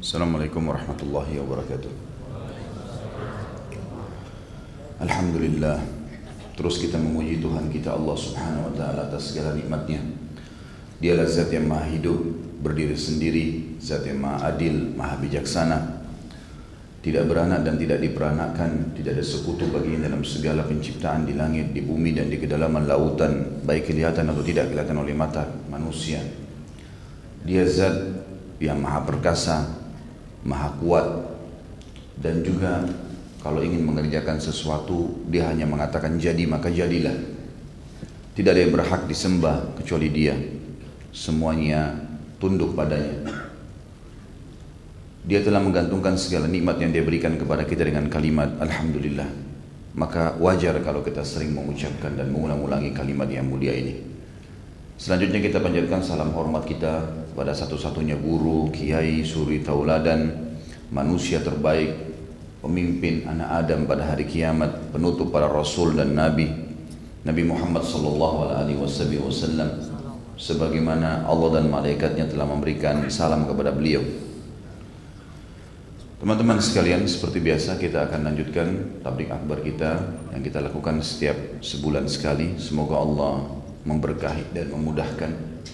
Assalamualaikum warahmatullahi wabarakatuh. Alhamdulillah. Terus kita memuji Tuhan kita Allah subhanahu wa ta'ala atas segala nikmatnya. Dialah zat yang maha hidup, berdiri sendiri, zat yang maha adil, maha bijaksana, tidak beranak dan tidak diperanakkan, tidak ada sekutu baginya dalam segala penciptaan di langit, di bumi dan di kedalaman lautan, baik kelihatan atau tidak kelihatan oleh mata manusia. Dia zat yang maha perkasa, maha kuat, dan juga kalau ingin mengerjakan sesuatu dia hanya mengatakan jadi maka jadilah. Tidak ada yang berhak disembah kecuali dia, semuanya tunduk padanya. Dia telah menggantungkan segala nikmat yang dia berikan kepada kita dengan kalimat Alhamdulillah. Maka wajar kalau kita sering mengucapkan dan mengulang-ulangi kalimat yang mulia ini. Selanjutnya kita panjatkan salam hormat kita pada satu-satunya guru, kiai, suri tauladan, manusia terbaik, pemimpin anak Adam pada hari kiamat, penutup para rasul dan nabi, Nabi Muhammad sallallahu alaihi wasallam, sebagaimana Allah dan malaikatnya telah memberikan salam kepada beliau. Teman-teman sekalian, seperti biasa kita akan lanjutkan tabligh akbar kita yang kita lakukan setiap sebulan sekali. Semoga Allah memberkahi dan memudahkan.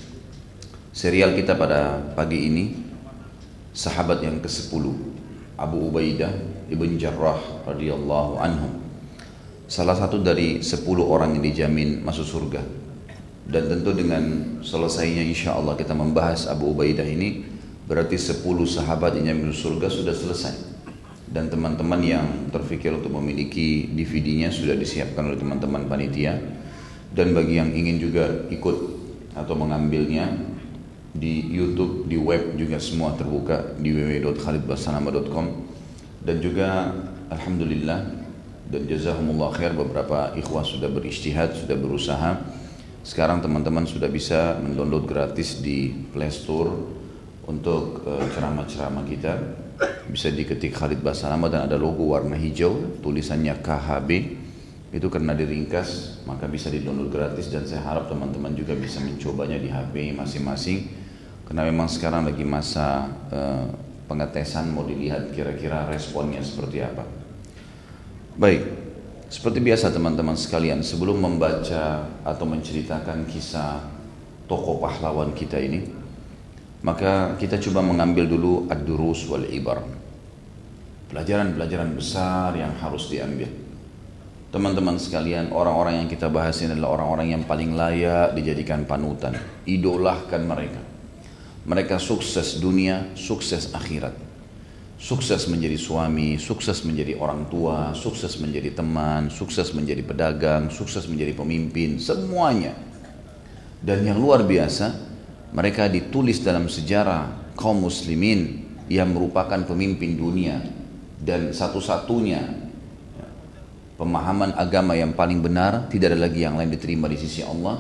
Serial kita pada pagi ini sahabat yang ke-10, Abu Ubaidah ibn Jarrah radhiyallahu anhu, salah satu dari 10 orang yang dijamin masuk surga. Dan tentu dengan selesainya insya Allah kita membahas Abu Ubaidah ini, berarti 10 sahabat yang dijamin masuk surga sudah selesai. Dan teman-teman yang terfikir untuk memiliki DVD-nya sudah disiapkan oleh teman-teman panitia. Dan bagi yang ingin juga ikut atau mengambilnya, di YouTube, di web juga semua terbuka di www.khalidbasanama.com. Dan juga alhamdulillah dan jazakumullah khair, beberapa ikhwah sudah berijtihad, sudah berusaha. Sekarang teman-teman sudah bisa mendownload gratis di Play Store untuk ceramah-ceramah kita. Bisa diketik Khalid Basanama dan ada logo warna hijau, tulisannya KHB. Itu karena diringkas, maka bisa di-download gratis. Dan saya harap teman-teman juga bisa mencobanya di HP masing-masing, karena memang sekarang lagi masa pengetesan, mau dilihat kira-kira responnya seperti apa. Baik, seperti biasa teman-teman sekalian, sebelum membaca atau menceritakan kisah tokoh pahlawan kita ini, maka kita coba mengambil dulu ad-durus wal ibar, pelajaran-pelajaran besar yang harus diambil. Teman-teman sekalian, orang-orang yang kita bahas ini adalah orang-orang yang paling layak dijadikan panutan. Idolahkan mereka. Mereka sukses dunia, sukses akhirat. Sukses menjadi suami, sukses menjadi orang tua, sukses menjadi teman, sukses menjadi pedagang, sukses menjadi pemimpin, semuanya. Dan yang luar biasa, mereka ditulis dalam sejarah kaum muslimin yang merupakan pemimpin dunia. Dan satu-satunya pemahaman agama yang paling benar, tidak ada lagi yang lain diterima di sisi Allah.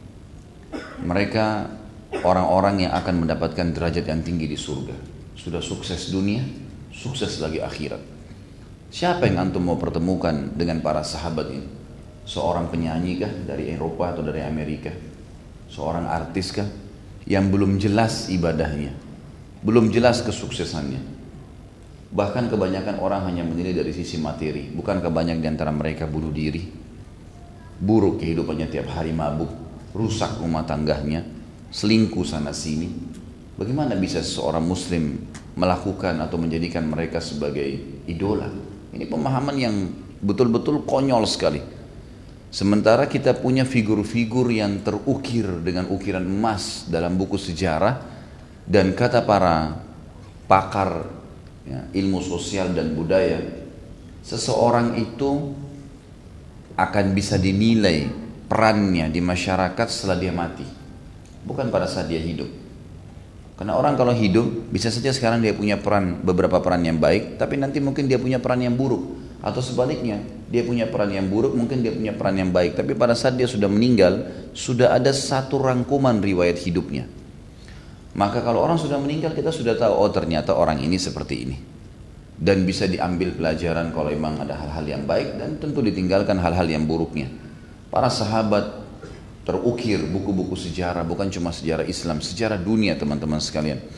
Mereka orang-orang yang akan mendapatkan derajat yang tinggi di surga. Sudah sukses dunia, sukses lagi akhirat. Siapa yang antum mau pertemukan dengan para sahabat ini? Seorang penyanyi kah dari Eropa atau dari Amerika? Seorang artis kah yang belum jelas ibadahnya, belum jelas kesuksesannya? Bahkan kebanyakan orang hanya menilai dari sisi materi. Bukankah banyak di antara mereka bunuh diri, buruk kehidupannya, tiap hari mabuk, rusak rumah tangganya, selingkuh sana sini? Bagaimana bisa seorang muslim melakukan atau menjadikan mereka sebagai idola? Ini pemahaman yang betul-betul konyol sekali. Sementara kita punya figur-figur yang terukir dengan ukiran emas dalam buku sejarah. Dan kata para pakar ilmu sosial dan budaya, seseorang itu akan bisa dinilai perannya di masyarakat setelah dia mati, bukan pada saat dia hidup. Karena orang kalau hidup bisa saja sekarang dia punya peran, beberapa peran yang baik, tapi nanti mungkin dia punya peran yang buruk. Atau sebaliknya, dia punya peran yang buruk, mungkin dia punya peran yang baik, tapi pada saat dia sudah meninggal, sudah ada satu rangkuman riwayat hidupnya. Maka kalau orang sudah meninggal, kita sudah tahu, oh ternyata orang ini seperti ini. Dan bisa diambil pelajaran kalau memang ada hal-hal yang baik, dan tentu ditinggalkan hal-hal yang buruknya. Para sahabat terukir buku-buku sejarah, bukan cuma sejarah Islam, sejarah dunia teman-teman sekalian.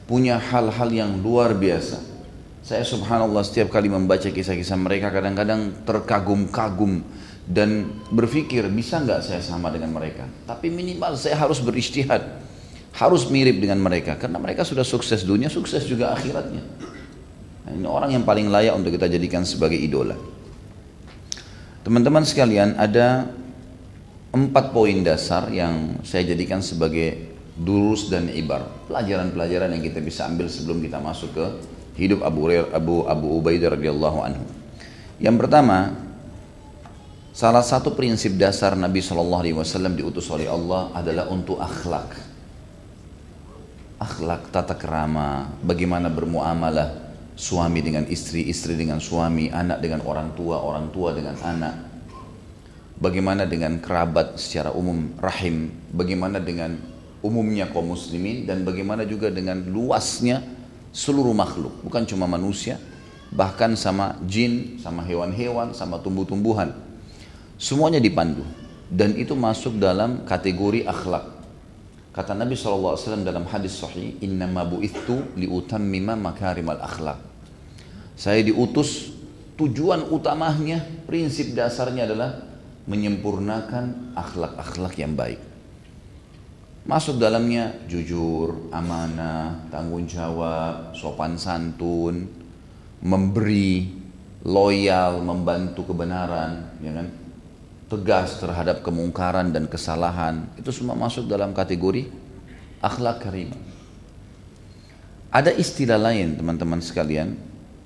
punya hal-hal yang luar biasa. Saya subhanallah setiap kali membaca kisah-kisah mereka kadang-kadang terkagum-kagum dan berpikir bisa nggak saya sama dengan mereka. Tapi minimal saya harus berijtihad, harus mirip dengan mereka karena mereka sudah sukses dunia, sukses juga akhiratnya. Nah, ini orang yang paling layak untuk kita jadikan sebagai idola. Teman-teman sekalian, ada 4 poin dasar yang saya jadikan sebagai durus dan ibar, pelajaran-pelajaran yang kita bisa ambil sebelum kita masuk ke hidup Abu Ubaidah radhiyallahu anhu. Yang pertama, salah satu prinsip dasar Nabi SAW diutus oleh Allah adalah untuk akhlak. Akhlak, tata kerama, bagaimana bermuamalah suami dengan istri, istri dengan suami, anak dengan orang tua dengan anak. Bagaimana dengan kerabat secara umum, rahim, bagaimana dengan umumnya kaum muslimin, dan bagaimana juga dengan luasnya seluruh makhluk, bukan cuma manusia, bahkan sama jin, sama hewan-hewan, sama tumbuh-tumbuhan. Semuanya dipandu, dan itu masuk dalam kategori akhlak. Kata Nabi SAW dalam hadis sahih, innama bu'ithtu liutammima makarimal akhlak. Saya diutus, tujuan utamanya, prinsip dasarnya adalah menyempurnakan akhlak-akhlak yang baik. Masuk dalamnya jujur, amanah, tanggung jawab, sopan santun, memberi, loyal, membantu kebenaran, ya kan? Tegas terhadap kemungkaran dan kesalahan. Itu semua masuk dalam kategori akhlak karimah. Ada istilah lain teman-teman sekalian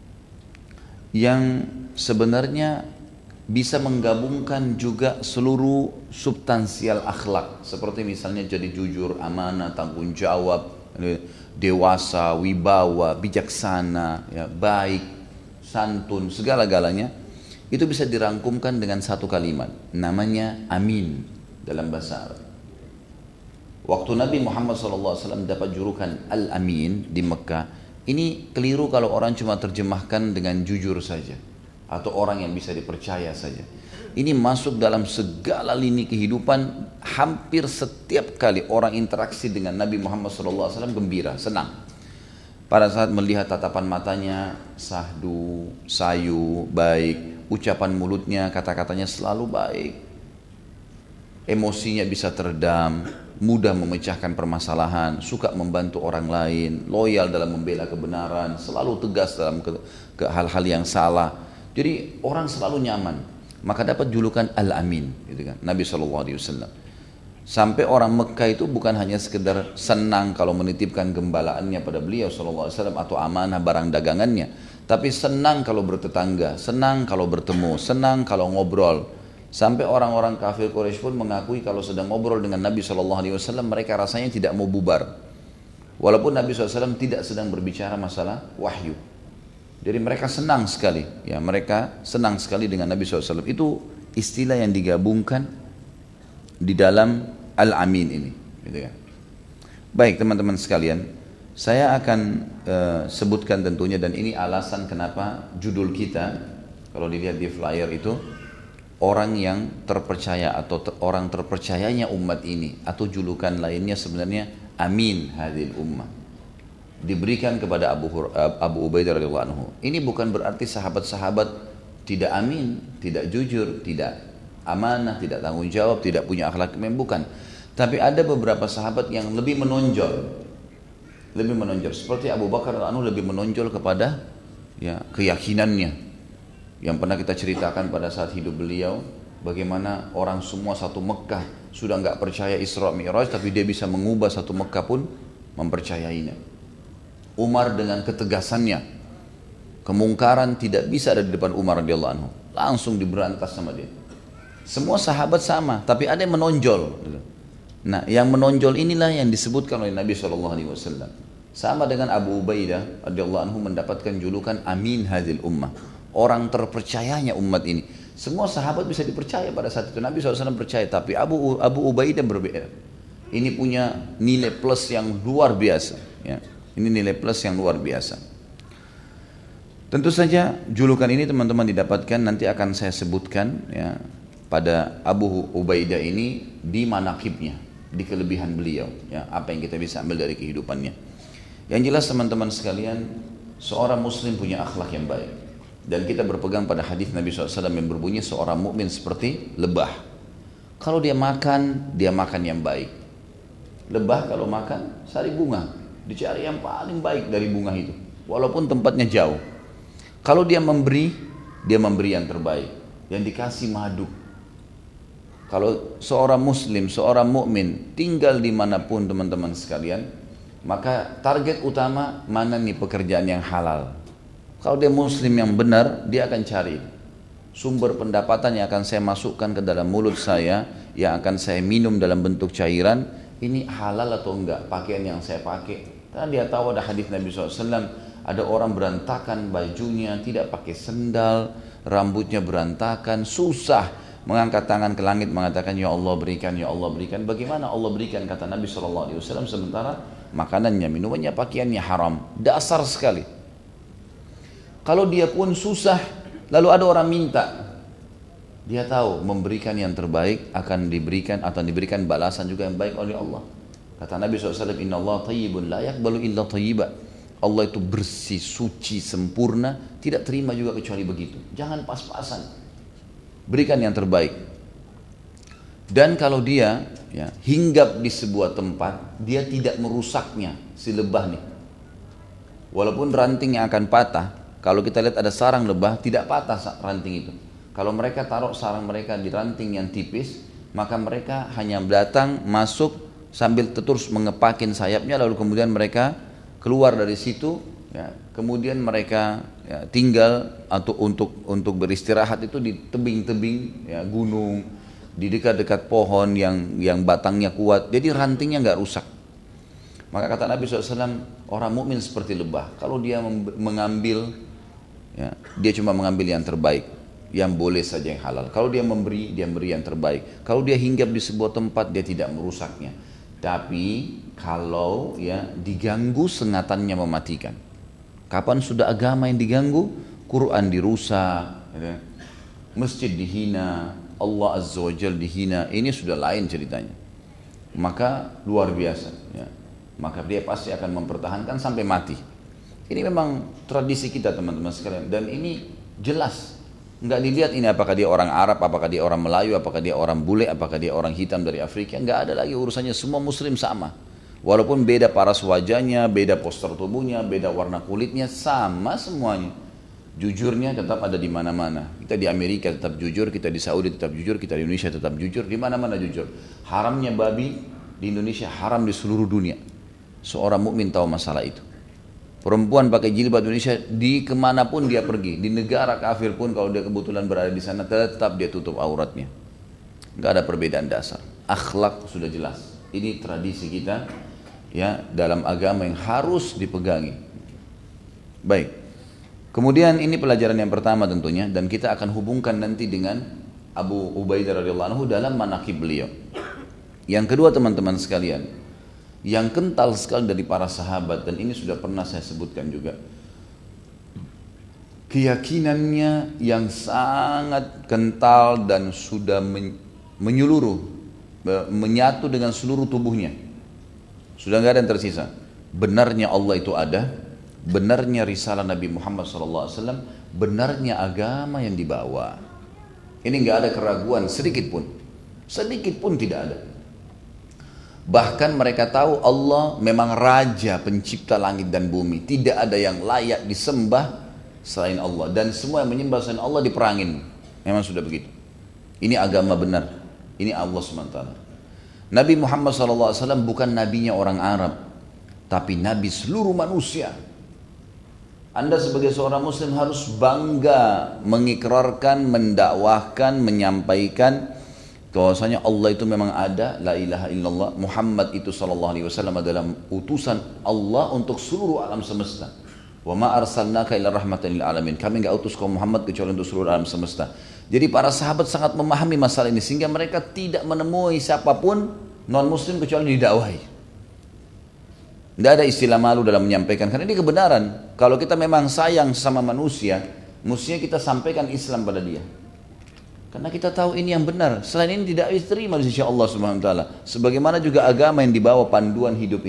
yang sebenarnya bisa menggabungkan juga seluruh substansial akhlak, seperti misalnya jadi jujur, amanah, tanggung jawab, dewasa, wibawa, bijaksana, ya, baik, santun, segala-galanya. Itu bisa dirangkumkan dengan satu kalimat, namanya amin dalam bahasa Arab. Waktu Nabi Muhammad SAW dapat julukan Al-Amin di Mekah, ini keliru kalau orang cuma terjemahkan dengan jujur saja, atau orang yang bisa dipercaya saja. Ini masuk dalam segala lini kehidupan. Hampir setiap kali orang interaksi dengan Nabi Muhammad SAW gembira, senang. Pada saat melihat tatapan matanya, sahdu, sayu, baik. Ucapan mulutnya, kata-katanya selalu baik. Emosinya bisa teredam, mudah memecahkan permasalahan, suka membantu orang lain, loyal dalam membela kebenaran, selalu tegas dalam ke hal-hal yang salah. Jadi orang selalu nyaman. Maka dapat julukan Al-Amin, gitu kan, Nabi SAW. Sampai orang Mekah itu bukan hanya sekedar senang kalau menitipkan gembalaannya pada beliau SAW atau amanah barang dagangannya, tapi senang kalau bertetangga, senang kalau bertemu, senang kalau ngobrol. Sampai orang-orang kafir Quraisy pun mengakui kalau sedang ngobrol dengan Nabi SAW, mereka rasanya tidak mau bubar. Walaupun Nabi SAW tidak sedang berbicara masalah wahyu. Jadi mereka senang sekali, ya, mereka senang sekali dengan Nabi SAW. Itu istilah yang digabungkan di dalam Al-Amin ini, gitu ya. Baik teman-teman sekalian, saya akan sebutkan tentunya, dan ini alasan kenapa judul kita, kalau dilihat di flyer itu, orang yang terpercaya atau orang terpercayanya umat ini, atau julukan lainnya sebenarnya Amin hadil ummah, diberikan kepada Abu Ubaidah radhiyallahu anhu. Ini bukan berarti sahabat-sahabat tidak amin, tidak jujur, tidak amanah, tidak tanggung jawab, tidak punya akhlak, bukan. Tapi ada beberapa sahabat yang lebih menonjol, seperti Abu Bakar radhiyallahu anhu lebih menonjol kepada, ya, keyakinannya, yang pernah kita ceritakan pada saat hidup beliau, bagaimana orang semua satu Mekah sudah nggak percaya Isra Mi'raj, tapi dia bisa mengubah satu Mekah pun mempercayainya. Umar dengan ketegasannya, kemungkaran tidak bisa ada di depan Umar radhiyallahu anhu, langsung diberantas sama dia. Semua sahabat sama, tapi ada yang menonjol. Nah, yang menonjol inilah yang disebutkan oleh Nabi SAW. Sama dengan Abu Ubaidah radhiyallahu anhu mendapatkan julukan Amin hadil ummah, orang terpercayanya umat ini. Semua sahabat bisa dipercaya pada saat itu, Nabi SAW percaya, tapi Abu Ubaidah berbeda. Ini punya nilai plus yang luar biasa, ya. Ini nilai plus yang luar biasa. Tentu saja julukan ini teman-teman didapatkan, nanti akan saya sebutkan, ya, pada Abu Ubaidah ini di manaqibnya, di kelebihan beliau, ya, apa yang kita bisa ambil dari kehidupannya. Yang jelas teman-teman sekalian, seorang muslim punya akhlak yang baik. Dan kita berpegang pada hadis Nabi SAW yang berbunyi seorang mukmin seperti lebah. Kalau dia makan yang baik. Lebah kalau makan sari bunga, dicari yang paling baik dari bunga itu, walaupun tempatnya jauh. Kalau dia memberi yang terbaik, yang dikasih madu. Kalau seorang muslim, seorang mukmin tinggal dimanapun teman-teman sekalian, maka target utama mana nih pekerjaan yang halal. Kalau dia muslim yang benar, dia akan cari sumber pendapatan yang akan saya masukkan ke dalam mulut saya, yang akan saya minum dalam bentuk cairan, ini halal atau enggak, pakaian yang saya pakai. Karena dia tahu ada hadis Nabi SAW, ada orang berantakan bajunya, tidak pakai sendal, rambutnya berantakan, susah mengangkat tangan ke langit mengatakan ya Allah berikan, ya Allah berikan. Bagaimana Allah berikan, kata Nabi SAW, sementara makanannya, minumannya, pakaiannya haram. Dasar sekali. Kalau dia pun susah, lalu ada orang minta, dia tahu memberikan yang terbaik akan diberikan atau diberikan balasan juga yang baik oleh Allah. Kata Nabi SAW, Inna Allah tayyibun la yakbalu illa tayyiba. Allah itu bersih, suci, sempurna, tidak terima juga kecuali begitu. Jangan pas-pasan. Berikan yang terbaik. Dan kalau dia hinggap di sebuah tempat, dia tidak merusaknya, si lebah nih. Walaupun rantingnya akan patah, kalau kita lihat ada sarang lebah, tidak patah ranting itu. Kalau mereka taruh sarang mereka di ranting yang tipis, maka mereka hanya datang, masuk, sambil terus mengepakin sayapnya, lalu kemudian mereka keluar dari situ, kemudian mereka tinggal atau untuk beristirahat itu di tebing-tebing gunung, di dekat-dekat pohon yang batangnya kuat, jadi rantingnya nggak rusak. Maka kata Nabi SAW, orang mukmin seperti lebah. Kalau dia mengambil, dia cuma mengambil yang terbaik, yang boleh saja yang halal. Kalau dia memberi, dia beri yang terbaik. Kalau dia hinggap di sebuah tempat, dia tidak merusaknya. Tapi kalau diganggu, sengatannya mematikan. Kapan sudah agama yang diganggu? Quran dirusak, masjid dihina, Allah Azza wa Jalla dihina. Ini sudah lain ceritanya. Maka luar biasa. Maka dia pasti akan mempertahankan sampai mati. Ini memang tradisi kita teman-teman sekalian. Dan ini jelas. Nggak dilihat ini apakah dia orang Arab, apakah dia orang Melayu, apakah dia orang bule, apakah dia orang hitam dari Afrika. Nggak ada lagi urusannya, semua muslim sama. Walaupun beda paras wajahnya, beda postur tubuhnya, beda warna kulitnya, sama semuanya. Jujurnya tetap ada di mana-mana. Kita di Amerika tetap jujur, kita di Saudi tetap jujur, kita di Indonesia tetap jujur, di mana-mana jujur. Haramnya babi di Indonesia haram di seluruh dunia. Seorang mukmin tahu masalah itu. Perempuan pakai jilbab Indonesia di kemanapun dia pergi, di negara kafir pun kalau dia kebetulan berada di sana tetap dia tutup auratnya. Nggak ada perbedaan dasar. Akhlak sudah jelas. Ini tradisi kita dalam agama yang harus dipegangi. Baik. Kemudian ini pelajaran yang pertama tentunya, dan kita akan hubungkan nanti dengan Abu Ubaidah radhiyallahu anhu dalam manaqib beliau. Yang kedua teman-teman sekalian, yang kental sekali dari para sahabat, dan ini sudah pernah saya sebutkan juga, keyakinannya yang sangat kental dan sudah menyeluruh, menyatu dengan seluruh tubuhnya. Sudah nggak ada yang tersisa. Benarnya Allah itu ada, benarnya risalah Nabi Muhammad SAW, benarnya agama yang dibawa. Ini nggak ada keraguan sedikit pun tidak ada. Bahkan mereka tahu Allah memang Raja pencipta langit dan bumi. Tidak ada yang layak disembah selain Allah. Dan semua yang menyembah selain Allah diperangin. Memang sudah begitu. Ini agama benar. Ini Allah SWT. Nabi Muhammad SAW bukan nabinya orang Arab. Tapi nabi seluruh manusia. Anda sebagai seorang muslim harus bangga mengikrarkan, mendakwahkan, menyampaikan bahwasanya Allah itu memang ada, la ilaha illallah, Muhammad itu sallallahu alaihi wasallam adalah utusan Allah untuk seluruh alam semesta. Wa ma arsalnaka illa rahmatan lil alamin. Kami enggak utus kaum Muhammad kecuali untuk seluruh alam semesta. Jadi para sahabat sangat memahami masalah ini sehingga mereka tidak menemui siapapun non muslim kecuali didakwahi. Tidak ada istilah malu dalam menyampaikan, karena ini kebenaran. Kalau kita memang sayang sama manusia, mestinya kita sampaikan Islam pada dia. Karena kita tahu ini yang benar. Selain ini tidak diterima di sisi Allah Subhanahu wa taala. Sebagaimana juga agama yang dibawa panduan hidup ini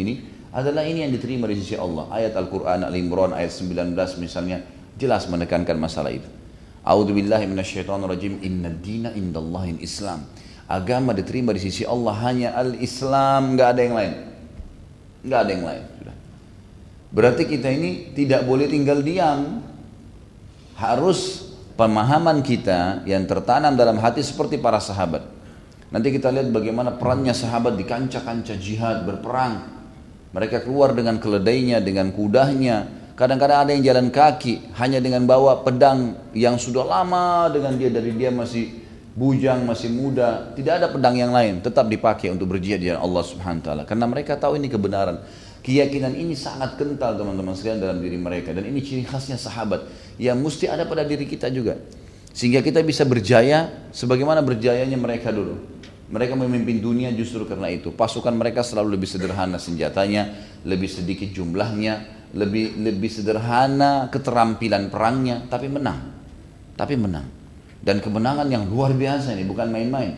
adalah ini yang diterima di sisi Allah. Ayat Al-Quran Al-Imran ayat 19 misalnya jelas menekankan masalah itu. A'udzubillahi minasyaitonirrajim. Innad dina indallahil Islam. Agama diterima di sisi Allah hanya al-Islam, nggak ada yang lain. Nggak ada yang lain. Sudah. Berarti kita ini tidak boleh tinggal diam. Harus pemahaman kita yang tertanam dalam hati seperti para sahabat. Nanti kita lihat bagaimana perannya sahabat di kancah-kancah jihad berperang. Mereka keluar dengan keledainya, dengan kudanya. Kadang-kadang ada yang jalan kaki hanya dengan bawa pedang yang sudah lama dengan dia, dari dia masih bujang, masih muda. Tidak ada pedang yang lain, tetap dipakai untuk berjihad di jalan Allah Subhanahu wa taala. Karena mereka tahu ini kebenaran. Keyakinan ini sangat kental teman-teman sekalian dalam diri mereka, dan ini ciri khasnya sahabat yang mesti ada pada diri kita juga. Sehingga kita bisa berjaya sebagaimana berjayanya mereka dulu. Mereka memimpin dunia justru karena itu. Pasukan mereka selalu lebih sederhana senjatanya, lebih sedikit jumlahnya, lebih sederhana keterampilan perangnya, tapi menang. Tapi menang. Dan kemenangan yang luar biasa ini, bukan main-main.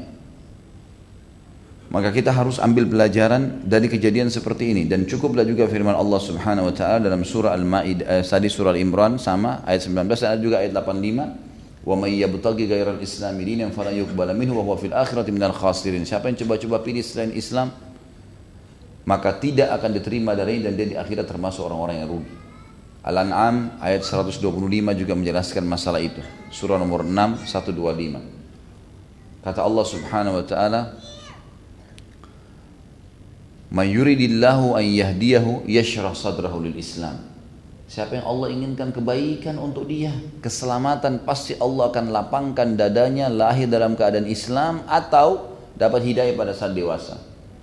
Maka kita harus ambil pelajaran dari kejadian seperti ini. Dan cukuplah juga firman Allah Subhanahu wa taala dalam surah Al-Maidah, tadi surah Al-Imran sama ayat 19, ada juga ayat 85. Wa may yabtaghi ghairal islami dinan fala yuqbal minhu wa huwa fil akhirati minal khasirin. Siapa yang coba-coba pilih selain Islam, maka tidak akan diterima dari, dan dia di akhirat termasuk orang-orang yang rugi. Al-An'am ayat 125 juga menjelaskan masalah itu. Surah nomor 6 125. Kata Allah Subhanahu wa taala, "May yuridillahu an yahdiyahu yashrah sadrahu lil Islam." Siapa yang Allah inginkan kebaikan untuk dia, keselamatan, pasti Allah akan lapangkan dadanya, lahir dalam keadaan Islam atau dapat hidayah pada saat dewasa.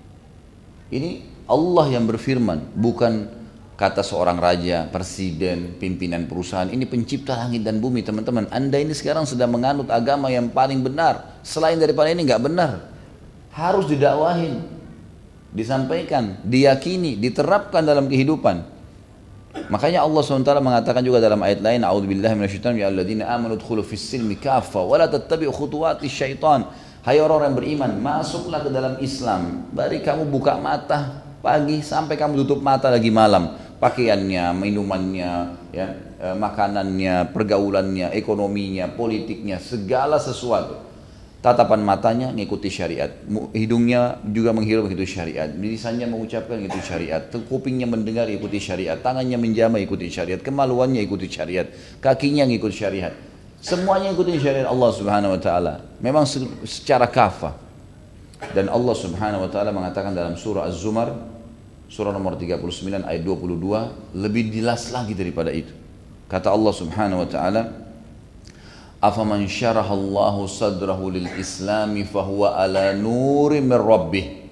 Ini Allah yang berfirman, bukan kata seorang raja, presiden, pimpinan perusahaan. Ini pencipta langit dan bumi, teman-teman. Anda ini sekarang sedang menganut agama yang paling benar. Selain daripada ini nggak benar. Harus didakwahin, disampaikan, diyakini, diterapkan dalam kehidupan. Makanya Allah SWT mengatakan juga dalam ayat lain, A'udzubillahi minasyaitonir rajim, ya alladzina amanu udkhulu fis silmi kaffa wa la tattabi'u khutuwatis syaitan. Hai orang yang beriman, masuklah ke dalam Islam. Dari kamu buka mata pagi sampai kamu tutup mata lagi malam. Pakaiannya, minumannya, ya, makanannya, pergaulannya, ekonominya, politiknya, segala sesuatu. Tatapan matanya mengikuti syariat, hidungnya juga menghirup mengikuti syariat, lisannya mengucapkan mengikuti syariat, kupingnya mendengar ikuti syariat, tangannya menjamah ikuti syariat, kemaluannya ikuti syariat, kakinya mengikuti syariat, semuanya ikuti syariat Allah Subhanahu wa taala. Memang secara kafah. Dan Allah Subhanahu wa taala mengatakan dalam surah Az-Zumar, surah nomor 39 ayat 22, lebih jelas lagi daripada itu. Kata Allah Subhanahu wa taala, afaman syarahallahu sadrahu lil islami fahuwa ala nuri min rabbih.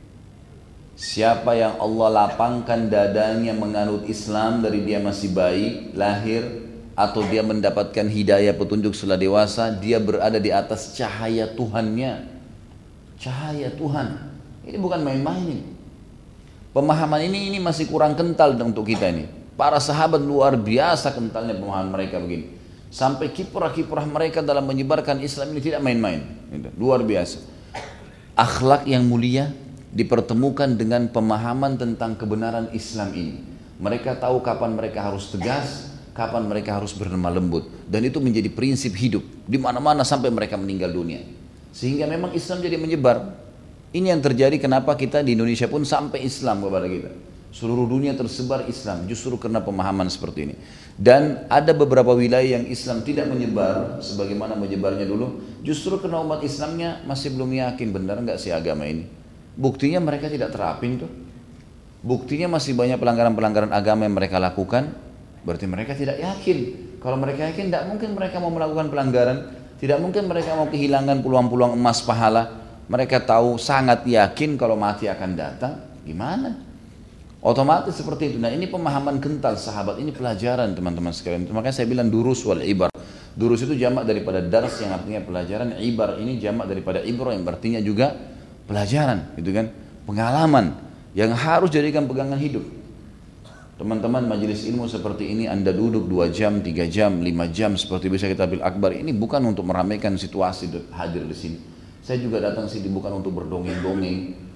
Siapa yang Allah lapangkan dadanya menganut Islam dari dia masih bayi, lahir, atau dia mendapatkan hidayah petunjuk setelah dewasa, dia berada di atas cahaya Tuhannya. Cahaya Tuhan. Ini bukan main-main ini. Pemahaman ini masih kurang kental untuk kita ini. Para sahabat luar biasa kentalnya pemahaman mereka begini. Sampai kiprah-kiprah mereka dalam menyebarkan Islam ini tidak main-main. Luar biasa. Akhlak yang mulia dipertemukan dengan pemahaman tentang kebenaran Islam ini. Mereka tahu kapan mereka harus tegas, kapan mereka harus berlemah lembut. Dan itu menjadi prinsip hidup di mana-mana sampai mereka meninggal dunia. Sehingga memang Islam jadi menyebar. Ini yang terjadi kenapa kita di Indonesia pun sampai Islam kepada kita. Seluruh dunia tersebar Islam justru karena pemahaman seperti ini. Dan ada beberapa wilayah yang Islam tidak menyebar sebagaimana menyebarnya dulu, justru karena umat Islamnya masih belum yakin benar nggak sih agama ini. Buktinya mereka tidak terapin tuh. Buktinya masih banyak pelanggaran-pelanggaran agama yang mereka lakukan. Berarti mereka tidak yakin. Kalau mereka yakin, tidak mungkin mereka mau melakukan pelanggaran. Tidak mungkin mereka mau kehilangan peluang-peluang emas pahala. Mereka tahu sangat yakin kalau mati akan datang. Gimana? Otomatis seperti itu. Nah, ini pemahaman kental sahabat, ini pelajaran teman-teman sekalian. Makanya saya bilang durus wal ibar. Durus itu jamak daripada dars yang artinya pelajaran, ibar ini jamak daripada ibrah yang artinya juga pelajaran, gitu kan? Pengalaman yang harus jadikan pegangan hidup. Teman-teman, majelis ilmu seperti ini Anda duduk 2 jam, 3 jam, 5 jam seperti bisa kita bil akbar, ini bukan untuk meramaikan situasi hadir di sini. Saya juga datang sini bukan untuk berdongeng-dongeng.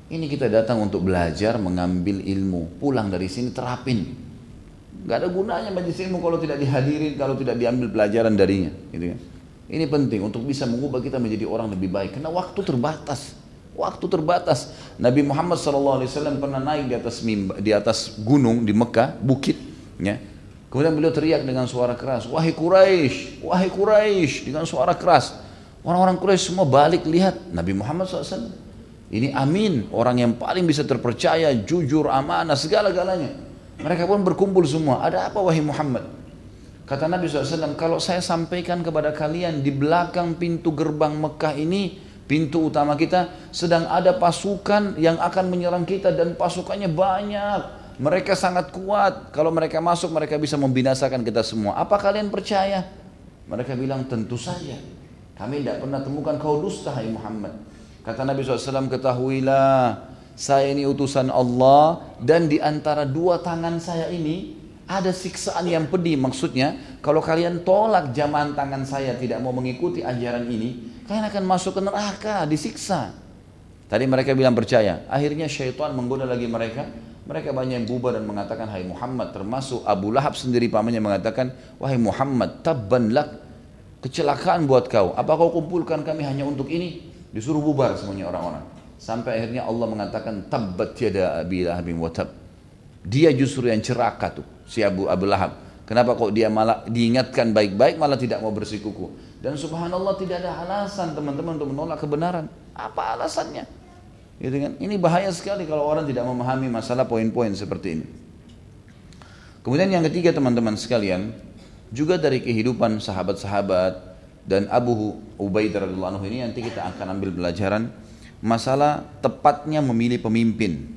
Ini kita datang untuk belajar, mengambil ilmu, pulang dari sini terapin. Gak ada gunanya majelis ilmu kalau tidak dihadirin, kalau tidak diambil pelajaran darinya, gitu kan. Ini penting untuk bisa mengubah kita menjadi orang lebih baik, karena waktu terbatas. Waktu terbatas. Nabi Muhammad SAW pernah naik di atas gunung di Mekah, bukit, ya. Kemudian beliau teriak dengan suara keras, wahai Quraisy, dengan suara keras. Orang-orang Quraisy semua balik lihat Nabi Muhammad SAW. Ini amin, orang yang paling bisa terpercaya, jujur, amanah, segala-galanya. Mereka pun berkumpul semua. Ada apa wahai Muhammad? Kata Nabi SAW, kalau saya sampaikan kepada kalian di belakang pintu gerbang Mekah ini, pintu utama kita, sedang ada pasukan yang akan menyerang kita dan pasukannya banyak. Mereka sangat kuat. Kalau mereka masuk, mereka bisa membinasakan kita semua. Apa kalian percaya? Mereka bilang, tentu saja. Kami tidak pernah temukan kau dusta, hai Muhammad. Kata Nabi SAW, ketahuilah, saya ini utusan Allah dan di antara dua tangan saya ini ada siksaan yang pedih. Maksudnya, kalau kalian tolak jamahan tangan saya, tidak mau mengikuti ajaran ini, kalian akan masuk ke neraka, disiksa. Tadi mereka bilang percaya. Akhirnya syaitan menggoda lagi mereka. Mereka banyak yang bubar dan mengatakan, hai Muhammad, termasuk Abu Lahab sendiri pamannya mengatakan, wahai Muhammad, tabban lak, kecelakaan buat kau. Apa kau kumpulkan kami hanya untuk ini? Disuruh bubar semuanya orang-orang. Sampai akhirnya Allah mengatakan, tabbat yada abi lahabin wa tab. Dia justru yang celaka tuh, si Abu Lahab. Kenapa kok dia malah diingatkan baik-baik malah tidak mau bersikuku? Dan subhanallah tidak ada alasan teman-teman untuk menolak kebenaran. Apa alasannya? Gitu kan? Ini bahaya sekali kalau orang tidak memahami masalah poin-poin seperti ini. Kemudian yang ketiga teman-teman sekalian, juga dari kehidupan sahabat-sahabat dan Abu Ubaidah radhiyallahu anhu ini nanti kita akan ambil pelajaran masalah tepatnya memilih pemimpin.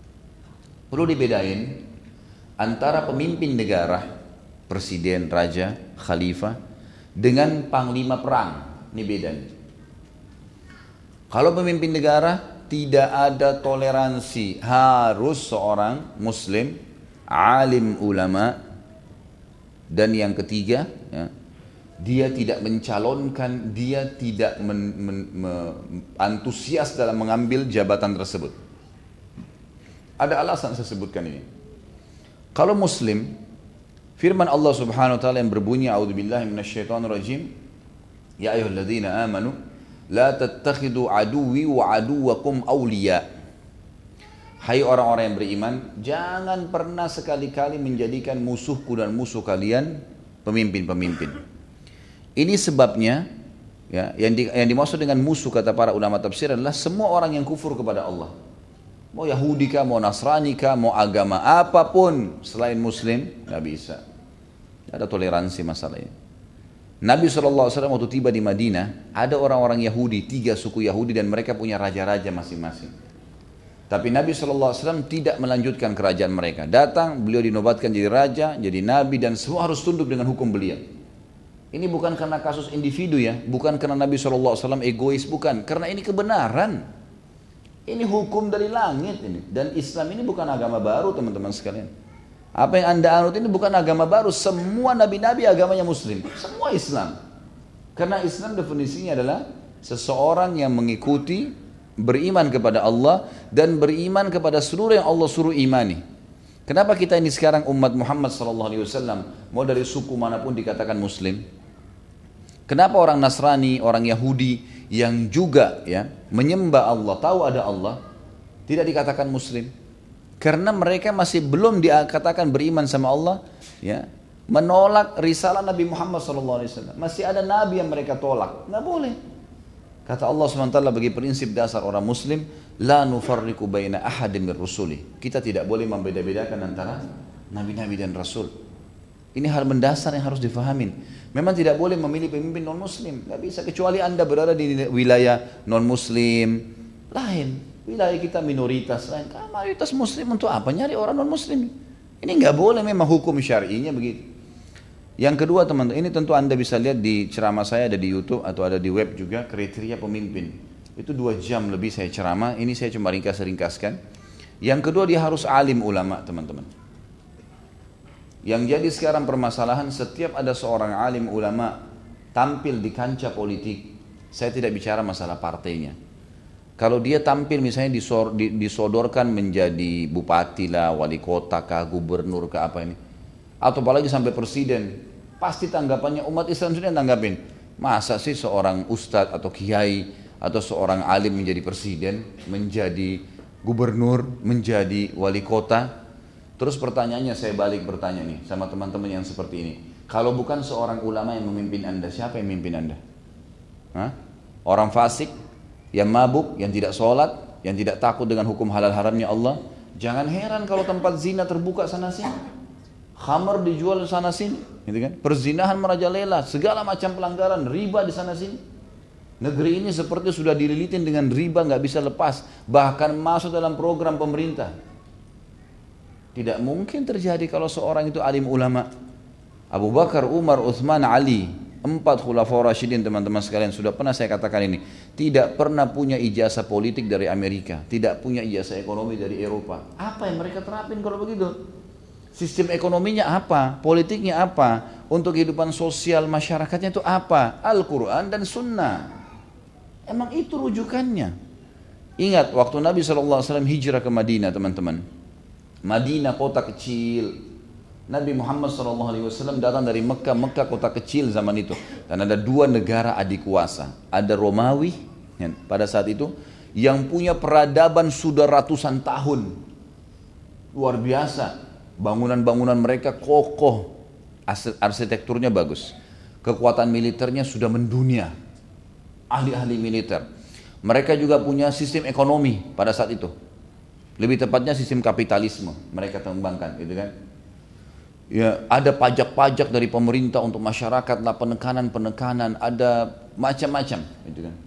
Perlu dibedain antara pemimpin negara, presiden, raja, khalifah dengan panglima perang. Ini beda. Kalau pemimpin negara tidak ada toleransi, harus seorang muslim, alim ulama, dan yang ketiga, ya, dia tidak mencalonkan, dia tidak antusias dalam mengambil jabatan tersebut. Ada alasan saya sebutkan ini. Kalau muslim, firman Allah Subhanahu wa taala yang berbunyi, a'udzubillahi minasyaitonirrajim, ya ayyuhalladzina amanu la tattakhidu aduwwi wa aduwwakum awliya. Hai orang-orang yang beriman, jangan pernah sekali-kali menjadikan musuhku dan musuh kalian pemimpin-pemimpin. Ini sebabnya, ya, yang dimaksud dengan musuh kata para ulama tafsir adalah semua orang yang kufur kepada Allah. Mau Yahudi kah, mau Nasrani kah, mau agama apapun selain Muslim, nggak bisa. Ada toleransi masalah ini. Nabi SAW waktu tiba di Madinah, ada orang-orang Yahudi, 3 suku Yahudi dan mereka punya raja-raja masing-masing. Tapi Nabi SAW tidak melanjutkan kerajaan mereka. Datang, beliau dinobatkan jadi raja, jadi nabi dan semua harus tunduk dengan hukum beliau. Ini bukan karena kasus individu ya, bukan karena Nabi SAW egois, bukan. Karena ini kebenaran. Ini hukum dari langit ini. Dan Islam ini bukan agama baru teman-teman sekalian. Apa yang anda anut ini bukan agama baru. Semua nabi-nabi agamanya muslim. Semua Islam. Karena Islam definisinya adalah seseorang yang mengikuti, beriman kepada Allah dan beriman kepada seluruh yang Allah suruh imani. Kenapa kita ini sekarang umat Muhammad SAW mau dari suku manapun dikatakan muslim? Kenapa orang Nasrani, orang Yahudi yang juga ya menyembah Allah, tahu ada Allah, tidak dikatakan muslim? Karena mereka masih belum dikatakan beriman sama Allah, ya, menolak risalah Nabi Muhammad SAW. Masih ada nabi yang mereka tolak, nggak boleh. Kata Allah SWT bagi prinsip dasar orang muslim, la nufarriqu baina ahadin min rusuli. Kita tidak boleh membeda-bedakan antara nabi-nabi dan rasul. Ini hal mendasar yang harus difahamin. Memang tidak boleh memilih pemimpin non muslim, nggak bisa, kecuali anda berada di wilayah non muslim lain. Wilayah kita minoritas lain. Mayoritas muslim untuk apa nyari orang non muslim? Ini nggak boleh, memang hukum syar'inya begitu. Yang kedua teman-teman, ini tentu anda bisa lihat di ceramah saya, ada di YouTube atau ada di web juga, kriteria pemimpin. Itu 2 jam lebih saya ceramah, ini saya cuma ringkas-ringkaskan. Yang kedua, dia harus alim ulama teman-teman. Yang jadi sekarang permasalahan, setiap ada seorang alim ulama tampil di kancah politik, saya tidak bicara masalah partainya, Kalau dia tampil misalnya disodorkan menjadi bupati lah, wali kota kah, gubernur kah, apa ini, atau apalagi sampai presiden, pasti tanggapannya umat Islam sendiri yang tanggapin. Masa sih seorang ustadz atau kiai atau seorang alim menjadi presiden, menjadi gubernur, menjadi wali kota? Terus pertanyaannya, saya balik bertanya nih sama teman-teman yang seperti ini. Kalau bukan seorang ulama yang memimpin Anda, siapa yang memimpin Anda? Hah? Orang fasik, yang mabuk, yang tidak sholat, yang tidak takut dengan hukum halal haramnya Allah. Jangan heran kalau tempat zina terbuka sana sini, khamar dijual sana sini, gitu kan? Perzinahan merajalela, segala macam pelanggaran, riba di sana sini. Negeri ini seperti sudah dililitin dengan riba, nggak bisa lepas, bahkan masuk dalam program pemerintah. Tidak mungkin terjadi kalau seorang itu alim ulama. Abu Bakar, Umar, Uthman, Ali, 4 khulafaur rasyidin, teman-teman sekalian, sudah pernah saya katakan ini, tidak pernah punya ijazah politik dari Amerika, tidak punya ijazah ekonomi dari Eropa. Apa yang mereka terapin kalau begitu? Sistem ekonominya apa? Politiknya apa? Untuk kehidupan sosial masyarakatnya itu apa? Al-Quran dan Sunnah. Emang itu rujukannya. Ingat waktu Nabi SAW hijrah ke Madinah, teman-teman. Madinah kota kecil. Nabi Muhammad SAW datang dari Mekah. Mekah kota kecil zaman itu. Dan ada 2 negara adik kuasa. Ada Romawi pada saat itu yang punya peradaban sudah ratusan tahun. Luar biasa. Bangunan-bangunan mereka kokoh. Arsitekturnya bagus. Kekuatan militernya sudah mendunia. Ahli-ahli militer. Mereka juga punya sistem ekonomi pada saat itu. Lebih tepatnya sistem kapitalisme mereka kembangkan, gitu kan? Ya, ada pajak-pajak dari pemerintah untuk masyarakat, lah penekanan-penekanan, ada macam-macam, gitu kan.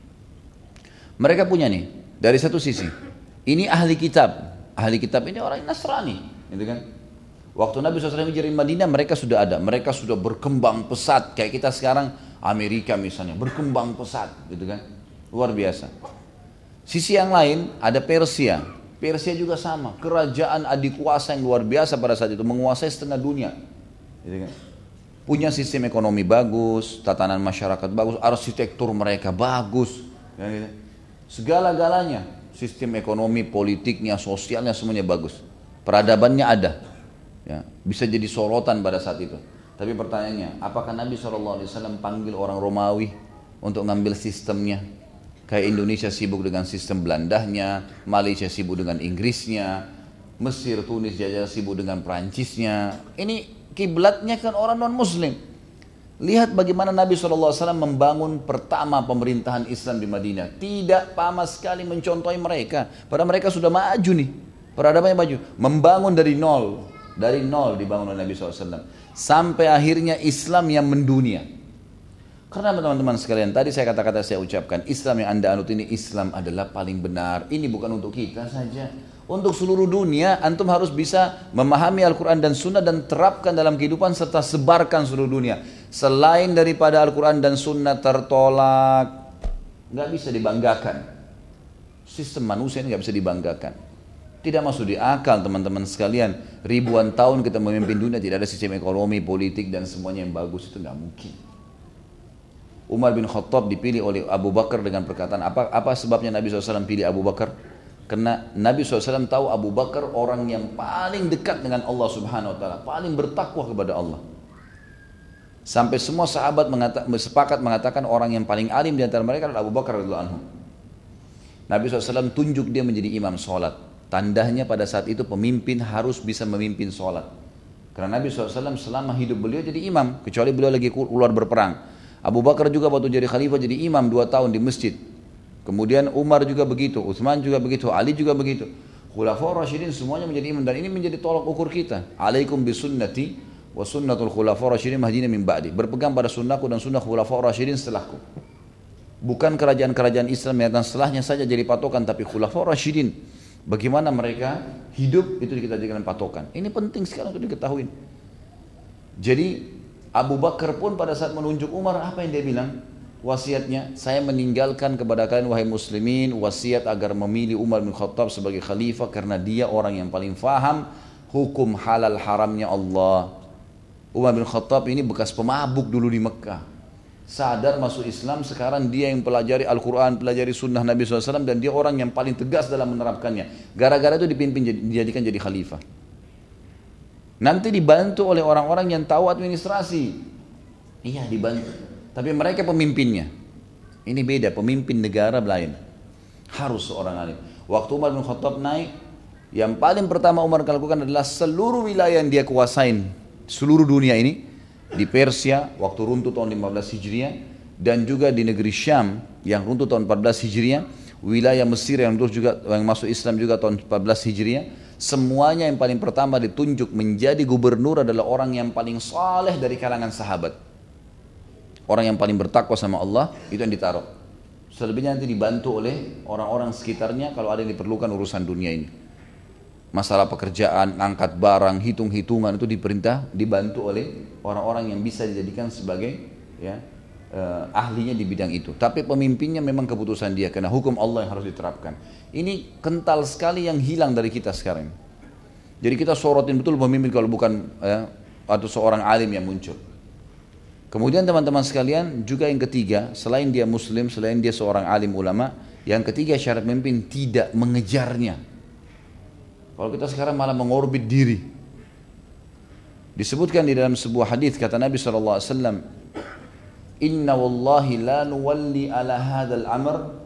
Mereka punya nih, dari satu sisi, ini ahli kitab ini orang Nasrani, gitu kan. Waktu Nabi SAW hijrah di Madinah, mereka sudah ada, mereka sudah berkembang pesat, kayak kita sekarang Amerika misalnya, berkembang pesat, gitu kan, luar biasa. Sisi yang lain ada Persia. Persia juga sama, kerajaan adik kuasa yang luar biasa pada saat itu, menguasai setengah dunia. Gitu kan? Punya sistem ekonomi bagus, tatanan masyarakat bagus, arsitektur mereka bagus. Gitu. Segala-galanya, sistem ekonomi, politiknya, sosialnya semuanya bagus. Peradabannya ada. Ya, bisa jadi sorotan pada saat itu. Tapi pertanyaannya, apakah Nabi SAW panggil orang Romawi untuk ngambil sistemnya? Kayak Indonesia sibuk dengan sistem Belandanya, Malaysia sibuk dengan Inggrisnya, Mesir, Tunis, Jajah sibuk dengan Perancisnya. Ini kiblatnya kan orang non-Muslim. Lihat bagaimana Nabi SAW membangun pertama pemerintahan Islam di Madinah. Tidak sama sekali mencontohi mereka. Padahal mereka sudah maju nih. Peradabannya maju. Membangun dari nol. Dari nol dibangun oleh Nabi SAW. Sampai akhirnya Islam yang mendunia. Karena teman-teman sekalian, tadi saya kata-kata saya ucapkan, Islam yang Anda anut ini, Islam adalah paling benar. Ini bukan untuk kita saja. Untuk seluruh dunia, antum harus bisa memahami Al-Quran dan Sunnah dan terapkan dalam kehidupan serta sebarkan seluruh dunia. Selain daripada Al-Quran dan Sunnah tertolak, nggak bisa dibanggakan. Sistem manusia ini nggak bisa dibanggakan. Tidak masuk di akal teman-teman sekalian. Ribuan tahun kita memimpin dunia, tidak ada sistem ekonomi, politik dan semuanya yang bagus, itu nggak mungkin. Umar bin Khattab dipilih oleh Abu Bakar dengan perkataan apa sebabnya Nabi SAW pilih Abu Bakar? Karena Nabi SAW tahu Abu Bakar orang yang paling dekat dengan Allah Subhanahu Wa Taala, paling bertakwa kepada Allah. Sampai semua sahabat sepakat mengatakan orang yang paling alim di antara mereka adalah Abu Bakar radhiyallahu anhu. Nabi SAW tunjuk dia menjadi imam sholat. Tandanya pada saat itu pemimpin harus bisa memimpin sholat. Karena Nabi SAW selama hidup beliau jadi imam, kecuali beliau lagi keluar berperang. Abu Bakar juga waktu jadi khalifah jadi imam 2 tahun di masjid. Kemudian Umar juga begitu, Utsman juga begitu, Ali juga begitu. Khulafaur Rasyidin semuanya menjadi imam dan ini menjadi tolak ukur kita. Alaikum bisunnati wa sunnatul khulafaur rasyidin mahdina min ba'di. Berpegang pada sunnahku dan sunnah khulafaur rasyidin setelahku. Bukan kerajaan-kerajaan Islam yang datang setelahnya saja jadi patokan, tapi khulafaur rasyidin. Bagaimana mereka hidup itu kita jadikan patokan. Ini penting sekali untuk diketahui. Jadi Abu Bakar pun pada saat menunjuk Umar, apa yang dia bilang? Wasiatnya, saya meninggalkan kepada kalian wahai muslimin, wasiat agar memilih Umar bin Khattab sebagai khalifah karena dia orang yang paling faham hukum halal haramnya Allah. Umar bin Khattab ini bekas pemabuk dulu di Mekah. sadar masuk Islam, sekarang dia yang pelajari Al-Quran, pelajari sunnah Nabi SAW, dan dia orang yang paling tegas dalam menerapkannya. Gara-gara itu dijadikan jadi khalifah. Nanti dibantu oleh orang-orang yang tahu administrasi. Iya, dibantu. Tapi mereka pemimpinnya. Ini beda, pemimpin negara lain. Harus seorang alim. Waktu Umar bin Khattab naik, yang paling pertama Umar lakukan adalah seluruh wilayah yang dia kuasain, seluruh dunia ini, di Persia waktu runtuh tahun 15 Hijriah, dan juga di negeri Syam yang runtuh tahun 14 Hijriah, wilayah Mesir yang terus juga yang masuk Islam juga tahun 14 Hijriah, semuanya yang paling pertama ditunjuk menjadi gubernur adalah orang yang paling saleh dari kalangan sahabat. Orang yang paling bertakwa sama Allah, itu yang ditaruh. Selebihnya nanti dibantu oleh orang-orang sekitarnya kalau ada yang diperlukan urusan dunia ini. Masalah pekerjaan, angkat barang, hitung-hitungan itu dibantu oleh orang-orang yang bisa dijadikan sebagai ahlinya di bidang itu. Tapi pemimpinnya memang keputusan dia, karena hukum Allah yang harus diterapkan. Ini kental sekali yang hilang dari kita sekarang. Jadi kita sorotin betul pemimpin kalau bukan atau seorang alim yang muncul. Kemudian teman-teman sekalian, juga yang ketiga, selain dia muslim, selain dia seorang alim ulama, yang ketiga syarat pemimpin tidak mengejarnya. Kalau kita sekarang malah mengorbit diri. Disebutkan di dalam sebuah hadis kata Nabi SAW, Inna wallahi la nuwalli ala hadzal amr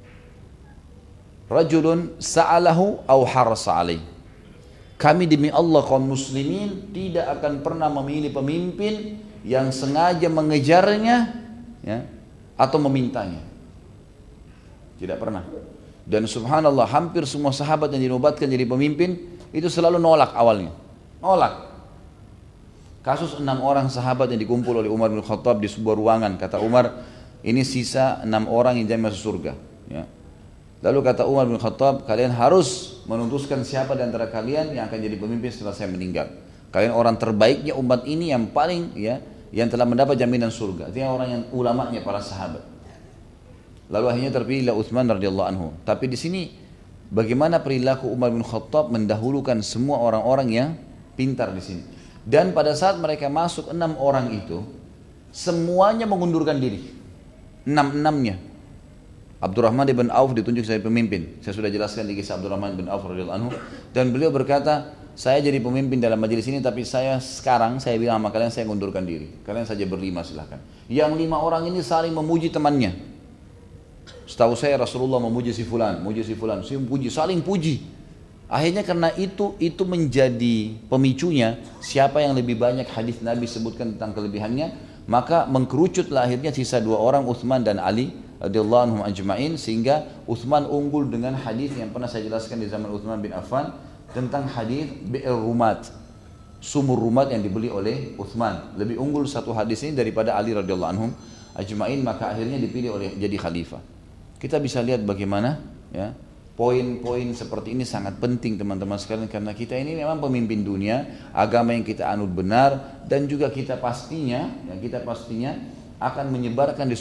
rajulun sa'alahu aw harasa alaih. Kami demi Allah kaum muslimin tidak akan pernah memilih pemimpin yang sengaja mengejarnya atau memintanya. Tidak pernah. Dan subhanallah, hampir semua sahabat yang dinobatkan jadi pemimpin itu selalu nolak awalnya. Nolak. Kasus 6 orang sahabat yang dikumpul oleh Umar bin Khattab di sebuah ruangan. Kata Umar, ini sisa 6 orang yang jamin masuk surga. Lalu kata Umar bin Khattab, kalian harus memutuskan siapa di antara kalian yang akan jadi pemimpin setelah saya meninggal. Kalian orang terbaiknya umat ini yang paling yang telah mendapat jaminan surga. Artinya orang yang ulamanya para sahabat. Lalu akhirnya terpilihlah Utsman radhiyallahu anhu. Tapi di sini bagaimana perilaku Umar bin Khattab mendahulukan semua orang-orang yang pintar di sini. Dan pada saat mereka masuk 6 orang itu, semuanya mengundurkan diri. 6-6-nya. Abdurrahman bin Auf ditunjuk sebagai pemimpin. Saya sudah jelaskan di kisah Abdurrahman bin Auf radhiyallahu anhu. Dan beliau berkata, saya jadi pemimpin dalam majelis ini, tapi saya bilang sama kalian, saya mengundurkan diri. Kalian saja berlima silahkan. Yang 5 orang ini saling memuji temannya. Setahu saya Rasulullah memuji si fulan, saling puji. Akhirnya karena itu menjadi pemicunya, siapa yang lebih banyak hadis Nabi sebutkan tentang kelebihannya, maka mengkerucutlah akhirnya sisa 2 orang, Utsman dan Ali radhiyallahu anhum ajma'in, sehingga Utsman unggul dengan hadis yang pernah saya jelaskan di zaman Utsman bin Affan tentang hadis Bi'r Rumat, sumur Rumat yang dibeli oleh Utsman. Lebih unggul satu hadis ini daripada Ali radhiyallahu anhum ajma'in, maka akhirnya dipilih oleh jadi khalifah. Kita bisa lihat bagaimana poin-poin seperti ini sangat penting teman-teman sekalian, karena kita ini memang pemimpin dunia, agama yang kita anut benar, dan juga kita pastinya akan menyebarkan di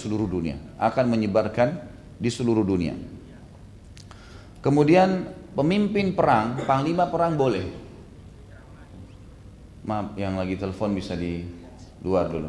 seluruh dunia, Kemudian pemimpin perang, panglima perang boleh. Maaf, yang lagi telepon bisa di luar dulu.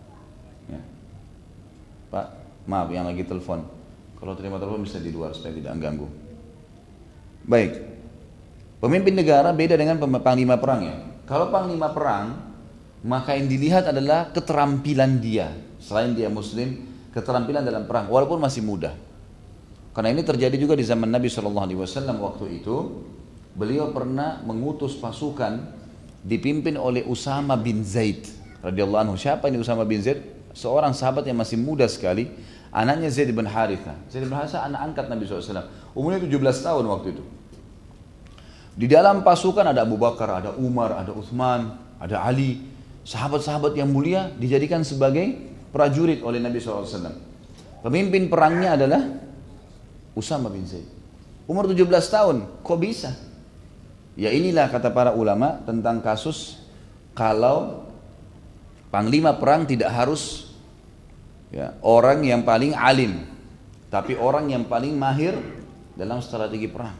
Pak, maaf yang lagi telepon. Kalau terima telepon bisa di luar supaya tidak mengganggu. Baik. Pemimpin negara beda dengan panglima perang ya. Kalau panglima perang, maka yang dilihat adalah keterampilan dia. Selain dia muslim, keterampilan dalam perang walaupun masih muda. Karena ini terjadi juga di zaman Nabi SAW waktu itu. Beliau pernah mengutus pasukan dipimpin oleh Usama bin Zaid radhiyallahu anhu. Siapa ini Usama bin Zaid? Seorang sahabat yang masih muda sekali. Anaknya Zaid bin Harithah. Zaid bin Harithah anak angkat Nabi SAW. Umurnya 17 tahun waktu itu. Di dalam pasukan ada Abu Bakar, ada Umar, ada Utsman, ada Ali. Sahabat-sahabat yang mulia dijadikan sebagai prajurit oleh Nabi SAW. Pemimpin perangnya adalah Usama bin Zaid. Umur 17 tahun, kok bisa? Ya inilah kata para ulama tentang kasus kalau panglima perang tidak harus orang yang paling alim, tapi orang yang paling mahir dalam strategi perang.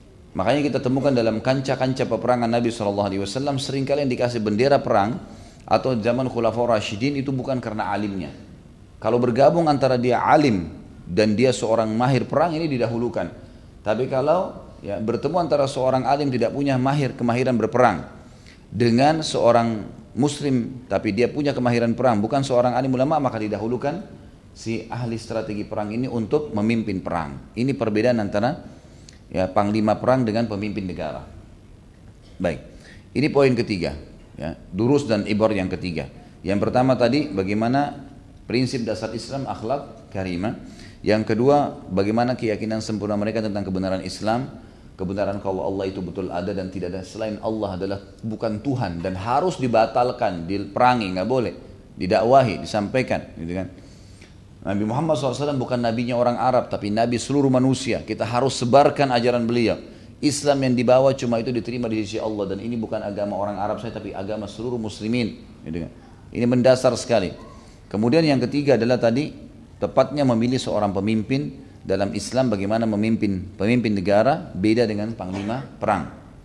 Makanya kita temukan dalam kancah-kancah peperangan Nabi SAW seringkali yang dikasih bendera perang atau zaman Khulafaur Rasyidin itu bukan karena alimnya. Kalau bergabung antara dia alim dan dia seorang mahir perang ini didahulukan. Tapi kalau ya, bertemu antara seorang alim tidak punya kemahiran berperang dengan seorang muslim tapi dia punya kemahiran perang bukan seorang alim ulama, maka didahulukan si ahli strategi perang ini untuk memimpin perang. Ini perbedaan antara ya panglima perang dengan pemimpin negara. Baik, ini poin ketiga ya, durus dan ibar yang ketiga. Yang pertama tadi bagaimana prinsip dasar Islam, akhlak karimah. Yang kedua, bagaimana keyakinan sempurna mereka tentang kebenaran Islam, kebenaran kalau Allah itu betul ada dan tidak ada selain Allah adalah bukan Tuhan dan harus dibatalkan, diperangi, nggak boleh, didakwahi, disampaikan, gitu kan. Nabi Muhammad SAW bukan nabinya orang Arab, tapi nabi seluruh manusia. Kita harus sebarkan ajaran beliau. Islam yang dibawa cuma itu diterima di sisi Allah dan ini bukan agama orang Arab saja, tapi agama seluruh muslimin, gitu kan. Ini mendasar sekali. Kemudian yang ketiga adalah tadi tepatnya memilih seorang pemimpin dalam Islam, bagaimana memimpin pemimpin negara beda dengan panglima perang.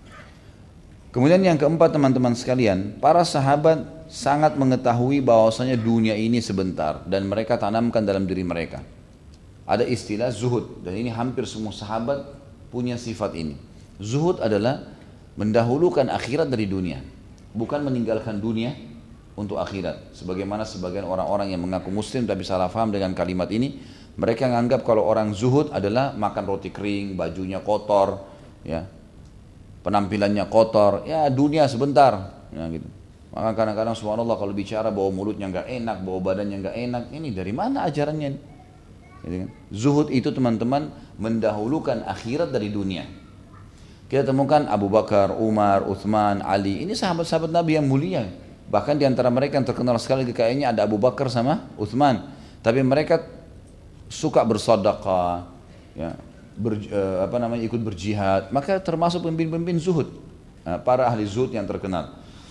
Kemudian yang keempat teman-teman sekalian, para sahabat sangat mengetahui bahwasanya dunia ini sebentar dan mereka tanamkan dalam diri mereka. Ada istilah zuhud dan ini hampir semua sahabat punya sifat ini. Zuhud adalah mendahulukan akhirat dari dunia, bukan meninggalkan dunia untuk akhirat. Sebagaimana sebagian orang-orang yang mengaku muslim tapi salah faham dengan kalimat ini, mereka menganggap kalau orang zuhud adalah makan roti kering, bajunya kotor, ya, penampilannya kotor, ya dunia sebentar, ya gitu. Maka kadang-kadang subhanallah kalau bicara bawa mulutnya nggak enak, bawa badannya nggak enak, ini dari mana ajarannya? Gitu kan? Zuhud itu teman-teman mendahulukan akhirat dari dunia. Kita temukan Abu Bakar, Umar, Uthman, Ali, ini sahabat-sahabat Nabi yang mulia. Bahkan di antara mereka yang terkenal sekali kekayaannya ada Abu Bakar sama Uthman. Tapi mereka suka bersedekah, ya, ikut berjihad. Maka termasuk pemimpin-pemimpin zuhud, para ahli zuhud yang terkenal.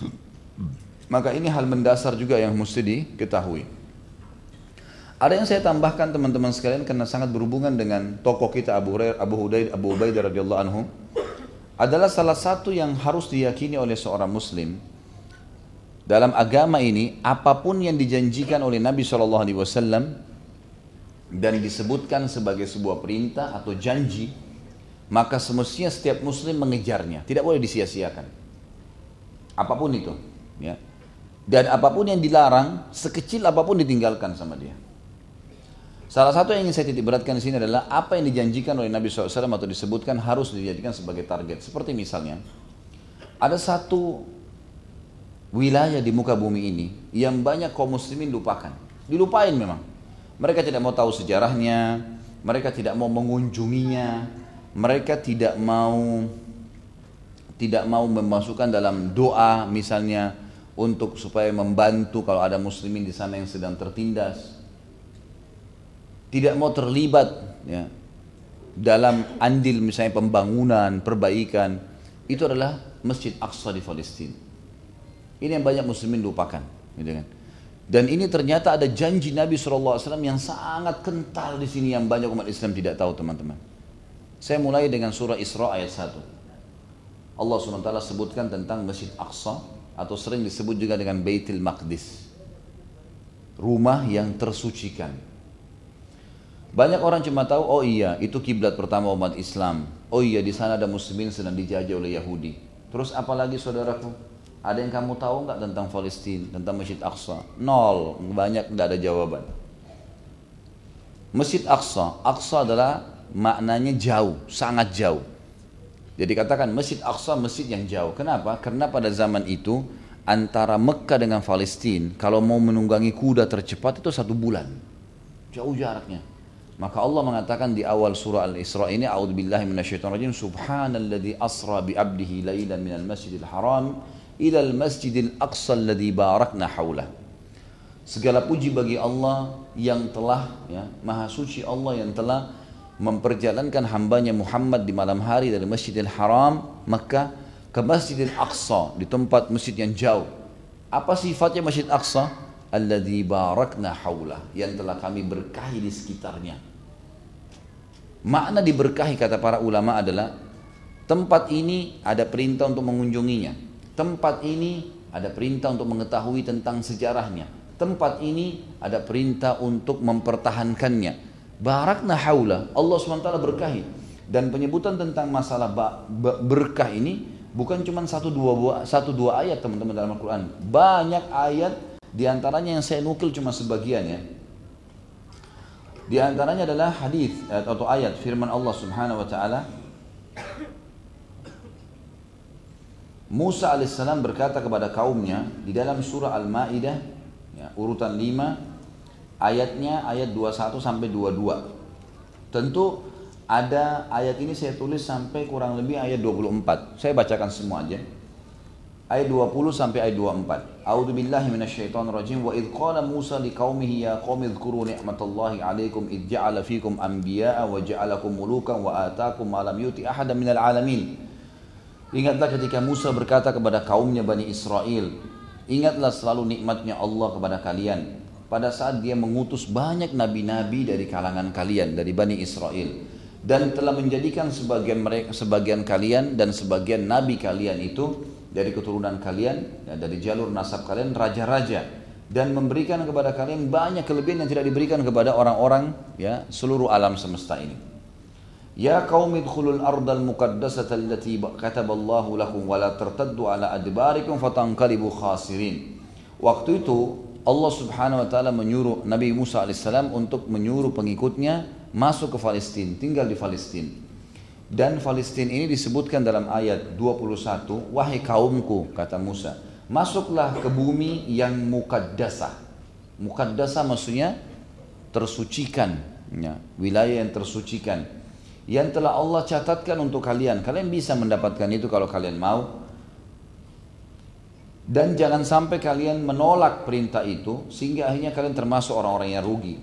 Maka ini hal mendasar juga yang mesti diketahui. Ada yang saya tambahkan teman-teman sekalian karena sangat berhubungan dengan tokoh kita Abu Ubaidah radhiyallahu anhu, adalah salah satu yang harus diyakini oleh seorang muslim. Dalam agama ini, apapun yang dijanjikan oleh Nabi SAW dan disebutkan sebagai sebuah perintah atau janji, maka semestinya setiap muslim mengejarnya, tidak boleh disia-siakan. Apapun itu, ya. Dan apapun yang dilarang, sekecil apapun ditinggalkan sama dia. Salah satu yang ingin saya titik beratkan di sini adalah apa yang dijanjikan oleh Nabi SAW atau disebutkan harus dijadikan sebagai target. Seperti misalnya, ada satu wilayah di muka bumi ini yang banyak kaum muslimin dilupain memang. Mereka tidak mau tahu sejarahnya, mereka tidak mau mengunjunginya, mereka tidak mau memasukkan dalam doa misalnya untuk supaya membantu kalau ada muslimin di sana yang sedang tertindas. Tidak mau terlibat ya, dalam andil misalnya pembangunan, perbaikan. Itu adalah Masjid Aqsa di Palestina. Ini yang banyak muslimin lupakan, gitu kan? Dan ini ternyata ada janji Nabi SAW yang sangat kental di sini yang banyak umat Islam tidak tahu, teman-teman. Saya mulai dengan surah Isra ayat 1. Allah SWT sebutkan tentang Masjid Aqsa atau sering disebut juga dengan Baitul Maqdis, rumah yang tersucikan. Banyak orang cuma tahu, oh iya itu kiblat pertama umat Islam. Oh iya di sana ada muslimin sedang dijajah oleh Yahudi. Terus apalagi saudaraku? Ada yang kamu tahu nggak tentang Palestina, tentang Masjid Aqsa? Nol, banyak tidak ada jawaban. Masjid Aqsa, Aqsa adalah maknanya jauh, sangat jauh. Jadi katakan Masjid Aqsa, masjid yang jauh. Kenapa? Karena pada zaman itu antara Mekah dengan Palestina, kalau mau menunggangi kuda tercepat itu 1 bulan, jauh jaraknya. Maka Allah mengatakan di awal surah Al-Isra ini, A'udzubillahi minasyaitonirrajim, Subhanalladzi asra bi 'abdihi lailan minal masjidil haram ilal masjidil aqsa alladzi barakna haulah. Segala puji bagi Allah yang telah, ya, maha suci Allah yang telah memperjalankan hambanya Muhammad di malam hari dari Masjidil Haram Makkah ke Masjidil Aqsa, di tempat masjid yang jauh. Apa sifatnya Masjid Aqsa? Alladzi barakna haulah, yang telah kami berkahi di sekitarnya. Makna diberkahi kata para ulama adalah tempat ini ada perintah untuk mengunjunginya. Tempat ini ada perintah untuk mengetahui tentang sejarahnya. Tempat ini ada perintah untuk mempertahankannya. Barakna haula, Allah SWT berkahi. Dan penyebutan tentang masalah berkah ini bukan cuma satu dua ayat teman-teman dalam Al-Quran. Banyak ayat, diantaranya yang saya nukil cuma sebagian ya. Di antaranya adalah hadis atau ayat firman Allah Subhanahu wa taala. Musa alaihissalam berkata kepada kaumnya di dalam surah Al-Maidah ya, urutan 5 ayatnya ayat 21 sampai 22. Tentu ada ayat ini saya tulis sampai kurang lebih ayat 24. Saya bacakan semua aja. Ayat 20 sampai ayat 24. A'udzu billahi minasyaitonir rajim wa idz qala Musa liqaumihi ya qaumi dzkuru ni'matallahi 'alaikum idz ja'ala fikum anbiya'a wa ja'alakum mulukan wa ataakum ma lam yuti ahadan minal 'alamin. Ingatlah ketika Musa berkata kepada kaumnya Bani Israel, ingatlah selalu nikmatnya Allah kepada kalian pada saat dia mengutus banyak nabi-nabi dari kalangan kalian, dari Bani Israel, dan telah menjadikan sebagian kalian dan sebagian nabi kalian itu dari keturunan kalian, ya, dari jalur nasab kalian, raja-raja, dan memberikan kepada kalian banyak kelebihan yang tidak diberikan kepada orang-orang ya seluruh alam semesta ini. Ya qaumi idkhulul ardal muqaddasata allati kataballahu lakum wa la tartaddu ala adbarikum fatanqalibu khasirin. Waktu itu Allah Subhanahu wa taala menyuruh Nabi Musa alaihissalam untuk menyuruh pengikutnya masuk ke Palestina, tinggal di Palestina. Dan Palestina ini disebutkan dalam ayat 21, wahai kaumku, kata Musa, masuklah ke bumi yang muqaddasah. Muqaddasah maksudnya tersucikan, ya, wilayah yang tersucikan, yang telah Allah catatkan untuk kalian. Kalian bisa mendapatkan itu kalau kalian mau. Dan jangan sampai kalian menolak perintah itu sehingga akhirnya kalian termasuk orang-orang yang rugi.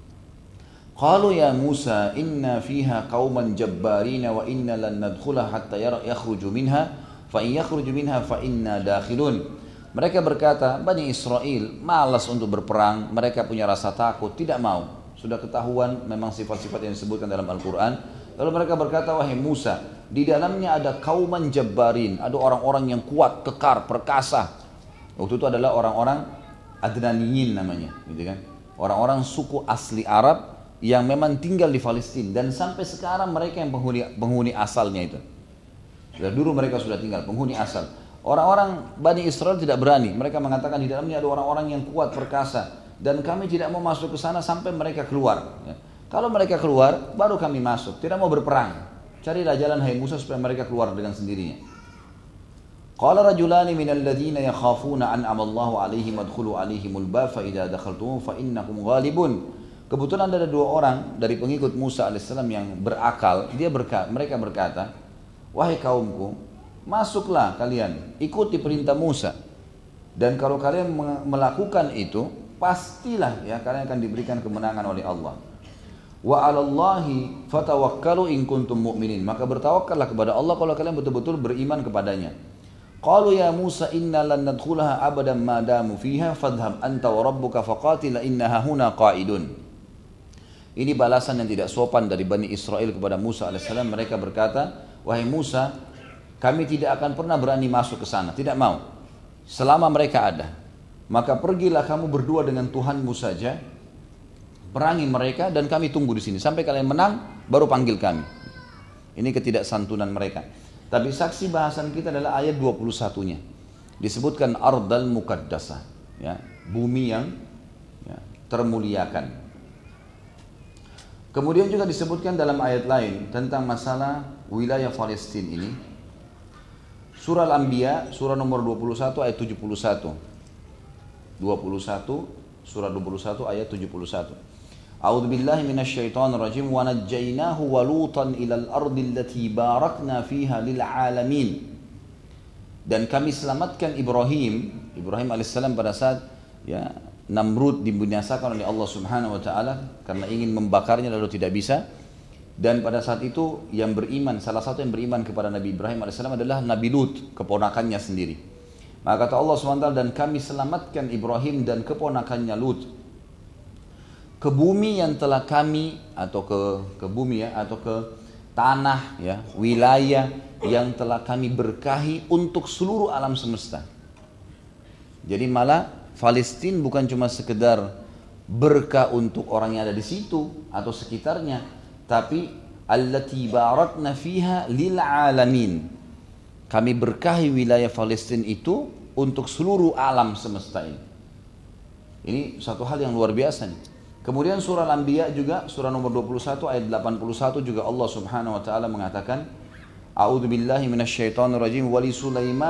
Qalu ya Musa inna fiha qauman jabbarina wa inna lan nadkhulaha hatta yakhruju minha fa in yakhruju minha fa inna dakhilun. Mereka berkata, Bani Israel malas untuk berperang, mereka punya rasa takut, tidak mau. Sudah ketahuan memang sifat-sifat yang disebutkan dalam Al-Quran. Lalu mereka berkata, wahai Musa, di dalamnya ada kauman jabbarin, ada orang-orang yang kuat, kekar, perkasa. Waktu itu adalah orang-orang Adnaniyin namanya, gitu kan? Orang-orang suku asli Arab yang memang tinggal di Palestina dan sampai sekarang mereka yang penghuni asalnya itu. Sudah dulu mereka sudah tinggal penghuni asal. Orang-orang Bani Israel tidak berani. Mereka mengatakan di dalamnya ada orang-orang yang kuat, perkasa, dan kami tidak mau masuk ke sana sampai mereka keluar. Ya. Kalau mereka keluar, baru kami masuk. Tidak mau berperang. Carilah jalan hai Musa supaya mereka keluar dengan sendirinya. Qala rajulani minal ladzina yakhafuna an'ama Allahu 'alaihim adkhulu 'alaihimul bab fa idza dakhaltum fa innakum ghalibun. Kebetulan ada dua orang dari pengikut Musa alaihissalam yang berakal. Mereka berkata, wahai kaumku, masuklah kalian, ikuti perintah Musa. Dan kalau kalian melakukan itu, pastilah ya kalian akan diberikan kemenangan oleh Allah. Wa 'alallahi fatawakkalu in kuntum mu'minin. Maka bertawakkallah kepada Allah kalau kalian betul-betul beriman kepadanya. Qalu ya Musa inna lan nadkhulaha abadan ma damu fiha fadhhab anta wa rabbuka faqatila innaha huna qa'idun. Ini balasan yang tidak sopan dari Bani Israel kepada Musa alaihissalam. Mereka berkata, wahai Musa, kami tidak akan pernah berani masuk ke sana, tidak mau. Selama mereka ada, maka pergilah kamu berdua dengan Tuhanmu saja, perangi mereka dan kami tunggu di sini sampai kalian menang, baru panggil kami. Ini ketidaksantunan mereka. Tapi saksi bahasan kita adalah ayat 21-nya. Disebutkan ardal muqaddasah, ya, bumi yang ya, termuliakan. Kemudian juga disebutkan dalam ayat lain tentang masalah wilayah Palestina ini. Surah Al-Anbiya, surah nomor 21 ayat 71. 21, surah 21 ayat 71. A'udzu billahi minasyaitonir rajim wa najjaynahu wa lutan ilal ardi allati barakna fiha lil alamin. Dan kami selamatkan Ibrahim alaihissalam pada saat ya Namrud dibinasakan oleh Allah Subhanahu wa taala karena ingin membakarnya lalu tidak bisa. Dan pada saat itu yang beriman, salah satu yang beriman kepada Nabi Ibrahim alaihissalam adalah Nabi Lut, keponakannya sendiri. Maka kata Allah SWT, dan kami selamatkan Ibrahim dan keponakannya Lut ke bumi yang telah kami, atau ke bumi ya, atau ke tanah ya, wilayah yang telah kami berkahi untuk seluruh alam semesta. Jadi malah Palestina bukan cuma sekedar berkah untuk orang yang ada di situ atau sekitarnya, tapi allati barakna fiha lil alamin. Kami berkahi wilayah Palestina itu untuk seluruh alam semesta ini. Ini satu hal yang luar biasa nih. Kemudian surah Al-Anbiya juga, surah nomor 21 ayat 81 juga Allah Subhanahu wa taala mengatakan, A'udzu billahi minasyaitonir rajim wa li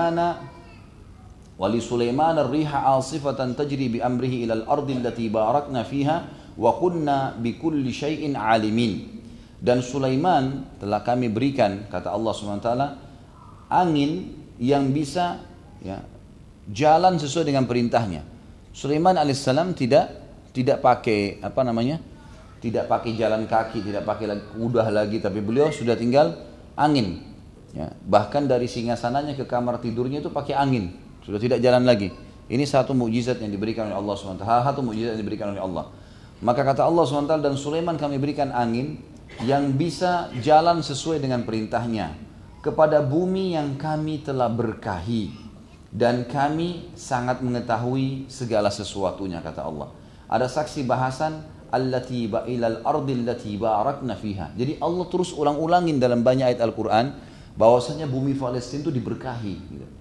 Sulaiman ar-riha 'asifatan tajri bi amrihi ila al-ardi allati barakna fiha wa kunna bi kulli syai'in 'alimin. Dan Sulaiman telah kami berikan, kata Allah Subhanahu wa taala, angin yang bisa ya, jalan sesuai dengan perintahnya. Sulaiman alaihissalam tidak pakai tidak pakai jalan kaki, tidak pakai kuda lagi, tapi beliau sudah tinggal angin. Ya, bahkan dari singgasananya ke kamar tidurnya itu pakai angin, sudah tidak jalan lagi. Ini satu mukjizat yang diberikan oleh Allah SWT. Satu mukjizat yang diberikan oleh Allah. Maka kata Allah SWT, dan Sulaiman kami berikan angin yang bisa jalan sesuai dengan perintahnya kepada bumi yang kami telah berkahi, dan kami sangat mengetahui segala sesuatunya, kata Allah. Ada saksi bahasan allati ilal ardi allati barakna fiha. Jadi Allah terus ulang-ulangin dalam banyak ayat Al-Qur'an bahwasanya bumi Palestina itu diberkahi.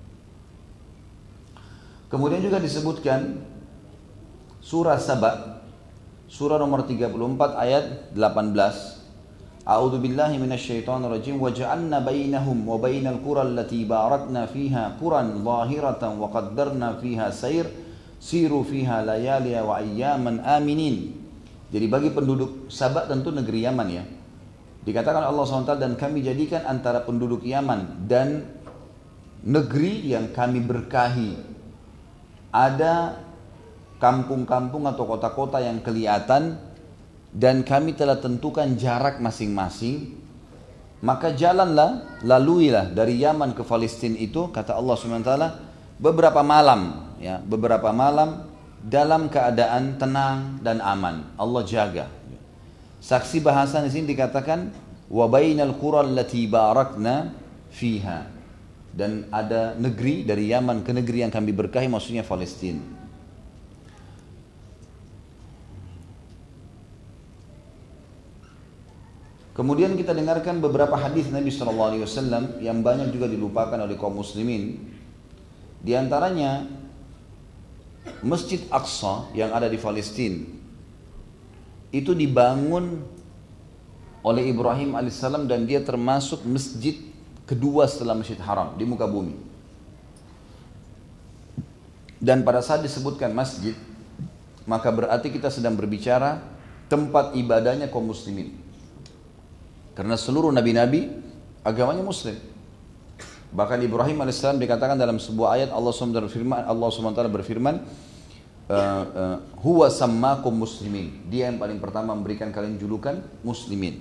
Kemudian juga disebutkan surah Saba, surah nomor 34 ayat 18. A'udzu billahi minasyaitonir rajim wa ja'alna bainahum wa bainal qura allati barakna fiha quran zahiratan wa qaddarna fiha siru fiha layaliya wa ayyaman aminin. Jadi bagi penduduk Saba, tentu negeri Yaman ya, dikatakan Allah SWT, dan kami jadikan antara penduduk Yaman dan negeri yang kami berkahi ada kampung-kampung atau kota-kota yang kelihatan, dan kami telah tentukan jarak masing-masing. Maka jalanlah, laluilah dari Yaman ke Palestina itu, kata Allah SWT, beberapa malam ya, beberapa malam dalam keadaan tenang dan aman. Allah jaga. Saksi bahasan di sini dikatakan wa bainal qura allati barakna fiha, dan ada negeri dari Yaman ke negeri yang kami berkahi, maksudnya Palestina. Kemudian kita dengarkan beberapa hadis Nabi SAW yang banyak juga dilupakan oleh kaum muslimin. Di antaranya Masjid Aqsa yang ada di Palestina itu dibangun oleh Ibrahim alaihissalam, dan dia termasuk masjid kedua setelah Masjid Haram di muka bumi. Dan pada saat disebutkan masjid, maka berarti kita sedang berbicara tempat ibadahnya kaum muslimin. Karena seluruh nabi-nabi agamanya muslim. Bahkan Ibrahim alaihissalam dikatakan dalam sebuah ayat Allah SWT berfirman, huwa sammakum muslimin, dia yang paling pertama memberikan kalian julukan muslimin.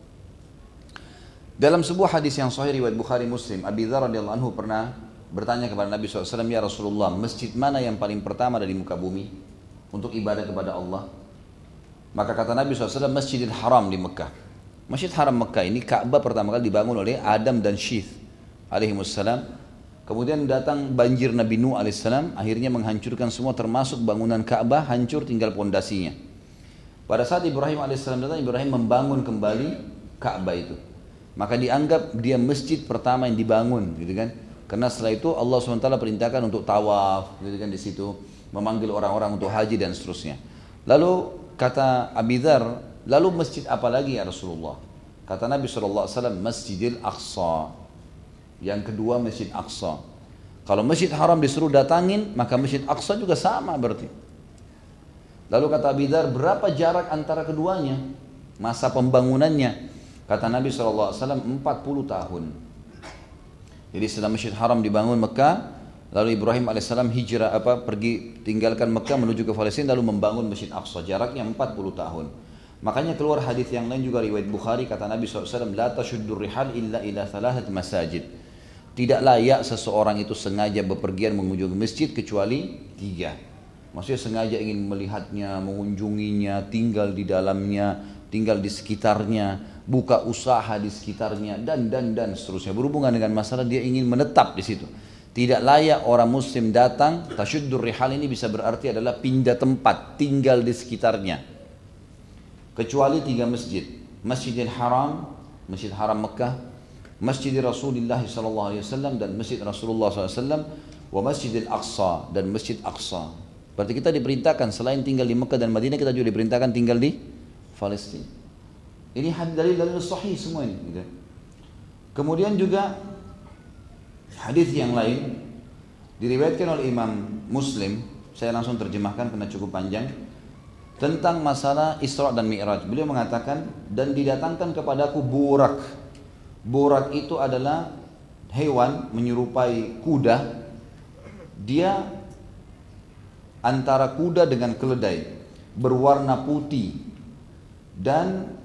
Dalam sebuah hadis yang sahih riwayat Bukhari Muslim, Abi Dzar radhiyallahu anhu pernah bertanya kepada Nabi SAW, ya Rasulullah, masjid mana yang paling pertama dari muka bumi untuk ibadah kepada Allah? Maka kata Nabi SAW, Masjidil Haram di Mekah. Masjid Haram Mekah ini Ka'bah pertama kali dibangun oleh Adam dan Syith alaihimussalam. Kemudian datang banjir Nabi Nuh alaihissalam, akhirnya menghancurkan semua termasuk bangunan Ka'bah, hancur tinggal pondasinya. Pada saat Ibrahim alaihissalam datang, Ibrahim membangun kembali Ka'bah itu. Maka dianggap dia masjid pertama yang dibangun, gitu kan? Karena setelah itu Allah SWT perintahkan untuk tawaf, gitu kan, di situ memanggil orang-orang untuk haji dan seterusnya. Lalu kata Abi Dzar, lalu masjid apa lagi ya Rasulullah? Kata Nabi SAW, Masjidil Aqsa. Yang kedua Masjid Aqsa. Kalau Masjid Haram disuruh datangin, maka Masjid Aqsa juga sama berarti. Lalu kata Abi Dzar, berapa jarak antara keduanya? Masa pembangunannya? Kata Nabi SAW, 40 tahun. Jadi setelah Masjid Haram dibangun Mekah, lalu Ibrahim alaihissalam hijrah pergi tinggalkan Mekah menuju ke Palestina, lalu membangun Masjid Aqsa. Jaraknya 40 tahun. Makanya keluar hadis yang lain juga riwayat Bukhari, kata Nabi SAW, la tashuddur rihal illa ila thalathat masajid. Tidak layak seseorang itu sengaja bepergian mengunjungi masjid kecuali 3. Maksudnya sengaja ingin melihatnya, mengunjunginya, tinggal di dalamnya, tinggal di sekitarnya, buka usaha di sekitarnya, dan seterusnya. Berhubungan dengan masalah dia ingin menetap di situ. Tidak layak orang muslim datang. Tasyuddur rihal ini bisa berarti adalah pindah tempat, tinggal di sekitarnya. Kecuali 3 masjid. Masjidil Haram, Masjid Haram Mekah, Masjid Rasulullah SAW dan Masjid Rasulullah SAW, wa Masjidil Aqsa dan Masjid Aqsa. Berarti kita diperintahkan selain tinggal di Mekah dan Madinah, kita juga diperintahkan tinggal di Palestina. Ini dalil-dalil sahih semua ini. Gitu. Kemudian juga hadis yang lain diriwayatkan oleh Imam Muslim, saya langsung terjemahkan karena cukup panjang, tentang masalah Isra dan Mi'raj. Beliau mengatakan, dan didatangkan kepadaku burak. Burak itu adalah hewan menyerupai kuda. Dia antara kuda dengan keledai, berwarna putih dan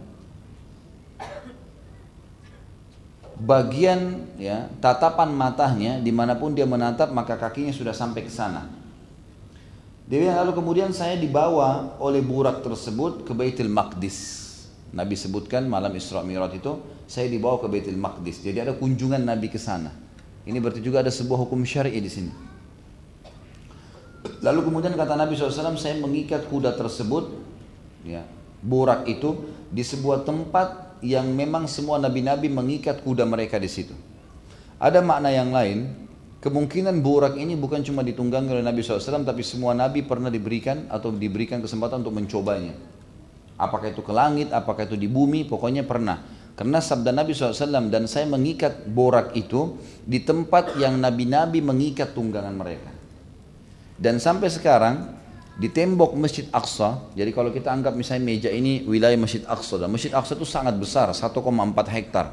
bagian tatapan matanya dimanapun dia menatap maka kakinya sudah sampai ke sana. Dia bilang, lalu kemudian saya dibawa oleh burak tersebut ke Baitul Maqdis. Nabi sebutkan malam Isra Mi'raj itu saya dibawa ke Baitul Maqdis. Jadi ada kunjungan Nabi ke sana. Ini berarti juga ada sebuah hukum syar'i di sini. Lalu kemudian kata Nabi SAW, saya mengikat kuda tersebut, burak itu di sebuah tempat yang memang semua nabi-nabi mengikat kuda mereka di situ. Ada makna yang lain. Kemungkinan burak ini bukan cuma ditunggangi oleh Nabi SAW, tapi semua Nabi pernah diberikan kesempatan untuk mencobanya. Apakah itu ke langit, apakah itu di bumi, pokoknya pernah. Karena sabda Nabi SAW, dan saya mengikat burak itu di tempat yang Nabi-Nabi mengikat tunggangan mereka. Dan sampai sekarang, di tembok Masjid Aqsa, jadi kalau kita anggap misalnya meja ini wilayah Masjid Aqsa, dan Masjid Aqsa itu sangat besar, 1,4 hektar.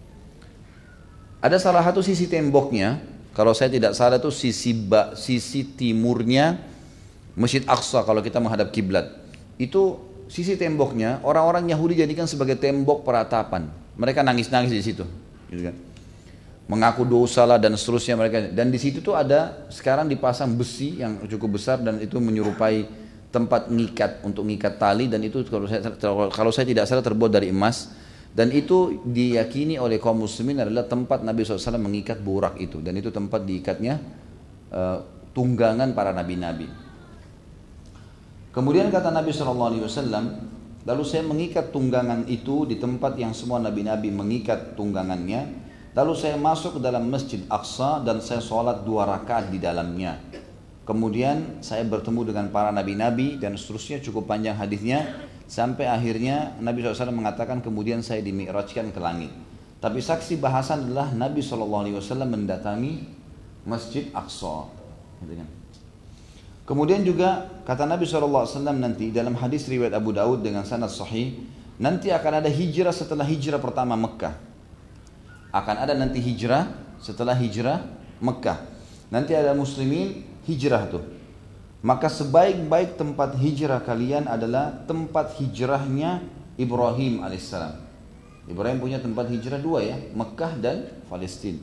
Ada salah satu sisi temboknya, kalau saya tidak salah itu sisi timurnya Masjid Aqsa kalau kita menghadap kiblat. Itu sisi temboknya orang-orang Yahudi jadikan sebagai tembok peratapan. Mereka nangis-nangis di situ, gitu kan. Mengaku dosa lah dan seterusnya mereka. Dan di situ tuh ada sekarang dipasang besi yang cukup besar dan itu menyerupai tempat ngikat untuk ngikat tali, dan itu kalau saya tidak salah terbuat dari emas. Dan itu diyakini oleh kaum muslimin adalah tempat Nabi SAW mengikat burak itu. Dan itu tempat diikatnya tunggangan para nabi-nabi. Kemudian kata Nabi SAW, lalu saya mengikat tunggangan itu di tempat yang semua nabi-nabi mengikat tunggangannya. Lalu saya masuk ke dalam Masjid Aqsa dan saya sholat 2 rakaat di dalamnya. Kemudian saya bertemu dengan para nabi-nabi dan seterusnya, cukup panjang hadisnya. Sampai akhirnya Nabi SAW mengatakan kemudian saya dimi'rajkan ke langit. Tapi saksi bahasan adalah Nabi SAW mendatangi Masjid Aqsa. Kemudian juga kata Nabi SAW nanti dalam hadis riwayat Abu Daud dengan sanad sahih, nanti akan ada hijrah setelah hijrah pertama Mekah. Akan ada nanti hijrah setelah hijrah Mekah. Nanti ada muslimin hijrah tuh. Maka sebaik-baik tempat hijrah kalian adalah tempat hijrahnya Ibrahim alaihissalam. Ibrahim punya tempat hijrah 2 Mekah dan Palestina.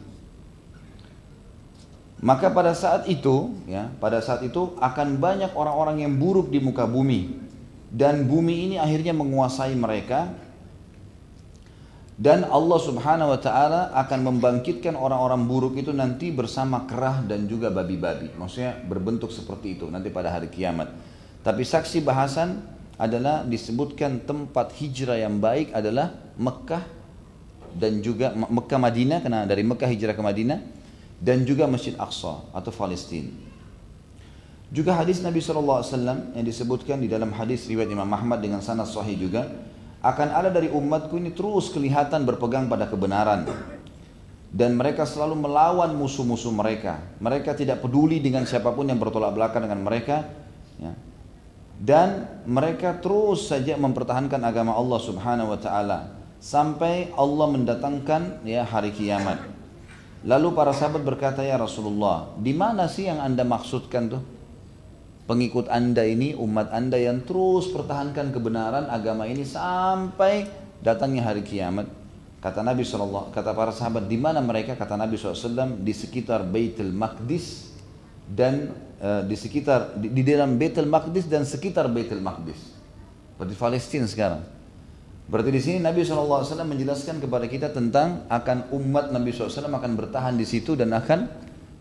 Maka pada saat itu akan banyak orang-orang yang buruk di muka bumi, dan bumi ini akhirnya menguasai mereka. Dan Allah Subhanahu wa taala akan membangkitkan orang-orang buruk itu nanti bersama kerah dan juga babi-babi. Maksudnya berbentuk seperti itu nanti pada hari kiamat. Tapi saksi bahasan adalah disebutkan tempat hijrah yang baik adalah Mekah dan juga Mekah Madinah, karena dari Mekah hijrah ke Madinah, dan juga Masjid Aqsa atau Palestina. Juga hadis Nabi SAW yang disebutkan di dalam hadis riwayat Imam Ahmad dengan sanad sahih juga, akan ada dari umatku ini terus kelihatan berpegang pada kebenaran, dan mereka selalu melawan musuh-musuh mereka. Mereka tidak peduli dengan siapapun yang bertolak belakang dengan mereka, dan mereka terus saja mempertahankan agama Allah Subhanahu wa taala sampai Allah mendatangkan hari kiamat. Lalu para sahabat berkata, ya Rasulullah, di mana sih yang Anda maksudkan tuh? Pengikut Anda ini, umat Anda yang terus pertahankan kebenaran agama ini sampai datangnya hari kiamat. Kata Nabi SAW, kata para sahabat, di mana mereka? Kata Nabi SAW, di sekitar Baitul Maqdis dan di dalam Baitul Maqdis dan sekitar Baitul Maqdis. Berarti Palestina sekarang. Berarti di sini Nabi SAW menjelaskan kepada kita tentang akan umat Nabi SAW akan bertahan di situ dan akan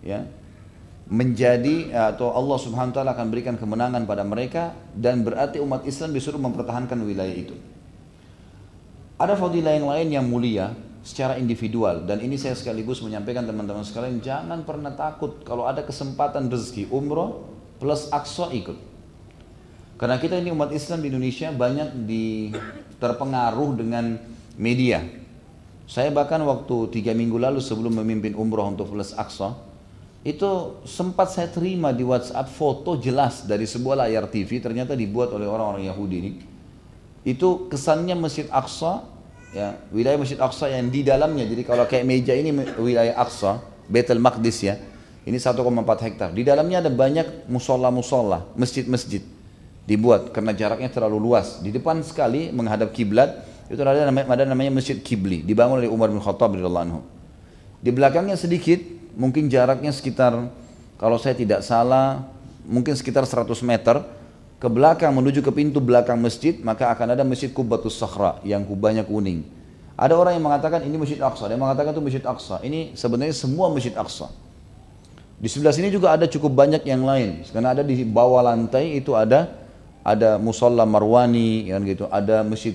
ya, menjadi atau Allah Subhanahu wa taala akan berikan kemenangan pada mereka, dan berarti umat Islam disuruh mempertahankan wilayah itu. Ada fadilah yang lain yang mulia secara individual, dan ini saya sekaligus menyampaikan teman-teman sekalian, jangan pernah takut kalau ada kesempatan rezeki umroh plus Aqsa ikut. Karena kita ini umat Islam di Indonesia banyak terpengaruh dengan media. Saya bahkan waktu 3 minggu lalu sebelum memimpin umroh untuk plus Aqsa, itu sempat saya terima di WhatsApp foto jelas dari sebuah layar TV, ternyata dibuat oleh orang-orang Yahudi ini. Itu kesannya Masjid Aqsa, ya, wilayah Masjid Aqsa yang di dalamnya, jadi kalau kayak meja ini wilayah Aqsa, Baitul Maqdis ya, ini 1,4 hektar. Di dalamnya ada banyak musola-musola, masjid-masjid dibuat karena jaraknya terlalu luas. Di depan sekali menghadap kiblat itu ada namanya Masjid Kibli, dibangun oleh Umar bin Khattab radhiyallahu anhu. Di belakangnya sedikit, mungkin jaraknya sekitar, kalau saya tidak salah, mungkin sekitar 100 meter ke belakang menuju ke pintu belakang masjid, maka akan ada Masjid Qubbatus Sakhra yang kubahnya kuning. Ada orang yang mengatakan ini Masjid Aqsa, dia mengatakan itu Masjid Aqsa. Ini sebenarnya semua Masjid Aqsa. Di sebelah sini juga ada cukup banyak yang lain, karena ada di bawah lantai itu ada musola Marwani, kan gitu. Ada masjid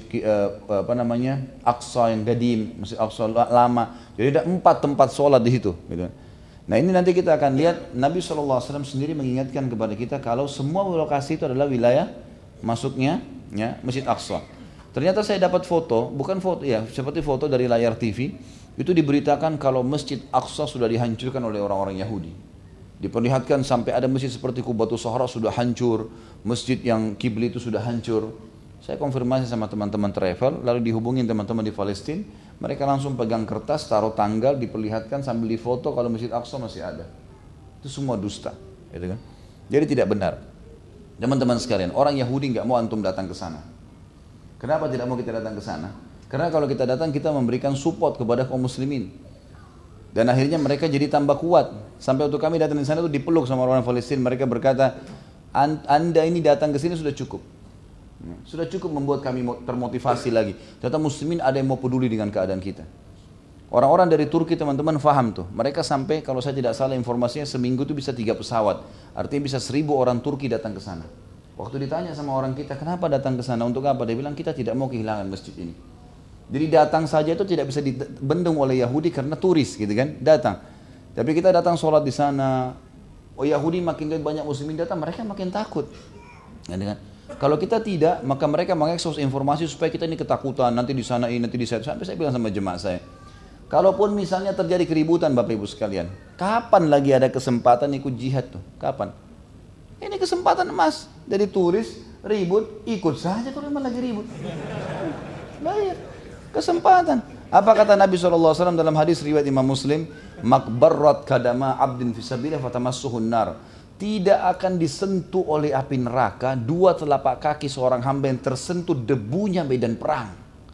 Aqsa yang gadim, Masjid Aqsa lama. Jadi ada 4 tempat sholat di situ. Gitu. Nah ini nanti kita akan lihat Nabi SAW sendiri mengingatkan kepada kita kalau semua lokasi itu adalah wilayah masuknya ya, Masjid Aqsa. Ternyata saya dapat foto, bukan foto ya, seperti foto dari layar TV, itu diberitakan kalau Masjid Aqsa sudah dihancurkan oleh orang-orang Yahudi. Diperlihatkan sampai ada masjid seperti Qubbatus Sakhra sudah hancur, masjid yang kibli itu sudah hancur. Saya konfirmasi sama teman-teman travel, lalu dihubungin teman-teman di Palestina, mereka langsung pegang kertas, taruh tanggal, diperlihatkan sambil difoto kalau Masjid Aqsa masih ada. Itu semua dusta, gitu kan? Jadi tidak benar. Teman-teman sekalian, orang Yahudi nggak mau antum datang ke sana. Kenapa tidak mau kita datang ke sana? Karena kalau kita datang kita memberikan support kepada kaum muslimin. Dan akhirnya mereka jadi tambah kuat. Sampai waktu kami datang di sana itu dipeluk sama orang Palestina, mereka berkata, Anda ini datang ke sini sudah cukup. Sudah cukup membuat kami termotivasi lagi. Ternyata muslimin ada yang mau peduli dengan keadaan kita. Orang-orang dari Turki teman-teman faham tuh. Mereka sampai kalau saya tidak salah informasinya seminggu itu bisa 3 pesawat. Artinya bisa 1000 orang Turki datang ke sana. Waktu ditanya sama orang kita, kenapa datang ke sana? Untuk apa? Dia bilang kita tidak mau kehilangan masjid ini. Jadi datang saja itu tidak bisa dibendung oleh Yahudi karena turis gitu kan. Datang. Tapi kita datang sholat di sana. Oh Yahudi makin lihat banyak muslimin datang, mereka makin takut. Gitu kan? Kalau kita tidak, maka mereka mengekspos informasi supaya kita ini ketakutan, nanti di sana ini, nanti di sana. Sampai saya bilang sama jemaah saya, kalaupun misalnya terjadi keributan Bapak Ibu sekalian, kapan lagi ada kesempatan ikut jihad tuh? Kapan? Ini kesempatan emas. Dari turis, ribut, ikut saja kalau memang lagi ribut. Bayar. Kesempatan. Apa kata Nabi SAW dalam hadis riwayat Imam Muslim? Makbarrat kadama abdin fisabilillah fatamassuhun nar. Tidak akan disentuh oleh api neraka 2 telapak kaki seorang hamba yang tersentuh debunya medan perang.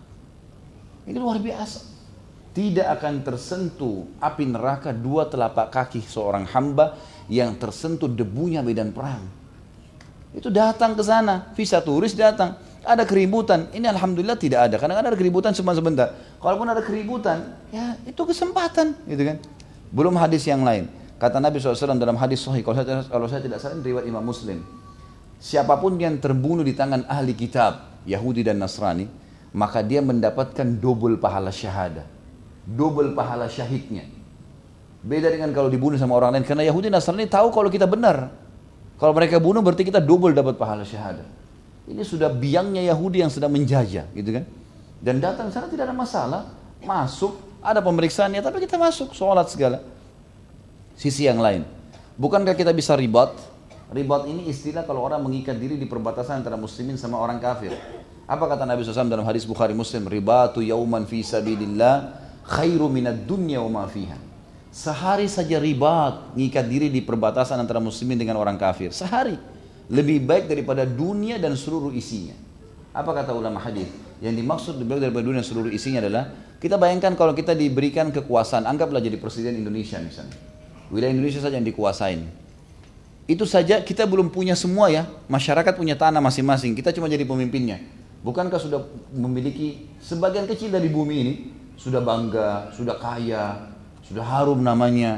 Ini luar biasa. Tidak akan tersentuh api neraka 2 telapak kaki seorang hamba yang tersentuh debunya medan perang. Itu datang ke sana, visa turis datang. Ada keributan, ini alhamdulillah tidak ada. Kadang-kadang ada keributan cuma sebentar. Kalaupun ada keributan, ya itu kesempatan, gitu kan. Belum hadis yang lain. Kata Nabi SAW dalam hadis sahih, kalau saya tidak salah riwayat Imam Muslim, siapapun yang terbunuh di tangan ahli kitab, Yahudi dan Nasrani, maka dia mendapatkan double pahala syahadah, double pahala syahidnya. Beda dengan kalau dibunuh sama orang lain, karena Yahudi dan Nasrani tahu kalau kita benar. Kalau mereka bunuh berarti kita double dapat pahala syahadah. Ini sudah biangnya Yahudi yang sedang menjajah, gitu kan? Dan datang sana tidak ada masalah, masuk, ada pemeriksaannya, tapi kita masuk, sholat segala. Sisi yang lain, bukankah kita bisa ribat? Ribat ini istilah kalau orang mengikat diri di perbatasan antara muslimin sama orang kafir. Apa kata Nabi SAW dalam hadis Bukhari Muslim? Ribatu yauman fi sabilillah khairu minad dunya wa ma fiha. Sehari saja ribat, mengikat diri di perbatasan antara muslimin dengan orang kafir. Sehari lebih baik daripada dunia dan seluruh isinya. Apa kata ulama hadis? Yang dimaksud lebih baik daripada dunia dan seluruh isinya adalah, kita bayangkan kalau kita diberikan kekuasaan, anggaplah jadi presiden Indonesia misalnya. Wilayah Indonesia saja yang dikuasain. Itu saja kita belum punya semua ya. Masyarakat punya tanah masing-masing. Kita cuma jadi pemimpinnya. Bukankah sudah memiliki sebagian kecil dari bumi ini? Sudah bangga, sudah kaya, sudah harum namanya.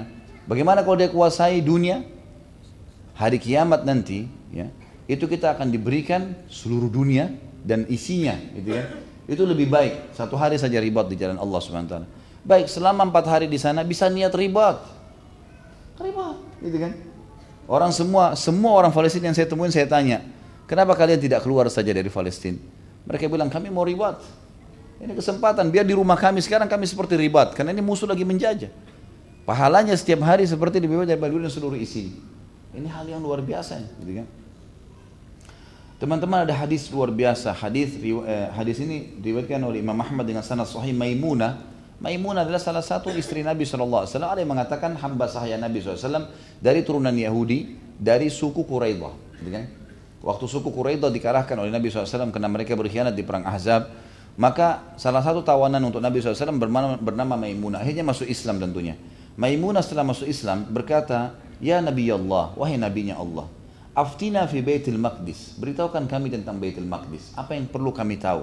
Bagaimana kalau dia kuasai dunia? Hari kiamat nanti, ya, itu kita akan diberikan seluruh dunia dan isinya, gitu kan? Itu lebih baik satu hari saja ribat di jalan Allah Subhanahu Wa Taala. Baik, selama 4 hari di sana bisa niat ribat, gitu kan? Orang semua orang Palestina yang saya temuin saya tanya, kenapa kalian tidak keluar saja dari Palestina? Mereka bilang kami mau ribat. Ini kesempatan, biar di rumah kami sekarang kami seperti ribat, karena ini musuh lagi menjajah. Pahalanya setiap hari seperti lebih banyak daripada dunia seluruh isi. Ini hal yang luar biasa, gitu kan? Teman-teman, ada hadis luar biasa. Hadis ini diriwayatkan oleh Imam Ahmad dengan sanad sahih. Maimunah adalah salah satu istri Nabi SAW. Ada yang mengatakan hamba sahaya Nabi SAW dari turunan Yahudi, dari suku Quraidah. Gitu kan? Waktu suku Quraidah dikalahkan oleh Nabi SAW karena mereka berkhianat di perang Ahzab, maka salah satu tawanan untuk Nabi SAW bernama Maimunah. Akhirnya masuk Islam tentunya. Maimunah setelah masuk Islam berkata, Ya Nabi Allah, wahai Nabinya Allah, aftina fi Baitul Maqdis, beritahukan kami tentang Baitul Maqdis, apa yang perlu kami tahu?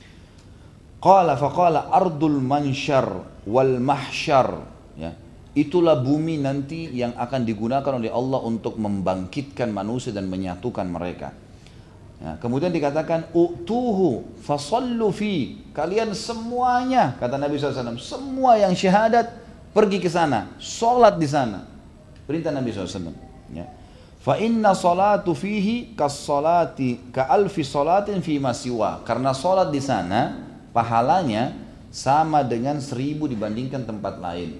Faqala ardul mansyar wal mahsyar, ya. Itulah bumi nanti yang akan digunakan oleh Allah untuk membangkitkan manusia dan menyatukan mereka. Ya, kemudian dikatakan utuhu fasallu fi, kalian semuanya, kata Nabi SAW, semua yang syahadat pergi ke sana, sholat di sana. Perintah Nabi SAW. Ya. Fa inna salatu fihi kas salati ka alfi salatin fi masiwa, karena sholat di sana pahalanya sama dengan 1000 dibandingkan tempat lain.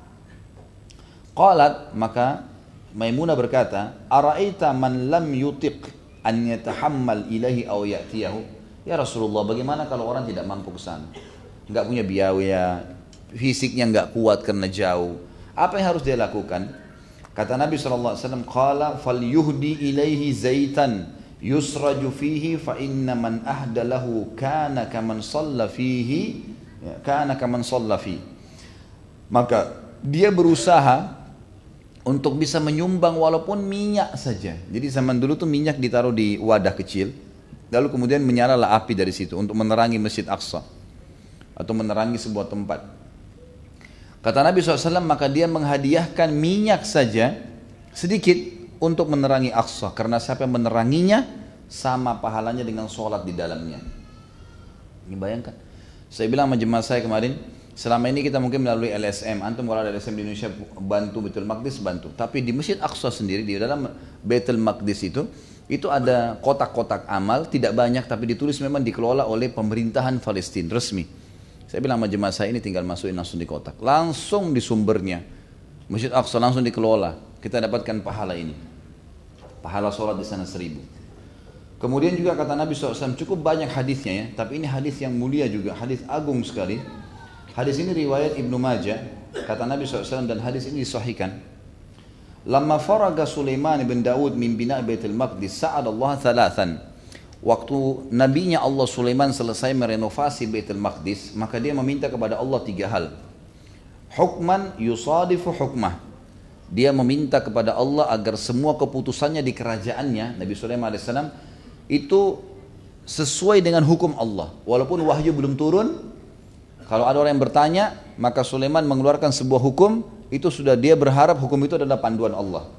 Qalat, maka Maimunah berkata, Ara'aita man lam yutiq an yatahammal ilahi aw ya'tiyahu. Ya Rasulullah, bagaimana kalau orang tidak mampu ke sana? Enggak punya biaya, fisiknya enggak kuat karena jauh. Apa yang harus dia lakukan? Kata Nabi SAW, Qala falyuhdi ilaihi zaitan yusraju fihi fa inna man ahda lahu kana kaman shalla fihi, kana kaman shalla fi. Maka dia berusaha untuk bisa menyumbang walaupun minyak saja. Jadi zaman dulu tuh minyak ditaruh di wadah kecil, lalu kemudian menyalalah api dari situ untuk menerangi Masjid Aqsa atau menerangi sebuah tempat. Kata Nabi SAW, maka dia menghadiahkan minyak saja sedikit untuk menerangi Aqsa, karena siapa yang meneranginya sama pahalanya dengan sholat di dalamnya. Ini bayangkan, saya bilang sama jemaah saya kemarin, selama ini kita mungkin melalui LSM, antum kalau ada LSM di Indonesia bantu Baitul Maqdis bantu, tapi di Masjid Aqsa sendiri, di dalam Baitul Maqdis itu ada kotak-kotak amal, tidak banyak tapi ditulis memang dikelola oleh pemerintahan Palestina resmi. Saya bilang sama jemaah saya, ini tinggal masukin langsung di kotak, langsung di sumbernya Masjid Aqsa langsung dikelola, kita dapatkan pahala ini. Pahala sholat di sana 1000. Kemudian juga kata Nabi SAW, cukup banyak hadisnya ya, tapi ini hadis yang mulia juga, hadis agung sekali. Hadis ini riwayat Ibnu Majah, kata Nabi SAW, dan hadis ini disahihkan. Lamma faraga Sulaiman bin Daud min bina' Baitul Maqdis sa'adallah thalathan. Waktu nabinya Allah Sulaiman selesai merenovasi Baitul Maqdis, maka dia meminta kepada Allah 3 hal. Hukman yusadifu hukmah. Dia meminta kepada Allah agar semua keputusannya di kerajaannya, Nabi Sulaiman AS, itu sesuai dengan hukum Allah. Walaupun wahyu belum turun, kalau ada orang yang bertanya, maka Sulaiman mengeluarkan sebuah hukum, itu sudah dia berharap hukum itu adalah panduan Allah.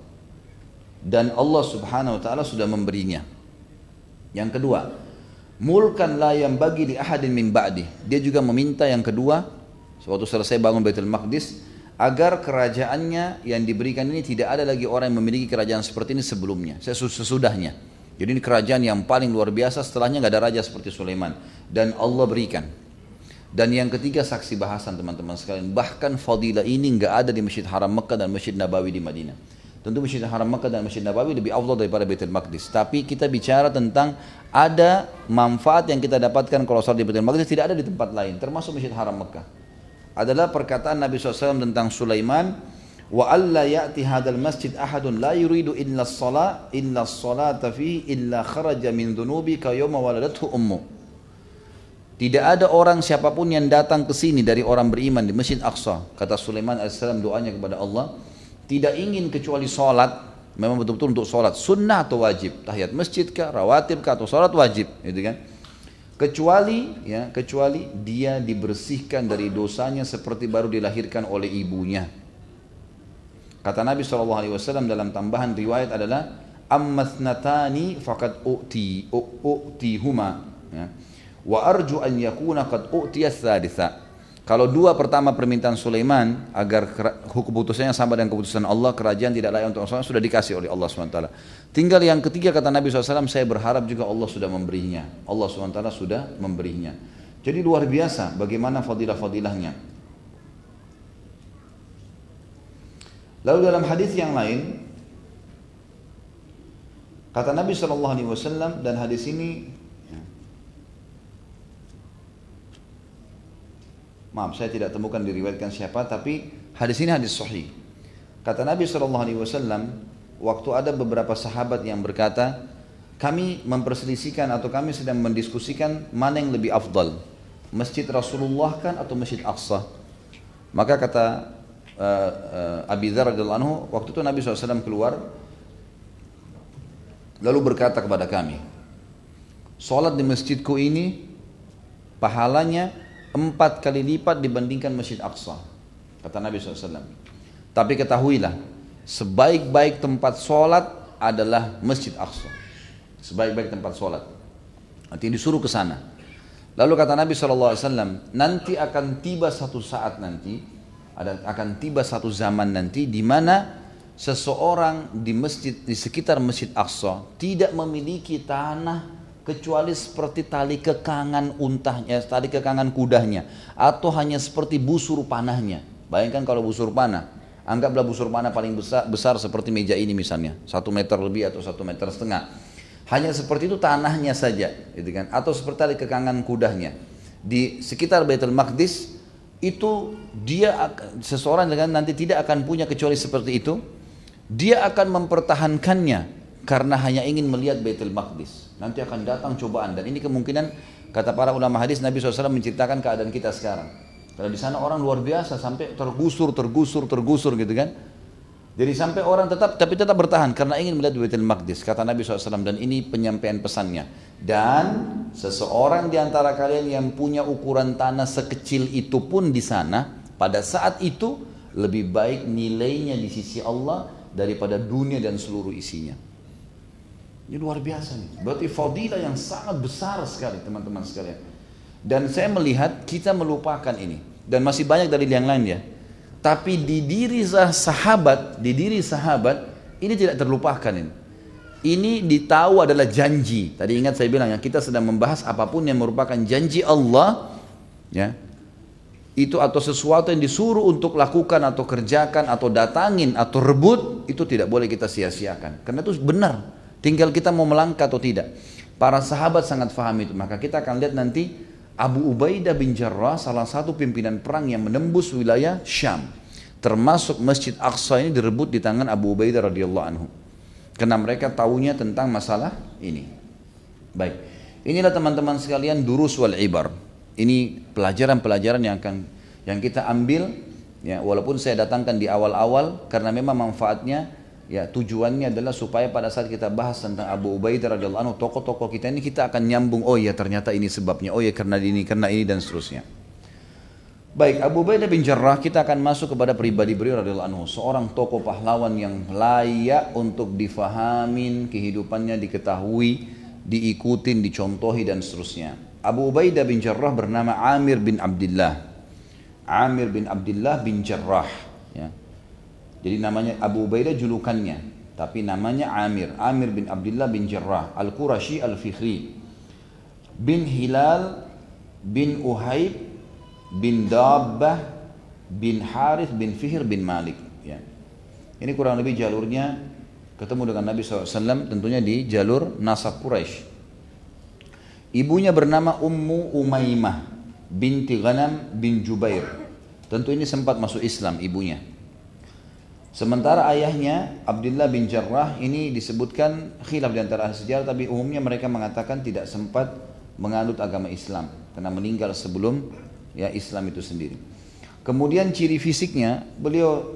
Dan Allah Subhanahu Wa Taala sudah memberinya. Yang kedua, mulkan la yang bagi li ahadin min ba'di. Dia juga meminta yang kedua, suatu selesai bangun Baitul Maqdis, agar kerajaannya yang diberikan ini tidak ada lagi orang yang memiliki kerajaan seperti ini sebelumnya, sesudahnya. Jadi ini kerajaan yang paling luar biasa, setelahnya nggak ada raja seperti Sulaiman, dan Allah berikan. Dan yang ketiga, saksi bahasan teman-teman sekalian, bahkan fadilah ini nggak ada di Masjid Haram Mekah dan Masjid Nabawi di Madinah. Tentu Masjid Haram Mekah dan Masjid Nabawi lebih afdal daripada Baitul Maqdis, tapi kita bicara tentang ada manfaat yang kita dapatkan kalau sholat di Baitul Maqdis tidak ada di tempat lain, termasuk Masjid Haram Mekah. Adalah perkataan Nabi SAW tentang Sulaiman, wa alla ya'ti hadal masjid ahadun la yuridu illa as-salata fihi illa kharaja min dhunubi ka yawma waladathu ummu. Tidak ada orang siapapun yang datang ke sini dari orang beriman di Masjid Aqsa, kata Sulaiman AS doanya kepada Allah, tidak ingin kecuali salat, memang betul-betul untuk salat sunnah atau wajib, tahiyat masjid kah, rawatib kah, atau salat wajib, gitu kan? Kecuali dia dibersihkan dari dosanya seperti baru dilahirkan oleh ibunya. Kata Nabi SAW dalam tambahan riwayat adalah ammathnatani faqad u'tihuma, ya. Wa arju an yakuna qad u'tiyats tsalitsa. Kalau dua pertama permintaan Sulaiman agar keputusannya sama dengan keputusan Allah, kerajaan tidak layak untuk Allah, sudah dikasih oleh Allah SWT. Tinggal yang ketiga, kata Nabi SAW, saya berharap juga Allah sudah memberinya. Allah SWT sudah memberinya. Jadi luar biasa bagaimana fadilah-fadilahnya. Lalu dalam hadis yang lain, kata Nabi SAW, dan hadis ini, maaf saya tidak temukan diriwayatkan siapa, tapi hadis ini hadis sahih. Kata Nabi SAW, waktu ada beberapa sahabat yang berkata, kami memperselisihkan atau kami sedang mendiskusikan mana yang lebih afdal, Masjid Rasulullah kan atau Masjid Aqsa. Maka kata Abi Dzar radhiyallahu anhu, waktu itu Nabi SAW keluar lalu berkata kepada kami, sholat di masjidku ini pahalanya 4 kali lipat dibandingkan Masjid Aqsa, kata Nabi SAW. Tapi ketahuilah, sebaik-baik tempat sholat adalah Masjid Aqsa. Sebaik-baik tempat sholat. Nanti disuruh ke sana. Lalu kata Nabi SAW, nanti akan tiba satu saat nanti, akan tiba satu zaman nanti di mana seseorang di masjid, di sekitar Masjid Aqsa tidak memiliki tanah kecuali seperti tali kekangan untahnya, tali kekangan kudanya, atau hanya seperti busur panahnya. Bayangkan kalau busur panah, anggaplah busur panah paling besar seperti meja ini misalnya, 1 meter lebih atau 1,5 meter. Hanya seperti itu tanahnya saja, gitu kan? Atau seperti tali kekangan kudanya. Di sekitar Baitul Maqdis itu seseorang dengan nanti tidak akan punya kecuali seperti itu. Dia akan mempertahankannya karena hanya ingin melihat Baitul Maqdis. Nanti akan datang cobaan, dan ini kemungkinan kata para ulama hadis Nabi SAW menceritakan keadaan kita sekarang. Kalau di sana orang luar biasa sampai tergusur gitu kan. Jadi sampai orang tapi tetap bertahan karena ingin melihat Baitul Maqdis, kata Nabi SAW, dan ini penyampaian pesannya. Dan seseorang di antara kalian yang punya ukuran tanah sekecil itu pun di sana, pada saat itu lebih baik nilainya di sisi Allah daripada dunia dan seluruh isinya. Ini luar biasa nih. Berarti fadilah yang sangat besar sekali teman-teman sekalian. Dan saya melihat kita melupakan ini. Dan masih banyak dari yang lain ya. Tapi di diri sahabat ini tidak terlupakan ini. Ini ditahu adalah janji. Tadi ingat saya bilang ya, kita sedang membahas apapun yang merupakan janji Allah, ya. Itu atau sesuatu yang disuruh untuk lakukan atau kerjakan atau datangin atau rebut, itu tidak boleh kita sia-siakan. Karena itu benar. Tinggal kita mau melangkah atau tidak. Para sahabat sangat faham itu. Maka kita akan lihat nanti Abu Ubaidah bin Jarrah, salah satu pimpinan perang yang menembus wilayah Syam, termasuk Masjid Aqsa ini direbut di tangan Abu Ubaidah radhiyallahu anhu. Karena mereka tahunya tentang masalah ini. Baik, inilah teman-teman sekalian durus wal ibar. Ini pelajaran-pelajaran yang kita ambil, ya, walaupun saya datangkan di awal-awal karena memang manfaatnya. Ya, tujuannya adalah supaya pada saat kita bahas tentang Abu Ubaidah radhiyallahu anhu, tokoh-tokoh kita ini kita akan nyambung, oh ya ternyata ini sebabnya, oh ya karena ini dan seterusnya. Baik, Abu Ubaidah bin Jarrah, kita akan masuk kepada pribadi beliau radhiyallahu anhu, seorang tokoh pahlawan yang layak untuk difahamin, kehidupannya diketahui, diikutin, dicontohi dan seterusnya. Abu Ubaidah bin Jarrah bernama Amir bin Abdullah. Amir bin Abdullah bin Jarrah, ya. Jadi namanya Abu Ubaidah julukannya, tapi namanya Amir. Amir bin Abdullah bin Jarrah Al-Qurashi Al-Fikhri bin Hilal bin Uhaib bin Dabbah bin Harith bin Fihr bin Malik, ya. Ini kurang lebih jalurnya ketemu dengan Nabi SAW, tentunya di jalur nasab Quraisy. Ibunya bernama Ummu Umaymah binti Ghanam bin Jubair. Tentu ini sempat masuk Islam ibunya. Sementara ayahnya Abdullah bin Jarrah ini disebutkan khilaf di antara ahli sejarah, tapi umumnya mereka mengatakan tidak sempat menganut agama Islam karena meninggal sebelum ya Islam itu sendiri. Kemudian ciri fisiknya beliau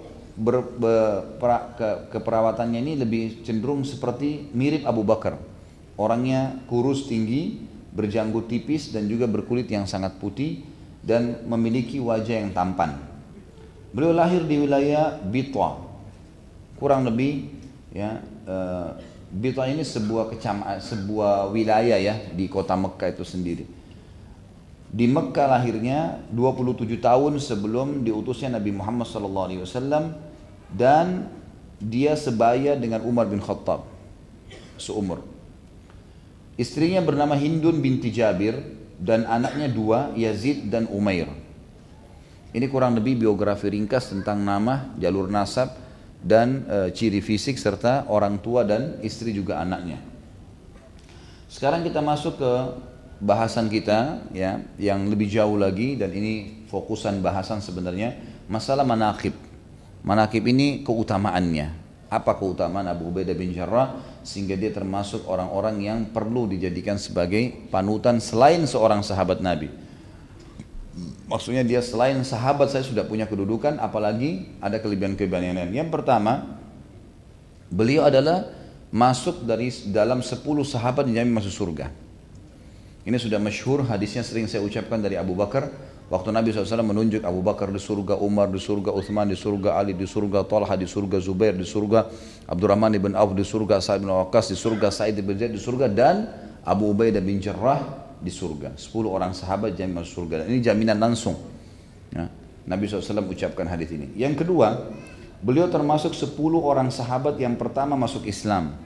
keperawatannya ini lebih cenderung seperti mirip Abu Bakar. Orangnya kurus tinggi, berjanggut tipis dan juga berkulit yang sangat putih dan memiliki wajah yang tampan. Beliau lahir di wilayah Bitwa, kurang lebih ya, Bitah ini sebuah wilayah ya di kota Mekah itu sendiri. Di Mekah lahirnya 27 tahun sebelum diutusnya Nabi Muhammad SAW, dan dia sebaya dengan Umar bin Khattab, seumur. Istrinya bernama Hindun binti Jabir dan anaknya dua, Yazid dan Umair. Ini kurang lebih biografi ringkas tentang nama, jalur nasab, dan ciri fisik serta orang tua dan istri juga anaknya. Sekarang kita masuk ke bahasan kita ya, yang lebih jauh lagi, dan ini fokusan bahasan sebenarnya masalah manaqib. Manaqib ini keutamaannya. Apa keutamaan Abu Ubaidah bin Jarrah sehingga dia termasuk orang-orang yang perlu dijadikan sebagai panutan selain seorang sahabat Nabi. Maksudnya dia selain sahabat saya sudah punya kedudukan, apalagi ada kelebihan-kelebihan yang lain. Yang pertama, beliau adalah masuk dari dalam 10 sahabat yang jamin masuk surga. Ini sudah masyhur, hadisnya sering saya ucapkan dari Abu Bakar. Waktu Nabi SAW menunjuk Abu Bakar di surga, Umar di surga, Uthman di surga, Ali di surga, Talha di surga, Zubair di surga, Abdurrahman bin Auf di surga, Sa'id bin Waqqas di surga, Sa'id bin Zaid di surga, dan Abu Ubaidah bin Jarrah di surga. 10 orang sahabat jamin masuk surga. Dan ini jaminan langsung ya, Nabi SAW ucapkan hadis ini. Yang kedua, beliau termasuk 10 orang sahabat yang pertama masuk Islam.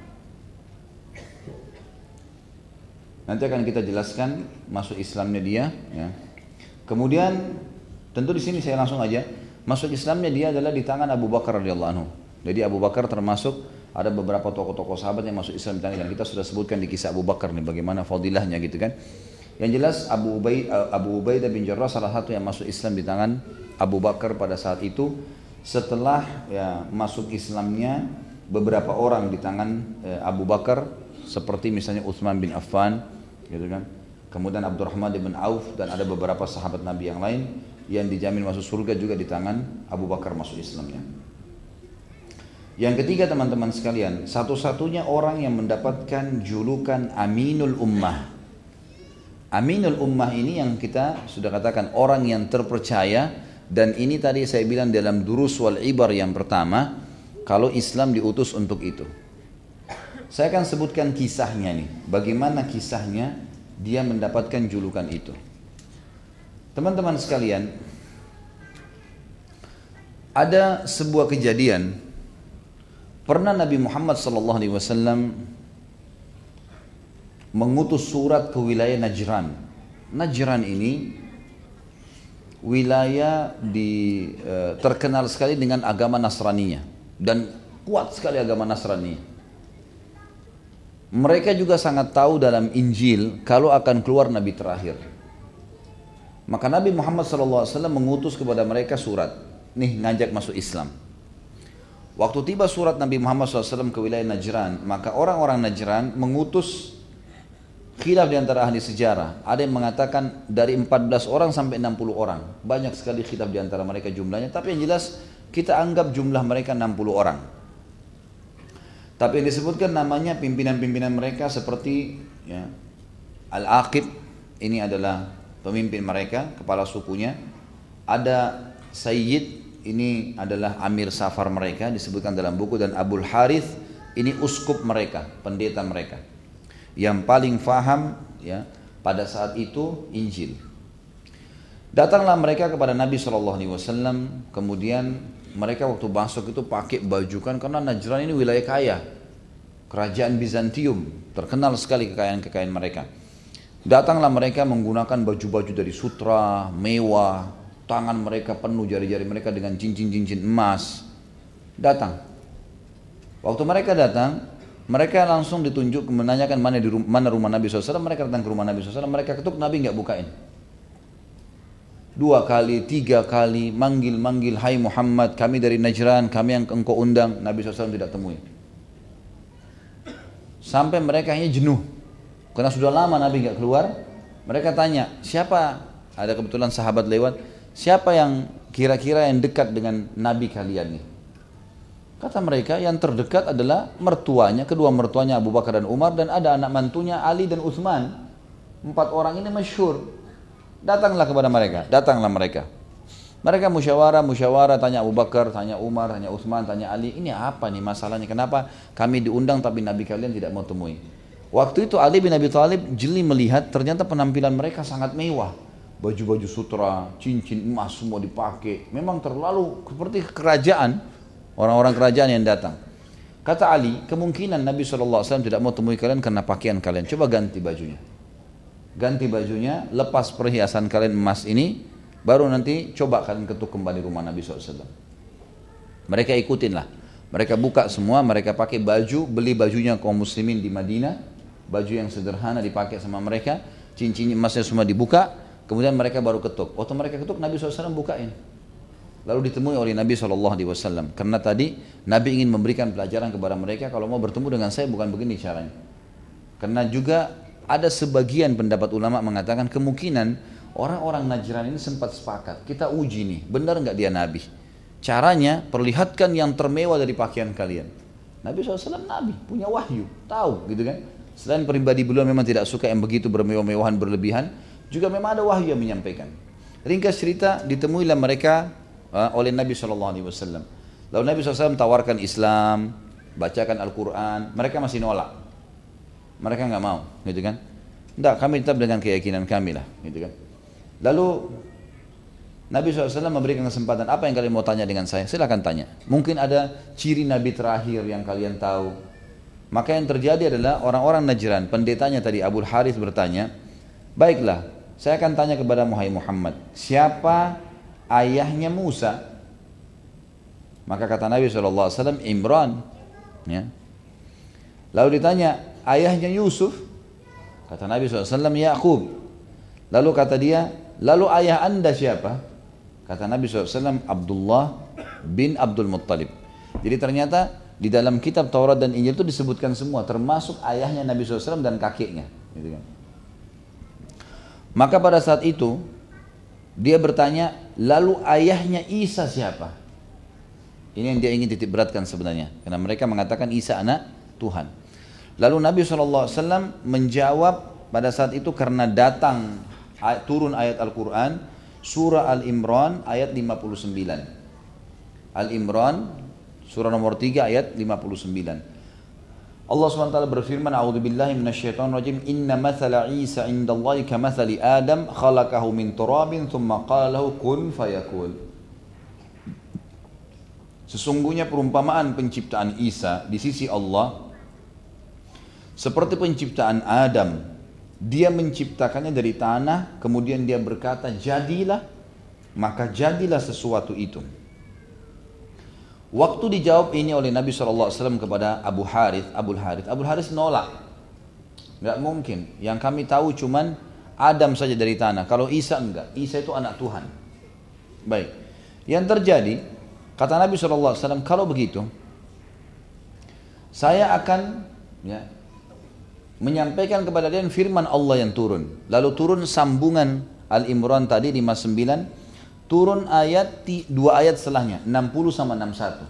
Nanti akan kita jelaskan masuk Islamnya dia ya. Kemudian tentu di sini saya langsung aja, masuk Islamnya dia adalah di tangan Abu Bakar radhiyallahu anhu. Jadi Abu Bakar termasuk, ada beberapa tokoh-tokoh sahabat yang masuk Islam di tangan, dan kita sudah sebutkan di kisah Abu Bakar nih bagaimana fadilahnya gitu kan. Yang jelas Abu Ubaidah bin Jarrah salah satu yang masuk Islam di tangan Abu Bakar pada saat itu. Setelah ya, masuk Islamnya beberapa orang di tangan Abu Bakar, seperti misalnya Utsman bin Affan gitu kan. Kemudian Abdurrahman bin Auf, dan ada beberapa sahabat Nabi yang lain yang dijamin masuk surga juga di tangan Abu Bakar masuk Islamnya. Yang ketiga teman-teman sekalian, satu-satunya orang yang mendapatkan julukan Aminul Ummah. Aminul Ummah ini yang kita sudah katakan orang yang terpercaya, dan ini tadi saya bilang dalam Durus wal Ibar yang pertama, kalau Islam diutus untuk itu. Saya akan sebutkan kisahnya nih, bagaimana kisahnya dia mendapatkan julukan itu. Teman-teman sekalian, ada sebuah kejadian, pernah Nabi Muhammad SAW mengutus surat ke wilayah Najran. Najran ini wilayah terkenal sekali dengan agama Nasraninya, dan kuat sekali agama Nasrani. Mereka juga sangat tahu dalam Injil kalau akan keluar Nabi terakhir. Maka Nabi Muhammad SAW mengutus kepada mereka surat, nih ngajak masuk Islam. Waktu tiba surat Nabi Muhammad SAW ke wilayah Najran, maka orang-orang Najran mengutus, khilaf di antara ahli sejarah. Ada yang mengatakan dari 14 orang sampai 60 orang. Banyak sekali khilaf di antara mereka jumlahnya, tapi yang jelas kita anggap jumlah mereka 60 orang. Tapi yang disebutkan namanya pimpinan-pimpinan mereka seperti ya, Al-Aqib, ini adalah pemimpin mereka, kepala sukunya. Ada Sayyid, ini adalah Amir Safar mereka, disebutkan dalam buku. Dan Abul Harith, ini uskup mereka, pendeta mereka, yang paling faham ya, pada saat itu Injil. Datanglah mereka kepada Nabi SAW, kemudian mereka waktu masuk itu pakai baju kan, karena Najran ini wilayah kaya, kerajaan Bizantium, terkenal sekali kekayaan-kekayaan mereka. Datanglah mereka menggunakan baju-baju dari sutra, mewah, tangan mereka penuh, jari-jari mereka dengan cincin-cincin emas. Datang. Waktu mereka datang, mereka langsung ditunjuk menanyakan mana rumah Nabi SAW. Mereka datang ke rumah Nabi SAW, mereka ketuk, Nabi nggak bukain. 2 kali, 3 kali, manggil, hai Muhammad, kami dari Najran, kami yang engkau undang. Nabi SAW tidak temui. Sampai mereka hanya jenuh, karena sudah lama Nabi nggak keluar. Mereka tanya, siapa? Ada kebetulan sahabat lewat, siapa yang kira-kira yang dekat dengan Nabi kalian nih? Kata mereka, yang terdekat adalah mertuanya, kedua mertuanya Abu Bakar dan Umar, dan ada anak mantunya Ali dan Utsman. 4 orang ini masyhur. Datanglah kepada mereka, datanglah mereka. Mereka musyawarah, tanya Abu Bakar, tanya Umar, tanya Utsman, tanya Ali, ini apa nih masalahnya? Kenapa kami diundang tapi Nabi kalian tidak mau temui? Waktu itu Ali bin Abi Thalib jeli melihat ternyata penampilan mereka sangat mewah. Baju-baju sutra, cincin emas semua dipakai. Memang terlalu seperti kerajaan, orang-orang kerajaan yang datang. Kata Ali, kemungkinan Nabi SAW tidak mau temui kalian karena pakaian kalian. Coba ganti bajunya. Ganti bajunya, lepas perhiasan kalian emas ini, baru nanti coba kalian ketuk kembali rumah Nabi SAW. Mereka ikutinlah. Mereka buka semua, mereka pakai baju, beli bajunya kaum muslimin di Madinah. Baju yang sederhana dipakai sama mereka. Cincin emasnya semua dibuka. Kemudian mereka baru ketuk. Waktu mereka ketuk, Nabi SAW bukain. Lalu ditemui oleh Nabi SAW. Karena tadi Nabi ingin memberikan pelajaran kepada mereka. Kalau mau bertemu dengan saya bukan begini caranya. Karena juga ada sebagian pendapat ulama mengatakan kemungkinan orang-orang Najran ini sempat sepakat. Kita uji nih, benar nggak dia Nabi? Caranya perlihatkan yang termewah dari pakaian kalian. Nabi SAW Nabi, punya wahyu, tahu gitu kan. Selain pribadi beliau memang tidak suka yang begitu bermewah-mewahan berlebihan, juga memang ada wahyu yang menyampaikan. Ringkas cerita, ditemuilah mereka oleh Nabi SAW. Lalu Nabi SAW tawarkan Islam, bacakan Al-Quran, mereka masih nolak. Mereka nggak mau, gitu kan? Tidak, kami tetap dengan keyakinan kami lah, gitu kan? Lalu Nabi SAW memberikan kesempatan, apa yang kalian mau tanya dengan saya? Silakan tanya. Mungkin ada ciri Nabi terakhir yang kalian tahu. Maka yang terjadi adalah orang-orang Najran, pendetanya tadi Abu Harith bertanya, baiklah, saya akan tanya kepada Muhammad, siapa ayahnya Musa? Maka kata Nabi SAW, Imran. Ya. Lalu ditanya, ayahnya Yusuf? Kata Nabi SAW, Yaqub. Lalu kata dia, lalu ayah anda siapa? Kata Nabi SAW, Abdullah bin Abdul Muttalib. Jadi ternyata di dalam kitab Taurat dan Injil itu disebutkan semua, termasuk ayahnya Nabi SAW dan kakeknya. Gitu kan. Maka pada saat itu, dia bertanya, lalu ayahnya Isa siapa? Ini yang dia ingin titik beratkan sebenarnya. Karena mereka mengatakan Isa anak Tuhan. Lalu Nabi SAW menjawab pada saat itu karena datang turun ayat Al-Quran, surah Al-Imran ayat 59. Al-Imran surah nomor 3 ayat 59. Allah SWT berfirman, A'udzubillahi minasyaitonirrajim, Inna mathala Isa indallahi kamathali Adam khalaqahu min turabin thumma qala lahu kun fayakun. Sesungguhnya perumpamaan penciptaan Isa di sisi Allah seperti penciptaan Adam. Dia menciptakannya dari tanah, kemudian dia berkata, jadilah, maka jadilah sesuatu itu. Waktu dijawab ini oleh Nabi SAW kepada Abu Harith nolak. Enggak mungkin, yang kami tahu cuman Adam saja dari tanah, kalau Isa enggak, Isa itu anak Tuhan. Baik, yang terjadi, kata Nabi SAW, kalau begitu, saya akan menyampaikan kepada kalian firman Allah yang turun. Lalu turun sambungan Al-Imran tadi 59, turun ayat 2 ayat setelahnya 60 sama 61.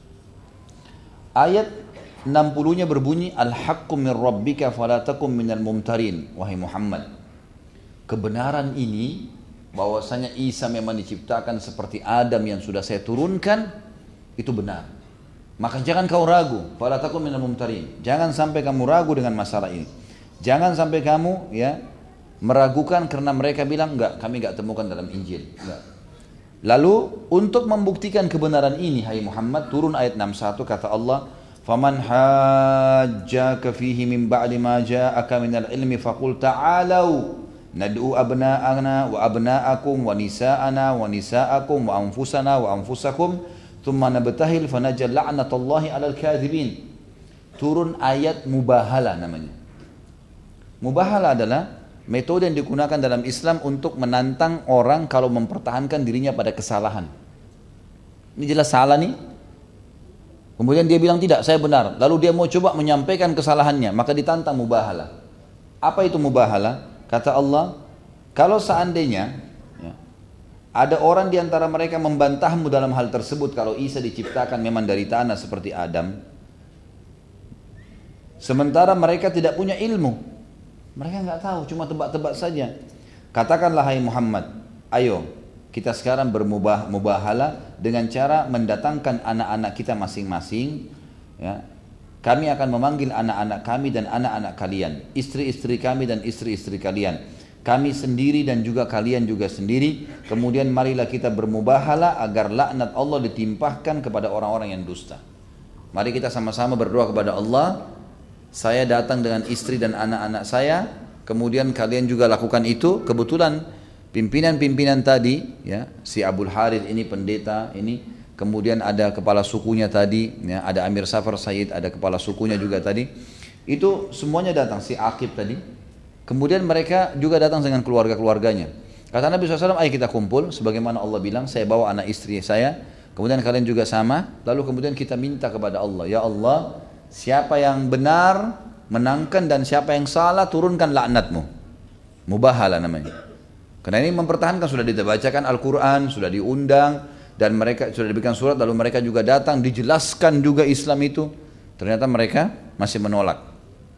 Ayat 60-nya berbunyi al-haqqu min rabbika fala takum minal mumtarin. Wahai Muhammad, kebenaran ini bahwasanya Isa memang diciptakan seperti Adam yang sudah saya turunkan itu benar. Maka jangan kau ragu, fala takum minal mumtarin. Jangan sampai kamu ragu dengan masalah ini. Jangan sampai kamu meragukan karena mereka bilang enggak, kami enggak temukan dalam Injil. Enggak. Lalu untuk membuktikan kebenaran ini, hai Muhammad, turun ayat 61, kata Allah, "Faman hajjaka fihi min ba'di ma ja'aka minal ilmi faqul ta'alau nad'u abna'ana wa abna'akum wa nisa'ana wa nisa'akum wa anfusana wa anfusakum thumma nabtahil fanajal la'natullahi 'alal kadhibin." Turun ayat mubahala namanya. Mubahala adalah metode yang digunakan dalam Islam untuk menantang orang kalau mempertahankan dirinya pada kesalahan. Ini jelas salah nih. Kemudian dia bilang tidak, saya benar. Lalu dia mau coba menyampaikan kesalahannya, maka ditantang mubahala. Apa itu mubahala? Kata Allah, kalau seandainya ada orang di antara mereka membantahmu dalam hal tersebut, kalau Isa diciptakan memang dari tanah seperti Adam, sementara mereka tidak punya ilmu, mereka nggak tahu, cuma tebak-tebak saja. Katakanlah hai Muhammad, ayo Kita sekarang bermubahala dengan cara mendatangkan anak-anak kita masing-masing. Ya. Kami akan memanggil anak-anak kami dan anak-anak kalian, istri-istri kami dan istri-istri kalian, kami sendiri dan juga kalian juga sendiri. Kemudian marilah kita bermubahala agar laknat Allah ditimpahkan kepada orang-orang yang dusta. Mari kita sama-sama berdoa kepada Allah. Saya datang dengan istri dan anak-anak saya, kemudian kalian juga lakukan itu. Kebetulan pimpinan-pimpinan tadi, ya, si Abul Harith ini pendeta ini, kemudian ada kepala sukunya tadi, ya, ada Amir Safar Said, ada kepala sukunya juga tadi. Itu semuanya datang, si Aqib tadi. Kemudian mereka juga datang dengan keluarga-keluarganya. Kata Nabi SAW, ayo kita kumpul, sebagaimana Allah bilang, saya bawa anak istri saya, kemudian kalian juga sama, lalu kemudian kita minta kepada Allah, ya Allah, siapa yang benar menangkan dan siapa yang salah turunkan laknatmu. Mubahala namanya. Karena ini mempertahankan, sudah dibacakan Al-Quran, sudah diundang, dan mereka sudah diberikan surat, lalu mereka juga datang, dijelaskan juga Islam itu. Ternyata mereka masih menolak.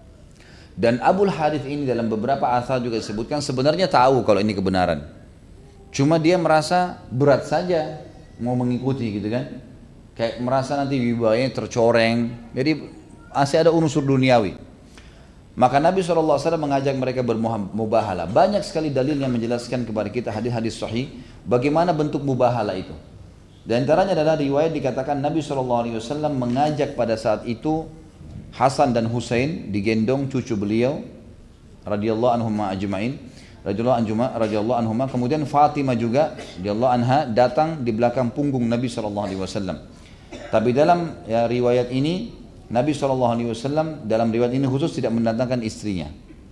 Dan Abul Harith ini dalam beberapa asal juga disebutkan sebenarnya tahu kalau ini kebenaran. Cuma dia merasa berat saja mau mengikuti gitu kan. Kayak merasa nanti wibawanya tercoreng. Jadi masih ada unsur duniawi. Maka Nabi SAW mengajak mereka bermubahala. Banyak sekali dalil yang menjelaskan kepada kita hadis-hadis sahih bagaimana bentuk mubahala itu. Dan antaranya adalah riwayat dikatakan Nabi SAW mengajak pada saat itu Hasan dan Husain digendong cucu beliau radhiyallahu anhuma ajma'in, radhiyallahu anhuma, kemudian Fatimah juga radhiyallahu anha datang di belakang punggung Nabi SAW. Tapi dalam riwayat ini Nabi SAW dalam riwayat ini khusus tidak mendatangkan istrinya.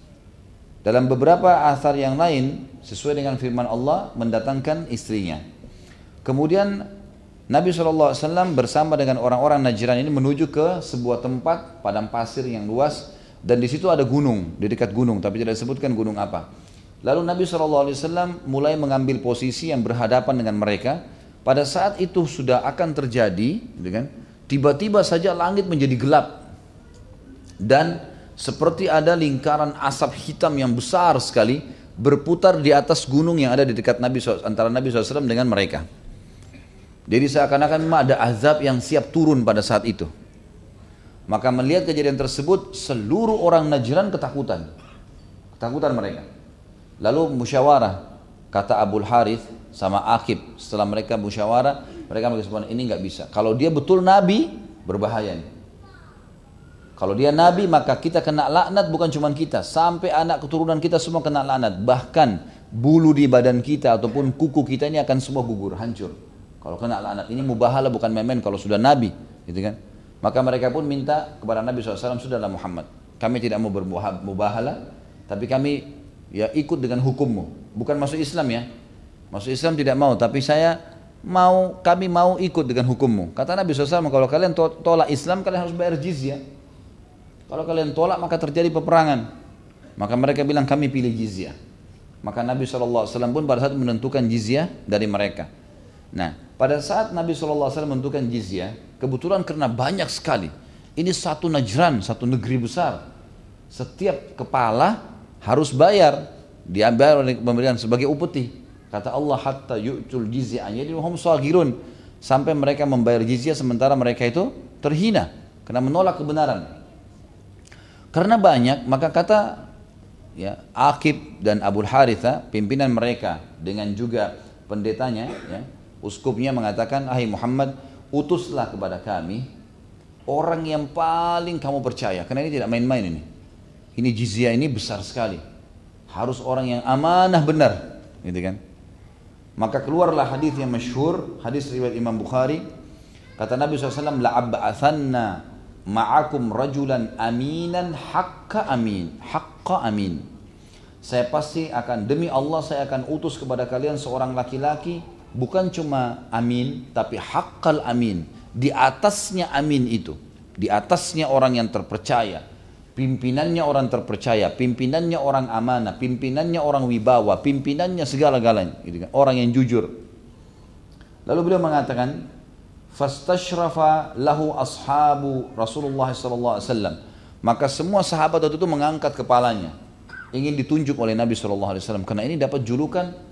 Dalam beberapa asar yang lain sesuai dengan firman Allah mendatangkan istrinya. Kemudian Nabi SAW bersama dengan orang-orang Najran ini menuju ke sebuah tempat padang pasir yang luas, dan di situ ada gunung, di dekat gunung, tapi tidak disebutkan gunung apa. Lalu Nabi SAW mulai mengambil posisi yang berhadapan dengan mereka. Pada saat itu sudah akan terjadi, tiba-tiba saja langit menjadi gelap dan seperti ada lingkaran asap hitam yang besar sekali berputar di atas gunung yang ada di dekat Nabi SAW, antara Nabi SAW dengan mereka. Jadi seakan-akan memang ada azab yang siap turun pada saat itu. Maka melihat kejadian tersebut, seluruh orang Najran ketakutan mereka. Lalu musyawarah, kata Abul Harith sama Aqib, setelah mereka musyawarah, mereka mengatakan ini nggak bisa. Kalau dia betul Nabi, berbahaya nih. Kalau dia Nabi, maka kita kena laknat, bukan cuma kita, sampai anak keturunan kita semua kena laknat. Bahkan bulu di badan kita ataupun kuku kita ini akan semua gugur, hancur. Kalau kena laknat, ini mubahala bukan main-main kalau sudah Nabi, gitu kan? Maka mereka pun minta kepada Nabi SAW, sudahlah Muhammad, kami tidak mau bermubahala, tapi kami ya ikut dengan hukummu. Bukan masuk Islam ya, masuk Islam tidak mau, tapi kami mau ikut dengan hukummu. Kata Nabi SAW, kalau kalian tolak Islam, kalian harus bayar jizyah. Kalau kalian tolak, maka terjadi peperangan. Maka mereka bilang, kami pilih jizyah. Maka Nabi SAW pun pada saat menentukan jizyah dari mereka. Nah, pada saat Nabi SAW menentukan jizyah, kebetulan karena banyak sekali, ini satu Najran, satu negeri besar, setiap kepala harus bayar, diambil oleh pemberian sebagai upeti. Kata Allah, hatta yu'tul jizyah jadi hum saghirun, sampai mereka membayar jizyah sementara mereka itu terhina karena menolak kebenaran. Karena banyak, maka kata ya Aqib dan Abul Haritha, pimpinan mereka dengan juga pendetanya, ya, uskupnya mengatakan, "Hai Muhammad, utuslah kepada kami orang yang paling kamu percaya, karena ini tidak main-main ini. Ini jizyah ini besar sekali. Harus orang yang amanah benar." Gitu kan? Maka keluarlah hadis yang masyhur, hadis riwayat Imam Bukhari. Kata Nabi SAW, "La ab'athanna ma'akum rajulan aminan haqqa amin." Saya pasti akan, demi Allah saya akan utus kepada kalian seorang laki-laki, bukan cuma amin, tapi haqqal amin. Di atasnya amin itu, di atasnya orang yang terpercaya, pimpinannya orang terpercaya, pimpinannya orang amanah, pimpinannya orang wibawa, pimpinannya segala-galanya, gitu kan? Orang yang jujur. Lalu beliau mengatakan, fastashrafa lahu ashabu Rasulullah SAW. Maka semua sahabat itu mengangkat kepalanya, ingin ditunjuk oleh Nabi SAW, karena ini dapat julukan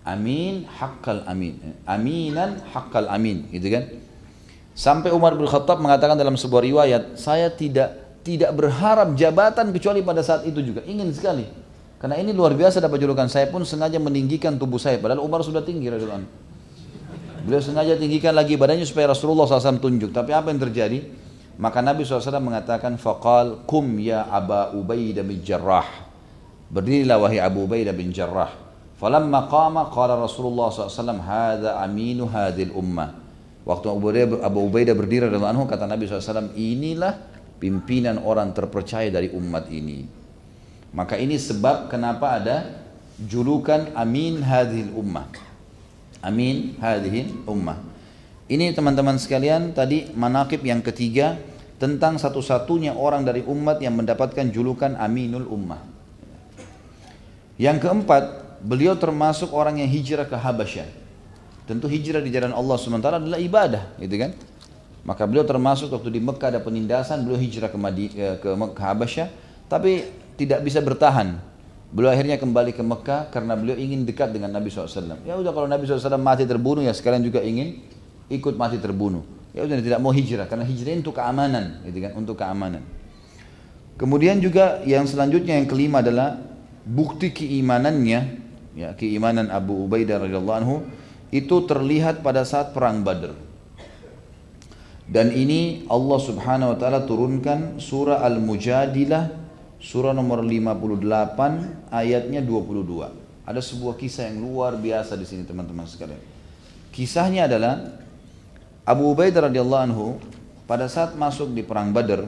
Amin haqqal amin. Aminan haqqal amin, gitu kan? Sampai Umar bin Khattab mengatakan dalam sebuah riwayat, saya tidak berharap jabatan kecuali pada saat itu juga. Ingin sekali. Karena ini luar biasa dapat julukan. Saya pun sengaja meninggikan tubuh saya. Padahal Umar sudah tinggi radhiyallahu anhu. Beliau sengaja tinggikan lagi badannya supaya Rasulullah SAW tunjuk. Tapi apa yang terjadi? Maka Nabi SAW mengatakan, faqal kum ya Aba Ubaidah bin Jarrah. Berdirilah wahai Abu Ubaidah bin Jarrah. Falamma qama qala Rasulullah SAW, hadha aminu hadhil ummah. Waktu Abu Ubaidah berdiri radhiyallahu anhu, kata Nabi SAW, inilah pimpinan orang terpercaya dari umat ini. Maka ini sebab kenapa ada julukan Amin hadhil ummah. Amin hadhil ummah. Ini teman-teman sekalian tadi manaqib yang ketiga tentang satu-satunya orang dari umat yang mendapatkan julukan Aminul Ummah. Yang keempat, beliau termasuk orang yang hijrah ke Habasyah. Tentu hijrah di jalan Allah SWT adalah ibadah, gitu kan? Maka beliau termasuk waktu di Mekah ada penindasan, beliau hijrah ke Habasyah, tapi tidak bisa bertahan. Beliau akhirnya kembali ke Mekah karena beliau ingin dekat dengan Nabi SAW. Ya udah, kalau Nabi SAW mati terbunuh, ya sekalian juga ingin ikut mati terbunuh. Ya udah, tidak mau hijrah karena hijrah untuk keamanan, gitu kan? Untuk keamanan. Kemudian juga yang selanjutnya yang kelima adalah bukti keimanannya, ya, keimanan Abu Ubaidah radhiyallahu anhu itu terlihat pada saat perang Badr. Dan ini Allah Subhanahu wa taala turunkan surah Al-Mujadilah, surah nomor 58 ayatnya 22. Ada sebuah kisah yang luar biasa di sini teman-teman sekalian. Kisahnya adalah Abu Ubaidah radhiyallahu anhu pada saat masuk di perang Badr,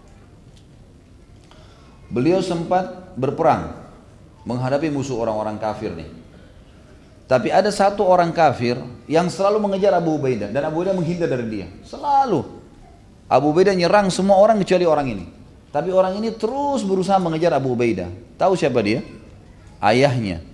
beliau sempat berperang menghadapi musuh orang-orang kafir nih. Tapi ada satu orang kafir yang selalu mengejar Abu Ubaidah dan Abu Ubaidah menghindar dari dia. Selalu. Abu Ubaidah nyerang semua orang kecuali orang ini. Tapi orang ini terus berusaha mengejar Abu Ubaidah. Tahu siapa dia? Ayahnya.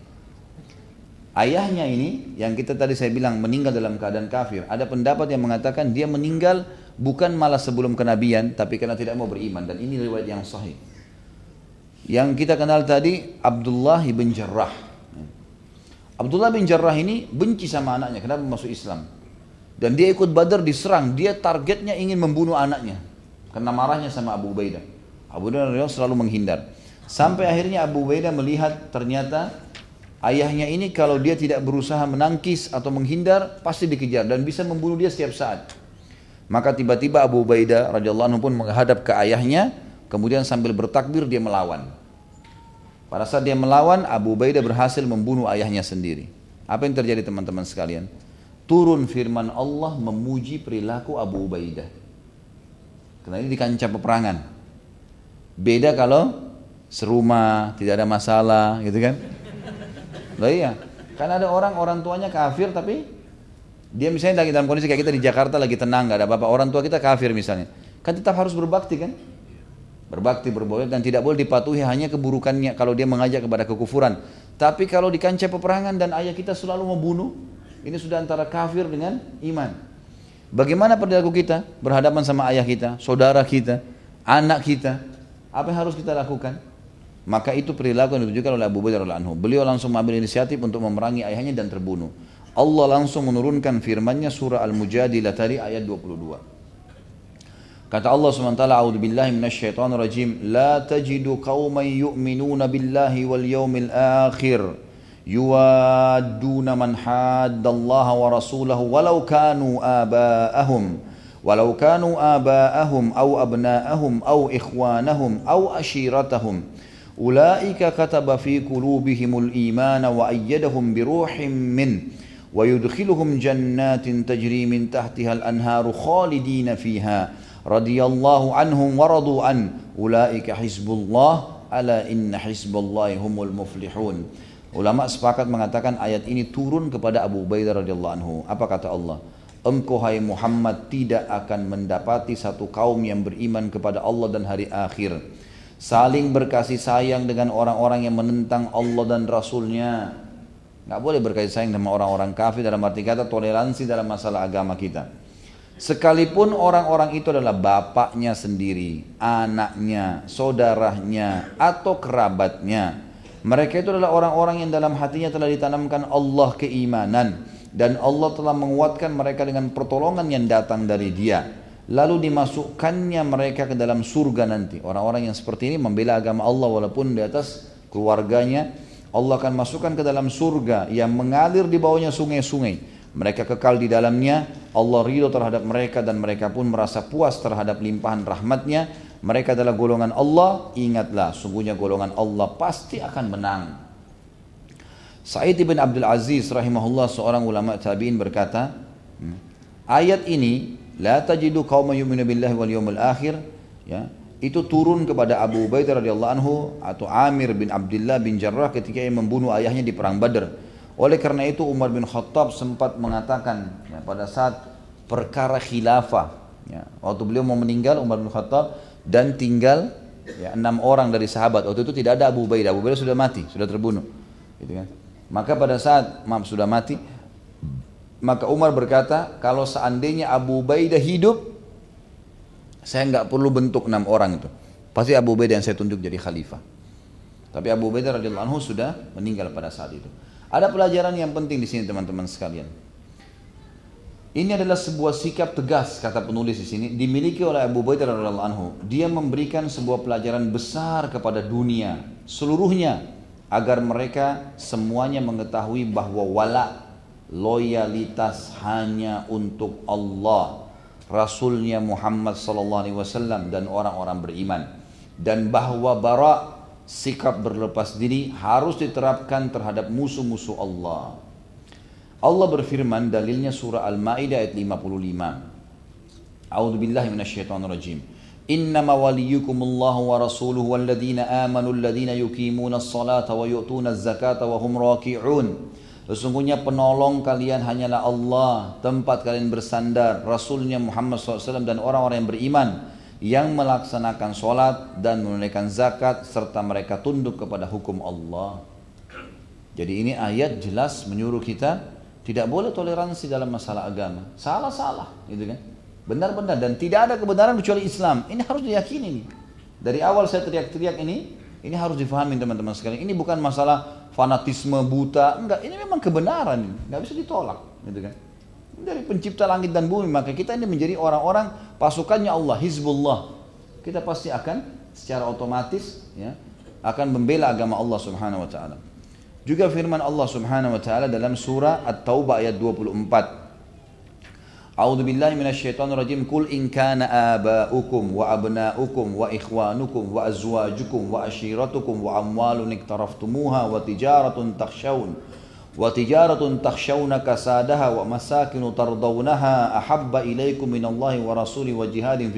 Ayahnya ini yang kita tadi saya bilang meninggal dalam keadaan kafir. Ada pendapat yang mengatakan dia meninggal bukan malah sebelum kenabian, tapi karena tidak mau beriman. Dan ini riwayat yang sahih. Yang kita kenal tadi Abdullah bin Jarrah. Abdullah bin Jarrah ini benci sama anaknya, kenapa masuk Islam? Dan dia ikut Badar diserang, dia targetnya ingin membunuh anaknya. Karena marahnya sama Abu Ubaidah. Abu Ubaidah selalu menghindar. Sampai akhirnya Abu Ubaidah melihat ternyata ayahnya ini kalau dia tidak berusaha menangkis atau menghindar, pasti dikejar dan bisa membunuh dia setiap saat. Maka tiba-tiba Abu Ubaidah radhiyallahu anhu pun menghadap ke ayahnya, kemudian sambil bertakbir dia melawan. Pada saat dia melawan, Abu Ubaidah berhasil membunuh ayahnya sendiri. Apa yang terjadi teman-teman sekalian? Turun firman Allah memuji perilaku Abu Ubaidah. Karena ini di kancah peperangan. Beda kalau serumah, tidak ada masalah, gitu kan? Loh iya, kan ada orang tuanya kafir tapi dia misalnya lagi dalam kondisi kayak kita di Jakarta lagi tenang, gak ada apa-apa. Orang tua kita kafir misalnya. Kan tetap harus berbakti kan? Berbakti, berbuat dan tidak boleh dipatuhi hanya keburukannya kalau dia mengajak kepada kekufuran. Tapi kalau di kancah peperangan dan ayah kita selalu membunuh, ini sudah antara kafir dengan iman. Bagaimana perilaku kita berhadapan sama ayah kita, saudara kita, anak kita? Apa yang harus kita lakukan? Maka itu perilaku yang ditunjukkan oleh Abu Ubaidah radhiyallahu anhu. Beliau langsung mengambil inisiatif untuk memerangi ayahnya dan terbunuh. Allah langsung menurunkan firman-Nya surah Al-Mujadilah tadi ayat 22. Kata Allah SWT, A'udzu billahi minasyaitonir rajim, la tajidu qauman yu'minuna billahi wal yawmil akhir yuwadduna man haddallaha wa rasulahu walau kanu aba'ahum aw abna'ahum aw ikhwanahum aw ashiratahum ulaika kataba fi qulubihimul imana wa ayyadahum biruhim min wa yudkhiluhum jannatin tajri min tahtiha al-anharu khalidina fiha radhiyallahu anhum wa radu an ulaika hizbullah ala inna hizballahi humul muflihun. Ulama sepakat mengatakan ayat ini turun kepada Abu Ubaidah radhiyallahu anhu. Apa kata Allah? Engkau hai Muhammad tidak akan mendapati satu kaum yang beriman kepada Allah dan hari akhir, saling berkasih sayang dengan orang-orang yang menentang Allah dan Rasulnya. Nggak boleh berkasih sayang sama orang-orang kafir dalam arti kata toleransi dalam masalah agama kita. Sekalipun orang-orang itu adalah bapaknya sendiri, anaknya, saudaranya, atau kerabatnya, Mereka itu adalah orang-orang yang dalam hatinya telah ditanamkan Allah keimanan. Dan Allah telah menguatkan mereka dengan pertolongan yang datang dari Dia. Lalu dimasukkannya mereka ke dalam surga nanti. Orang-orang yang seperti ini membela agama Allah walaupun di atas keluarganya. Allah akan masukkan ke dalam surga yang mengalir di bawahnya sungai-sungai. Mereka kekal di dalamnya. Allah ridho terhadap mereka dan mereka pun merasa puas terhadap limpahan rahmatnya. Mereka adalah golongan Allah. Ingatlah, sungguhnya golongan Allah pasti akan menang. Sa'id bin Abdul Aziz rahimahullah, seorang ulama tabi'in, berkata, ayat ini, la tajidu qauman yu'minu billahi wal yawmil akhir, ya, itu turun kepada Abu Ubaidah radhiyallahu anhu atau Amir bin Abdullah bin Jarrah ketika ia membunuh ayahnya di perang Badr. Oleh karena itu Umar bin Khattab sempat mengatakan, ya, pada saat perkara khilafah, ya, waktu beliau mau meninggal Umar bin Khattab dan tinggal, ya, 6 orang dari sahabat. Waktu itu tidak ada Abu Ubaidah. Abu Ubaidah sudah mati, sudah terbunuh, gitu kan. Maka pada saat sudah mati, maka Umar berkata, kalau seandainya Abu Ubaidah hidup, saya nggak perlu bentuk 6 orang itu. Pasti Abu Ubaidah yang saya tunjuk jadi khalifah. Tapi Abu Ubaidah radhiyallahu anhu sudah meninggal pada saat itu. Ada pelajaran yang penting di sini teman-teman sekalian. Ini adalah sebuah sikap tegas, kata penulis di sini, dimiliki oleh Abu Ubaidah radhiyallahu anhu. Dia memberikan sebuah pelajaran besar kepada dunia seluruhnya, agar mereka semuanya mengetahui bahwa wala, loyalitas hanya untuk Allah, Rasulnya Muhammad SAW dan orang-orang beriman. Dan bahwa bara, sikap berlepas diri, harus diterapkan terhadap musuh-musuh Allah. Allah berfirman, dalilnya surah Al-Ma'idah ayat 55. A'udzubillahi minasyaitonirrajim. Innama waliyukumullahu wa rasuluhu walladzina amanu alladzina yuqimuna as-salata wa yu'tuna az-zakata wa hum raki'un. Sesungguhnya penolong kalian hanyalah Allah, tempat kalian bersandar Rasulnya Muhammad SAW dan orang-orang yang beriman, yang melaksanakan solat dan menunaikan zakat serta mereka tunduk kepada hukum Allah. Jadi ini ayat jelas menyuruh kita tidak boleh toleransi dalam masalah agama. Salah-salah, gitu kan? Benar-benar, dan tidak ada kebenaran kecuali Islam. Ini harus diyakini nih. Dari awal saya teriak-teriak ini harus difahami teman-teman sekalian. Ini bukan masalah fanatisme buta, enggak. Ini memang kebenaran, enggak bisa ditolak, gitu kan? Dari pencipta langit dan bumi, maka kita ini menjadi orang-orang pasukannya Allah, Hizbullah. Kita pasti akan secara otomatis, ya, akan membela agama Allah Subhanahu wa taala. Juga firman Allah Subhanahu wa taala dalam surah At-Taubah ayat 24. A'udzu billahi minasyaitonir rajim. Qul in kana aba'ukum wa abna'ukum wa ikhwanukum wa azwajukum wa ashiratukum wa amwalun iktaraftumuha wa tijaratun takhshawna kasadaha wa masakinu tardawnaha ahabba ilaikum minallahi wa rasuli wa jihadin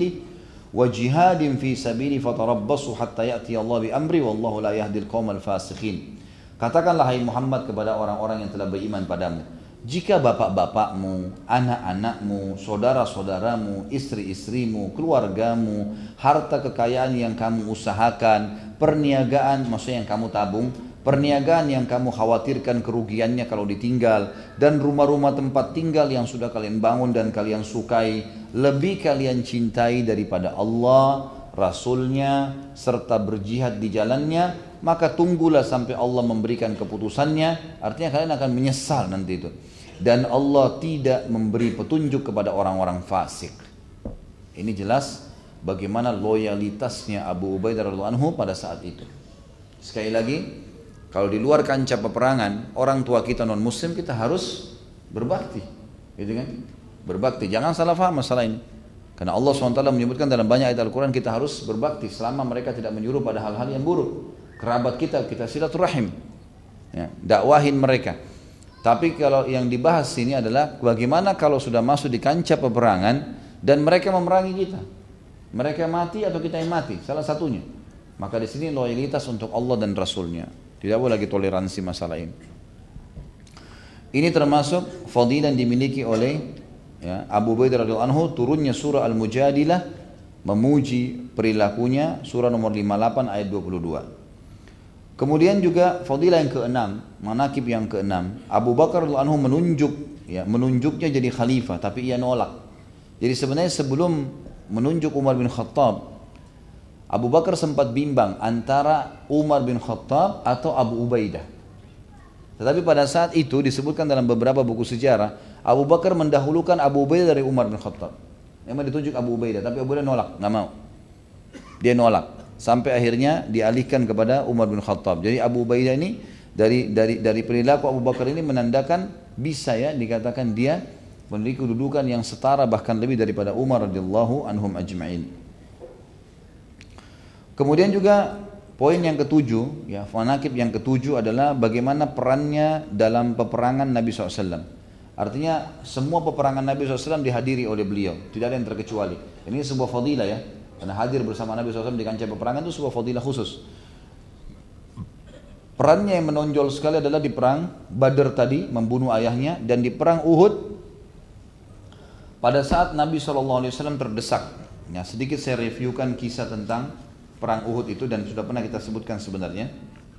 fi sabili fatarabbasu hatta ya'ti Allah bi amri wallahu la yahdil qaumal fasiqin. Katakanlah hai Muhammad kepada orang-orang yang telah beriman padamu, jika bapak-bapakmu, anak-anakmu, saudara-saudaramu, istri-istrimu, keluargamu, harta kekayaan yang kamu usahakan, perniagaan maksudnya yang kamu tabung, perniagaan yang kamu khawatirkan kerugiannya kalau ditinggal, dan rumah-rumah tempat tinggal yang sudah kalian bangun dan kalian sukai, lebih kalian cintai daripada Allah, Rasulnya, serta berjihad di jalannya, maka tunggulah sampai Allah memberikan keputusannya. Artinya kalian akan menyesal nanti itu. Dan Allah tidak memberi petunjuk kepada orang-orang fasik. Ini jelas bagaimana loyalitasnya Abu Ubaidah radhiyallahu anhu pada saat itu. Sekali lagi, kalau di luar kancah peperangan, orang tua kita non muslim kita harus berbakti, gitu kan? Berbakti, jangan salah faham masalah ini. Karena Allah SWT menyebutkan dalam banyak ayat Al-Quran kita harus berbakti selama mereka tidak menyuruh pada hal-hal yang buruk. Kerabat kita silaturahim, ya, dakwahin mereka. Tapi kalau yang dibahas sini adalah bagaimana kalau sudah masuk di kancah peperangan dan mereka memerangi kita, mereka mati atau kita yang mati, salah satunya. Maka di sini loyalitas untuk Allah dan Rasulnya. Tidak boleh lagi toleransi masalah ini. Ini termasuk fadilah yang dimiliki oleh, ya, Abu Ubaidah radhiyallahu anhu. Turunnya surah Al-Mujadilah memuji perilakunya, surah nomor 58 ayat 22. Kemudian juga fadilah yang keenam, manakib yang keenam, Abu Bakar radhiyallahu anhu menunjuknya jadi khalifah, tapi ia nolak. Jadi sebenarnya sebelum menunjuk Umar bin Khattab, Abu Bakar sempat bimbang antara Umar bin Khattab atau Abu Ubaidah. Tetapi pada saat itu disebutkan dalam beberapa buku sejarah, Abu Bakar mendahulukan Abu Ubaidah dari Umar bin Khattab. Memang ditunjuk Abu Ubaidah, tapi Abu Ubaidah nolak, nggak mau. Dia nolak, sampai akhirnya dialihkan kepada Umar bin Khattab. Jadi Abu Ubaidah ini dari perilaku Abu Bakar ini menandakan bisa ya dikatakan dia memiliki kedudukan yang setara bahkan lebih daripada Umar radhiyallahu anhum ajma'in. Kemudian juga poin yang ketujuh, ya, manaqib yang ketujuh adalah bagaimana perannya dalam peperangan Nabi SAW. Artinya semua peperangan Nabi SAW dihadiri oleh beliau, tidak ada yang terkecuali. Ini sebuah fadilah ya, karena hadir bersama Nabi SAW di kancah peperangan itu sebuah fadilah khusus. Perannya yang menonjol sekali adalah di perang Badr tadi, membunuh ayahnya, dan di perang Uhud pada saat Nabi SAW terdesak. Ya, sedikit saya reviewkan kisah tentang perang Uhud itu dan sudah pernah kita sebutkan sebenarnya.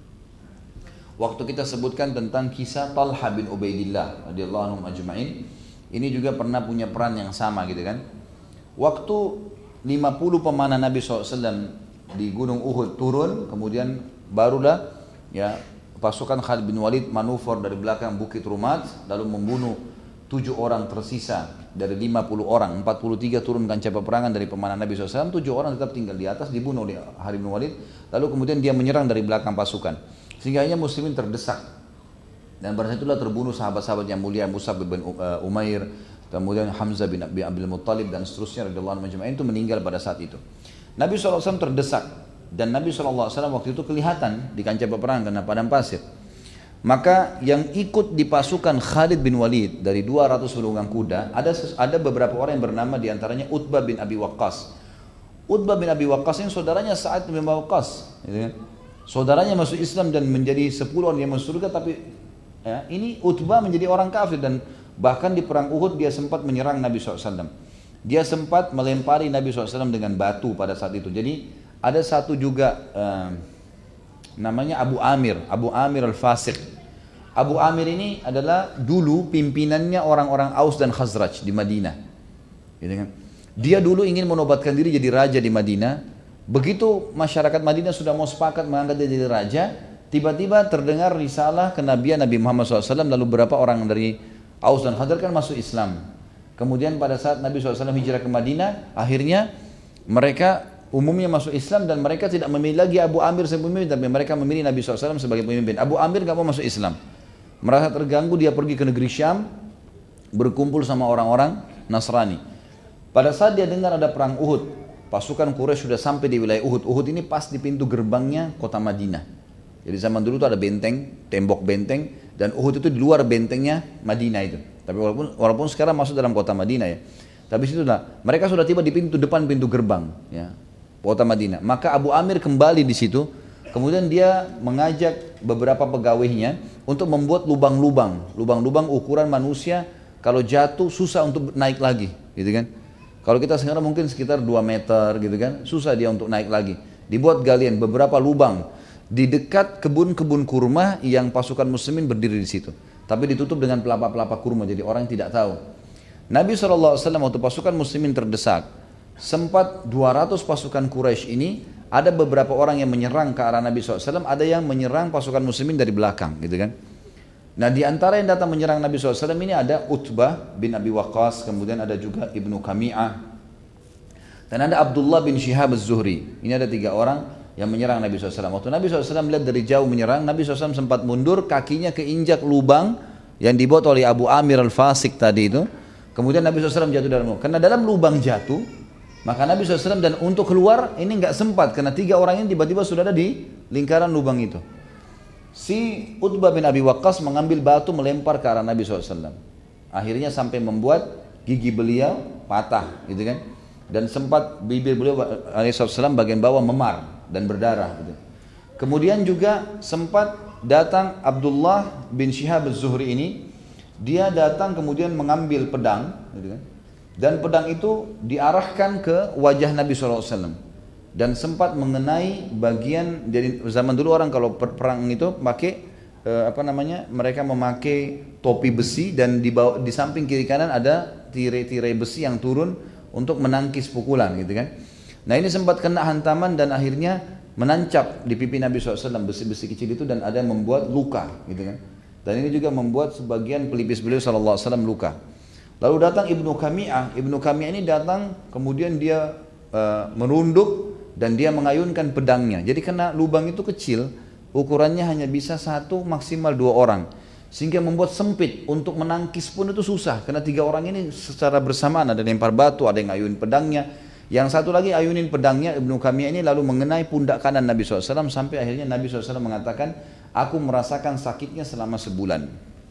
Waktu kita sebutkan tentang kisah Talha bin Ubaidillah radhiyallahu anhum ajma'in, ini juga pernah punya peran yang sama gitu kan. Waktu 50 pemanah Nabi SAW di Gunung Uhud turun, kemudian barulah ya pasukan Khalid bin Walid manuver dari belakang Bukit Rumat lalu membunuh 7 orang tersisa dari 50 orang, 43 turun kancah peperangan dari pemanah Nabi SAW, 7 orang tetap tinggal di atas, dibunuh oleh Khalid bin Walid, lalu kemudian dia menyerang dari belakang pasukan, sehingga akhirnya muslimin terdesak, dan pada saat itulah terbunuh sahabat-sahabat yang mulia, Mus'ab bin Umair, kemudian Hamzah bin Abdul Muttalib dan seterusnya radhiyallahu anhum ajma'in itu meninggal pada saat itu. Nabi SAW terdesak, dan Nabi SAW waktu itu kelihatan di kancah peperangan karena padang pasir. Maka yang ikut di pasukan Khalid bin Walid dari 200 penunggang kuda ada beberapa orang yang bernama diantaranya Utbah bin Abi Waqqas. Utbah bin Abi Waqqas ini saudaranya Sa'ad bin Abi Waqqas, gitu kan? Saudaranya masuk Islam dan menjadi 10 orang yang masuk surga, tapi ya, ini Utbah menjadi orang kafir dan bahkan di perang Uhud dia sempat menyerang Nabi SAW. Dia sempat melempari Nabi SAW dengan batu pada saat itu. Jadi ada satu juga namanya Abu Amir al-Fasiq. Abu Amir ini adalah dulu pimpinannya orang-orang Aus dan Khazraj di Madinah. Gitu kan? Dia dulu ingin menobatkan diri jadi raja di Madinah. Begitu masyarakat Madinah sudah mau sepakat mengangkat dia jadi raja, tiba-tiba terdengar risalah kenabian Nabi Muhammad SAW, lalu beberapa orang dari Aus dan Khazraj kan masuk Islam. Kemudian pada saat Nabi SAW hijrah ke Madinah, akhirnya mereka umumnya masuk Islam dan mereka tidak memilih lagi Abu Amir sebagai pemimpin, tapi mereka memilih Nabi SAW sebagai pemimpin. Abu Amir gak mau masuk Islam, merasa terganggu, dia pergi ke negeri Syam, berkumpul sama orang-orang Nasrani. Pada saat dia dengar ada perang Uhud, pasukan Quraisy sudah sampai di wilayah Uhud. Uhud ini pas di pintu gerbangnya kota Madinah. Jadi zaman dulu itu ada benteng, tembok benteng, dan Uhud itu di luar bentengnya Madinah itu. Tapi walaupun sekarang masuk dalam kota Madinah ya, tapi situlah mereka sudah tiba di depan pintu gerbang ya, kota Madinah. Maka Abu Amir kembali di situ, kemudian dia mengajak beberapa pegawainya untuk membuat lubang-lubang ukuran manusia kalau jatuh susah untuk naik lagi, gitu kan? Kalau kita sekarang mungkin sekitar 2 meter, gitu kan? Susah dia untuk naik lagi. Dibuat galian beberapa lubang di dekat kebun-kebun kurma yang pasukan muslimin berdiri di situ. Tapi ditutup dengan pelapa-pelapa kurma, jadi orang tidak tahu. Nabi SAW waktu pasukan muslimin terdesak, sempat 200 pasukan Quraisy ini, ada beberapa orang yang menyerang ke arah Nabi SAW, ada yang menyerang pasukan muslimin dari belakang, gitu kan. Nah di antara yang datang menyerang Nabi SAW ini ada Utbah bin Abi Waqqas, kemudian ada juga Ibnu Kami'ah, dan ada Abdullah bin Shihab az-Zuhri. Ini ada 3 orang yang menyerang Nabi SAW. Waktu Nabi SAW melihat dari jauh menyerang, Nabi SAW sempat mundur, kakinya keinjak lubang yang dibuat oleh Abu Amir al-Fasiq tadi itu. Kemudian Nabi SAW jatuh dalam lubang. Karena dalam lubang jatuh, maka Nabi SAW dan untuk keluar ini nggak sempat, karena 3 orang ini tiba-tiba sudah ada di lingkaran lubang itu. Si Utbah bin Abi Waqqas mengambil batu melempar ke arah Nabi SAW. Akhirnya sampai membuat gigi beliau patah, gitu kan? Dan sempat bibir beliau SAW bagian bawah memar dan berdarah, gitu. Kemudian juga sempat datang Abdullah bin Shihab az-Zuhri ini, dia datang kemudian mengambil pedang, gitu kan? Dan pedang itu diarahkan ke wajah Nabi SAW dan sempat mengenai bagian. Jadi zaman dulu orang kalau perang itu pakai mereka memakai topi besi dan di samping kiri kanan ada tirai-tirai besi yang turun untuk menangkis pukulan, gitu kan. Nah ini sempat kena hantaman dan akhirnya menancap di pipi Nabi SAW, besi-besi kecil itu, dan ada yang membuat luka gitu kan. Dan ini juga membuat sebagian pelipis beliau SAW luka. Lalu datang Ibnu Kami'ah. Ibnu Kami'ah ini datang, kemudian dia merunduk dan dia mengayunkan pedangnya. Jadi karena lubang itu kecil, ukurannya hanya bisa 1 maksimal 2 orang. Sehingga membuat sempit, untuk menangkis pun itu susah. Karena 3 orang ini secara bersamaan, ada yang lempar batu, ada yang ayun pedangnya. Yang satu lagi ayunin pedangnya, Ibnu Kami'ah ini lalu mengenai pundak kanan Nabi SAW, sampai akhirnya Nabi SAW mengatakan, aku merasakan sakitnya selama sebulan.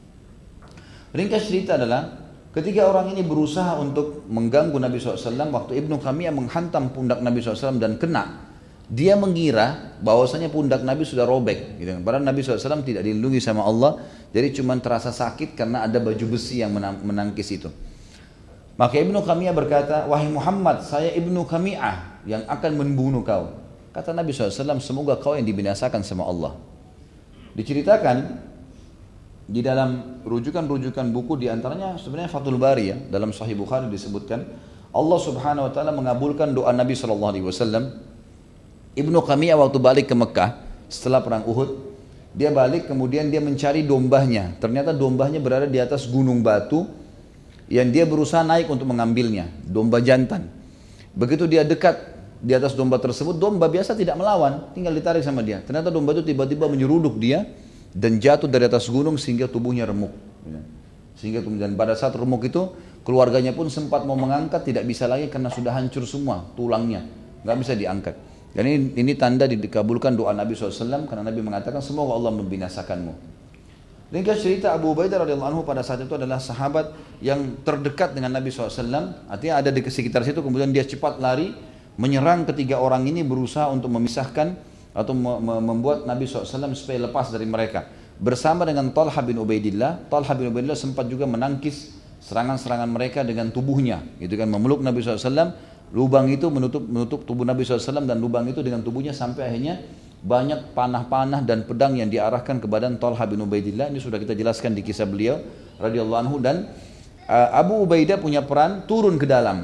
Ringkas cerita adalah, ketika orang ini berusaha untuk mengganggu Nabi SAW, waktu Ibnu Kami'ah menghantam pundak Nabi SAW dan kena, dia mengira bahwasanya pundak Nabi sudah robek. Gitu. Padahal Nabi SAW tidak dilindungi sama Allah, jadi cuma terasa sakit karena ada baju besi yang menangkis itu. Maka Ibnu Kami'ah berkata, wahai Muhammad, saya Ibnu Kami'ah yang akan membunuh kau. Kata Nabi SAW, semoga kau yang dibinasakan sama Allah. Diceritakan di dalam rujukan-rujukan buku, diantaranya sebenarnya Fathul Bari ya, dalam Sahih Bukhari disebutkan, Allah Subhanahu Wa Taala mengabulkan doa Nabi SAW. Ibnu Kami'ah waktu balik ke Mekah setelah perang Uhud, dia balik kemudian dia mencari dombanya. Ternyata dombanya berada di atas gunung batu yang dia berusaha naik untuk mengambilnya, domba jantan. Begitu dia dekat di atas domba tersebut, domba biasa tidak melawan, tinggal ditarik sama dia. Ternyata domba itu tiba-tiba menyeruduk dia dan jatuh dari atas gunung sehingga tubuhnya remuk. Sehingga kemudian pada saat remuk itu, keluarganya pun sempat mau mengangkat, tidak bisa lagi karena sudah hancur semua tulangnya, nggak bisa diangkat. Dan ini tanda dikabulkan doa Nabi SAW, karena Nabi mengatakan semoga Allah membinasakanmu. Ringkas cerita, Abu Ubaidah radhiyallahu anhu pada saat itu adalah sahabat yang terdekat dengan Nabi SAW. Artinya ada di sekitar situ, kemudian dia cepat lari menyerang ketiga orang ini, berusaha untuk memisahkan atau membuat Nabi SAW supaya lepas dari mereka. Bersama dengan Talha bin Ubaidillah. Talha bin Ubaidillah sempat juga menangkis serangan-serangan mereka dengan tubuhnya, gitu kan, memeluk Nabi SAW. Lubang itu menutup tubuh Nabi SAW, dan lubang itu dengan tubuhnya sampai akhirnya banyak panah-panah dan pedang yang diarahkan ke badan Talha bin Ubaidillah. Ini sudah kita jelaskan di kisah beliau radhiyallahu anhu. Dan Abu Ubaidah punya peran turun ke dalam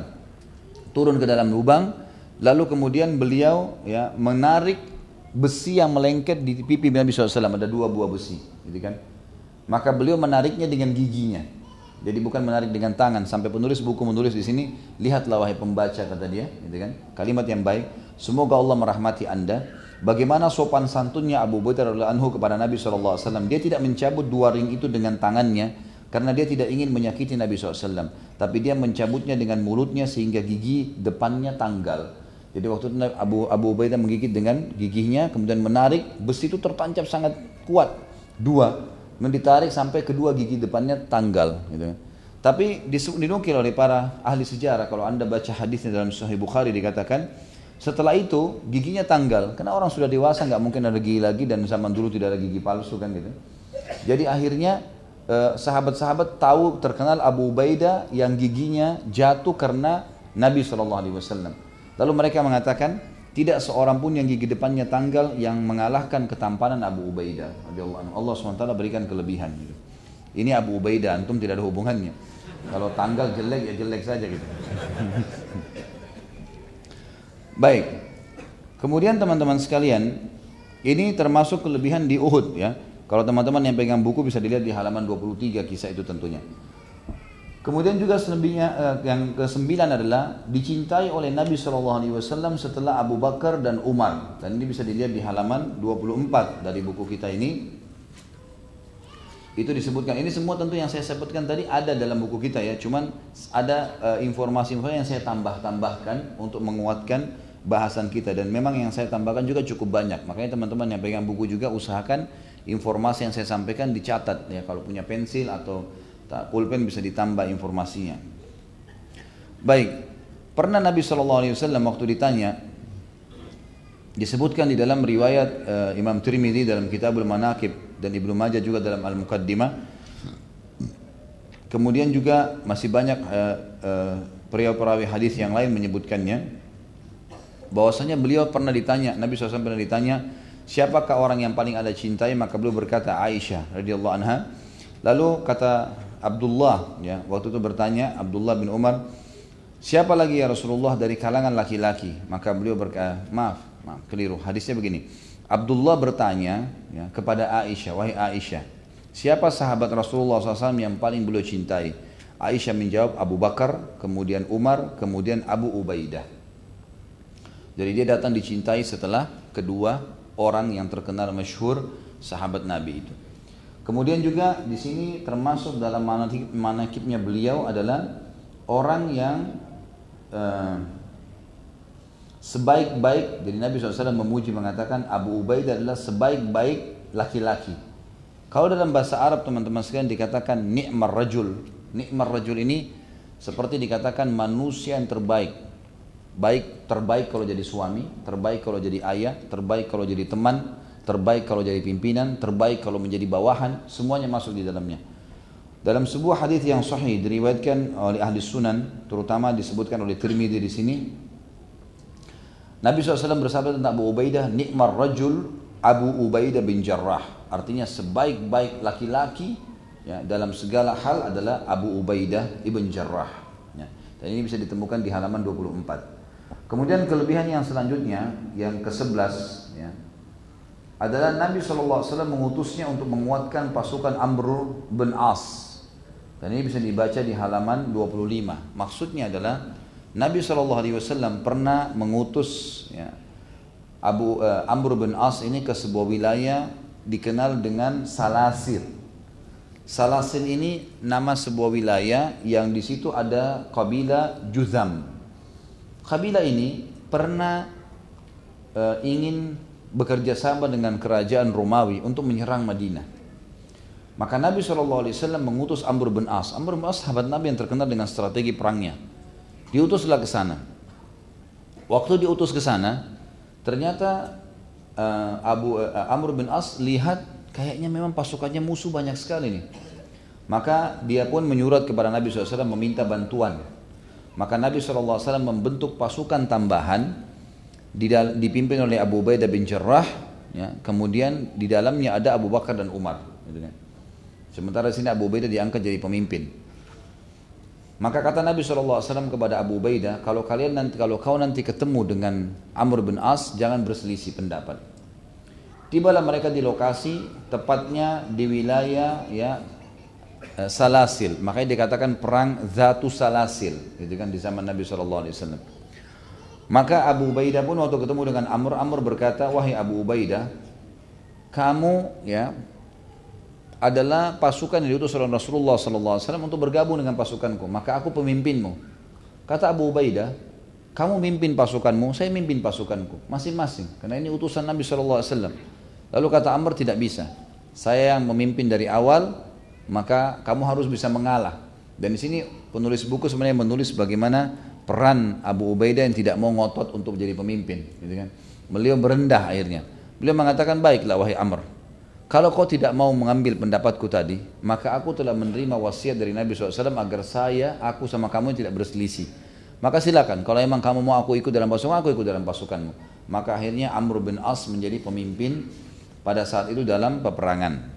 lubang, lalu kemudian beliau ya menarik besi yang melengket di pipi Nabi SAW. Ada 2 buah besi, gitu kan. Maka beliau menariknya dengan giginya. Jadi bukan menarik dengan tangan. Sampai penulis buku menulis di sini, lihatlah wahai pembaca, kata dia, gitu kan. Kalimat yang baik. Semoga Allah merahmati anda. Bagaimana sopan santunnya Abu Ubaidah radhiyallahu anhu kepada Nabi SAW. Dia tidak mencabut 2 ring itu dengan tangannya, karena dia tidak ingin menyakiti Nabi SAW. Tapi dia mencabutnya dengan mulutnya sehingga gigi depannya tanggal. Jadi waktu itu Abu Ubaidah menggigit dengan giginya, kemudian menarik, besi itu tertancap sangat kuat. 2, ditarik sampai kedua gigi depannya tanggal. Gitu. Tapi dinukil oleh para ahli sejarah, kalau anda baca hadisnya dalam Sahih Bukhari, dikatakan setelah itu giginya tanggal, karena orang sudah dewasa nggak mungkin ada gigi lagi, dan zaman dulu tidak ada gigi palsu kan gitu. Jadi akhirnya sahabat-sahabat tahu, terkenal Abu Ubaidah yang giginya jatuh karena Nabi SAW. Lalu mereka mengatakan tidak seorang pun yang gigi depannya tanggal yang mengalahkan ketampanan Abu Ubaidah radhiyallahu anhu. Allah SWT berikan kelebihan gitu. Ini Abu Ubaidah, antum tidak ada hubungannya. Kalau tanggal jelek ya jelek saja gitu. Baik, kemudian teman-teman sekalian, ini termasuk kelebihan di Uhud ya. Kalau teman-teman yang pegang buku bisa dilihat di halaman 23 kisah itu tentunya. Kemudian juga selebihnya, yang ke-9 adalah dicintai oleh Nabi SAW setelah Abu Bakar dan Umar. Dan ini bisa dilihat di halaman 24 dari buku kita ini. Itu disebutkan, ini semua tentu yang saya sebutkan tadi ada dalam buku kita ya. Cuman ada informasi-informasi yang saya tambahkan untuk menguatkan bahasan kita, dan memang yang saya tambahkan juga cukup banyak. Makanya teman-teman yang pegang buku juga usahakan informasi yang saya sampaikan dicatat ya, kalau punya pensil atau pulpen bisa ditambah informasinya. Baik, pernah Nabi SAW waktu ditanya, disebutkan di dalam riwayat Imam Tirmidzi dalam Kitabul Manaqib dan Ibnu Majah juga dalam Al-Muqaddimah. Kemudian juga masih banyak perawi hadis yang lain menyebutkannya, bahwasanya beliau pernah ditanya, Nabi SAW pernah ditanya, siapakah orang yang paling Anda cintai? Maka beliau berkata Aisyah radhiyallahu anha. Lalu kata Abdullah ya, waktu itu bertanya Abdullah bin Umar, Siapa lagi ya Rasulullah dari kalangan laki-laki? Maka beliau berkata, maaf, keliru. Hadisnya begini. Abdullah bertanya ya, kepada Aisyah, wahai Aisyah, siapa sahabat Rasulullah SAW yang paling beliau cintai? Aisyah menjawab Abu Bakar, kemudian Umar, kemudian Abu Ubaidah. Jadi dia datang dicintai setelah kedua orang yang terkenal masyhur sahabat Nabi itu. Kemudian juga di sini termasuk dalam manaqibnya beliau adalah orang yang sebaik-baik. Jadi Nabi SAW memuji mengatakan Abu Ubaidah adalah sebaik-baik laki-laki. Kalau dalam bahasa Arab teman-teman sekalian dikatakan ni'mar rajul. Ni'mar rajul ini seperti dikatakan manusia yang terbaik. Terbaik kalau jadi suami, terbaik kalau jadi ayah, terbaik kalau jadi teman, terbaik kalau jadi pimpinan, terbaik kalau menjadi bawahan, semuanya masuk di dalamnya. Dalam sebuah hadis yang sahih diriwayatkan oleh ahli sunan, terutama disebutkan oleh Tirmidzi di sini, Nabi SAW bersabda tentang Abu Ubaidah, nikmar rajul Abu Ubaidah bin Jarrah. Artinya sebaik-baik laki-laki ya, dalam segala hal adalah Abu Ubaidah ibn Jarrah. Ya. Dan ini bisa ditemukan di halaman 24. Kemudian kelebihan yang selanjutnya, yang ke-11 ya, adalah Nabi SAW mengutusnya untuk menguatkan pasukan Amr bin As. Dan ini bisa dibaca di halaman 25. Maksudnya adalah Nabi SAW pernah mengutus ya, Amr bin As ini ke sebuah wilayah dikenal dengan Salasil. Salasil ini nama sebuah wilayah yang di situ ada kabilah Juzam. Kabilah ini pernah ingin bekerja sama dengan kerajaan Romawi untuk menyerang Madinah. Maka Nabi SAW mengutus Amr bin As. Amr bin As sahabat Nabi yang terkenal dengan strategi perangnya. Diutuslah ke sana. Waktu diutus ke sana, ternyata Amr bin As lihat kayaknya memang pasukannya musuh banyak sekali nih. Maka dia pun menyurat kepada Nabi SAW meminta bantuan. Maka Nabi SAW membentuk pasukan tambahan dipimpin oleh Abu Ubaidah bin Jarrah, ya, kemudian di dalamnya ada Abu Bakar dan Umar. Gitu kan. Sementara di sini Abu Ubaidah diangkat jadi pemimpin. Maka kata Nabi SAW kepada Abu Ubaidah, kalau kau nanti ketemu dengan Amr bin As, jangan berselisih pendapat. Tibalah mereka di lokasi, tepatnya di wilayah ya Salasil. Makanya dikatakan perang Zatu Salasil, gitu kan, di zaman Nabi SAW. Maka Abu Ubaidah pun waktu ketemu dengan Amr berkata, wahai Abu Ubaidah, kamu ya adalah pasukan yang diutus oleh Rasulullah SAW untuk bergabung dengan pasukanku, maka aku pemimpinmu. Kata Abu Ubaidah, kamu mimpin pasukanmu, saya mimpin pasukanku, masing-masing, karena ini utusan Nabi SAW. Lalu kata Amr, tidak bisa, saya yang memimpin dari awal, maka kamu harus bisa mengalah. Dan di sini penulis buku sebenarnya menulis bagaimana peran Abu Ubaidah yang tidak mau ngotot untuk jadi pemimpin, gitu kan. Beliau berendah akhirnya. Beliau mengatakan, baiklah wahai Amr, kalau kau tidak mau mengambil pendapatku tadi, maka aku telah menerima wasiat dari Nabi SAW agar aku sama kamu tidak berselisih. Maka silakan, kalau memang kamu mau aku ikut dalam pasukan, aku ikut dalam pasukanmu. Maka akhirnya Amr bin As menjadi pemimpin pada saat itu dalam peperangan.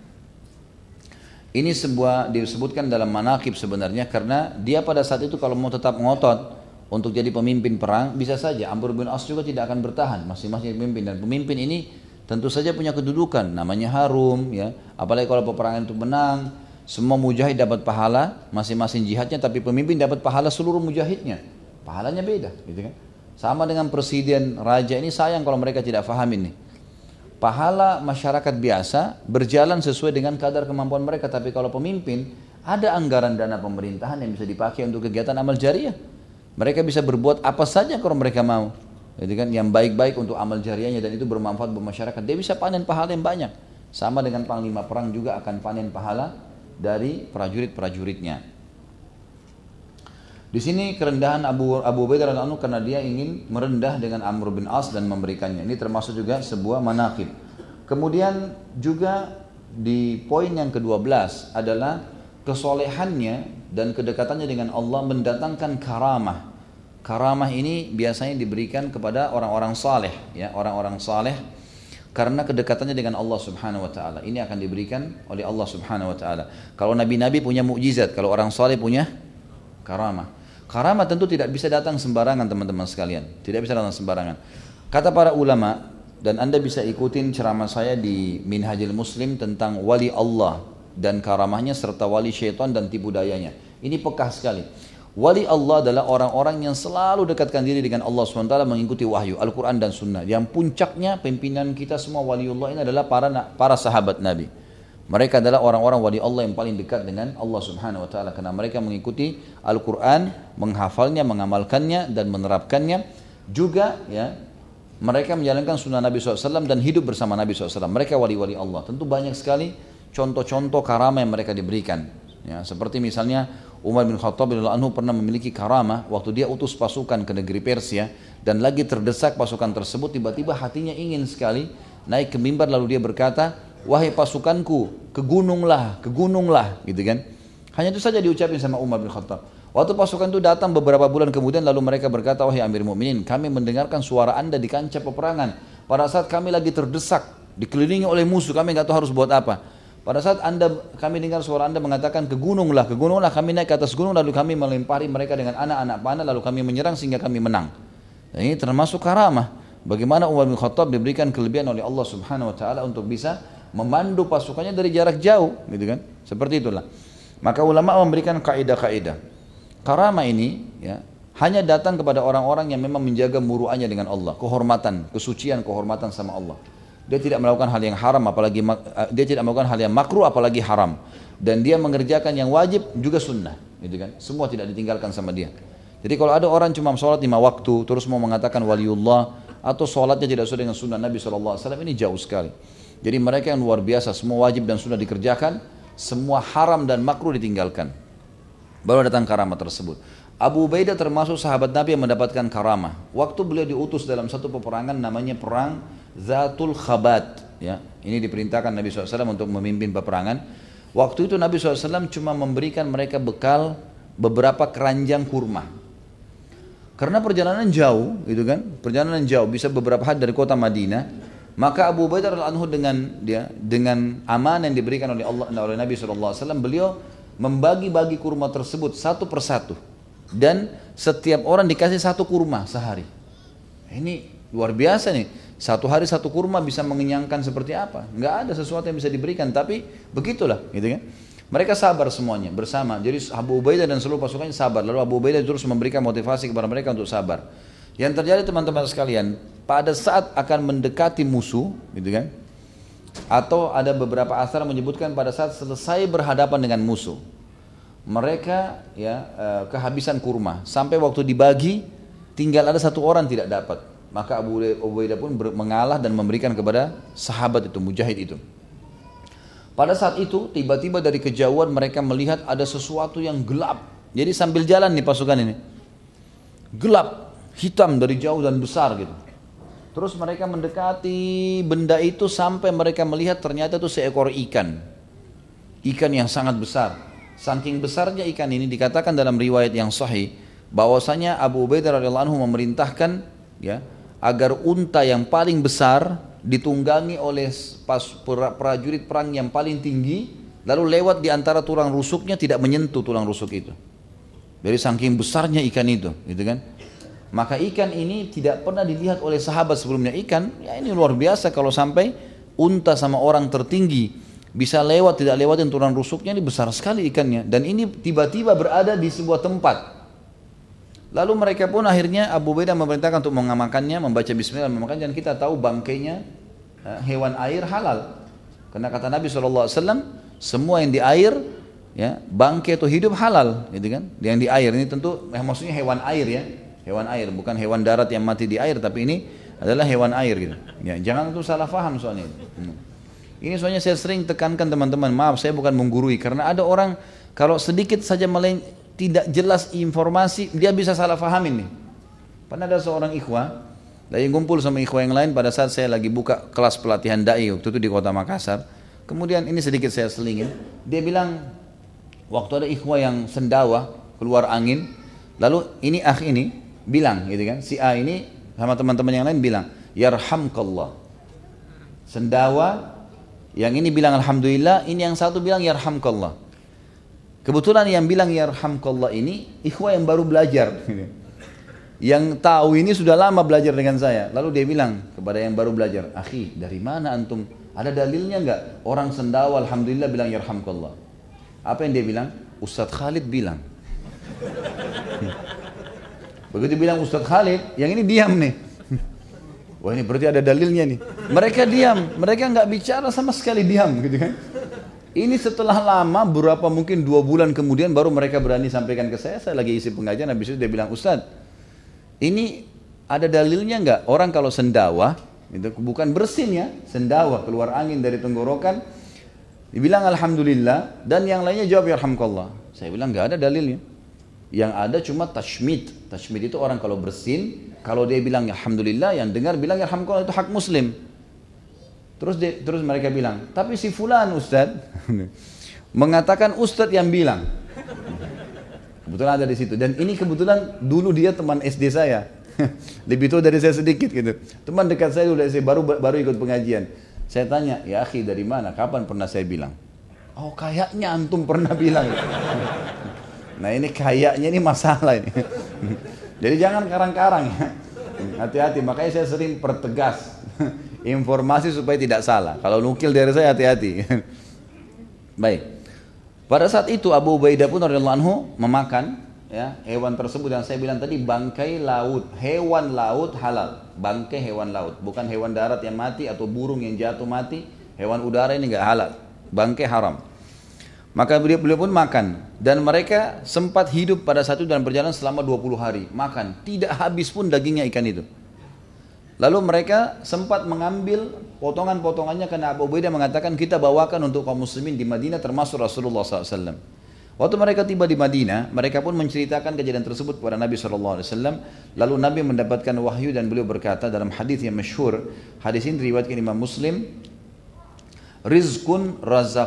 Ini disebutkan dalam manaqib sebenarnya, karena dia pada saat itu kalau mau tetap ngotot untuk jadi pemimpin perang, bisa saja Amr bin As juga tidak akan bertahan, masing-masing pemimpin. Dan pemimpin ini tentu saja punya kedudukan, namanya harum ya. Apalagi kalau peperangan itu menang, semua mujahid dapat pahala masing-masing jihadnya, tapi pemimpin dapat pahala seluruh mujahidnya. Pahalanya beda, gitu kan. Sama dengan presiden, raja, ini sayang kalau mereka tidak paham ini. Pahala masyarakat biasa berjalan sesuai dengan kadar kemampuan mereka, tapi kalau pemimpin ada anggaran dana pemerintahan yang bisa dipakai untuk kegiatan amal jariah. Mereka bisa berbuat apa saja kalau mereka mau. Jadi kan yang baik-baik untuk amal jariahnya, dan itu bermanfaat buat masyarakat. Dia bisa panen pahala yang banyak. Sama dengan panglima perang juga akan panen pahala dari prajurit-prajuritnya. Di sini kerendahan Abu Ubaidah radhiyallahu anhu karena dia ingin merendah dengan Amr bin As dan memberikannya. Ini termasuk juga sebuah manaqib. Kemudian juga di poin yang ke-12 adalah kesolehannya dan kedekatannya dengan Allah mendatangkan karamah. Karamah ini biasanya diberikan kepada orang-orang saleh, ya, orang-orang saleh karena kedekatannya dengan Allah Subhanahu wa taala. Ini akan diberikan oleh Allah Subhanahu wa taala. Kalau nabi-nabi punya mukjizat, kalau orang saleh punya karamah. Karamah tentu tidak bisa datang sembarangan teman-teman sekalian. Tidak bisa datang sembarangan. Kata para ulama, dan Anda bisa ikutin ceramah saya di Minhajul Muslim tentang wali Allah dan karamahnya serta wali syaitan dan tipu dayanya. Ini pekah sekali. Wali Allah adalah orang-orang yang selalu dekatkan diri dengan Allah SWT mengikuti wahyu, Al-Quran dan Sunnah. Yang puncaknya pimpinan kita semua waliullah ini adalah para sahabat Nabi. Mereka adalah orang-orang wali Allah yang paling dekat dengan Allah Subhanahu wa taala karena mereka mengikuti Al-Qur'an, menghafalnya, mengamalkannya dan menerapkannya. Juga ya, mereka menjalankan sunnah Nabi SAW dan hidup bersama Nabi SAW. Mereka wali-wali Allah. Tentu banyak sekali contoh-contoh karamah yang mereka diberikan. Ya, seperti misalnya Umar bin Khattab radhiyallahu anhu pernah memiliki karamah waktu dia utus pasukan ke negeri Persia dan lagi terdesak pasukan tersebut, tiba-tiba hatinya ingin sekali naik ke mimbar lalu dia berkata, wahai pasukanku, ke gununglah, gitu kan. Hanya itu saja diucapin sama Umar bin Khattab. Waktu pasukan itu datang beberapa bulan kemudian, lalu mereka berkata, wahai Amir Mu'minin, kami mendengarkan suara anda di kancah peperangan. Pada saat kami lagi terdesak, dikelilingi oleh musuh, kami nggak tahu harus buat apa. Pada saat kami dengar suara anda mengatakan, ke gununglah, kami naik ke atas gunung, lalu kami melempari mereka dengan anak-anak panah, lalu kami menyerang sehingga kami menang. Dan ini termasuk karamah. Bagaimana Umar bin Khattab diberikan kelebihan oleh Allah Subhanahu wa taala untuk bisa memandu pasukannya dari jarak jauh, gitu kan? Seperti itulah. Maka ulama memberikan kaidah-kaidah. Karamah ini ya, hanya datang kepada orang-orang yang memang menjaga muruannya dengan Allah, kehormatan, kesucian, kehormatan sama Allah. Dia tidak melakukan hal yang haram, apalagi dia tidak melakukan hal yang makruh, apalagi haram. Dan dia mengerjakan yang wajib juga sunnah, gitu kan? Semua tidak ditinggalkan sama dia. Jadi kalau ada orang cuma sholat 5 waktu, terus mau mengatakan waliullah atau sholatnya tidak sesuai dengan sunnah Nabi SAW, ini jauh sekali. Jadi mereka yang luar biasa, semua wajib dan sunnah dikerjakan, semua haram dan makruh ditinggalkan. Baru datang karamah tersebut. Abu Ubaidah termasuk sahabat Nabi yang mendapatkan karamah. Waktu beliau diutus dalam satu peperangan namanya perang Zatul Khabat. Ya, ini diperintahkan Nabi SAW untuk memimpin peperangan. Waktu itu Nabi SAW cuma memberikan mereka bekal beberapa keranjang kurma. Karena perjalanan jauh, gitu kan? Perjalanan jauh, bisa beberapa hari dari kota Madinah. Maka Abu Ubaidah radhiyallahu anhu dengan amanah yang diberikan oleh Nabi SAW, beliau membagi-bagi kurma tersebut satu persatu. Dan setiap orang dikasih satu kurma sehari. Ini luar biasa nih. Satu hari satu kurma bisa mengenyangkan seperti apa? Nggak ada sesuatu yang bisa diberikan, tapi begitulah, gitu kan? Mereka sabar semuanya bersama. Jadi Abu Ubaidah dan seluruh pasukannya sabar. Lalu Abu Ubaidah terus memberikan motivasi kepada mereka untuk sabar. Yang terjadi teman-teman sekalian, pada saat akan mendekati musuh, gitu kan? Atau ada beberapa asar menyebutkan pada saat selesai berhadapan dengan musuh, mereka ya kehabisan kurma. Sampai waktu dibagi, tinggal ada satu orang tidak dapat. Maka Abu Ubaidah pun mengalah dan memberikan kepada sahabat itu, mujahid itu. Pada saat itu, tiba-tiba dari kejauhan mereka melihat ada sesuatu yang gelap. Jadi sambil jalan nih pasukan ini, gelap, hitam dari jauh dan besar gitu. Terus mereka mendekati benda itu sampai mereka melihat ternyata itu seekor ikan. Ikan yang sangat besar. Saking besarnya ikan ini dikatakan dalam riwayat yang sahih bahwasanya Abu Ubaidah radhiyallahu anhu memerintahkan ya agar unta yang paling besar ditunggangi oleh prajurit perang yang paling tinggi, lalu lewat di antara tulang rusuknya tidak menyentuh tulang rusuk itu. Dari saking besarnya ikan itu, gitu kan? Maka ikan ini tidak pernah dilihat oleh sahabat sebelumnya. Ikan, ya ini luar biasa kalau sampai unta sama orang tertinggi bisa lewat, tidak lewatin tulang rusuknya, ini besar sekali ikannya. Dan ini tiba-tiba berada di sebuah tempat. Lalu mereka pun akhirnya Abu Ubaidah memerintahkan untuk mengamankannya, membaca bismillah, memakannya. Dan kita tahu bangkainya hewan air halal. Karena kata Nabi SAW, semua yang di air, ya, bangkai atau hidup halal, gitu kan? Yang di air ini tentu maksudnya hewan air ya. Hewan air, bukan hewan darat yang mati di air, tapi ini adalah hewan air gitu. Ya, jangan itu salah paham soalnya. Ini soalnya saya sering tekankan teman-teman, maaf saya bukan menggurui, karena ada orang kalau sedikit saja tidak jelas informasi, dia bisa salah pahamin nih. Pernah ada seorang ikhwah, lagi ngumpul sama ikhwah yang lain pada saat saya lagi buka kelas pelatihan da'i waktu itu di kota Makassar. Kemudian ini sedikit saya selingin, dia bilang waktu ada ikhwah yang sendawa keluar angin, lalu ini ini bilang gitu kan, si A ini sama teman-teman yang lain bilang yarhamkallah. Sendawa yang ini bilang alhamdulillah, ini yang satu bilang yarhamkallah. Kebetulan yang bilang yarhamkallah ini ikhwah yang baru belajar. Yang tahu ini sudah lama belajar dengan saya. Lalu dia bilang kepada yang baru belajar, akhi dari mana antum? Ada dalilnya enggak? Orang sendawa alhamdulillah bilang yarhamkallah. Apa yang dia bilang? Ustadz Khalid bilang. Begitu bilang Ustadz Khalid, yang ini diam nih. Wah ini berarti ada dalilnya nih. Mereka diam, mereka nggak bicara sama sekali, diam gitu kan. Ini setelah lama, berapa mungkin 2 bulan kemudian baru mereka berani sampaikan ke saya lagi isi pengajian, habis itu dia bilang, Ustadz, ini ada dalilnya nggak? Orang kalau sendawa, itu bukan bersin ya, sendawa, keluar angin dari tenggorokan, dibilang alhamdulillah, dan yang lainnya jawab yarhamkallah. Saya bilang nggak ada dalilnya. Yang ada cuma tashmid. Tashmid itu orang kalau bersin, kalau dia bilang alhamdulillah, yang dengar bilang yarhamkallah, itu hak muslim. Terus mereka bilang, tapi si fulan Ustadz mengatakan Ustadz yang bilang. Kebetulan ada di situ, dan ini kebetulan dulu dia teman SD saya. Lebih tua dari saya sedikit gitu. Teman dekat saya udah baru ikut pengajian. Saya tanya, ya akhi dari mana? Kapan pernah saya bilang? Oh kayaknya antum pernah bilang. Nah ini kayaknya ini masalah ini. Jadi jangan karang-karang ya. Hati-hati, makanya saya sering pertegas informasi supaya tidak salah. Kalau nukil dari saya hati-hati. Baik. Pada saat itu Abu Ubaidah pun radhiyallahu anhu memakan ya, hewan tersebut yang saya bilang tadi, bangkai laut, hewan laut halal, bangkai hewan laut, bukan hewan darat yang mati atau burung yang jatuh mati, hewan udara ini enggak halal, bangkai haram. Maka beliau pun makan, dan mereka sempat hidup pada saat itu dan berjalan selama 20 hari, makan, tidak habis pun dagingnya ikan itu. Lalu mereka sempat mengambil potongan-potongannya karena Abu Ubaidah mengatakan kita bawakan untuk kaum muslimin di Madinah termasuk Rasulullah SAW. Waktu mereka tiba di Madinah, mereka pun menceritakan kejadian tersebut kepada Nabi SAW. Lalu Nabi mendapatkan wahyu dan beliau berkata dalam hadis yang masyhur, hadis ini diriwayatkan Imam Muslim, rizqun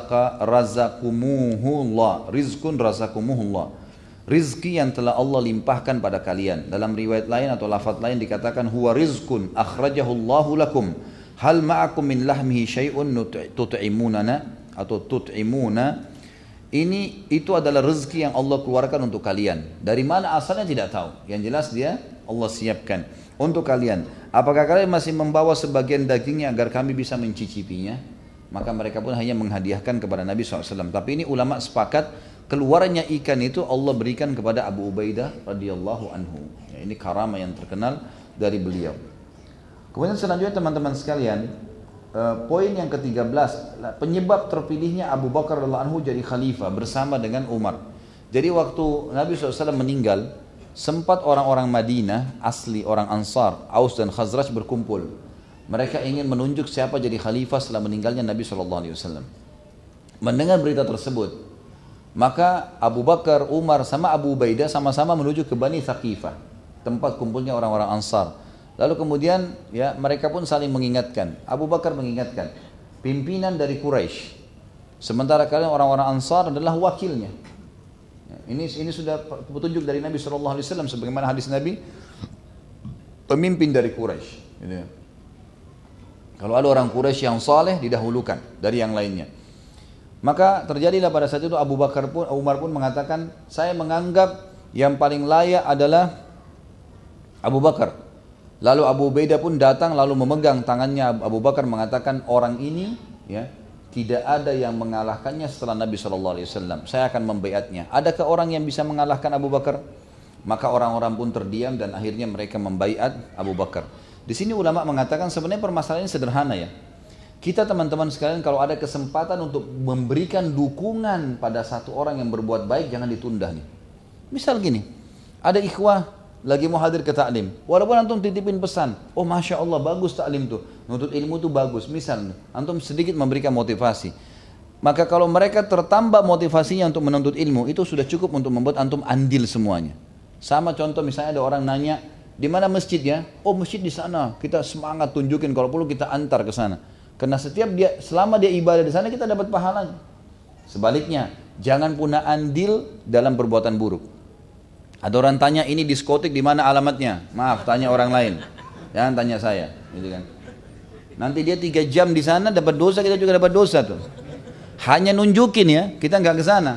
razaqumuhullah, rizqun razaqumuhullah. Rizki yang telah Allah limpahkan pada kalian. Dalam riwayat lain atau lafaz lain dikatakan huwa rizqun akhrajahullahu lakum. Hal ma'akum min lahmihi syai'un tut'imunana atau tut'imuna. Itu adalah rezeki yang Allah keluarkan untuk kalian. Dari mana asalnya tidak tahu. Yang jelas dia Allah siapkan untuk kalian. Apakah kalian masih membawa sebagian dagingnya agar kami bisa mencicipinya? Maka mereka pun hanya menghadiahkan kepada Nabi SAW. Tapi ini ulama sepakat keluarnya ikan itu Allah berikan kepada Abu Ubaidah radhiyallahu anhu. Ya, ini karamah yang terkenal dari beliau. Kemudian selanjutnya teman-teman sekalian, poin yang ke-13, penyebab terpilihnya Abu Bakar radhiyallahu anhu jadi khalifah bersama dengan Umar. Jadi waktu Nabi SAW meninggal, sempat orang-orang Madinah, asli orang Ansar, Aus dan Khazraj berkumpul. Mereka ingin menunjuk siapa jadi khalifah setelah meninggalnya Nabi SAW. Mendengar berita tersebut, maka Abu Bakar, Umar sama Abu Ubaidah sama-sama menuju ke Bani Thaqifah, tempat kumpulnya orang-orang Ansar. Lalu kemudian ya mereka pun saling mengingatkan. Abu Bakar mengingatkan, pimpinan dari Quraisy. Sementara kalian orang-orang Ansar adalah wakilnya. Ya, ini sudah petunjuk dari Nabi SAW sebagaimana hadis Nabi, pemimpin dari Quraisy. Gitu ya. Kalau ada orang Quraisy yang saleh didahulukan dari yang lainnya. Maka terjadilah pada saat itu Umar pun mengatakan, saya menganggap yang paling layak adalah Abu Bakar. Lalu Abu Ubaidah pun datang lalu memegang tangannya Abu Bakar mengatakan, orang ini ya tidak ada yang mengalahkannya setelah Nabi SAW. Saya akan membaiatnya. Adakah orang yang bisa mengalahkan Abu Bakar? Maka orang-orang pun terdiam dan akhirnya mereka membaiat Abu Bakar. Di sini ulama mengatakan sebenarnya permasalahannya sederhana ya. Kita teman-teman sekalian kalau ada kesempatan untuk memberikan dukungan pada satu orang yang berbuat baik, jangan ditunda nih. Misal gini, ada ikhwah lagi mau hadir ke taklim, walaupun antum titipin pesan, oh masya Allah bagus taklim tuh, nuntut ilmu tuh bagus. Misal antum sedikit memberikan motivasi, maka kalau mereka tertambah motivasinya untuk menuntut ilmu, itu sudah cukup untuk membuat antum andil semuanya. Sama contoh misalnya ada orang nanya, di mana masjidnya? Oh masjid di sana. Kita semangat tunjukin, kalau perlu kita antar ke sana. Karena selama dia ibadah di sana kita dapat pahalanya. Sebaliknya, jangan pernah andil dalam perbuatan buruk. Ada orang tanya ini diskotik di mana alamatnya? Maaf, tanya orang lain. Jangan tanya saya, gitu kan. Nanti dia 3 jam di sana dapat dosa, kita juga dapat dosa tuh. Hanya nunjukin ya, kita nggak ke sana.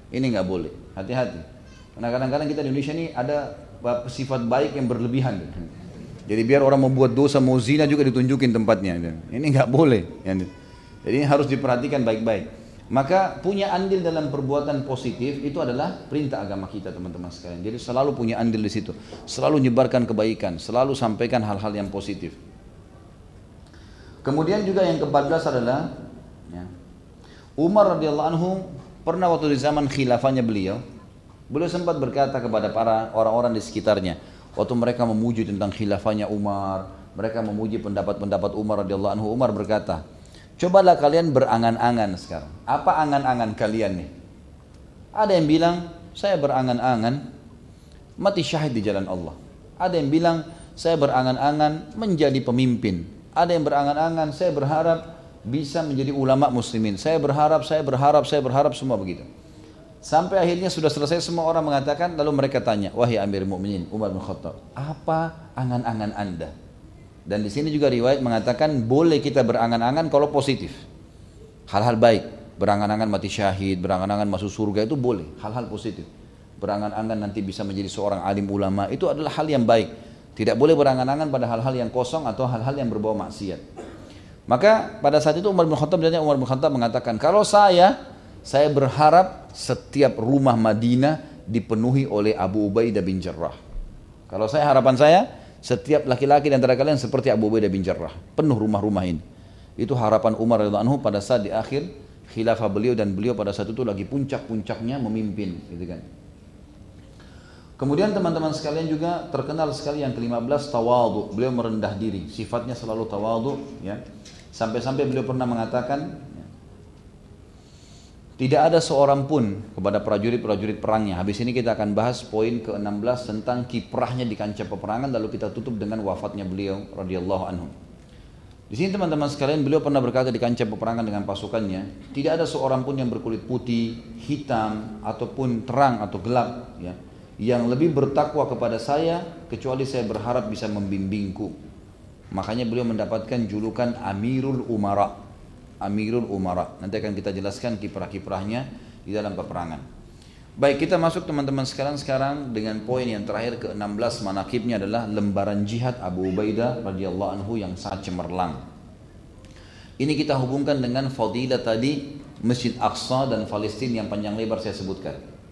Ini nggak boleh, hati-hati. Karena kadang-kadang kita di Indonesia ini ada sifat baik yang berlebihan. Jadi biar orang mau buat dosa, mau zina juga ditunjukin tempatnya. Ini nggak boleh. Jadi ini harus diperhatikan baik-baik. Maka punya andil dalam perbuatan positif itu adalah perintah agama kita, teman-teman sekalian. Jadi selalu punya andil di situ. Selalu nyebarkan kebaikan, selalu sampaikan hal-hal yang positif. Kemudian juga yang ke-14 adalah Umar radhiyallahu anhu pernah waktu di zaman khilafahnya beliau sempat berkata kepada para orang-orang di sekitarnya, waktu mereka memuji tentang khilafahnya Umar, mereka memuji pendapat-pendapat Umar radhiyallahu anhu, Umar berkata, cobalah kalian berangan-angan sekarang. Apa angan-angan kalian nih? Ada yang bilang, saya berangan-angan mati syahid di jalan Allah. Ada yang bilang, saya berangan-angan menjadi pemimpin. Ada yang berangan-angan, saya berharap bisa menjadi ulama muslimin. Saya berharap semua begitu. Sampai akhirnya sudah selesai, semua orang mengatakan, lalu mereka tanya, wahai Amir Mu'minin Umar bin Khattab, apa angan-angan Anda? Dan di sini juga riwayat mengatakan boleh kita berangan-angan kalau positif, hal-hal baik, berangan-angan mati syahid, berangan-angan masuk surga, itu boleh, hal-hal positif. Berangan-angan nanti bisa menjadi seorang alim ulama, itu adalah hal yang baik. Tidak boleh berangan-angan pada hal-hal yang kosong atau hal-hal yang berbau maksiat. Maka pada saat itu Umar bin Khattab mengatakan, kalau saya berharap setiap rumah Madinah dipenuhi oleh Abu Ubaidah bin Jarrah. Kalau harapan saya, setiap laki-laki di antara kalian seperti Abu Ubaidah bin Jarrah, penuh rumah-rumah ini. Itu harapan Umar radhiyallahu anhu pada saat di akhir khilafah beliau, dan beliau pada saat itu lagi puncak-puncaknya memimpin, gitu kan. Kemudian teman-teman sekalian juga terkenal sekali yang ke-15 tawadhu. Beliau merendah diri, sifatnya selalu tawadhu, ya. Sampai-sampai beliau pernah mengatakan, tidak ada seorang pun kepada prajurit-prajurit perangnya. Habis ini kita akan bahas poin ke-16 tentang kiprahnya di kancah peperangan, lalu kita tutup dengan wafatnya beliau radhiyallahu anhu. Di sini teman-teman sekalian, beliau pernah berkata di kancah peperangan dengan pasukannya, tidak ada seorang pun yang berkulit putih, hitam, ataupun terang atau gelap, ya, yang lebih bertakwa kepada saya kecuali saya berharap bisa membimbingku. Makanya beliau mendapatkan julukan Amirul Umara. Amirul Umara. Nanti akan kita jelaskan kiprah-kiprahnya di dalam peperangan. Baik, kita masuk teman-teman sekarang dengan poin yang terakhir ke-16 manaqibnya adalah lembaran jihad Abu Ubaidah radhiyallahu anhu yang sangat cemerlang. Ini kita hubungkan dengan fadilah tadi Masjid Aqsa dan Palestina yang panjang lebar saya sebutkan.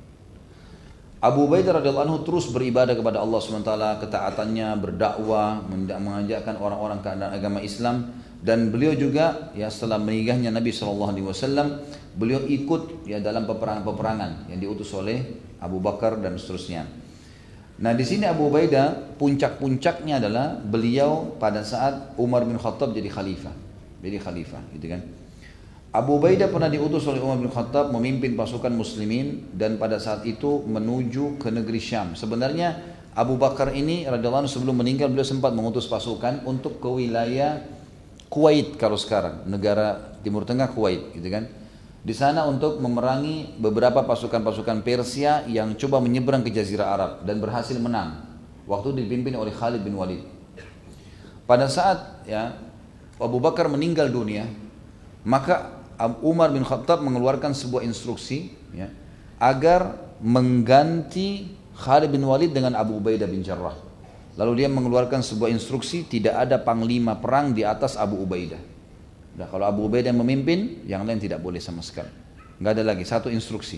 Abu Ubaidah radhiyallahu anhu terus beribadah kepada Allah SWT, ketaatannya, berdakwah, mengajakkan orang-orang ke agama Islam, dan beliau juga ya setelah meninggalnya Nabi SAW, beliau ikut ya dalam peperangan-peperangan yang diutus oleh Abu Bakar dan seterusnya. Nah di sini Abu Ubaidah puncak-puncaknya adalah beliau pada saat Umar bin Khattab jadi khalifah, gitu kan. Abu Ubaidah pernah diutus oleh Umar bin Khattab memimpin pasukan muslimin, dan pada saat itu menuju ke negeri Syam. Sebenarnya Abu Bakar ini radhiyallahu anhu sebelum meninggal beliau sempat mengutus pasukan untuk ke wilayah Kuwait, kalau sekarang negara Timur Tengah Kuwait, gitu kan. Di sana untuk memerangi beberapa pasukan-pasukan Persia yang coba menyeberang ke Jazirah Arab, dan berhasil menang. Waktu dipimpin oleh Khalid bin Walid. Pada saat ya Abu Bakar meninggal dunia, maka Umar bin Khattab mengeluarkan sebuah instruksi ya, agar mengganti Khalid bin Walid dengan Abu Ubaidah bin Jarrah. Lalu dia mengeluarkan sebuah instruksi, tidak ada panglima perang di atas Abu Ubaidah. Nah, kalau Abu Ubaidah yang memimpin, yang lain tidak boleh sama sekali. Nggak ada lagi, satu instruksi.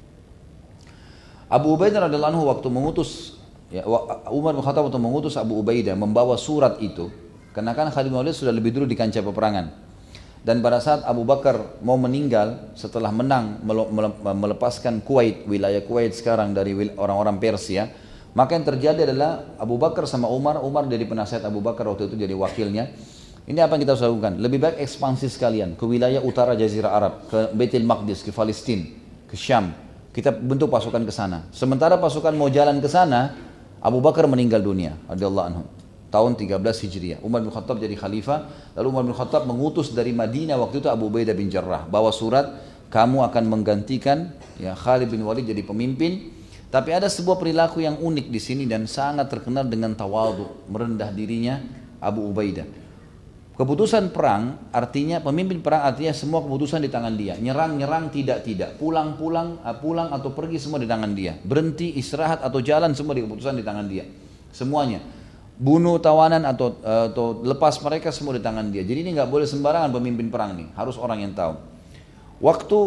Abu Ubaidah radhiyallahu anhu waktu mengutus ya, Umar bin Khattab waktu mengutus Abu Ubaidah membawa surat itu, karena kan Khalid bin Walid sudah lebih dulu di kancah peperangan. Dan pada saat Abu Bakar mau meninggal setelah menang melepaskan Kuwait, wilayah Kuwait sekarang dari orang-orang Persia, maka yang terjadi adalah Abu Bakar sama Umar jadi penasihat Abu Bakar waktu itu, jadi wakilnya. Ini apa yang kita harus lakukan? Lebih baik ekspansi sekalian ke wilayah utara Jazirah Arab, ke Baitul Maqdis, ke Palestina, ke Syam. Kita bentuk pasukan ke sana. Sementara pasukan mau jalan ke sana, Abu Bakar meninggal dunia radhiyallahu anhu. Tahun 13 Hijriah. Umar bin Khattab jadi khalifah. Lalu Umar bin Khattab mengutus dari Madinah waktu itu Abu Ubaidah bin Jarrah, bawa surat, kamu akan menggantikan ya Khalid bin Walid jadi pemimpin. Tapi ada sebuah perilaku yang unik di sini dan sangat terkenal dengan tawadhu, merendah dirinya Abu Ubaidah. Keputusan perang artinya, pemimpin perang artinya semua keputusan di tangan dia. Nyerang tidak, pulang atau pergi semua di tangan dia. Berhenti, istirahat atau jalan semua keputusan di tangan dia. Semuanya. Bunuh tawanan atau lepas mereka semua di tangan dia. Jadi ini nggak boleh sembarangan pemimpin perang nih, harus orang yang tahu. Waktu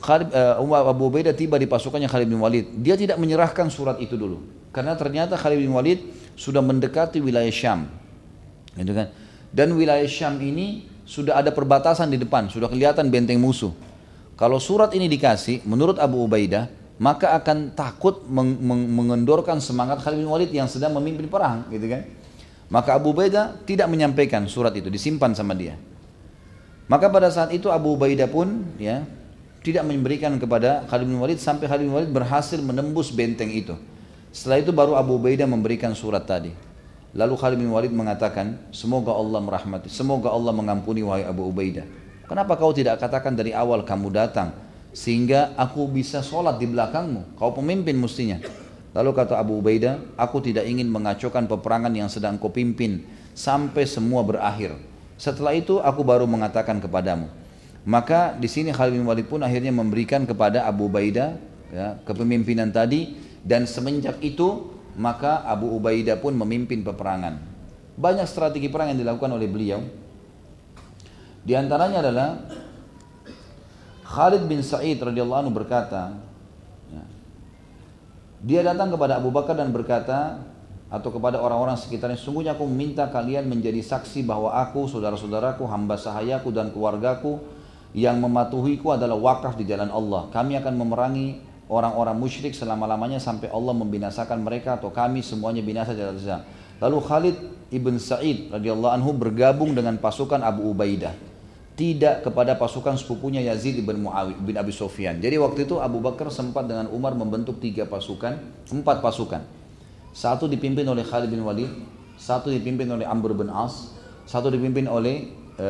Abu Ubaidah tiba di pasukannya Khalid bin Walid, dia tidak menyerahkan surat itu dulu. Karena ternyata Khalid bin Walid sudah mendekati wilayah Syam. Gitu kan? Dan wilayah Syam ini sudah ada perbatasan di depan, sudah kelihatan benteng musuh. Kalau surat ini dikasih, menurut Abu Ubaidah, maka akan takut mengendorkan semangat Khalid bin Walid yang sedang memimpin perang, gitu kan? Maka Abu Ubaidah tidak menyampaikan surat itu, disimpan sama dia. Maka pada saat itu Abu Ubaidah pun ya tidak memberikan kepada Khalid bin Walid sampai Khalid bin Walid berhasil menembus benteng itu. Setelah itu baru Abu Ubaidah memberikan surat tadi. Lalu Khalid bin Walid mengatakan, semoga Allah merahmati, semoga Allah mengampuni wahai Abu Ubaidah. Kenapa kau tidak katakan dari awal kamu datang, sehingga aku bisa sholat di belakangmu, kau pemimpin mestinya. Lalu kata Abu Ubaidah, aku tidak ingin mengacaukan peperangan yang sedang kau pimpin, sampai semua berakhir. Setelah itu aku baru mengatakan kepadamu. Maka di sini Khalid bin Walid pun akhirnya memberikan kepada Abu Ubaidah ya, kepemimpinan tadi, dan semenjak itu maka Abu Ubaidah pun memimpin peperangan. Banyak strategi perang yang dilakukan oleh beliau. Di antaranya adalah Khalid bin Sa'id radhiyallahu anhu berkata, ya, dia datang kepada Abu Bakar dan berkata, atau kepada orang-orang sekitarnya, sungguhnya aku meminta kalian menjadi saksi bahwa aku, saudara-saudaraku, hamba sahayaku dan keluargaku yang mematuhiku adalah wakaf di jalan Allah. Kami akan memerangi orang-orang musyrik selama-lamanya sampai Allah membinasakan mereka atau kami semuanya binasa jalan Islam. Lalu Khalid ibn Sa'id radhiyallahu anhu bergabung dengan pasukan Abu Ubaidah, tidak kepada pasukan sepupunya Yazid bin Abi Sufyan. Jadi waktu itu Abu Bakar sempat dengan Umar membentuk 4 pasukan. Satu dipimpin oleh Khalid bin Walid, satu dipimpin oleh Amr bin As, satu dipimpin oleh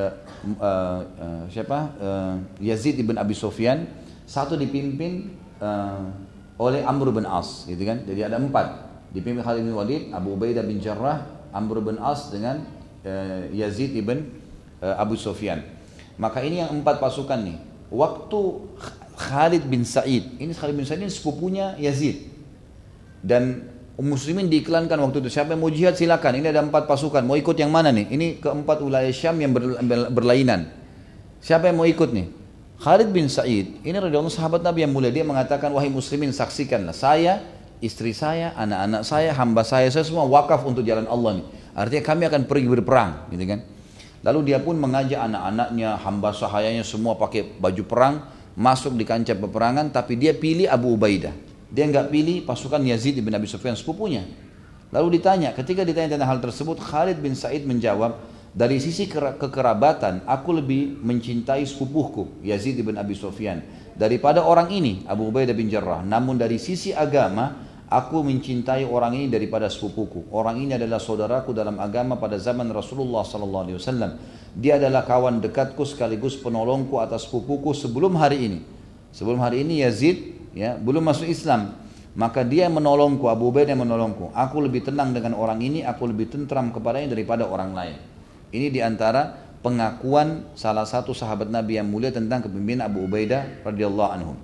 Yazid bin Abi Sufyan, satu dipimpin oleh Amr bin As, gitu kan? Jadi ada 4 dipimpin Khalid bin Walid, Abu Ubaidah bin Jarrah, Amr bin As dengan Yazid ibn Abu Sufyan. Maka ini yang 4 pasukan nih. Waktu Khalid bin Sa'id, ini Khalid bin Sa'id ini sepupunya Yazid, dan muslimin diiklankan waktu itu, siapa yang mau jihad silakan, ini ada 4 pasukan, mau ikut yang mana nih? Ini keempat wilayah Syam yang berlainan, siapa yang mau ikut nih? Khalid bin Sa'id, ini radhiyallahu sahabat Nabi yang mulia, dia mengatakan, wahai muslimin saksikanlah, saya, istri saya, anak-anak saya, hamba saya semua wakaf untuk jalan Allah nih. Artinya kami akan pergi berperang, gitu kan. Lalu dia pun mengajak anak-anaknya, hamba sahayanya semua pakai baju perang, masuk di kancah peperangan, tapi dia pilih Abu Ubaidah. Dia enggak pilih pasukan Yazid bin Abi Sufyan sepupunya. Lalu ketika ditanya tentang hal tersebut, Khalid bin Sa'id menjawab, dari sisi kekerabatan, aku lebih mencintai sepupuhku Yazid bin Abi Sufyan daripada orang ini, Abu Ubaidah bin Jarrah. Namun dari sisi agama, aku mencintai orang ini daripada sepupuku. Orang ini adalah saudaraku dalam agama pada zaman Rasulullah SAW. Dia adalah kawan dekatku sekaligus penolongku atas sepupuku sebelum hari ini. Sebelum hari ini Yazid ya belum masuk Islam. Maka dia menolongku, Abu Ubaidah menolongku. Aku lebih tenang dengan orang ini, aku lebih tentram kepadanya daripada orang lain. Ini diantara pengakuan salah satu sahabat Nabi yang mulia tentang kepemimpinan Abu Ubaidah radhiyallahu anhu.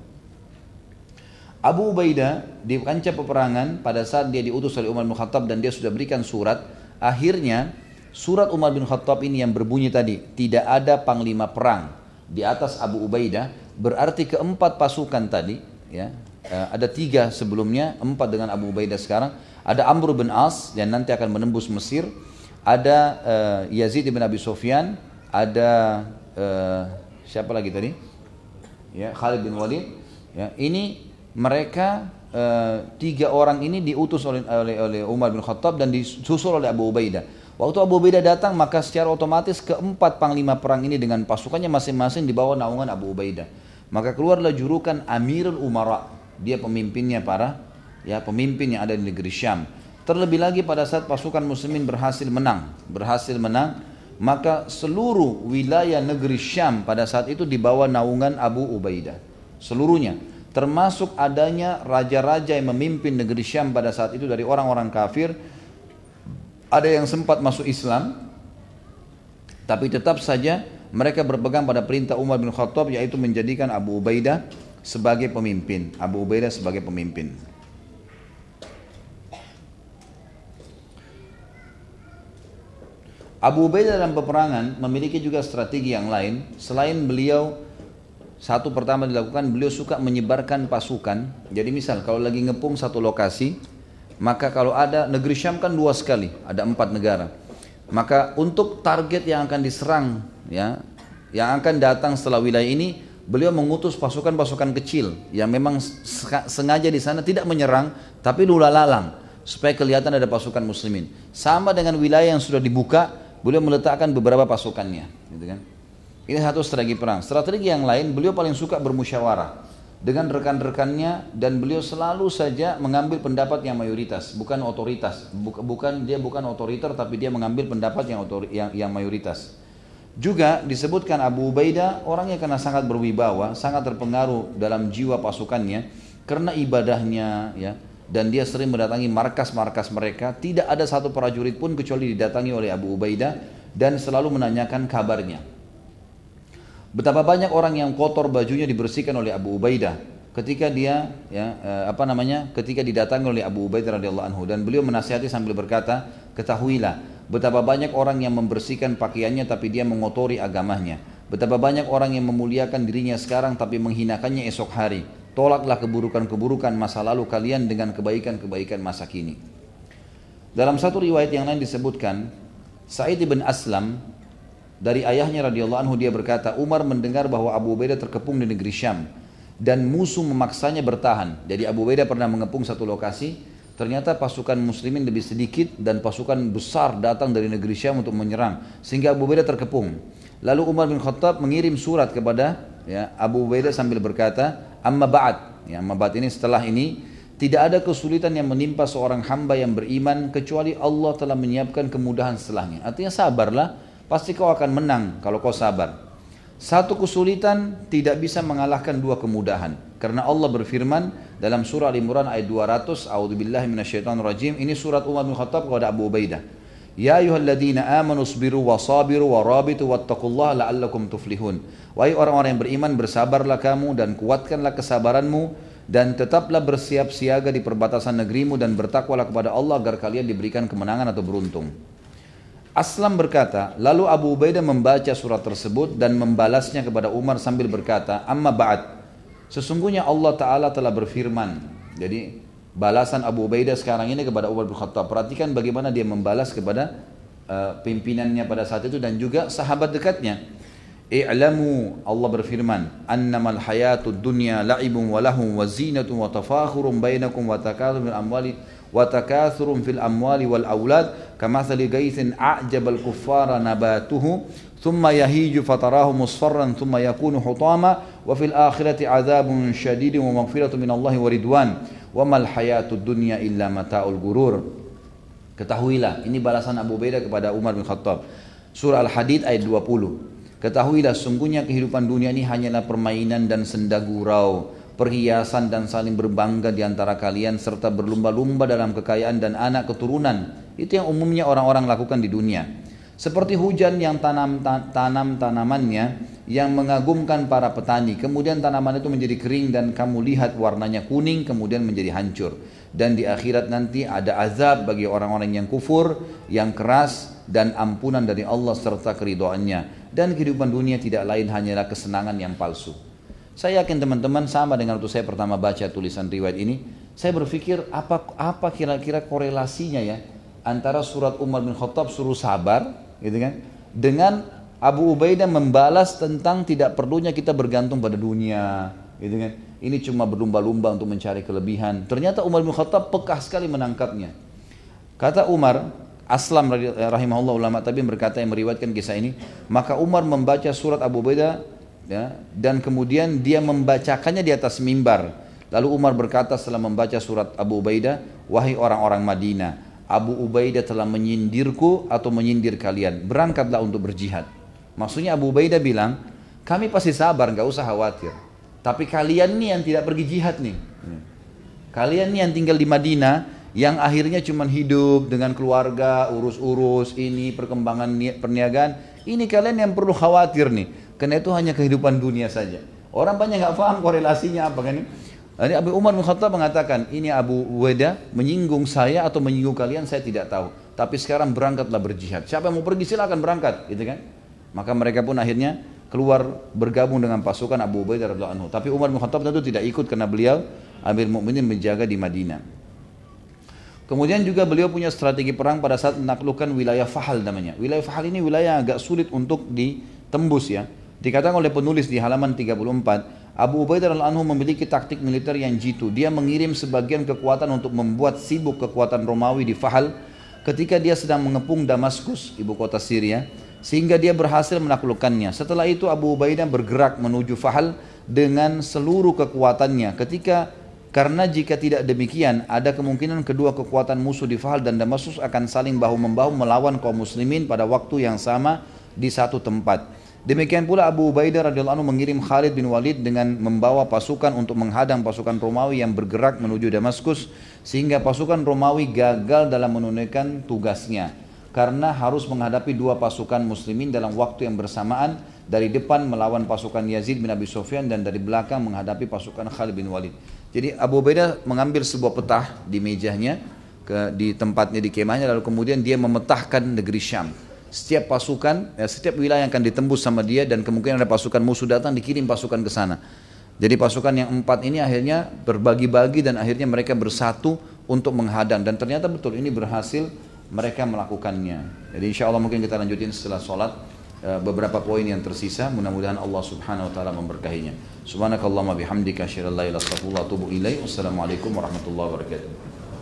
Abu Ubaidah di kancah peperangan pada saat dia diutus oleh Umar bin Khattab dan dia sudah berikan surat, akhirnya surat Umar bin Khattab ini yang berbunyi tadi, tidak ada panglima perang di atas Abu Ubaidah, berarti keempat pasukan tadi, ya, ada 3 sebelumnya, 4 dengan Abu Ubaidah sekarang, ada Amr bin As yang nanti akan menembus Mesir, ada Yazid bin Abi Sufyan, ada siapa lagi tadi? Ya, Khalid bin Walid. Ya, ini mereka 3 orang ini diutus oleh Umar bin Khattab dan disusul oleh Abu Ubaidah. Waktu Abu Ubaidah datang, maka secara otomatis keempat panglima perang ini dengan pasukannya masing-masing di bawah naungan Abu Ubaidah. Maka keluarlah julukan Amirul Umara. Dia pemimpinnya pemimpin yang ada di negeri Syam. Terlebih lagi pada saat pasukan muslimin berhasil menang, maka seluruh wilayah negeri Syam pada saat itu di bawah naungan Abu Ubaidah. Seluruhnya, termasuk adanya raja-raja yang memimpin negeri Syam pada saat itu dari orang-orang kafir. Ada yang sempat masuk Islam, Tapi tetap saja mereka berpegang pada perintah Umar bin Khattab, yaitu menjadikan Abu Ubaidah sebagai pemimpin. Abu Ubaidah sebagai pemimpin. Abu Ubaidah dalam peperangan memiliki juga strategi yang lain. Selain beliau, satu pertama dilakukan, beliau suka menyebarkan pasukan. Jadi misal kalau lagi ngepung satu lokasi, maka kalau ada negeri Syam kan luas sekali, ada 4 negara. Maka untuk target yang akan diserang, ya, yang akan datang setelah wilayah ini, beliau mengutus pasukan-pasukan kecil yang memang sengaja di sana tidak menyerang, tapi lula-lalang supaya kelihatan ada pasukan muslimin. Sama dengan wilayah yang sudah dibuka, beliau meletakkan beberapa pasukannya, gitu kan? Ini satu strategi perang. Strategi yang lain, beliau paling suka bermusyawarah dengan rekan-rekannya, dan beliau selalu saja mengambil pendapat yang mayoritas, bukan otoritas. Dia bukan otoriter, tapi dia mengambil pendapat yang mayoritas. Juga disebutkan Abu Ubaidah orangnya karena sangat berwibawa, sangat terpengaruh dalam jiwa pasukannya karena ibadahnya, ya. Dan dia sering mendatangi markas-markas mereka. Tidak ada satu prajurit pun kecuali didatangi oleh Abu Ubaidah dan selalu menanyakan kabarnya. Betapa banyak orang yang kotor bajunya dibersihkan oleh Abu Ubaidah ketika dia, ketika didatangi oleh Abu Ubaidah radhiyallahu anhu, dan beliau menasihati sambil berkata, ketahuilah betapa banyak orang yang membersihkan pakaiannya tapi dia mengotori agamanya. Betapa banyak orang yang memuliakan dirinya sekarang tapi menghinakannya esok hari. Tolaklah keburukan-keburukan masa lalu kalian dengan kebaikan-kebaikan masa kini. Dalam satu riwayat yang lain disebutkan, Sa'id bin Aslam dari ayahnya radhiyallahu anhu, dia berkata, Umar mendengar bahwa Abu Ubaidah terkepung di negeri Syam dan musuh memaksanya bertahan. Jadi Abu Ubaidah pernah mengepung satu lokasi, ternyata pasukan muslimin lebih sedikit dan pasukan besar datang dari negeri Syam untuk menyerang, sehingga Abu Ubaidah terkepung. Lalu Umar bin Khattab mengirim surat kepada, ya, Abu Ubaidah sambil berkata, amma ba'd, ya, amma ba'd ini setelah ini, tidak ada kesulitan yang menimpa seorang hamba yang beriman kecuali Allah telah menyiapkan kemudahan setelahnya. Artinya sabarlah, pasti kau akan menang kalau kau sabar. Satu kesulitan tidak bisa mengalahkan 2 kemudahan. Karena Allah berfirman dalam surah Al-Imran ayat 200, A'udzubillahi minasyaitonirrajim. Ini surat Umar bin Khattab kepada Abu Ubaidah. Ya ayyuhalladzina amanu sabiru wasabiru warabitu wattaqullaha la'allakum tuflihun. Wahai orang-orang yang beriman, bersabarlah kamu dan kuatkanlah kesabaranmu dan tetaplah bersiap siaga di perbatasan negerimu dan bertakwalah kepada Allah agar kalian diberikan kemenangan atau beruntung. Aslam berkata, lalu Abu Ubaidah membaca surat tersebut dan membalasnya kepada Umar sambil berkata, amma ba'd, sesungguhnya Allah Ta'ala telah berfirman. Jadi balasan Abu Ubaidah sekarang ini kepada Umar bin Khattab. Perhatikan bagaimana dia membalas kepada pimpinannya pada saat itu dan juga sahabat dekatnya. I'lamu, Allah berfirman, annamal hayatud dunya la'ibun wa lahum wa zinatun wa tafakhurun bainakum wa takathurun fil amwali wal aulad kamathali gaithin a'jabal kuffara nabatuhu thumma yahiju fatarahu musfarran thumma yakunu hutama wa fil akhirati adzabun syadidun wa maghfiratun minallahi wa ridwan wa mal hayatud dunya illa mata'ul gurur. Ketahuilah, ini balasan Abu Ubaidah kepada Umar bin Khattab. Surah Al-Hadid ayat 20. Ketahuilah, sungguhnya kehidupan dunia ini hanyalah permainan dan senda gurau, perhiasan dan saling berbangga di antara kalian, serta berlumba-lumba dalam kekayaan dan anak keturunan. Itu yang umumnya orang-orang lakukan di dunia. Seperti hujan yang tanam tanamannya yang mengagumkan para petani. Kemudian tanaman itu menjadi kering dan kamu lihat warnanya kuning kemudian menjadi hancur. Dan di akhirat nanti ada azab bagi orang-orang yang kufur, yang keras, dan ampunan dari Allah serta keridhaannya. Dan kehidupan dunia tidak lain hanyalah kesenangan yang palsu. Saya yakin teman-teman sama dengan waktu saya pertama baca tulisan riwayat ini, saya berpikir apa kira-kira korelasinya ya antara surat Umar bin Khattab suruh sabar, gitu kan, dengan Abu Ubaidah membalas tentang tidak perlunya kita bergantung pada dunia, gitu kan. Ini cuma berlumba-lumba untuk mencari kelebihan. Ternyata Umar bin Khattab pekah sekali menangkapnya. Kata Umar, Aslam rahimahullah ulama tabi'in berkata yang meriwayatkan kisah ini, maka Umar membaca surat Abu Ubaidah, ya, dan kemudian dia membacakannya di atas mimbar. Lalu Umar berkata setelah membaca surat Abu Ubaidah, wahai orang-orang Madinah, Abu Ubaidah telah menyindirku atau menyindir kalian, berangkatlah untuk berjihad. Maksudnya Abu Ubaidah bilang, kami pasti sabar, gak usah khawatir. Tapi kalian nih yang tidak pergi jihad nih. Kalian nih yang tinggal di Madinah, yang akhirnya cuma hidup dengan keluarga, urus-urus ini, perkembangan perniagaan, Ini kalian yang perlu khawatir nih, karena itu hanya kehidupan dunia saja. Orang banyak nggak paham korelasinya apa kan ini. Jadi Abu Umar bin Khattab mengatakan, ini Abu Ubaidah menyinggung saya atau menyinggung kalian, saya tidak tahu. Tapi sekarang berangkatlah berjihad. Siapa yang mau pergi silakan berangkat, gitu kan? Maka mereka pun akhirnya keluar bergabung dengan pasukan Abu Ubaidah radhiyallahu anhu. Tapi Umar bin Khattab tentu tidak ikut karena beliau Amir Mukminin menjaga di Madinah. Kemudian juga beliau punya strategi perang pada saat menaklukkan wilayah Fahal namanya. Wilayah Fahal ini wilayah agak sulit untuk ditembus ya. Dikatakan oleh penulis di halaman 34, Abu Ubaidah radhiyallahu anhu memiliki taktik militer yang jitu. Dia mengirim sebagian kekuatan untuk membuat sibuk kekuatan Romawi di Fahal ketika dia sedang mengepung Damaskus, ibu kota Syria, sehingga dia berhasil menaklukkannya. Setelah itu Abu Ubaidah bergerak menuju Fahal dengan seluruh kekuatannya. Karena jika tidak demikian, ada kemungkinan kedua kekuatan musuh di Fahal dan Damaskus akan saling bahu-membahu melawan kaum muslimin pada waktu yang sama di satu tempat. Demikian pula Abu Ubaidah radhiyallahu anhu mengirim Khalid bin Walid dengan membawa pasukan untuk menghadang pasukan Romawi yang bergerak menuju Damaskus, sehingga pasukan Romawi gagal dalam menunaikan tugasnya karena harus menghadapi dua pasukan muslimin dalam waktu yang bersamaan, dari depan melawan pasukan Yazid bin Abi Sufyan dan dari belakang menghadapi pasukan Khalid bin Walid. Jadi Abu Ubaidah mengambil sebuah petah di mejanya, di tempatnya di kemahnya, lalu kemudian dia memetahkan negeri Syam. Setiap pasukan, setiap wilayah yang akan ditembus sama dia, dan kemungkinan ada pasukan musuh datang, dikirim pasukan ke sana. Jadi pasukan yang 4 ini akhirnya berbagi-bagi dan akhirnya mereka bersatu untuk menghadang, dan ternyata betul ini berhasil mereka melakukannya. Jadi insya Allah mungkin kita lanjutin setelah sholat beberapa poin yang tersisa. Mudah-mudahan Allah subhanahu wa ta'ala memberkahinya. Subhanakallahumma bihamdika asyhadu an la ilaha illa anta astaghfiruka wa atubu ilaik. Wassalamualaikum warahmatullahi wabarakatuh.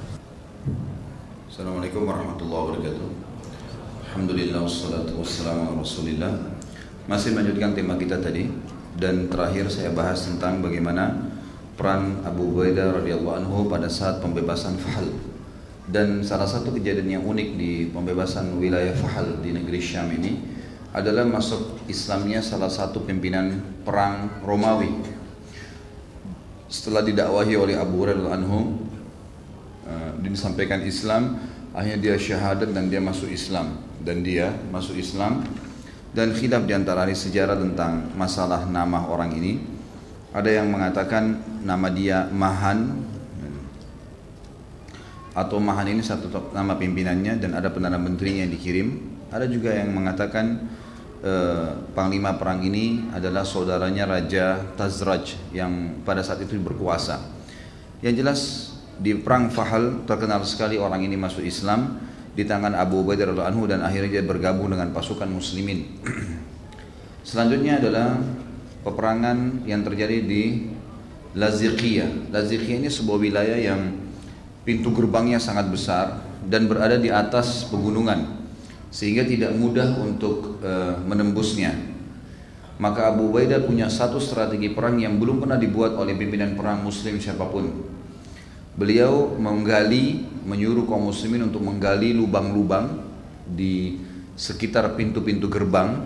Assalamualaikum warahmatullahi wabarakatuh. Alhamdulillah wassalatu wassalamu ala rasulillah. Masih melanjutkan tema kita tadi, dan terakhir saya bahas tentang bagaimana peran Abu Ubaidah radhiyallahu anhu pada saat pembebasan Fahal. Dan salah satu kejadian yang unik di pembebasan wilayah Fahal di negeri Syam ini adalah masuk Islamnya salah satu pimpinan perang Romawi. Setelah didakwahi oleh Abu Hurairah anhu, disampaikan Islam, akhirnya dia syahadat dan dia masuk Islam. Dan khilaf di antara ahli sejarah tentang masalah nama orang ini. Ada yang mengatakan nama dia Mahan, atau Mahan ini satu nama pimpinannya, dan ada perdana menterinya yang dikirim. Ada juga yang mengatakan panglima perang ini adalah saudaranya Raja Tazraj yang pada saat itu berkuasa. Yang jelas di perang Fahal terkenal sekali orang ini masuk Islam di tangan Abu Ubaidah radhiyallahu anhu, dan akhirnya dia bergabung dengan pasukan muslimin. Selanjutnya adalah peperangan yang terjadi di Laziqiyah. Laziqiyah ini sebuah wilayah yang pintu gerbangnya sangat besar dan berada di atas pegunungan, sehingga tidak mudah untuk menembusnya. Maka Abu Ubaidah punya satu strategi perang yang belum pernah dibuat oleh pimpinan perang muslim siapapun. Beliau menyuruh kaum muslimin untuk menggali lubang-lubang di sekitar pintu-pintu gerbang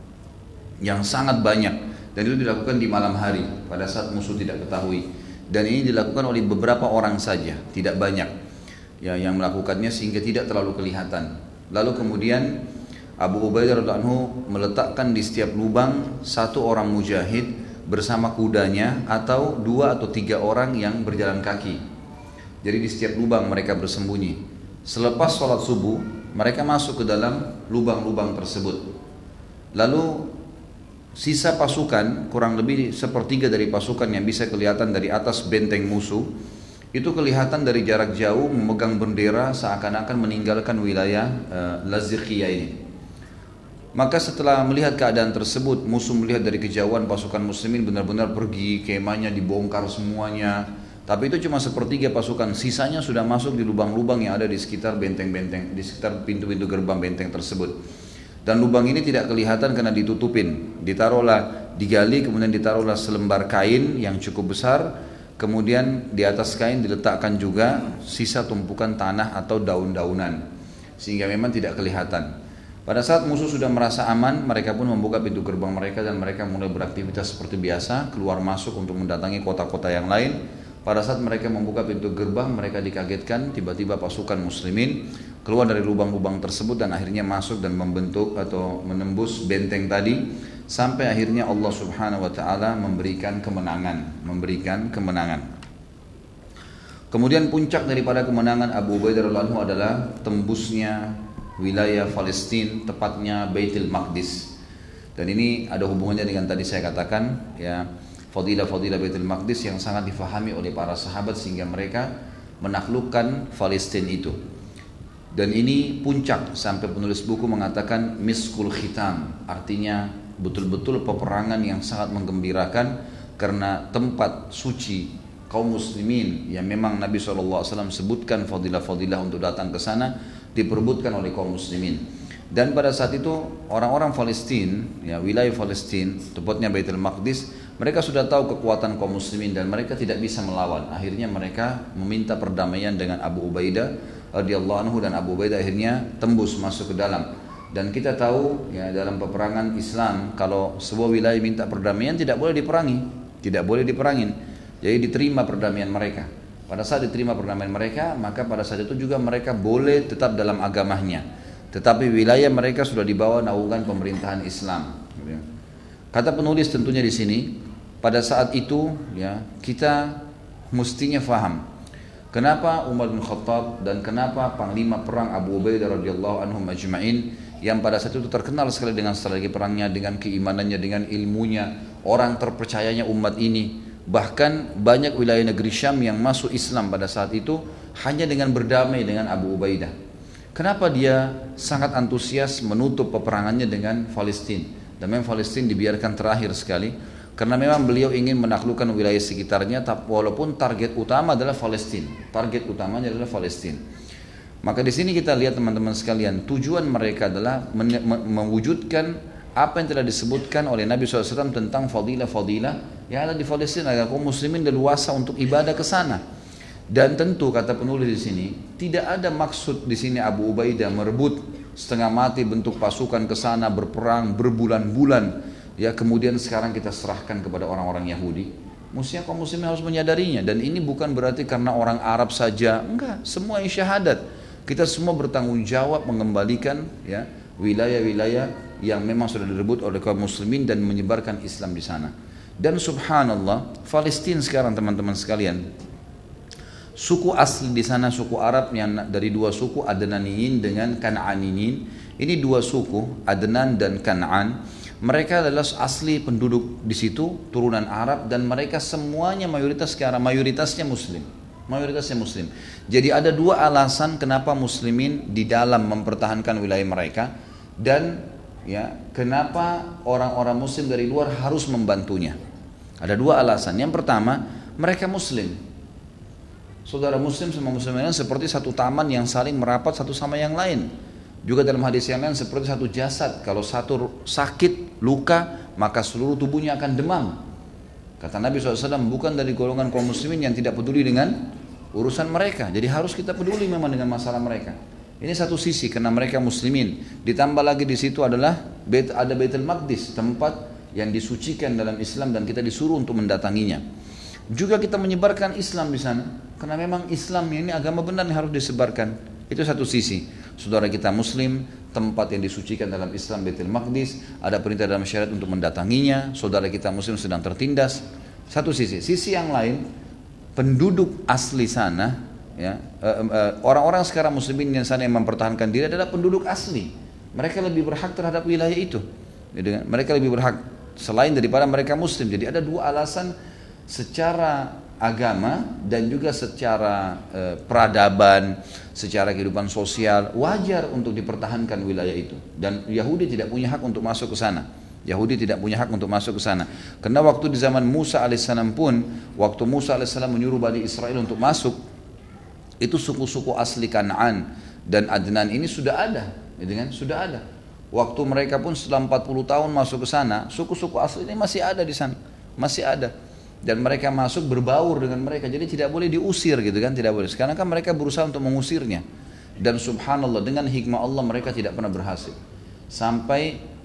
yang sangat banyak, dan itu dilakukan di malam hari pada saat musuh tidak ketahui. Dan ini dilakukan oleh beberapa orang saja, tidak banyak ya yang melakukannya, sehingga tidak terlalu kelihatan. Lalu kemudian Abu Ubaidah radhiyallahu anhu meletakkan di setiap lubang satu orang mujahid bersama kudanya, atau 2 atau 3 orang yang berjalan kaki. Jadi di setiap lubang mereka bersembunyi. Selepas sholat subuh, mereka masuk ke dalam lubang-lubang tersebut. Lalu sisa pasukan, kurang lebih sepertiga dari pasukan yang bisa kelihatan dari atas benteng musuh, itu kelihatan dari jarak jauh memegang bendera seakan-akan meninggalkan wilayah Laziqiyah ini. Maka setelah melihat keadaan tersebut, musuh melihat dari kejauhan pasukan muslimin benar-benar pergi, kemahnya dibongkar semuanya. Tapi itu cuma sepertiga pasukan, sisanya sudah masuk di lubang-lubang yang ada di sekitar benteng-benteng, di sekitar pintu-pintu gerbang benteng tersebut. Dan lubang ini tidak kelihatan karena ditutupin. Digali, kemudian ditaruhlah selembar kain yang cukup besar. Kemudian di atas kain diletakkan juga sisa tumpukan tanah atau daun-daunan, sehingga memang tidak kelihatan. Pada saat musuh sudah merasa aman, mereka pun membuka pintu gerbang mereka dan mereka mulai beraktivitas seperti biasa, keluar masuk untuk mendatangi kota-kota yang lain. Pada saat mereka membuka pintu gerbang, mereka dikagetkan tiba-tiba pasukan muslimin keluar dari lubang-lubang tersebut dan akhirnya masuk dan membentuk atau menembus benteng tadi, sampai akhirnya Allah Subhanahu wa taala memberikan kemenangan. Kemudian puncak daripada kemenangan Abu Ubaidah radhiyallahu anhu adalah tembusnya wilayah Palestina, tepatnya Baitul Maqdis. Dan ini ada hubungannya dengan tadi saya katakan ya, fadilah-fadilah Baitul Maqdis yang sangat difahami oleh para sahabat sehingga mereka menaklukkan Palestina itu. Dan ini puncak sampai penulis buku mengatakan miskul khitam, artinya betul-betul peperangan yang sangat menggembirakan karena tempat suci kaum muslimin yang memang Nabi SAW sebutkan fadilah-fadilah untuk datang ke sana diperebutkan oleh kaum muslimin. Dan pada saat itu orang-orang Palestina, ya wilayah Palestina, tepatnya Baitul Maqdis, mereka sudah tahu kekuatan kaum muslimin dan mereka tidak bisa melawan. Akhirnya mereka meminta perdamaian dengan Abu Ubaidah radhiyallahu anhu dan Abu Ubaidah akhirnya tembus masuk ke dalam. Dan kita tahu ya dalam peperangan Islam kalau sebuah wilayah minta perdamaian tidak boleh diperangin. Jadi diterima perdamaian mereka. Pada saat diterima perdamaian mereka, maka pada saat itu juga mereka boleh tetap dalam agamanya. Tetapi wilayah mereka sudah dibawa naungan pemerintahan Islam. Kata penulis tentunya di sini, pada saat itu ya kita mestinya faham kenapa Umar bin Khattab dan kenapa panglima perang Abu Ubaidah radhiyallahu anhu majma'in yang pada saat itu terkenal sekali dengan strategi perangnya, dengan keimanannya, dengan ilmunya, orang terpercayanya umat ini. Bahkan banyak wilayah negeri Syam yang masuk Islam pada saat itu hanya dengan berdamai dengan Abu Ubaidah. Kenapa dia sangat antusias menutup peperangannya dengan Palestina? Dan memang Palestina dibiarkan terakhir sekali karena memang beliau ingin menaklukkan wilayah sekitarnya, walaupun target utama adalah Palestina. Target utamanya adalah Palestina. Maka di sini kita lihat teman-teman sekalian, tujuan mereka adalah mewujudkan apa yang telah disebutkan oleh Nabi SAW tentang fadilah-fadilah yang ada di Palestina agar kaum muslimin leluasa untuk ibadah ke sana. Dan tentu kata penulis di sini tidak ada maksud di sini Abu Ubaidah merebut setengah mati bentuk pasukan ke sana berperang berbulan-bulan ya kemudian sekarang kita serahkan kepada orang-orang Yahudi. Mestinya kaum muslimin harus menyadarinya dan ini bukan berarti karena orang Arab saja, enggak, semua yang syahadat. Kita semua bertanggung jawab mengembalikan ya wilayah-wilayah yang memang sudah direbut oleh kaum muslimin dan menyebarkan Islam di sana. Dan subhanallah, Palestina sekarang teman-teman sekalian, suku asli di sana suku Arab yang dari dua suku Adnaniyin dengan Kan'aniyin. Ini dua suku Adnan dan Kan'an. Mereka adalah asli penduduk di situ, turunan Arab dan mereka semuanya mayoritasnya Muslim. Mayoritasnya Muslim. Jadi ada dua alasan kenapa Muslimin di dalam mempertahankan wilayah mereka dan ya kenapa orang-orang Muslim dari luar harus membantunya. Ada dua alasan. Yang pertama, mereka Muslim. Saudara Muslim sama Muslim lain seperti satu taman yang saling merapat satu sama yang lain. Juga dalam hadis yang lain seperti satu jasad. Kalau satu sakit, luka, maka seluruh tubuhnya akan demam. Kata Nabi SAW, bukan dari golongan kaum muslimin yang tidak peduli dengan urusan mereka. Jadi harus kita peduli memang dengan masalah mereka. Ini satu sisi karena mereka muslimin. Ditambah lagi di situ adalah ada Baitul Maqdis, tempat yang disucikan dalam Islam dan kita disuruh untuk mendatanginya. Juga kita menyebarkan Islam di sana karena memang Islam ini agama benar yang harus disebarkan. Itu satu sisi. Saudara kita Muslim, tempat yang disucikan dalam Islam Baitul Maqdis, ada perintah dalam syariat untuk mendatanginya. Saudara kita Muslim sedang tertindas. Satu sisi. Sisi yang lain, penduduk asli sana, ya, orang-orang sekarang Muslimin yang sana yang mempertahankan diri adalah penduduk asli. Mereka lebih berhak terhadap wilayah itu. Mereka lebih berhak selain daripada mereka Muslim. Jadi ada dua alasan secara agama dan juga secara peradaban, secara kehidupan sosial wajar untuk dipertahankan wilayah itu. Dan Yahudi tidak punya hak untuk masuk ke sana. Yahudi tidak punya hak untuk masuk ke sana. Karena waktu di zaman Musa alaihissalam pun, waktu Musa alaihissalam menyuruh Bani Israel untuk masuk, itu suku-suku asli Kan'an dan Adnan ini sudah ada, gitu kan? Sudah ada. Waktu mereka pun setelah 40 tahun masuk ke sana, suku-suku asli ini masih ada di sana, masih ada. Dan mereka masuk berbaur dengan mereka, jadi tidak boleh diusir gitu kan, tidak boleh. Sekarang kan mereka berusaha untuk mengusirnya. Dan subhanallah dengan hikmah Allah mereka tidak pernah berhasil. Sampai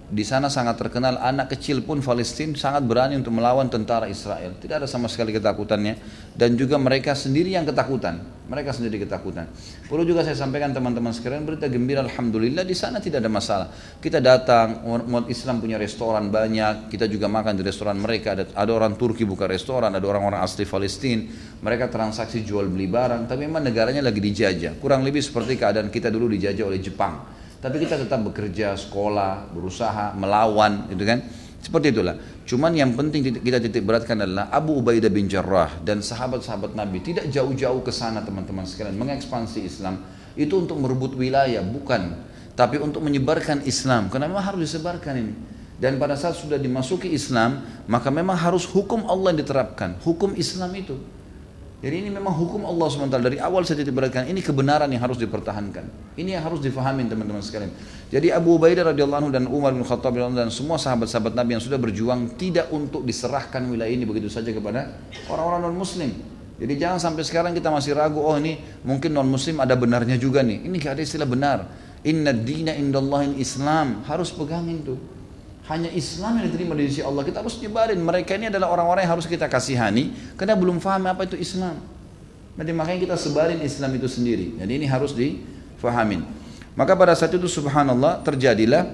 Di sana sangat terkenal, anak kecil pun Palestina sangat berani untuk melawan tentara Israel. Tidak ada sama sekali ketakutannya. Dan juga mereka sendiri yang ketakutan. Mereka sendiri ketakutan. Perlu juga saya sampaikan teman-teman sekalian, berita gembira, alhamdulillah di sana tidak ada masalah. Kita datang, umat Islam punya restoran banyak. Kita juga makan di restoran mereka. Ada orang Turki buka restoran, ada orang-orang asli Palestina. Mereka transaksi jual beli barang. Tapi memang negaranya lagi dijajah. Kurang lebih seperti keadaan kita dulu dijajah oleh Jepang. Tapi kita tetap bekerja, sekolah, berusaha, melawan, gitu kan? Seperti itulah. Cuman yang penting kita titik beratkan adalah Abu Ubaidah bin Jarrah dan sahabat-sahabat Nabi tidak jauh-jauh ke sana teman-teman sekalian mengekspansi Islam itu untuk merebut wilayah, bukan, tapi untuk menyebarkan Islam. Karena memang harus disebarkan ini. Dan pada saat sudah dimasuki Islam, maka memang harus hukum Allah yang diterapkan, hukum Islam itu. Jadi ini memang hukum Allah SWT. Dari awal saya titik beratkan, ini kebenaran yang harus dipertahankan. Ini yang harus difahami teman-teman sekalian. Jadi Abu Ubaidah radhiyallahu anhu dan Umar bin Khattab radhiyallahu anhu dan semua sahabat-sahabat Nabi yang sudah berjuang tidak untuk diserahkan wilayah ini begitu saja kepada orang-orang non-muslim. Jadi jangan sampai sekarang kita masih ragu, oh ini mungkin non-muslim ada benarnya juga nih. Ini gak ada istilah benar. Inna dina indallahil Islam. Harus pegangin tuh. Hanya Islam yang diterima di sisi Allah. Kita harus nyebarin. Mereka ini adalah orang-orang yang harus kita kasihani karena belum paham apa itu Islam. Jadi makanya kita sebarin Islam itu sendiri. Jadi ini harus difahamin. Maka pada saat itu subhanallah terjadilah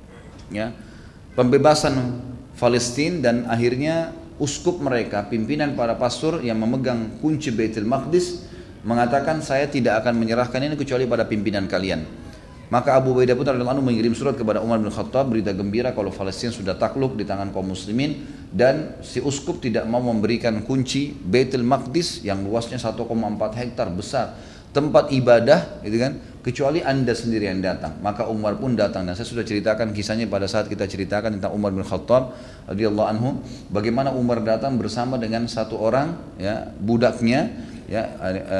ya, pembebasan Palestina dan akhirnya uskup mereka, pimpinan para pastor yang memegang kunci Baitul Maqdis mengatakan saya tidak akan menyerahkan ini kecuali pada pimpinan kalian. Maka Abu Ubaidah pun radhiyallahu anhu mengirim surat kepada Umar bin Khattab berita gembira kalau Palestina sudah takluk di tangan kaum muslimin dan si uskup tidak mau memberikan kunci Baitul Maqdis yang luasnya 1,4 hektar besar tempat ibadah gitu kan, kecuali Anda sendiri yang datang. Maka Umar pun datang dan saya sudah ceritakan kisahnya pada saat kita ceritakan tentang Umar bin Khattab radhiyallahu anhu, bagaimana Umar datang bersama dengan satu orang ya budaknya ya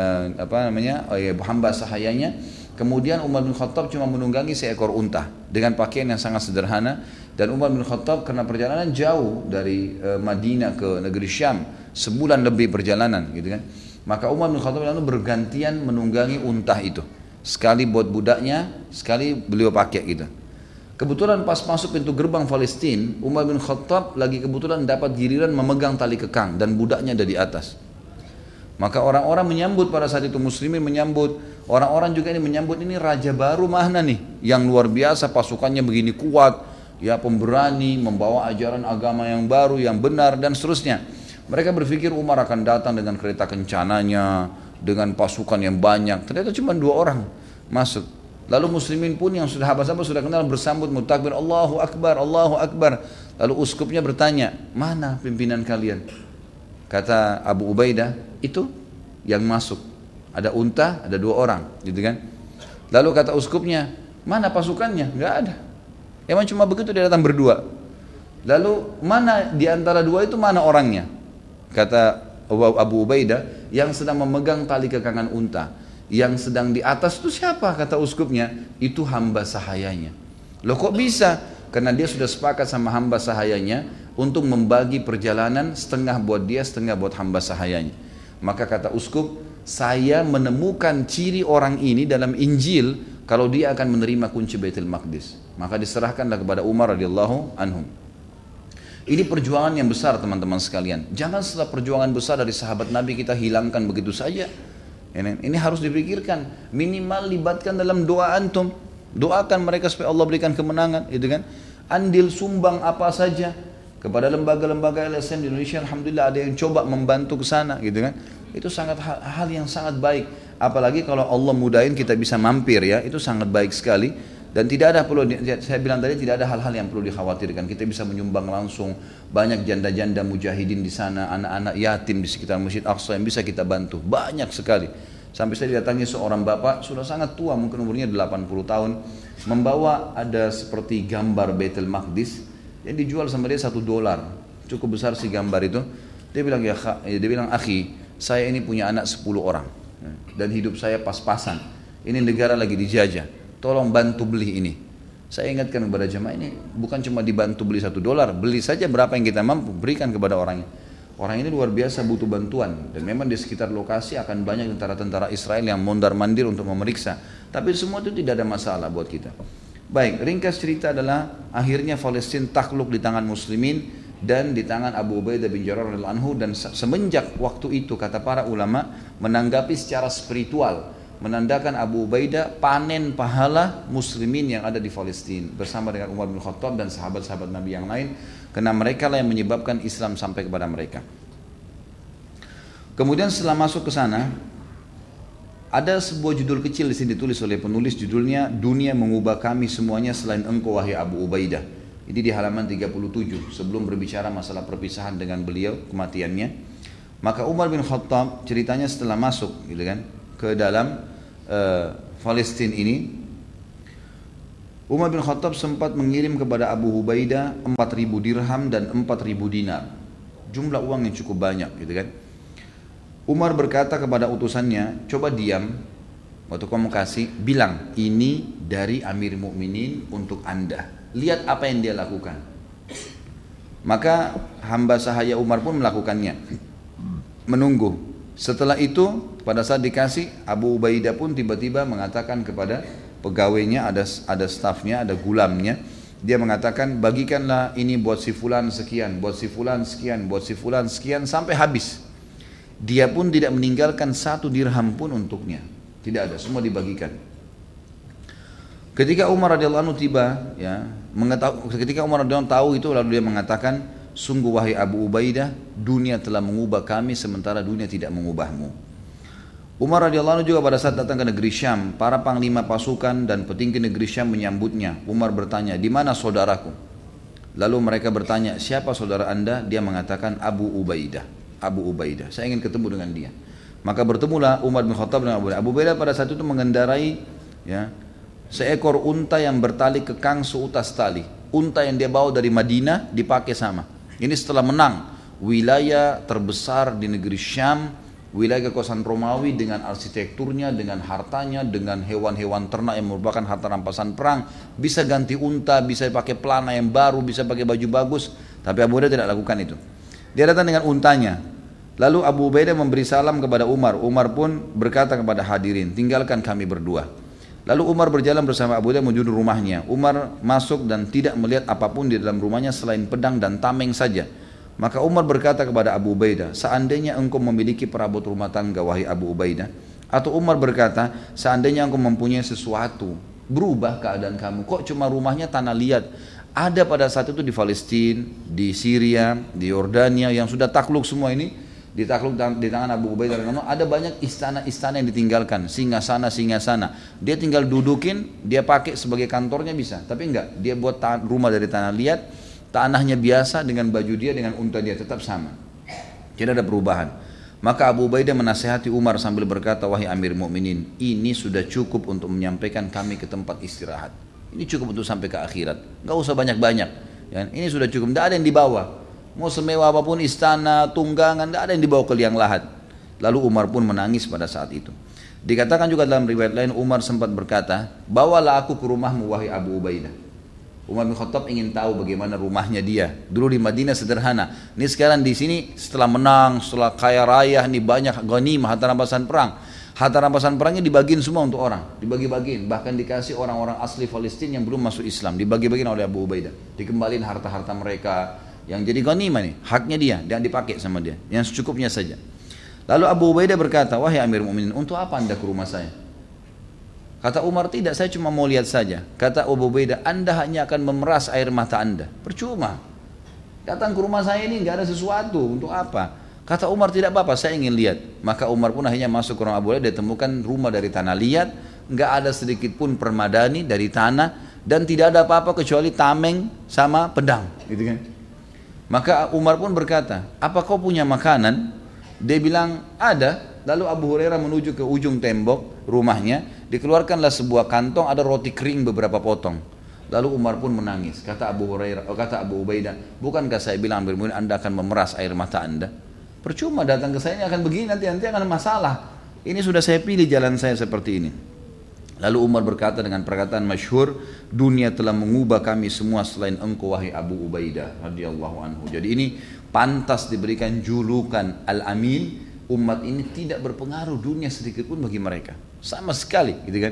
hamba sahayanya. Kemudian Umar bin Khattab cuma menunggangi seekor unta dengan pakaian yang sangat sederhana. Dan Umar bin Khattab karena perjalanan jauh dari Madinah ke negeri Syam, sebulan lebih perjalanan gitu kan. Maka Umar bin Khattab lalu bergantian menunggangi unta itu. Sekali buat budaknya, sekali beliau pakai gitu. Kebetulan pas masuk pintu gerbang Palestina, Umar bin Khattab lagi kebetulan dapat giliran memegang tali kekang dan budaknya ada di atas. Maka orang-orang menyambut pada saat itu, muslimin menyambut, orang-orang juga ini menyambut, ini raja baru mana nih yang luar biasa, pasukannya begini kuat ya, pemberani, membawa ajaran agama yang baru, yang benar dan seterusnya. Mereka berpikir Umar akan datang dengan kereta kencananya, dengan pasukan yang banyak. Ternyata cuma 2 orang masuk. Lalu muslimin pun yang sudah sahabat-sahabat sudah kenal bersambut mutakbir Allahu Akbar, Allahu Akbar. Lalu uskupnya bertanya, mana pimpinan kalian? Kata Abu Ubaidah, itu yang masuk. Ada unta, ada 2 orang, gitu kan? Lalu kata uskupnya, mana pasukannya? Enggak ada. Emang cuma begitu dia datang berdua. Lalu mana di antara 2 itu mana orangnya? Kata Abu Ubaidah, yang sedang memegang tali kekangan unta. Yang sedang di atas itu siapa? Kata uskupnya, itu hamba sahayanya. Loh kok bisa? Karena dia sudah sepakat sama hamba sahayanya untuk membagi perjalanan, setengah buat dia, setengah buat hamba sahayanya. Maka kata uskup, saya menemukan ciri orang ini dalam Injil kalau dia akan menerima kunci Baitul Maqdis. Maka diserahkanlah kepada Umar radhiyallahu anhu. Ini perjuangan yang besar teman-teman sekalian. Jangan setelah perjuangan besar dari sahabat Nabi kita hilangkan begitu saja. Ini harus dipikirkan. Minimal libatkan dalam doa antum. Doakan mereka supaya Allah berikan kemenangan, gitu kan? Andil sumbang apa saja kepada lembaga-lembaga LSM di Indonesia. Alhamdulillah ada yang coba membantu ke sana, gitu kan? Itu sangat hal yang sangat baik. Apalagi kalau Allah mudahin kita bisa mampir ya, itu sangat baik sekali. Dan tidak ada perlu, saya bilang tadi tidak ada hal-hal yang perlu dikhawatirkan. Kita bisa menyumbang langsung, banyak janda-janda mujahidin di sana, anak-anak yatim di sekitar Masjid Aqsa yang bisa kita bantu, banyak sekali. Sampai saya didatangi seorang bapak, sudah sangat tua, mungkin umurnya 80 tahun, membawa ada seperti gambar Baitul Maqdis yang dijual sama dia $1, cukup besar si gambar itu. Dia bilang, dia bilang, akhi, saya ini punya anak 10 orang dan hidup saya pas-pasan. Ini negara lagi dijajah, tolong bantu beli ini. Saya ingatkan kepada jemaah ini, bukan cuma dibantu beli $1, beli saja berapa yang kita mampu, berikan kepada orangnya. Orang ini luar biasa butuh bantuan dan memang di sekitar lokasi akan banyak tentara-tentara Israel yang mondar-mandir untuk memeriksa. Tapi semua itu tidak ada masalah buat kita. Baik, ringkas cerita adalah akhirnya Palestina takluk di tangan muslimin dan di tangan Abu Ubaidah bin Jarrah radhiyallahu anhu, dan semenjak waktu itu kata para ulama menanggapi secara spiritual, menandakan Abu Ubaidah panen pahala muslimin yang ada di Palestina bersama dengan Umar bin Khattab dan sahabat-sahabat Nabi yang lain, karena mereka lah yang menyebabkan Islam sampai kepada mereka. Kemudian setelah masuk ke sana, ada sebuah judul kecil di sini ditulis oleh penulis, judulnya Dunia Mengubah Kami Semuanya Selain Engkau Wahai Abu Ubaidah. Ini di halaman 37 sebelum berbicara masalah perpisahan dengan beliau, kematiannya. Maka Umar bin Khattab ceritanya setelah masuk gitu kan ke dalam Palestina ini, Umar bin Khattab sempat mengirim kepada Abu Ubaidah 4.000 dirham dan 4.000 dinar. Jumlah uang yang cukup banyak gitu kan. Umar berkata kepada utusannya, coba diam, waktu kamu kasih, bilang ini dari Amir Mukminin untuk anda. Lihat apa yang dia lakukan. Maka hamba sahaya Umar pun melakukannya. Menunggu. Setelah itu, pada saat dikasih, Abu Ubaidah pun tiba-tiba mengatakan kepada pegawainya, ada stafnya, ada gulamnya. Dia mengatakan, bagikanlah ini buat si fulan sekian, buat si fulan sekian, buat si fulan sekian, sampai habis. Dia pun tidak meninggalkan 1 dirham pun untuknya. Tidak ada, semua dibagikan. Ketika Umar radhiyallahu anhu tiba, ya, ketika Umar radhiyallahu anhu tahu itu, lalu dia mengatakan, sungguh wahai Abu Ubaidah, dunia telah mengubah kami sementara dunia tidak mengubahmu. Umar radhiyallahu anhu juga pada saat datang ke negeri Syam, para panglima pasukan dan petinggi negeri Syam menyambutnya. Umar bertanya, di mana saudaraku? Lalu mereka bertanya, siapa saudara anda? Dia mengatakan Abu Ubaidah. Abu Ubaidah, saya ingin ketemu dengan dia. Maka bertemulah Umar bin Khattab dengan Abu Ubaidah. Abu Ubaidah pada saat itu mengendarai, ya, seekor unta yang bertali kekang seutas tali. Unta yang dia bawa dari Madinah dipakai sama. Ini setelah menang wilayah terbesar di negeri Syam, wilayah kekuasaan Romawi dengan arsitekturnya, dengan hartanya, dengan hewan-hewan ternak yang merupakan harta rampasan perang. Bisa ganti unta, bisa pakai pelana yang baru, bisa pakai baju bagus. Tapi Abu Ubaidah tidak lakukan itu. Dia datang dengan untanya. Lalu Abu Ubaidah memberi salam kepada Umar. Umar pun berkata kepada hadirin, tinggalkan kami berdua. Lalu Umar berjalan bersama Abu Ubaidah menuju rumahnya. Umar masuk dan tidak melihat apapun di dalam rumahnya selain pedang dan tameng saja. Maka Umar berkata kepada Abu Ubaidah, seandainya engkau memiliki perabot rumah tangga wahai Abu Ubaidah. Atau Umar berkata, seandainya engkau mempunyai sesuatu, berubah keadaan kamu. Kok cuma rumahnya tanah liat? Ada pada saat itu di Palestina, di Syria, di Yordania yang sudah takluk semua ini. Ditakluk di tangan Abu Ubaidah, ada banyak istana-istana yang ditinggalkan, singasana. Dia tinggal dudukin, dia pakai sebagai kantornya bisa, tapi enggak, dia buat rumah dari tanah liat, tanahnya biasa dengan baju dia, dengan unta dia tetap sama, tidak ada perubahan. Maka Abu Ubaidah menasihati Umar sambil berkata, wahai Amir Mukminin, ini sudah cukup untuk menyampaikan kami ke tempat istirahat. Ini cukup untuk sampai ke akhirat, enggak usah banyak-banyak. Ya, ini sudah cukup, tidak ada yang dibawa. Mau semewah apapun, istana, tunggangan, tidak ada yang dibawa ke liang lahat. Lalu Umar pun menangis pada saat itu. Dikatakan juga dalam riwayat lain, Umar sempat berkata, bawalah aku ke rumahmu wahai Abu Ubaidah. Umar bin Khattab ingin tahu bagaimana rumahnya dia. Dulu di Madinah sederhana. Ini sekarang di sini setelah menang, setelah kaya raya, ini banyak ghanimah, harta rampasan perang. Harta rampasan perangnya dibagiin semua untuk orang, dibagi-bagiin. Bahkan dikasih orang-orang asli Palestina yang belum masuk Islam, dibagi-bagiin oleh Abu Ubaidah. Dikembaliin harta-harta mereka. Yang jadi ghanimah nih, haknya dia, dan dipakai sama dia, yang secukupnya saja. Lalu Abu Ubaidah berkata, wahai Amir Mukminin, untuk apa anda ke rumah saya? Kata Umar, tidak, saya cuma mau lihat saja. Kata Abu Ubaidah, anda hanya akan memeras air mata anda, percuma. Datang ke rumah saya ini nggak ada sesuatu, untuk apa? Kata Umar, tidak apa-apa, saya ingin lihat. Maka Umar pun akhirnya masuk ke rumah Abu Ubaidah, dia temukan rumah dari tanah liat, nggak ada sedikit pun permadani dari tanah, dan tidak ada apa-apa kecuali tameng sama pedang, gitu kan? Maka Umar pun berkata, apa kau punya makanan? Dia bilang, ada. Lalu Abu Hurairah menuju ke ujung tembok rumahnya, dikeluarkanlah sebuah kantong, ada roti kering beberapa potong. Lalu Umar pun menangis. Kata Abu Ubaidah, bukankah saya bilang anda akan memeras air mata anda? Percuma datang ke saya ini akan begini, nanti akan masalah. Ini sudah saya pilih jalan saya seperti ini. Lalu Umar berkata dengan perkataan masyhur, dunia telah mengubah kami semua selain engkau wahai Abu Ubaidah radhiyallahu anhu. Jadi ini pantas diberikan julukan Al-Amin. Umat ini tidak berpengaruh dunia sedikit pun bagi mereka, sama sekali, gitu kan?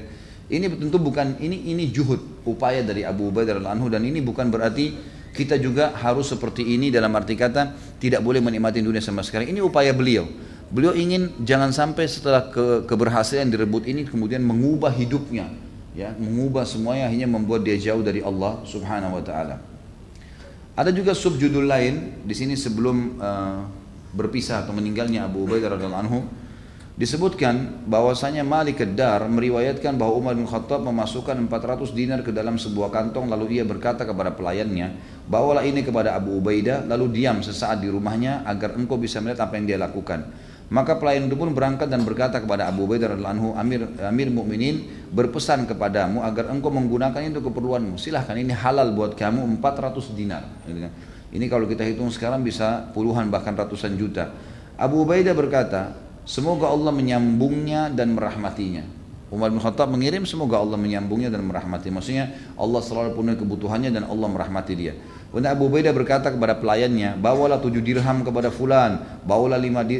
Ini tentu bukan ini juhud, upaya dari Abu Ubaidah radhiyallahu anhu, dan ini bukan berarti kita juga harus seperti ini dalam arti kata tidak boleh menikmati dunia sama sekali. Ini upaya beliau. Beliau ingin jangan sampai setelah keberhasilan direbut ini kemudian mengubah hidupnya, ya, mengubah semuanya, akhirnya membuat dia jauh dari Allah Subhanahu wa taala. Ada juga subjudul lain di sini sebelum berpisah atau meninggalnya Abu Ubaidah radhiyallahu anhu. Disebutkan bahwasanya Malik ad-Dar meriwayatkan bahwa Umar bin Khattab memasukkan 400 dinar ke dalam sebuah kantong, lalu ia berkata kepada pelayannya, bawalah ini kepada Abu Ubaidah, lalu diam sesaat di rumahnya agar engkau bisa melihat apa yang dia lakukan. Maka pelayan itu pun berangkat dan berkata kepada Abu Ubaidah radhiyallahu anhu, Amir Mukminin berpesan kepadamu agar engkau menggunakannya untuk keperluanmu. Silahkan, ini halal buat kamu 400 dinar. Ini kalau kita hitung sekarang bisa puluhan bahkan ratusan juta. Abu Ubaidah berkata, semoga Allah menyambungnya dan merahmatinya. Umar bin Khattab mengirim, semoga Allah menyambungnya dan merahmati. Maksudnya Allah selalu penuhi kebutuhannya dan Allah merahmati dia. Kemudian Abu Ubaidah berkata kepada pelayannya, bawalah 7 dirham kepada fulan, bawalah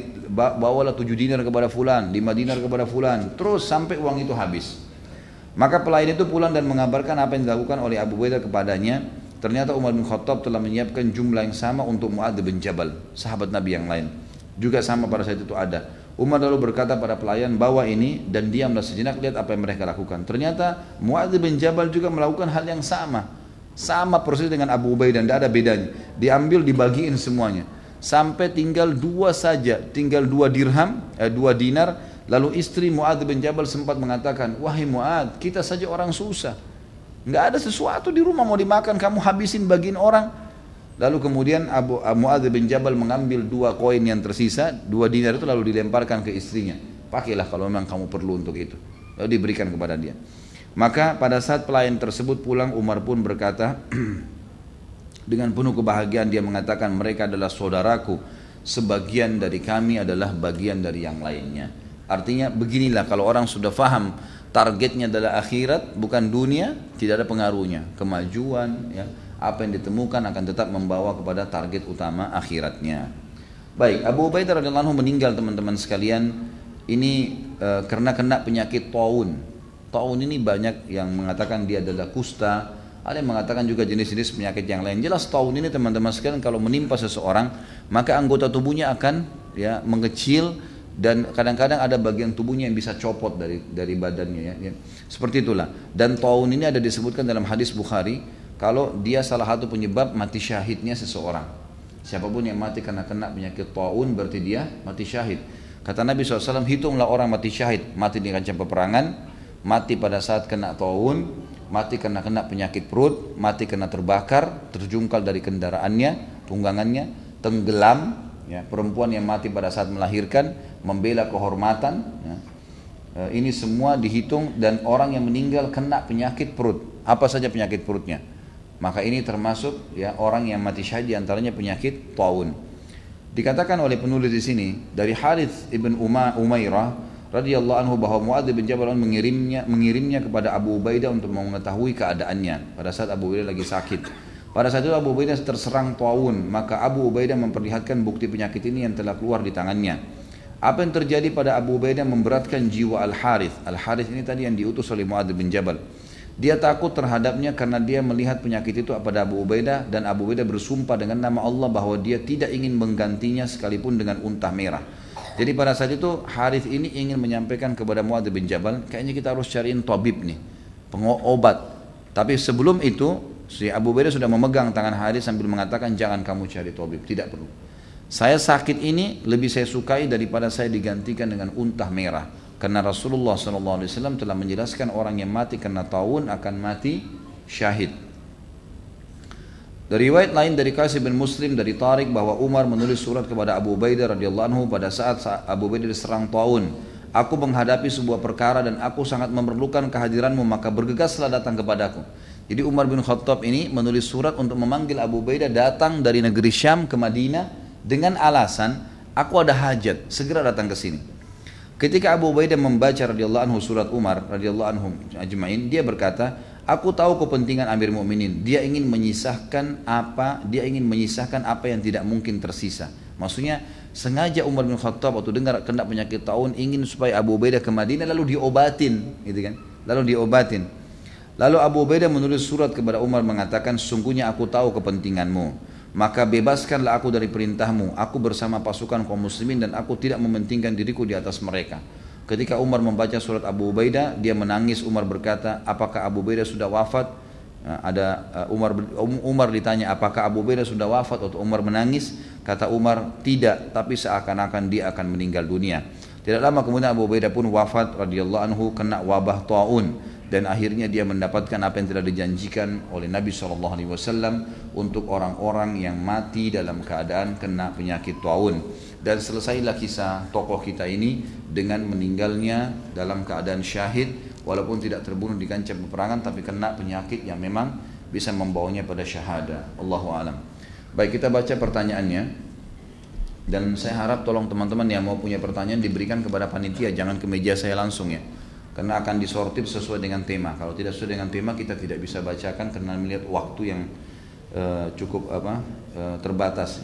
7 dinar kepada fulan, 5 dinar kepada fulan, terus sampai uang itu habis. Maka pelayan itu pulang dan mengabarkan apa yang dilakukan oleh Abu Ubaidah kepadanya. Ternyata Umar bin Khattab telah menyiapkan jumlah yang sama untuk Mu'adz bin Jabal, sahabat Nabi yang lain. Juga sama pada saat itu ada. Umar lalu berkata pada pelayan, bawa ini dan diamlah sejenak, lihat apa yang mereka lakukan. Ternyata Mu'adz bin Jabal juga melakukan hal yang sama. Sama persis dengan Abu Ubaidah, tidak ada bedanya. Diambil, dibagiin semuanya. Sampai tinggal 2 saja, tinggal 2 dinar. Lalu istri Mu'adz bin Jabal sempat mengatakan, wahai Mu'adz, kita saja orang susah. Nggak ada sesuatu di rumah mau dimakan, kamu habisin bagiin orang. Lalu kemudian Mu'adz bin Jabal mengambil 2 koin yang tersisa, 2 dinar itu lalu dilemparkan ke istrinya. Pakailah kalau memang kamu perlu untuk itu. Lalu diberikan kepada dia. Maka pada saat pelayan tersebut pulang, Umar pun berkata dengan penuh kebahagiaan, dia mengatakan, mereka adalah saudaraku, sebagian dari kami adalah bagian dari yang lainnya. Artinya beginilah, kalau orang sudah faham targetnya adalah akhirat bukan dunia, tidak ada pengaruhnya. Kemajuan, ya, apa yang ditemukan akan tetap membawa kepada target utama akhiratnya. Baik, Abu Ubaidah radhiyallahu anhu meninggal, teman-teman sekalian. Ini karena kena penyakit taun. Taun ini banyak yang mengatakan dia adalah kusta, ada yang mengatakan juga jenis-jenis penyakit yang lain. Jelas taun ini, teman-teman sekalian, kalau menimpa seseorang, maka anggota tubuhnya akan, ya, mengecil, dan kadang-kadang ada bagian tubuhnya yang bisa copot dari badannya, ya. Seperti itulah. Dan taun ini ada disebutkan dalam hadis Bukhari, kalau dia salah satu penyebab mati syahidnya seseorang. Siapapun yang mati karena kena penyakit taun berarti dia mati syahid. Kata Nabi SAW, hitunglah orang mati syahid, mati di kancah peperangan, mati pada saat kena taun, mati karena kena penyakit perut, mati karena terbakar, terjungkal dari kendaraannya, tunggangannya, tenggelam, ya, perempuan yang mati pada saat melahirkan, membela kehormatan, ya. Ini semua dihitung, dan orang yang meninggal kena penyakit perut, apa saja penyakit perutnya. Maka ini termasuk, ya, orang yang mati syahid, diantaranya penyakit taun. Dikatakan oleh penulis di sini dari Harith ibn Umairah radhiyallahu anhu bahwa Mu'adz bin Jabal mengirimnya kepada Abu Ubaidah untuk mengetahui keadaannya pada saat Abu Ubaidah lagi sakit. Pada saat itu Abu Ubaidah terserang taun, maka Abu Ubaidah memperlihatkan bukti penyakit ini yang telah keluar di tangannya. Apa yang terjadi pada Abu Ubaidah memberatkan jiwa Al-Harith. Al-Harith ini tadi yang diutus oleh Mu'adz bin Jabal. Dia takut terhadapnya karena dia melihat penyakit itu pada Abu Ubaidah, dan Abu Ubaidah bersumpah dengan nama Allah bahwa dia tidak ingin menggantinya sekalipun dengan unta merah. Jadi pada saat itu Harith ini ingin menyampaikan kepada Mu'adz bin Jabal, kayaknya kita harus cariin tabib nih, pengobat. Tapi sebelum itu si Abu Ubaidah sudah memegang tangan Harith sambil mengatakan, jangan kamu cari tabib, tidak perlu. Saya sakit ini lebih saya sukai daripada saya digantikan dengan unta merah. Karena Rasulullah SAW telah menjelaskan orang yang mati karena taun akan mati syahid. Dari riwayat lain dari Qais bin Muslim dari Tariq bahwa Umar menulis surat kepada Abu Ubaidah radhiyallahu anhu pada saat Abu Ubaidah diserang taun. Aku menghadapi sebuah perkara dan aku sangat memerlukan kehadiranmu, maka bergegaslah datang kepadaku. Jadi Umar bin Khattab ini menulis surat untuk memanggil Abu Ubaidah datang dari negeri Syam ke Madinah dengan alasan, aku ada hajat, segera datang ke sini. Ketika Abu Ubaidah membaca radhiyallahu anhu surat Umar radhiyallahu anhu ajma'in, dia berkata, aku tahu kepentingan Amir Mukminin. Dia ingin menyisahkan apa yang tidak mungkin tersisa. Maksudnya sengaja Umar bin Khattab waktu dengar kena penyakit taun ingin supaya Abu Ubaidah ke Madinah lalu diobatin, gitu kan? lalu diobatin. Lalu Abu Ubaidah menulis surat kepada Umar mengatakan, sungguhnya aku tahu kepentinganmu, maka bebaskanlah aku dari perintahmu. Aku bersama pasukan kaum muslimin dan aku tidak mementingkan diriku di atas mereka. Ketika Umar membaca surat Abu Ubaidah, dia menangis. Umar berkata, apakah Abu Ubaidah sudah wafat? Umar ditanya, apakah Abu Ubaidah sudah wafat? Atau Umar menangis. Kata Umar, tidak, tapi seakan-akan dia akan meninggal dunia. Tidak lama kemudian Abu Ubaidah pun wafat radhiyallahu anhu, kena wabah taun, dan akhirnya dia mendapatkan apa yang telah dijanjikan oleh Nabi SAW untuk orang-orang yang mati dalam keadaan kena penyakit taun. Dan selesailah kisah tokoh kita ini dengan meninggalnya dalam keadaan syahid, walaupun tidak terbunuh di kancah peperangan, tapi kena penyakit yang memang bisa membawanya pada syahada. Allahu a'lam. Baik, kita baca pertanyaannya. Dan saya harap tolong teman-teman yang mau punya pertanyaan diberikan kepada panitia, jangan ke meja saya langsung ya. Karena akan disortir sesuai dengan tema. Kalau tidak sesuai dengan tema kita tidak bisa bacakan karena melihat waktu yang cukup terbatas.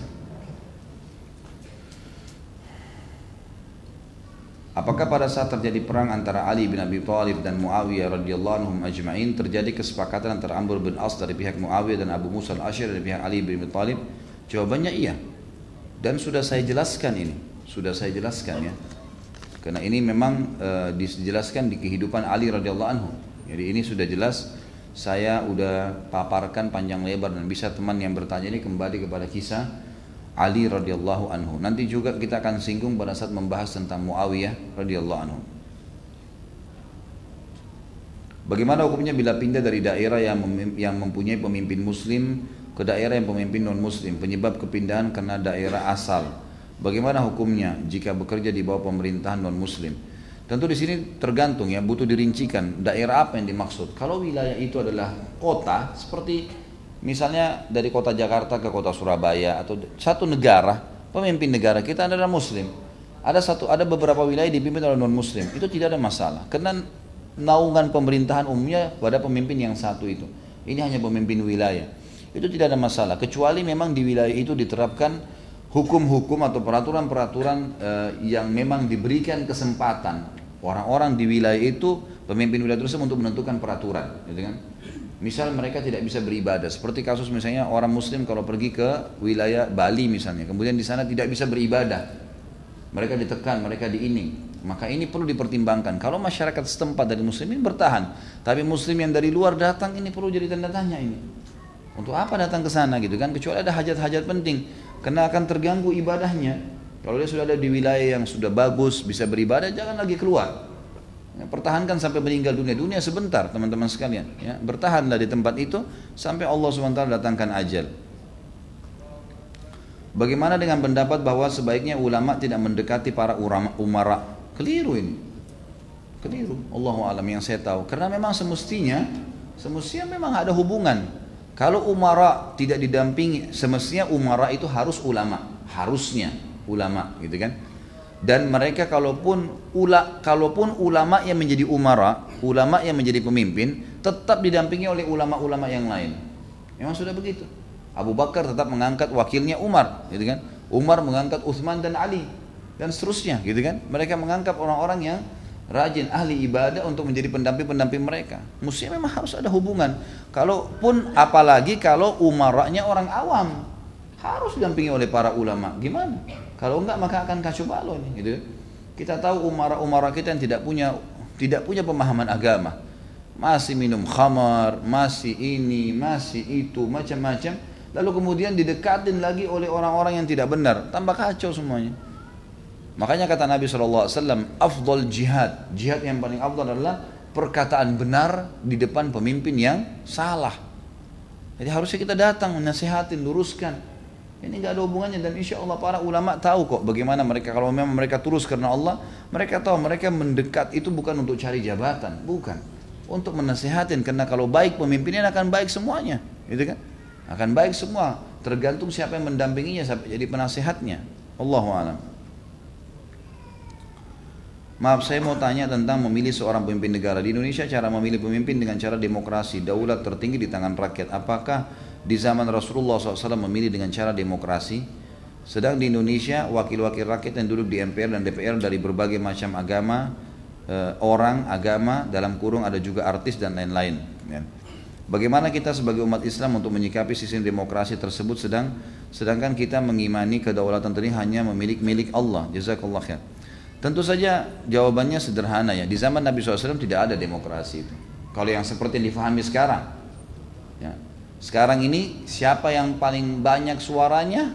Apakah pada saat terjadi perang antara Ali bin Abi Thalib dan Muawiyah radhiyallahu anhum ajma'in terjadi kesepakatan antara Amr bin As dari pihak Muawiyah dan Abu Musa al-Asy'ari dari pihak Ali bin Abi Thalib? Jawabannya iya. Dan sudah saya jelaskan ini, ya. Karena ini memang dijelaskan di kehidupan Ali radhiyallahu anhu. Jadi ini sudah jelas, saya udah paparkan panjang lebar dan bisa teman yang bertanya ini kembali kepada kisah Ali radhiyallahu anhu. Nanti juga kita akan singgung pada saat membahas tentang Muawiyah radhiyallahu anhu. Bagaimana hukumnya bila pindah dari daerah yang mempunyai pemimpin muslim ke daerah yang pemimpin non muslim? Penyebab kepindahan karena daerah asal. Bagaimana hukumnya jika bekerja di bawah pemerintahan non muslim? Tentu di sini tergantung ya, butuh dirincikan daerah apa yang dimaksud. Kalau wilayah itu adalah kota, seperti misalnya dari kota Jakarta ke kota Surabaya atau satu negara, pemimpin negara kita adalah muslim. Ada beberapa wilayah dipimpin oleh non muslim, itu tidak ada masalah. Karena naungan pemerintahan umumnya pada pemimpin yang satu itu. Ini hanya pemimpin wilayah. Itu tidak ada masalah, kecuali memang di wilayah itu diterapkan hukum-hukum atau peraturan-peraturan yang memang diberikan kesempatan orang-orang di wilayah itu, pemimpin wilayah tersebut untuk menentukan peraturan, gitu kan? Misal mereka tidak bisa beribadah, seperti kasus misalnya orang muslim kalau pergi ke wilayah Bali misalnya, kemudian di sana tidak bisa beribadah, mereka ditekan, mereka diining, maka ini perlu dipertimbangkan. Kalau masyarakat setempat dari muslimin bertahan, tapi muslim yang dari luar datang, ini perlu jadi tanda tanya ini. Untuk apa datang ke sana gitu kan? Kecuali ada hajat-hajat penting, karena akan terganggu ibadahnya. Kalau dia sudah ada di wilayah yang sudah bagus, bisa beribadah, jangan lagi keluar. Ya, pertahankan sampai meninggal dunia. Dunia sebentar teman-teman sekalian. Ya, bertahanlah di tempat itu sampai Allah SWT datangkan ajal. Bagaimana dengan pendapat bahwa sebaiknya ulama tidak mendekati para umara? Keliru ini. Keliru. Allahu a'lam, yang saya tahu. Karena memang semestinya memang ada hubungan. Kalau umara tidak didampingi, semestinya umara itu harus ulama, harusnya ulama, gitu kan? Dan mereka kalaupun ulama yang menjadi umara, ulama yang menjadi pemimpin, tetap didampingi oleh ulama-ulama yang lain. Memang sudah begitu. Abu Bakar tetap mengangkat wakilnya Umar, gitu kan? Umar mengangkat Utsman dan Ali dan seterusnya, gitu kan? Mereka mengangkat orang-orang yang rajin, ahli ibadah untuk menjadi pendamping-pendamping mereka. Mestinya memang harus ada hubungan. Kalaupun apalagi kalau umaranya orang awam, harus didampingi oleh para ulama. Gimana? Kalau enggak maka akan kacau balau nih, gitu. Kita tahu umara kita yang tidak punya pemahaman agama, masih minum khamar, masih ini, masih itu, macam-macam. Lalu kemudian didekatin lagi oleh orang-orang yang tidak benar, tambah kacau semuanya. Makanya kata Nabi SAW, afdal jihad yang paling afdal adalah perkataan benar di depan pemimpin yang salah. Jadi harusnya kita datang, menasihatin, luruskan. Ini gak ada hubungannya, dan insya Allah para ulama tahu kok bagaimana mereka, kalau memang mereka terus karena Allah, mereka tahu mereka mendekat itu bukan untuk cari jabatan, bukan, untuk menasihatin. Karena kalau baik pemimpinnya akan baik semuanya, gitu kan? Akan baik semua, tergantung siapa yang mendampinginya sampai jadi penasihatnya. Allahu a'lam. Maaf, saya mau tanya tentang memilih seorang pemimpin negara. Di Indonesia cara memilih pemimpin dengan cara demokrasi, daulat tertinggi di tangan rakyat. Apakah di zaman Rasulullah SAW memilih dengan cara demokrasi? Sedang di Indonesia wakil-wakil rakyat yang duduk di MPR dan DPR dari berbagai macam agama orang, agama, dalam kurung ada juga artis dan lain-lain. Ya. Bagaimana kita sebagai umat Islam untuk menyikapi sistem demokrasi tersebut sedangkan kita mengimani kedaulatan tadi hanya milik Allah. Jazakallah khair. Tentu saja jawabannya sederhana ya. Di zaman Nabi SAW tidak ada demokrasi itu. Kalau yang seperti yang difahami sekarang. Ya. Sekarang ini siapa yang paling banyak suaranya,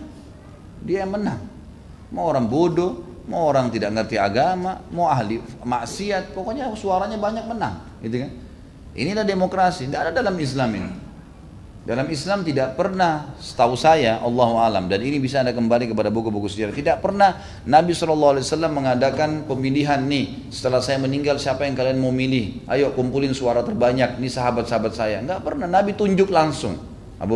dia yang menang. Mau orang bodoh, mau orang tidak ngerti agama, mau ahli maksiat, pokoknya suaranya banyak menang, gitu kan? Inilah demokrasi, tidak ada dalam Islam ini. Dalam Islam tidak pernah, setahu saya, Allahu alam, dan ini bisa Anda kembali kepada buku-buku sejarah, tidak pernah Nabi SAW mengadakan pemilihan nih, setelah saya meninggal siapa yang kalian mau milih, ayo kumpulin suara terbanyak, ini sahabat-sahabat saya. Enggak pernah, Nabi tunjuk langsung. Abu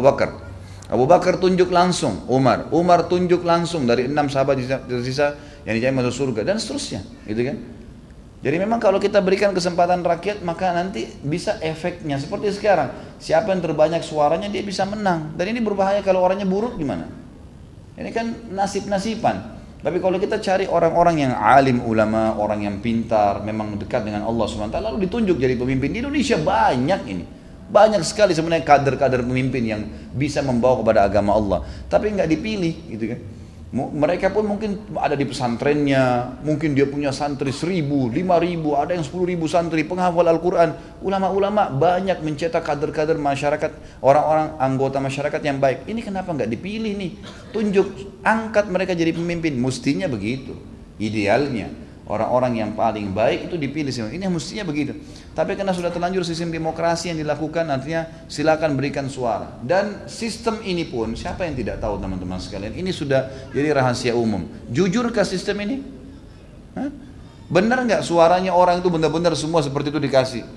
Bakar tunjuk langsung, Umar tunjuk langsung dari 6 sahabat tersisa yang dijamin masuk surga, dan seterusnya, gitu kan? Jadi memang kalau kita berikan kesempatan rakyat, maka nanti bisa efeknya seperti sekarang. Siapa yang terbanyak suaranya dia bisa menang. Dan ini berbahaya kalau orangnya buruk gimana? Ini kan nasib-nasiban. Tapi kalau kita cari orang-orang yang alim ulama, orang yang pintar, memang dekat dengan Allah SWT, lalu ditunjuk jadi pemimpin. Di Indonesia banyak ini. Banyak sekali sebenarnya kader-kader pemimpin yang bisa membawa kepada agama Allah. Tapi nggak dipilih, gitu kan? Mereka pun mungkin ada di pesantrennya, mungkin dia punya santri 1.000, 5.000, ada yang 10.000 santri, penghafal Al-Quran. Ulama-ulama banyak mencetak kader-kader masyarakat, orang-orang anggota masyarakat yang baik. Ini kenapa nggak dipilih nih? Tunjuk, angkat mereka jadi pemimpin. Mestinya begitu, idealnya. Orang-orang yang paling baik itu dipilih. Ini mestinya begitu. Tapi karena sudah terlanjur sistem demokrasi yang dilakukan, artinya silakan berikan suara. Dan sistem ini pun, siapa yang tidak tahu teman-teman sekalian, ini sudah jadi rahasia umum. Jujurkah sistem ini? Hah? Benar nggak suaranya orang itu benar-benar semua seperti itu dikasih?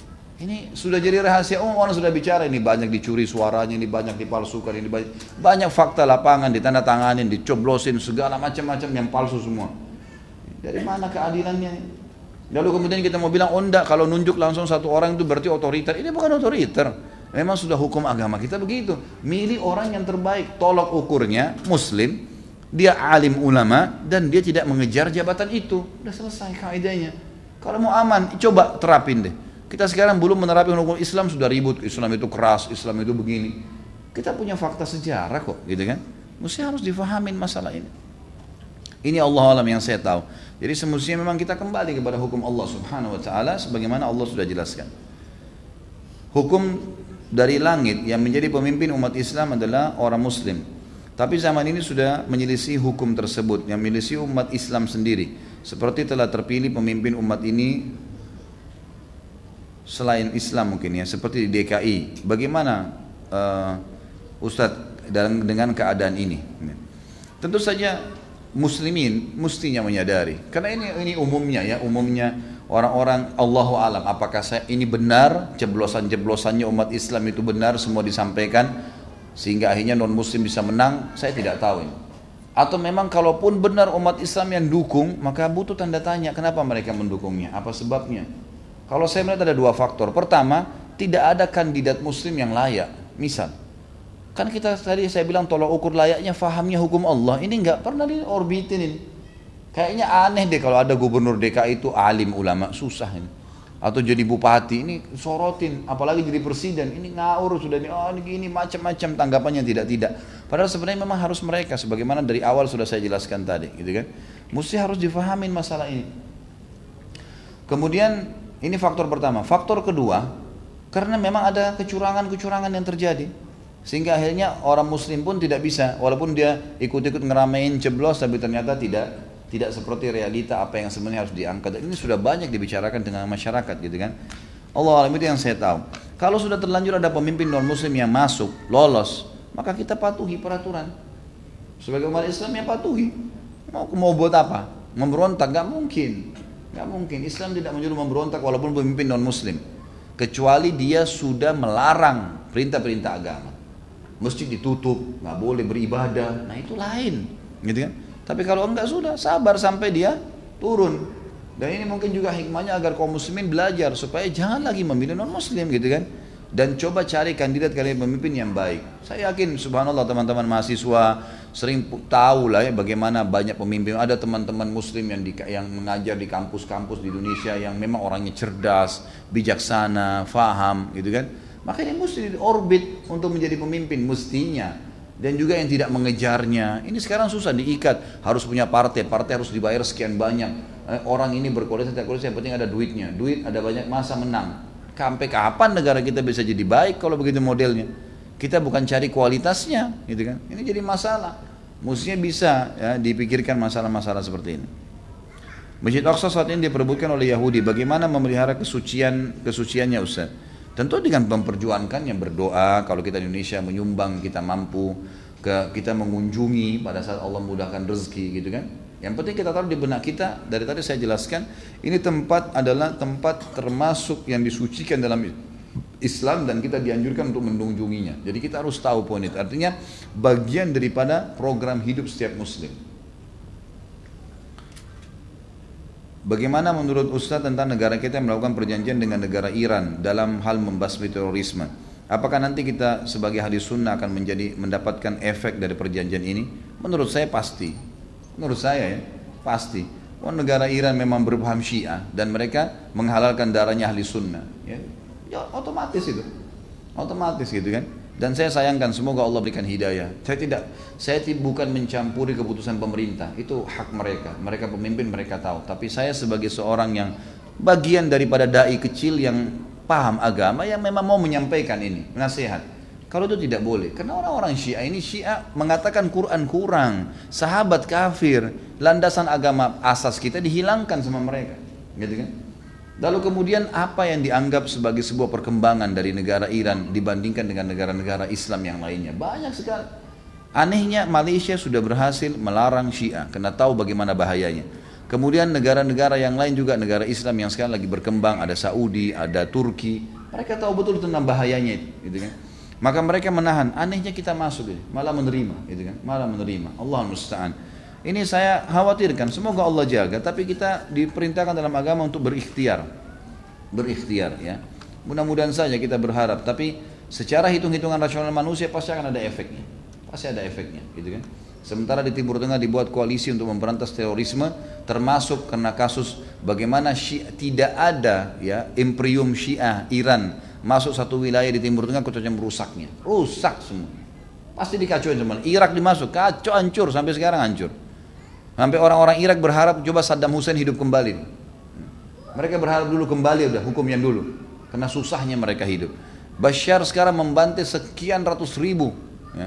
Ini sudah jadi rahasia umum, orang sudah bicara, ini banyak dicuri suaranya, ini banyak dipalsukan, ini banyak fakta lapangan, ditandatanganin, dicoblosin, segala macam-macam yang palsu semua. Dari mana keadilannya? Lalu kemudian kita mau bilang, oh enggak, kalau nunjuk langsung satu orang itu berarti otoriter. Ini bukan otoriter. Memang sudah hukum agama kita begitu. Milih orang yang terbaik. Tolok ukurnya, muslim, dia alim ulama, dan dia tidak mengejar jabatan itu. Udah selesai kaidahnya. Kalau mau aman, coba terapin deh. Kita sekarang belum menerapkan hukum Islam, sudah ribut. Islam itu keras, Islam itu begini. Kita punya fakta sejarah kok, gitu kan? Mesti harus difahamin masalah ini. Ini Allah alam yang saya tahu. Jadi semestinya memang kita kembali kepada hukum Allah Subhanahu wa taala sebagaimana Allah sudah jelaskan. Hukum dari langit yang menjadi pemimpin umat Islam adalah orang muslim. Tapi zaman ini sudah menyelisih hukum tersebut, yang menyelisih umat Islam sendiri. Seperti telah terpilih pemimpin umat ini selain Islam mungkin ya, seperti di DKI. Bagaimana Ustadz dengan keadaan ini? Tentu saja muslimin mestinya menyadari, karena ini umumnya ya, umumnya orang-orang Allahu alam, apakah ini benar, jeblosan-jeblosannya umat Islam itu benar semua disampaikan sehingga akhirnya non muslim bisa menang, saya tidak tahu ini. Atau memang kalaupun benar umat Islam yang dukung, maka butuh tanda tanya kenapa mereka mendukungnya, apa sebabnya. Kalau saya melihat ada dua faktor. Pertama, tidak ada kandidat muslim yang layak. Misal kan kita tadi saya bilang tolak ukur layaknya fahamnya hukum Allah, ini nggak pernah diorbitin ini. Kayaknya aneh deh kalau ada gubernur DKI itu alim ulama, susah ini. Atau jadi bupati, ini sorotin, apalagi jadi presiden, ini ngawur sudah nih, oh ini macam-macam tanggapannya tidak. Padahal sebenarnya memang harus mereka, sebagaimana dari awal sudah saya jelaskan tadi, gitu kan. Mesti harus difahamin masalah ini. Kemudian ini faktor pertama. Faktor kedua, karena memang ada kecurangan-kecurangan yang terjadi. Sehingga akhirnya orang muslim pun tidak bisa, walaupun dia ikut-ikut ngeramein ceblos, tapi ternyata tidak seperti realita apa yang sebenarnya harus diangkat. Ini sudah banyak dibicarakan dengan masyarakat, gitu kan. Allah alam, itu yang saya tahu. Kalau sudah terlanjur ada pemimpin non muslim yang masuk, lolos, maka kita patuhi peraturan. Sebagai umat Islam yang patuhi. Mau buat apa? Memberontak? Gak mungkin. Islam tidak menyuruh memberontak walaupun pemimpin non muslim, kecuali dia sudah melarang perintah-perintah agama. Masjid ditutup, nggak boleh beribadah, nah itu lain, gitu kan? Tapi kalau enggak, sudah sabar sampai dia turun. Dan ini mungkin juga hikmahnya agar kaum muslimin belajar supaya jangan lagi memilih non muslim, gitu kan? Dan coba cari kandidat pemimpin yang baik. Saya yakin subhanallah teman-teman mahasiswa, sering tahu lah ya bagaimana banyak pemimpin. Ada teman-teman muslim yang mengajar di kampus-kampus di Indonesia yang memang orangnya cerdas, bijaksana, faham gitu kan. Makanya mesti di orbit untuk menjadi pemimpin mestinya. Dan juga yang tidak mengejarnya. Ini sekarang susah diikat, harus punya partai harus dibayar sekian banyak. Orang ini berkualitas tidak kualitas, yang penting ada duitnya. Duit ada banyak, masa menang. Sampai kapan negara kita bisa jadi baik kalau begitu modelnya? Kita bukan cari kualitasnya, gitu kan? Ini jadi masalah. Mestinya bisa ya, dipikirkan masalah-masalah seperti ini. Masjid Aqsa saat ini diperebutkan oleh Yahudi. Bagaimana memelihara kesuciannya, Ustaz? Tentu dengan memperjuangkan yang berdoa. Kalau kita di Indonesia menyumbang, kita mampu, kita mengunjungi pada saat Allah mudahkan rezeki, gitu kan? Yang penting kita taruh di benak kita. Dari tadi saya jelaskan, ini tempat adalah tempat termasuk yang disucikan dalam Islam dan kita dianjurkan untuk mengunjunginya. Jadi kita harus tahu poin itu. Artinya bagian daripada program hidup setiap muslim. Bagaimana menurut Ustaz tentang negara kita yang melakukan perjanjian dengan negara Iran dalam hal membasmi terorisme? Apakah nanti kita sebagai ahli sunnah akan mendapatkan efek dari perjanjian ini? Menurut saya pasti. Menurut saya ya, pasti. Negara Iran memang berpaham Syiah dan mereka menghalalkan darahnya ahli sunnah. Ya otomatis itu, otomatis gitu kan. Dan saya sayangkan, semoga Allah berikan hidayah. Saya bukan mencampuri keputusan pemerintah, itu hak mereka. Mereka pemimpin, mereka tahu. Tapi saya sebagai seorang yang bagian daripada dai kecil yang paham agama, yang memang mau menyampaikan ini nasihat. Kalau itu tidak boleh, karena orang-orang Syiah ini mengatakan Quran kurang, sahabat kafir, landasan agama asas kita dihilangkan sama mereka, gitu kan? Lalu kemudian apa yang dianggap sebagai sebuah perkembangan dari negara Iran dibandingkan dengan negara-negara Islam yang lainnya? Banyak sekali. Anehnya Malaysia sudah berhasil melarang Syiah karena tahu bagaimana bahayanya. Kemudian negara-negara yang lain juga, negara Islam yang sekarang lagi berkembang, ada Saudi, ada Turki, mereka tahu betul tentang bahayanya itu, gitu kan? Maka mereka menahan. Anehnya kita masuk, malah menerima, gitu kan? Malah menerima. Allah musta'an. Ini saya khawatirkan, semoga Allah jaga, tapi kita diperintahkan dalam agama untuk berikhtiar ya. Mudah-mudahan saja kita berharap, tapi secara hitung-hitungan rasional manusia pasti akan ada efeknya, gitu kan. Sementara di Timur Tengah dibuat koalisi untuk memberantas terorisme, termasuk karena kasus bagaimana tidak ada ya imperium Syiah Iran masuk satu wilayah di Timur Tengah kecuali merusaknya, rusak semua, pasti dikacauin semua. Irak dimasuk, kacau, hancur, sampai sekarang hancur. Sampai orang-orang Irak berharap coba Saddam Hussein hidup kembali. Mereka berharap dulu kembali, udah hukum yang dulu, karena susahnya mereka hidup. Bashar sekarang membantai sekian ratus ribu ya,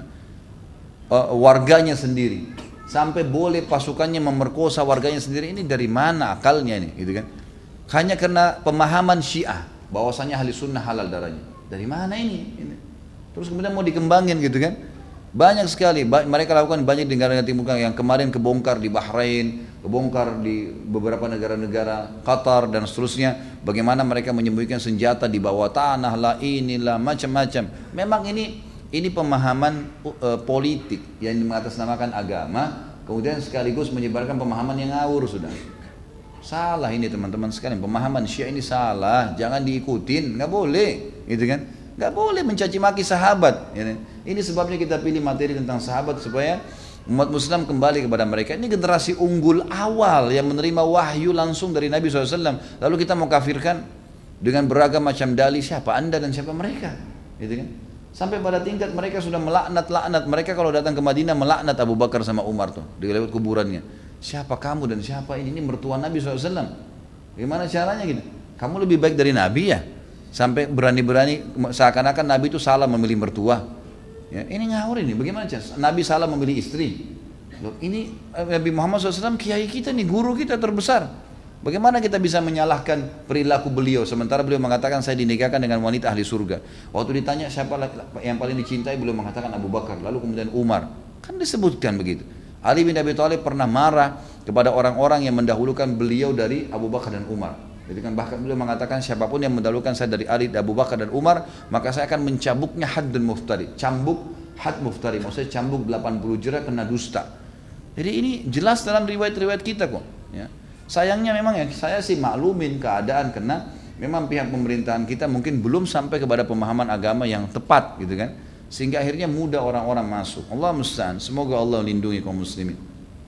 warganya sendiri, sampai boleh pasukannya memerkosa warganya sendiri. Ini dari mana akalnya ini, gitu kan? Hanya karena pemahaman Syiah bahwasanya ahli sunnah halal darahnya. Dari mana ini? Terus kemudian mau dikembangin, gitu kan? Banyak sekali mereka lakukan, banyak di negara Timur Tengah yang kemarin kebongkar di Bahrain, kebongkar di beberapa negara-negara Qatar dan seterusnya. Bagaimana mereka menyembunyikan senjata di bawah tanah lah, inilah macam-macam. Memang ini pemahaman politik yang mengatasnamakan agama, kemudian sekaligus menyebarkan pemahaman yang ngawur sudah. Salah ini teman-teman sekalian, pemahaman Syiah ini salah, jangan diikutin, nggak boleh, gitu kan? Nggak boleh mencaci maki sahabat. Ini sebabnya kita pilih materi tentang sahabat supaya umat Muslim kembali kepada mereka. Ini generasi unggul awal yang menerima wahyu langsung dari Nabi SAW. Lalu kita mau kafirkan dengan beragam macam dalih, siapa anda dan siapa mereka, gitu kan? Sampai pada tingkat mereka sudah melaknat. Mereka kalau datang ke Madinah melaknat Abu Bakar sama Umar tuh di lewat kuburannya. Siapa kamu dan siapa ini? Ini mertua Nabi SAW. Gimana caranya gitu? Kamu lebih baik dari Nabi ya? Sampai berani-berani seakan-akan Nabi itu salah memilih mertua. Ya, ini ngawur ini. Bagaimana cara? Nabi salah memilih istri. Loh, ini Nabi Muhammad SAW kiai kita nih, guru kita terbesar. Bagaimana kita bisa menyalahkan perilaku beliau sementara beliau mengatakan saya dinikahkan dengan wanita ahli surga. Waktu ditanya siapa yang paling dicintai, beliau mengatakan Abu Bakar, lalu kemudian Umar. Kan disebutkan begitu. Ali bin Abi Thalib pernah marah kepada orang-orang yang mendahulukan beliau dari Abu Bakar dan Umar. Jadi kan bahkan beliau mengatakan siapapun yang mendahulukan saya dari Ali, Abu Bakar dan Umar, maka saya akan mencambuknya haddun muftari. Cambuk had muftari, maksudnya cambuk 80 jera kena dusta. Jadi ini jelas dalam riwayat-riwayat kita kok. Ya. Sayangnya memang ya saya sih maklumin keadaan karena memang pihak pemerintahan kita mungkin belum sampai kepada pemahaman agama yang tepat, gitu kan. sehingga akhirnya mudah orang-orang masuk. Allah musta'an, semoga Allah lindungi kaum muslimin.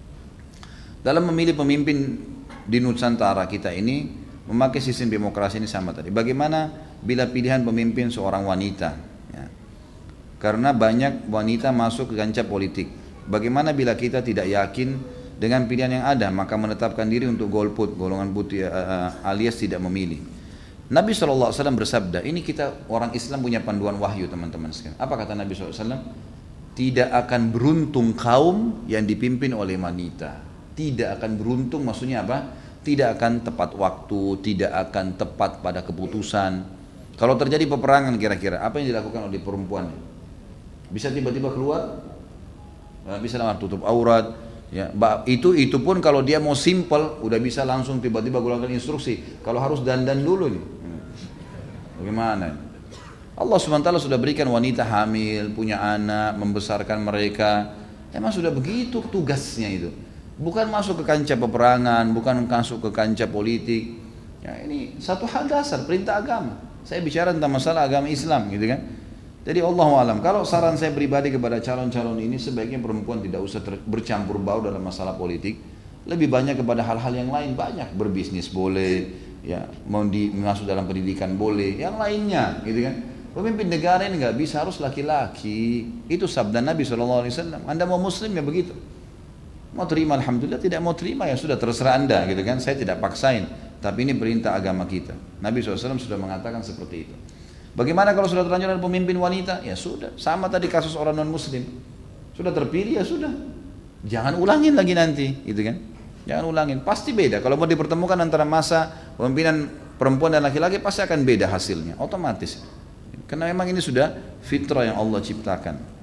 Dalam memilih pemimpin di Nusantara kita ini memakai sistem demokrasi ini sama tadi. Bagaimana bila pilihan pemimpin seorang wanita? Ya. Karena banyak wanita masuk ke kancah politik. Bagaimana bila kita tidak yakin dengan pilihan yang ada, maka menetapkan diri untuk golput, golongan putih alias tidak memilih. Nabi SAW bersabda, ini kita orang Islam punya panduan wahyu teman-teman sekalian. Apa kata Nabi SAW? Tidak akan beruntung kaum yang dipimpin oleh wanita. Tidak akan beruntung maksudnya apa? Tidak akan tepat waktu, tidak akan tepat pada keputusan. Kalau terjadi peperangan kira-kira, apa yang dilakukan oleh perempuan? Bisa tiba-tiba keluar? Bisa tutup aurat. Ya, itu pun kalau dia mau simple, udah bisa langsung tiba-tiba keluarkan instruksi. Kalau harus dandan dulu nih. Bagaimana? Allah SWT sudah berikan wanita hamil, punya anak, membesarkan mereka. Emang sudah begitu tugasnya itu. Bukan masuk ke kancah peperangan, bukan masuk ke kancah politik. Ya, ini satu hal dasar, perintah agama. Saya bicara tentang masalah agama Islam gitu kan. Jadi Allahu alam, kalau saran saya pribadi kepada calon-calon ini, sebaiknya perempuan tidak usah bercampur baur dalam masalah politik. Lebih banyak kepada hal-hal yang lain, banyak berbisnis boleh, ya mau masuk dalam pendidikan boleh, yang lainnya gitu kan. Pemimpin negara ini nggak bisa, harus laki-laki. Itu sabda Nabi SAW. Anda mau muslim ya begitu. Mau terima alhamdulillah, tidak mau terima ya sudah terserah Anda gitu kan. Saya tidak paksain, tapi ini perintah agama kita. Nabi SAW sudah mengatakan seperti itu. Bagaimana kalau sudah terlanjur ada pemimpin wanita? Ya sudah, sama tadi kasus orang non muslim. Sudah terpilih ya sudah. Jangan ulangin lagi nanti, gitu kan? Jangan ulangin, pasti beda. Kalau mau dipertemukan antara masa pemimpinan perempuan dan laki-laki pasti akan beda hasilnya, otomatis. Karena memang ini sudah fitrah yang Allah ciptakan.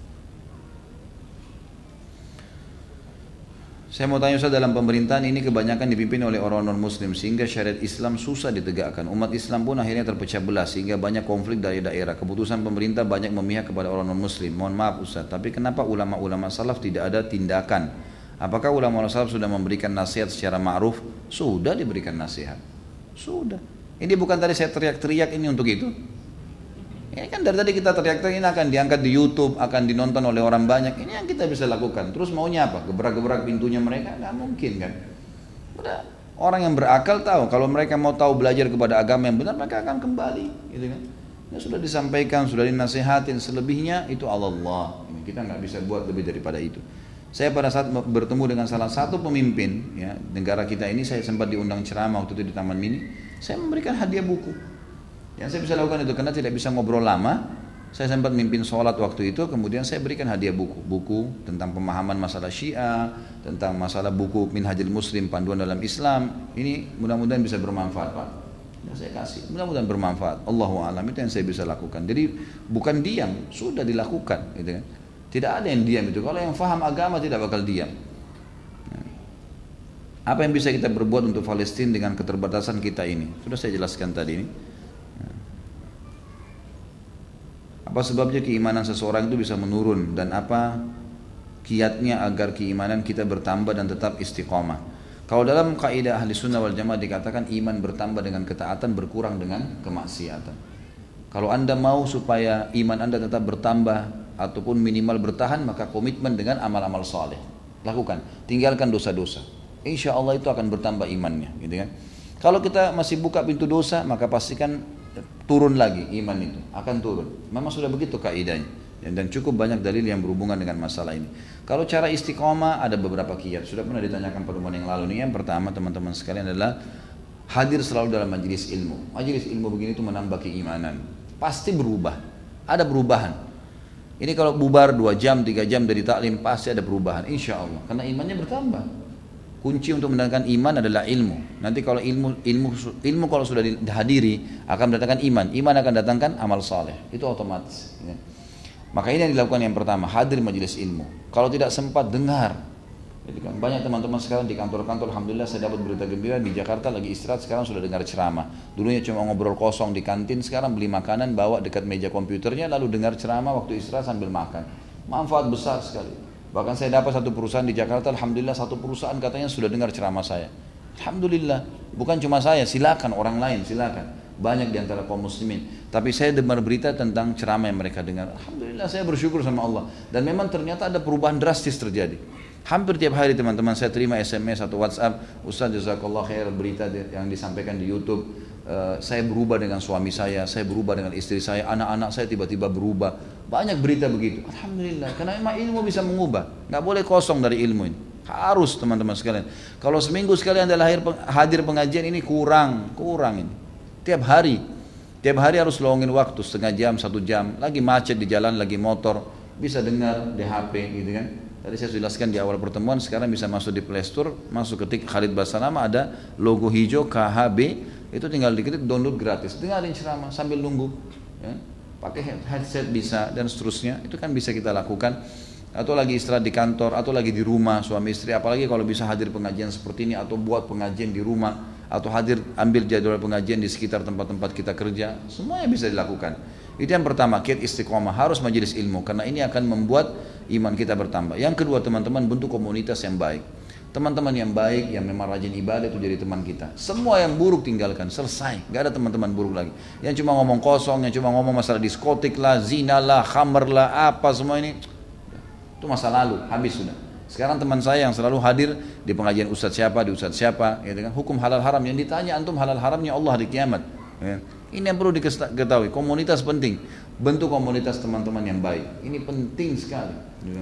Saya mau tanya Ustaz, dalam pemerintahan ini kebanyakan dipimpin oleh orang non-muslim sehingga syariat Islam susah ditegakkan. Umat Islam pun akhirnya terpecah belah sehingga banyak konflik dari daerah. Keputusan pemerintah banyak memihak kepada orang non-muslim. Mohon maaf Ustaz, tapi kenapa ulama-ulama salaf tidak ada tindakan? Apakah ulama-ulama salaf sudah memberikan nasihat secara ma'ruf? Sudah diberikan nasihat. Sudah. Ini bukan tadi saya teriak-teriak ini untuk itu. Ini kan dari tadi kita teriak-teriak, ini akan diangkat di YouTube, akan dinonton oleh orang banyak. Ini yang kita bisa lakukan. Terus maunya apa? Gebrak-gebrak pintunya mereka? Nggak mungkin kan. Udah, orang yang berakal tahu kalau mereka mau tahu belajar kepada agama yang benar, mereka akan kembali, gitu kan. Ya sudah disampaikan, sudah dinasihatin, selebihnya itu Allah. Ini kita nggak bisa buat lebih daripada itu. Saya pada saat bertemu dengan salah satu pemimpin ya, negara kita ini, saya sempat diundang ceramah waktu itu di Taman Mini. Saya memberikan hadiah buku. Yang saya bisa lakukan itu karena tidak bisa ngobrol lama. Saya sempat mimpin sholat waktu itu, kemudian saya berikan hadiah buku tentang pemahaman masalah Syiah, tentang masalah buku Minhajul Muslim, panduan dalam Islam. Ini mudah-mudahan bisa bermanfaat, Pak. Ya, saya kasih, mudah-mudahan bermanfaat. Allahu a'lam, itu yang saya bisa lakukan. Jadi bukan diam, sudah dilakukan, gitu kan. Tidak ada yang diam itu. Kalau yang faham agama tidak bakal diam. Apa yang bisa kita berbuat untuk Palestina dengan keterbatasan kita ini? Sudah saya jelaskan tadi ini. Apa sebabnya keimanan seseorang itu bisa menurun dan apa kiatnya agar keimanan kita bertambah dan tetap istiqomah? Kalau dalam kaidah ahli sunnah wal jamaah dikatakan iman bertambah dengan ketaatan, berkurang dengan kemaksiatan. Kalau anda mau supaya iman anda tetap bertambah ataupun minimal bertahan, maka komitmen dengan amal-amal saleh. Lakukan, tinggalkan dosa-dosa. Insya Allah itu akan bertambah imannya, gitu kan? Kalau kita masih buka pintu dosa, maka pastikan turun lagi iman itu, akan turun. Memang sudah begitu kaidahnya. Dan cukup banyak dalil yang berhubungan dengan masalah ini. Kalau cara istiqomah ada beberapa kiat. Sudah pernah ditanyakan pertemuan yang lalu nih. Yang pertama teman-teman sekalian adalah hadir selalu dalam majelis ilmu. Majelis ilmu begini itu menambah keimanan. Pasti berubah. Ada perubahan. Ini kalau bubar 2 jam, 3 jam dari taklim pasti ada perubahan. Insya Allah. Karena imannya bertambah. Kunci untuk mendatangkan iman adalah ilmu. Nanti kalau ilmu kalau sudah dihadiri akan mendatangkan iman. Iman akan datangkan amal saleh. Itu otomatis. Ya. Maka ini yang dilakukan yang pertama, hadir majelis ilmu. Kalau tidak sempat dengar. Jadi kan banyak teman-teman sekarang di kantor-kantor, alhamdulillah saya dapat berita gembira di Jakarta lagi istirahat, sekarang sudah dengar ceramah. Dulunya cuma ngobrol kosong di kantin, sekarang beli makanan bawa dekat meja komputernya lalu dengar ceramah waktu istirahat sambil makan. Manfaat besar sekali. Bahkan saya dapat satu perusahaan di Jakarta, alhamdulillah satu perusahaan katanya sudah dengar ceramah saya. Alhamdulillah, bukan cuma saya, silakan orang lain, silakan. banyak di antara kaum muslimin. Tapi saya dengar berita tentang ceramah yang mereka dengar. Alhamdulillah saya bersyukur sama Allah. Dan memang ternyata ada perubahan drastis terjadi. Hampir tiap hari teman-teman saya terima SMS atau WhatsApp, Ustaz jazakallah khair berita yang disampaikan di YouTube. Saya berubah dengan suami saya berubah dengan istri saya, anak-anak saya tiba-tiba berubah. Banyak berita begitu. Alhamdulillah, karena memang ilmu bisa mengubah. Nggak boleh kosong dari ilmu ini. Harus teman-teman sekalian. Kalau seminggu sekali Anda hadir pengajian ini kurang ini. Tiap hari harus luangin waktu setengah jam, 1 jam. Lagi macet di jalan, lagi motor, bisa dengar di HP gitu kan. Tadi saya sudah jelaskan di awal pertemuan, sekarang bisa masuk di Play Store, masuk ketik Khalid Basalamah, ada logo hijau KHB, itu tinggal diketik download gratis, dengarin ceramah sambil nunggu, ya. Pakai headset bisa dan seterusnya, itu kan bisa kita lakukan. Atau lagi istirahat di kantor, atau lagi di rumah suami istri, apalagi kalau bisa hadir pengajian seperti ini, atau buat pengajian di rumah, atau hadir ambil jadwal pengajian di sekitar tempat-tempat kita kerja, semuanya bisa dilakukan. Itu yang pertama, kiat istiqomah, harus majelis ilmu, karena ini akan membuat iman kita bertambah. Yang kedua teman-teman, bentuk komunitas yang baik. Teman-teman yang baik, yang memang rajin ibadah itu jadi teman kita. Semua yang buruk tinggalkan, selesai. Gak ada teman-teman buruk lagi. Yang cuma ngomong kosong, yang cuma ngomong masalah diskotik lah, zina lah, khamr lah, apa semua ini, itu masa lalu, habis sudah. Sekarang teman saya yang selalu hadir di pengajian ustadz siapa, gitu kan, hukum halal haram, yang ditanya antum halal haramnya Allah di kiamat. Ya. Ini yang perlu diketahui, komunitas penting. Bentuk komunitas teman-teman yang baik, ini penting sekali. Ya.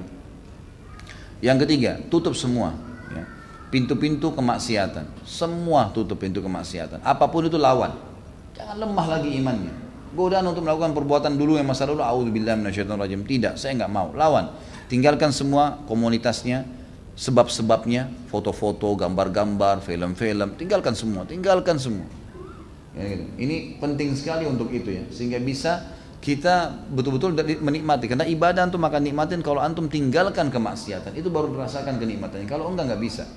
Yang ketiga, tutup semua. Ya. Pintu-pintu kemaksiatan, semua tutup pintu kemaksiatan. Apapun itu lawan, jangan lemah lagi imannya. Godaan untuk melakukan perbuatan dulu yang masa lalu, a'udzubillahi minasyaitonirrajim. Tidak, saya enggak mau. Lawan. Tinggalkan semua komunitasnya, sebab-sebabnya, foto-foto, gambar-gambar, film-film, tinggalkan semua. Ya, gitu. Ini penting sekali untuk itu ya, sehingga bisa kita betul-betul menikmati. Karena ibadah antum akan nikmatin kalau antum tinggalkan kemaksiatan, itu baru merasakan kenikmatannya. Kalau enggak bisa.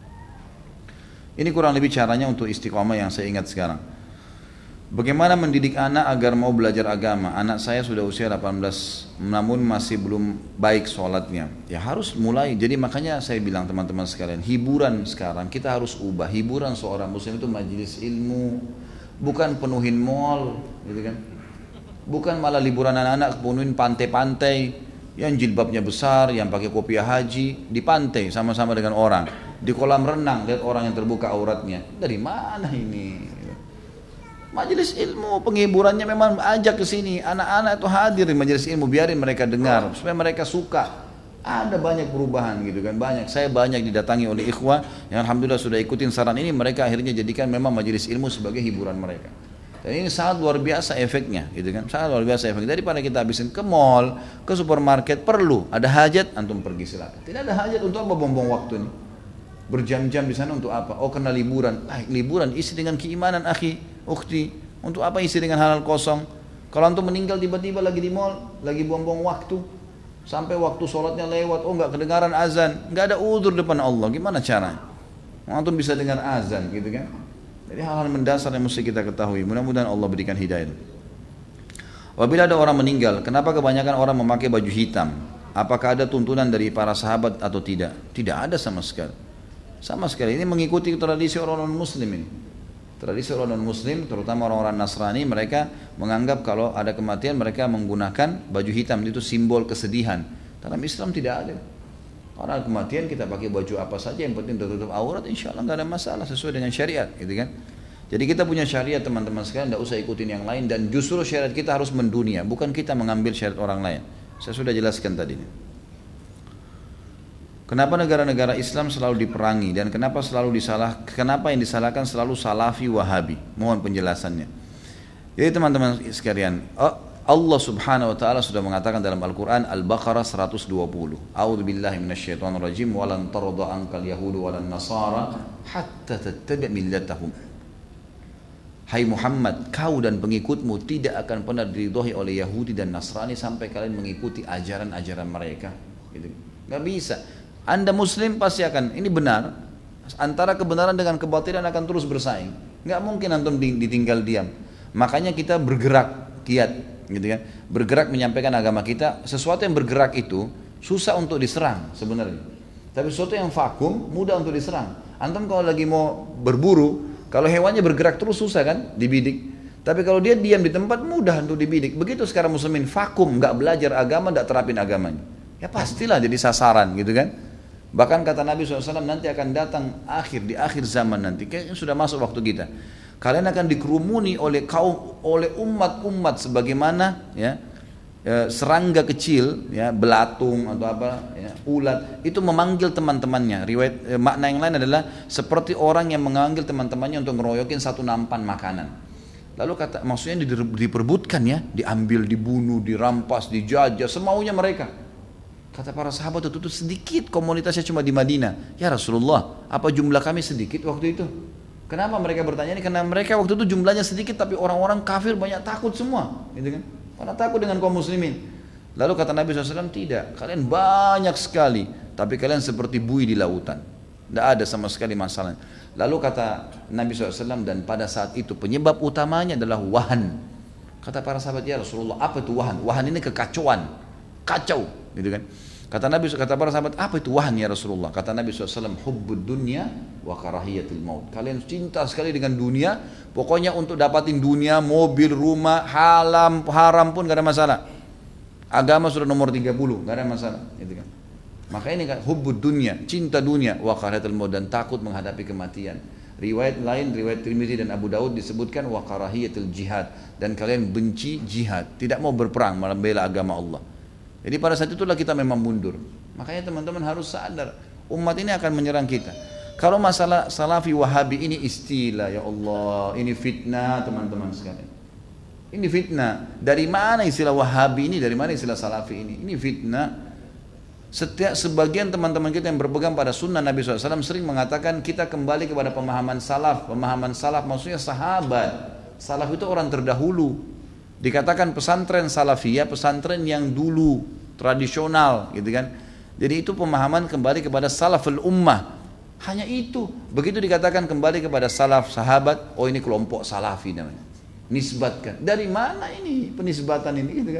Ini kurang lebih caranya untuk istiqomah yang saya ingat sekarang. Bagaimana mendidik anak agar mau belajar agama? Anak saya sudah usia 18 namun masih belum baik sholatnya. Ya harus mulai. Jadi makanya saya bilang teman-teman sekalian, hiburan sekarang kita harus ubah. Hiburan seorang muslim itu majelis ilmu, bukan penuhin mall, gitu kan? Bukan malah liburan anak-anak penuhin pantai-pantai yang jilbabnya besar, yang pakai kopiah haji di pantai sama-sama dengan orang. Di kolam renang lihat orang yang terbuka auratnya. Dari mana ini? Majelis ilmu, penghiburannya memang ajak ke sini, anak-anak itu hadir di majelis ilmu, biarin mereka dengar supaya mereka suka. Ada banyak perubahan gitu kan, banyak. Saya banyak didatangi oleh ikhwah yang alhamdulillah sudah ikutin saran ini, mereka akhirnya jadikan memang majelis ilmu sebagai hiburan mereka. Dan ini sangat luar biasa efeknya gitu kan, sangat luar biasa efeknya. Daripada kita habisin ke mall, ke supermarket, perlu ada hajat antum pergi silakan. Tidak ada hajat untuk apa buang-buang waktu ini. Berjam-jam di sana untuk apa? Oh karena liburan. Liburan isi dengan keimanan akhi, ukhti. Untuk apa isi dengan hal-hal kosong? Kalau antum meninggal tiba-tiba lagi di mall, lagi buang-buang waktu, sampai waktu sholatnya lewat, oh nggak kedengaran azan, nggak ada udzur depan Allah, gimana caranya? Antum bisa dengar azan, gitu kan? Jadi hal-hal mendasar yang mesti kita ketahui. Mudah-mudahan Allah berikan hidayah. Apabila ada orang meninggal, kenapa kebanyakan orang memakai baju hitam? Apakah ada tuntunan dari para sahabat atau tidak? Tidak ada sama sekali. Sama sekali, ini mengikuti tradisi orang non-muslim ini. Tradisi orang non-muslim, terutama orang-orang Nasrani, mereka menganggap kalau ada kematian mereka menggunakan baju hitam, itu simbol kesedihan. Dalam Islam tidak ada. Orang kematian kita pakai baju apa saja, yang penting tertutup aurat, insya Allah nggak ada masalah sesuai dengan syariat, gitu kan? Jadi kita punya syariat teman-teman sekalian, tidak usah ikutin yang lain, dan justru syariat kita harus mendunia, bukan kita mengambil syariat orang lain. Saya sudah jelaskan tadi. Kenapa negara-negara Islam selalu diperangi dan kenapa yang disalahkan selalu Salafi Wahabi? Mohon penjelasannya. Jadi teman-teman sekalian, Allah Subhanahu wa taala sudah mengatakan dalam Al-Qur'an Al-Baqarah 120. A'udzubillahi minasyaitonirrajim wa lan tarda ankal yahudu walan nasara hatta tattabi' millatahum. Hai Muhammad, kau dan pengikutmu tidak akan pernah diridhoi oleh Yahudi dan Nasrani sampai kalian mengikuti ajaran-ajaran mereka. Gitu. Gak bisa. Anda Muslim pasti akan, ini benar. Antara kebenaran dengan kebatilan akan terus bersaing. Gak mungkin antum ditinggal diam. Makanya kita bergerak, giat, gitu kan? Bergerak menyampaikan agama kita. Sesuatu yang bergerak itu susah untuk diserang sebenarnya. Tapi sesuatu yang vakum mudah untuk diserang. Antum kalau lagi mau berburu, kalau hewannya bergerak terus susah kan dibidik. Tapi kalau dia diam di tempat, mudah untuk dibidik. Begitu sekarang muslimin vakum, nggak belajar agama, nggak terapin agamanya. Ya pastilah jadi sasaran gitu kan. Bahkan kata Nabi SAW, nanti akan datang di akhir zaman nanti, kayaknya sudah masuk waktu kita. Kalian akan dikerumuni oleh umat-umat sebagaimana ya, serangga kecil, ya, belatung atau apa, ya, ulat, itu memanggil teman-temannya. Riwayat makna yang lain adalah seperti orang yang memanggil teman-temannya untuk ngeroyokin satu nampan makanan. Lalu kata, maksudnya diperebutkan ya, diambil, dibunuh, dirampas, dijajah, semaunya mereka. Kata para sahabat itu sedikit komunitasnya cuma di Madinah. Ya Rasulullah, apa jumlah kami sedikit waktu itu? Kenapa mereka bertanya ini? Karena mereka waktu itu jumlahnya sedikit, tapi orang-orang kafir banyak takut semua, gitu kan? Pada takut dengan kaum muslimin. Lalu kata Nabi SAW, tidak, kalian banyak sekali, tapi kalian seperti buih di lautan. Tidak ada sama sekali masalah. Lalu kata Nabi SAW, dan pada saat itu penyebab utamanya adalah wahan. Kata para sahabat, ya Rasulullah, apa itu wahan? Wahan ini kekacauan, kacau, gitu kan? Kata para sahabat, apa itu wahan ya Rasulullah? Kata Nabi SAW, hubbud dunya wa karahiyatil maut. Kalian cinta sekali dengan dunia, pokoknya untuk dapatin dunia, mobil, rumah, haram pun gak ada masalah. Agama sudah nomor 30, gak ada masalah, gitu kan? Maka ini kan hubbud dunya, cinta dunia, wa karahiyatil maut, dan takut menghadapi kematian. Riwayat lain, riwayat Tirmizi dan Abu Daud disebutkan wa karahiyatil jihad, dan kalian benci jihad, tidak mau berperang membela agama Allah. Jadi pada saat itulah kita memang mundur. Makanya teman-teman harus sadar, umat ini akan menyerang kita. Kalau masalah salafi wahabi ini istilah, ya Allah, ini fitnah teman-teman sekalian. Ini fitnah. Dari mana istilah wahabi ini? Dari mana istilah salafi ini? Ini fitnah. Sebagian teman-teman kita yang berpegang pada sunnah Nabi SAW sering mengatakan kita kembali kepada pemahaman salaf. Pemahaman salaf maksudnya sahabat. Salaf itu orang terdahulu. Dikatakan pesantren salafiyah, pesantren yang dulu, tradisional gitu kan. Jadi itu pemahaman kembali kepada salaful ummah. Hanya itu. Begitu dikatakan kembali kepada salaf sahabat, oh ini kelompok salafi namanya. Nisbatkan. Dari mana ini penisbatan ini gitu kan?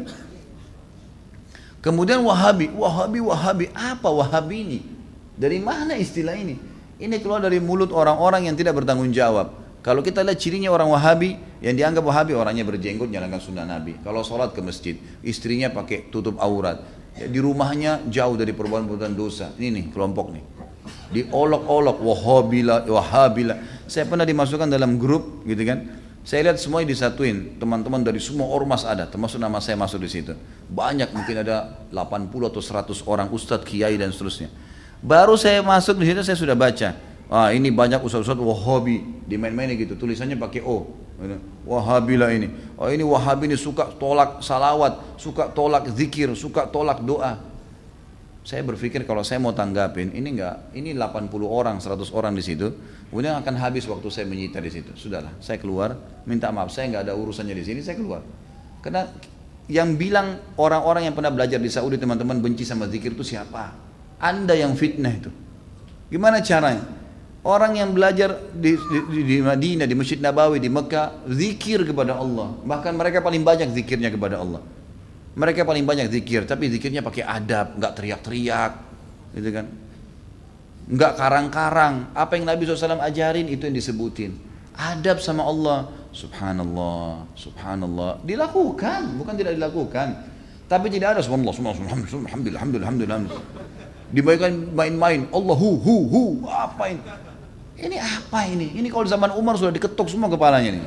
Kemudian wahabi, apa wahabi ini? Dari mana istilah ini? Ini keluar dari mulut orang-orang yang tidak bertanggung jawab. Kalau kita lihat cirinya orang wahabi, yang dianggap wahabi orangnya berjenggot, jalankan sunnah Nabi. Kalau sholat ke masjid, istrinya pakai tutup aurat. Ya, di rumahnya jauh dari perbuatan dosa. Ini nih kelompok nih. Diolok-olok, wahabila. Saya pernah dimasukkan dalam grup gitu kan. Saya lihat semuanya disatuin, teman-teman dari semua ormas ada, termasuk nama saya masuk di situ. Banyak, mungkin ada 80 atau 100 orang ustadz, kiai dan seterusnya. Baru saya masuk di situ saya sudah baca. Ah ini banyak ustadz-ustadz wahabi, dimain-mainin gitu, tulisannya pakai O. Wahabilah ini. Oh ini wahabi ini suka tolak salawat, suka tolak zikir, suka tolak doa. Saya berpikir kalau saya mau tanggapin, ini 80 orang, 100 orang di situ, kemudian akan habis waktu saya menyita di situ. Sudahlah, saya keluar, minta maaf, saya nggak ada urusannya di sini, saya keluar. Karena yang bilang orang-orang yang pernah belajar di Saudi teman-teman benci sama zikir itu siapa? Anda yang fitnah itu. Gimana caranya? Orang yang belajar di Madinah, di Masjid Nabawi, di Mekah, zikir kepada Allah. Bahkan mereka paling banyak zikirnya kepada Allah. Mereka paling banyak zikir, tapi zikirnya pakai adab, nggak teriak-teriak, gitu kan? Nggak karang-karang. Apa yang Nabi SAW ajarin itu yang disebutin. Adab sama Allah, subhanallah, subhanallah. Dilakukan, bukan tidak dilakukan. Tapi tidak ada subhanallah, alhamdulillah, alhamdulillah. Dibayangkan main-main, Allah hu, apa ini? Ini apa ini? Ini kalau zaman Umar sudah diketuk semua kepalanya nih.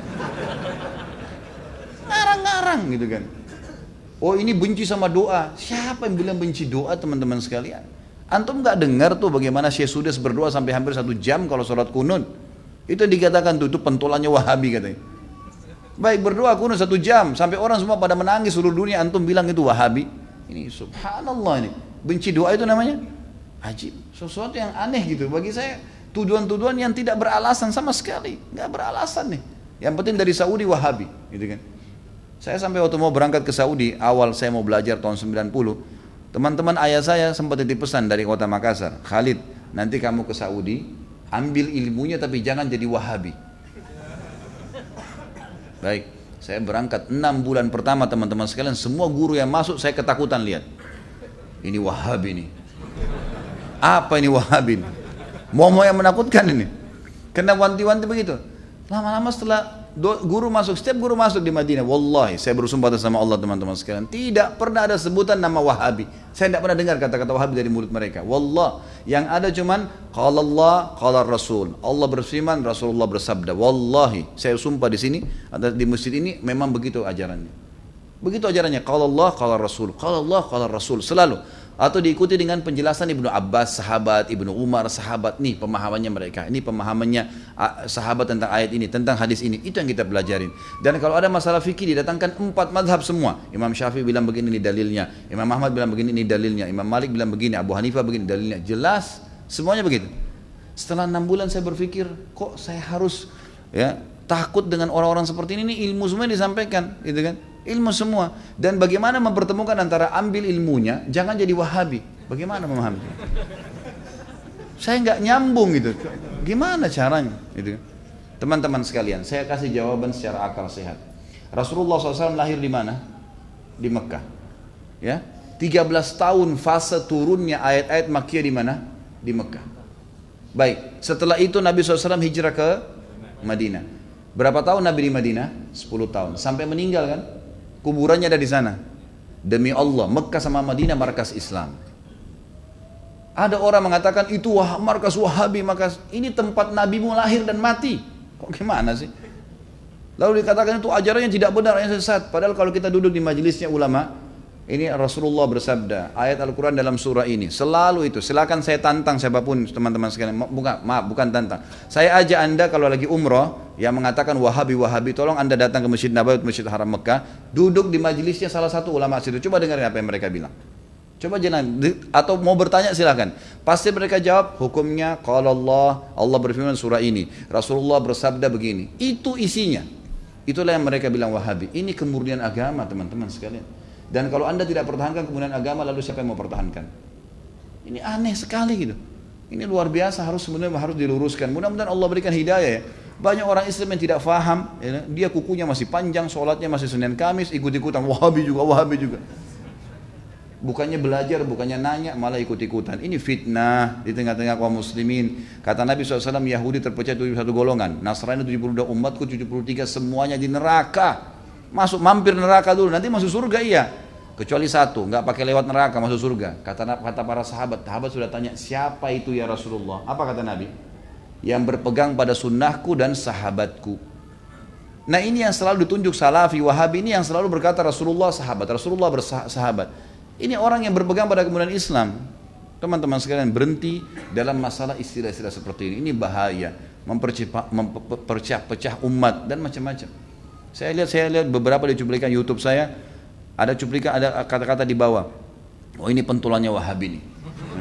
Ngarang-ngarang gitu kan. Oh ini benci sama doa. Siapa yang bilang benci doa teman-teman sekalian? Antum nggak dengar tuh bagaimana Syekh Sudes berdoa sampai hampir 1 jam kalau sholat kunut? Itu yang dikatakan tuh, itu pentolannya Wahabi katanya. Baik berdoa kunut 1 jam sampai orang semua pada menangis seluruh dunia, antum bilang itu Wahabi. Ini subhanallah ini. Benci doa itu namanya ajib. Sesuatu yang aneh gitu bagi saya. Tuduhan-tuduhan yang tidak beralasan sama sekali, nggak beralasan nih. Yang penting dari Saudi Wahabi, gitu kan. Saya sampai waktu mau berangkat ke Saudi, awal saya mau belajar tahun 90, teman-teman ayah saya sempat titip pesan dari kota Makassar, Khalid, nanti kamu ke Saudi, ambil ilmunya tapi jangan jadi Wahabi. Baik, saya berangkat 6 bulan pertama teman-teman sekalian, semua guru yang masuk saya ketakutan lihat. Ini Wahabi nih. Apa ini Wahabi nih? Mau yang menakutkan ini. Kena wanti-wanti begitu. Lama-lama setelah guru masuk, setiap guru masuk di Madinah, wallahi saya bersumpah atas nama Allah teman-teman sekalian, tidak pernah ada sebutan nama Wahabi. Saya tidak pernah dengar kata-kata Wahabi dari mulut mereka. Wallah, yang ada cuman qala Allah, qala Rasul. Allah berfirman, Rasulullah bersabda. Wallahi, saya sumpah di sini, di masjid ini memang begitu ajarannya. Begitu ajarannya, qala Allah, qala Rasul, qala Allah, qala Rasul, selalu. Atau diikuti dengan penjelasan Ibnu Abbas, sahabat, Ibnu Umar, sahabat. Nih pemahamannya mereka, ini pemahamannya sahabat tentang ayat ini, tentang hadis ini. Itu yang kita pelajarin. Dan kalau ada masalah fikih didatangkan 4 mazhab semua. Imam Syafi'i bilang begini, ini dalilnya. Imam Ahmad bilang begini, ini dalilnya. Imam Malik bilang begini, Abu Hanifah begini, dalilnya. Jelas, semuanya begitu. Setelah 6 bulan saya berpikir, kok saya harus takut dengan orang-orang seperti ini ilmu semua disampaikan, gitu kan? Ilmu semua. Dan bagaimana mempertemukan antara ambil ilmunya, jangan jadi Wahabi. Bagaimana memahami? Saya nggak nyambung gitu. Gimana caranya? Gitu. Teman-teman sekalian, saya kasih jawaban secara akal sehat. Rasulullah SAW lahir di mana? Di Mekah. Ya, 13 tahun fase turunnya ayat-ayat Makkiyah di mana? Di Mekah. Baik, setelah itu Nabi SAW hijrah ke Madinah. Berapa tahun Nabi di Madinah? 10 tahun. Sampai meninggal kan? Kuburannya ada di sana. Demi Allah, Mekah sama Madinah markas Islam. Ada orang mengatakan itu markas Wahabi, markas ini tempat Nabimu lahir dan mati. Kok gimana sih? Lalu dikatakan itu ajarannya tidak benar, yang sesat. Padahal kalau kita duduk di majelisnya ulama, ini Rasulullah bersabda, ayat Al-Quran dalam surah ini, selalu itu. Silakan saya tantang siapapun teman-teman sekalian. Bukan tantang. Saya ajak anda kalau lagi umrah, yang mengatakan Wahabi, tolong anda datang ke Masjid Nabawi, Masjid Haram Mekah, duduk di majelisnya salah satu ulama situ. Coba dengarin apa yang mereka bilang. Coba jangan, atau mau bertanya silakan. Pasti mereka jawab, hukumnya kalau Allah berfirman surah ini, Rasulullah bersabda begini. Itu isinya. Itulah yang mereka bilang Wahabi. Ini kemurnian agama teman-teman sekalian. Dan kalau anda tidak pertahankan kemudian agama, lalu siapa yang mau pertahankan? Ini aneh sekali gitu. Ini luar biasa, sebenarnya harus diluruskan. Mudah-mudahan Allah berikan hidayah ya. Banyak orang Islam yang tidak faham, ya, dia kukunya masih panjang, sholatnya masih Senin Kamis, ikut-ikutan Wahabi juga. Bukannya belajar, bukannya nanya, malah ikut-ikutan. Ini fitnah di tengah-tengah kaum muslimin. Kata Nabi SAW, Yahudi terpecah 71 golongan, Nasrani 72, umatku 73, semuanya di neraka. Mampir neraka dulu, nanti masuk surga iya. Kecuali satu, nggak pakai lewat neraka masuk surga. Kata para sahabat sudah tanya, siapa itu ya Rasulullah? Apa kata Nabi? Yang berpegang pada sunnahku dan sahabatku. Nah ini yang selalu ditunjuk Salafi, Wahabi ini yang selalu berkata Rasulullah bersahabat. Ini orang yang berpegang pada kemudian Islam. Teman-teman sekalian, berhenti dalam masalah istilah-istilah seperti ini. Ini bahaya, memperpecah umat dan macam-macam. Saya lihat beberapa di cuplikan YouTube saya, ada kata-kata di bawah. Oh ini pentulannya Wahabi nih.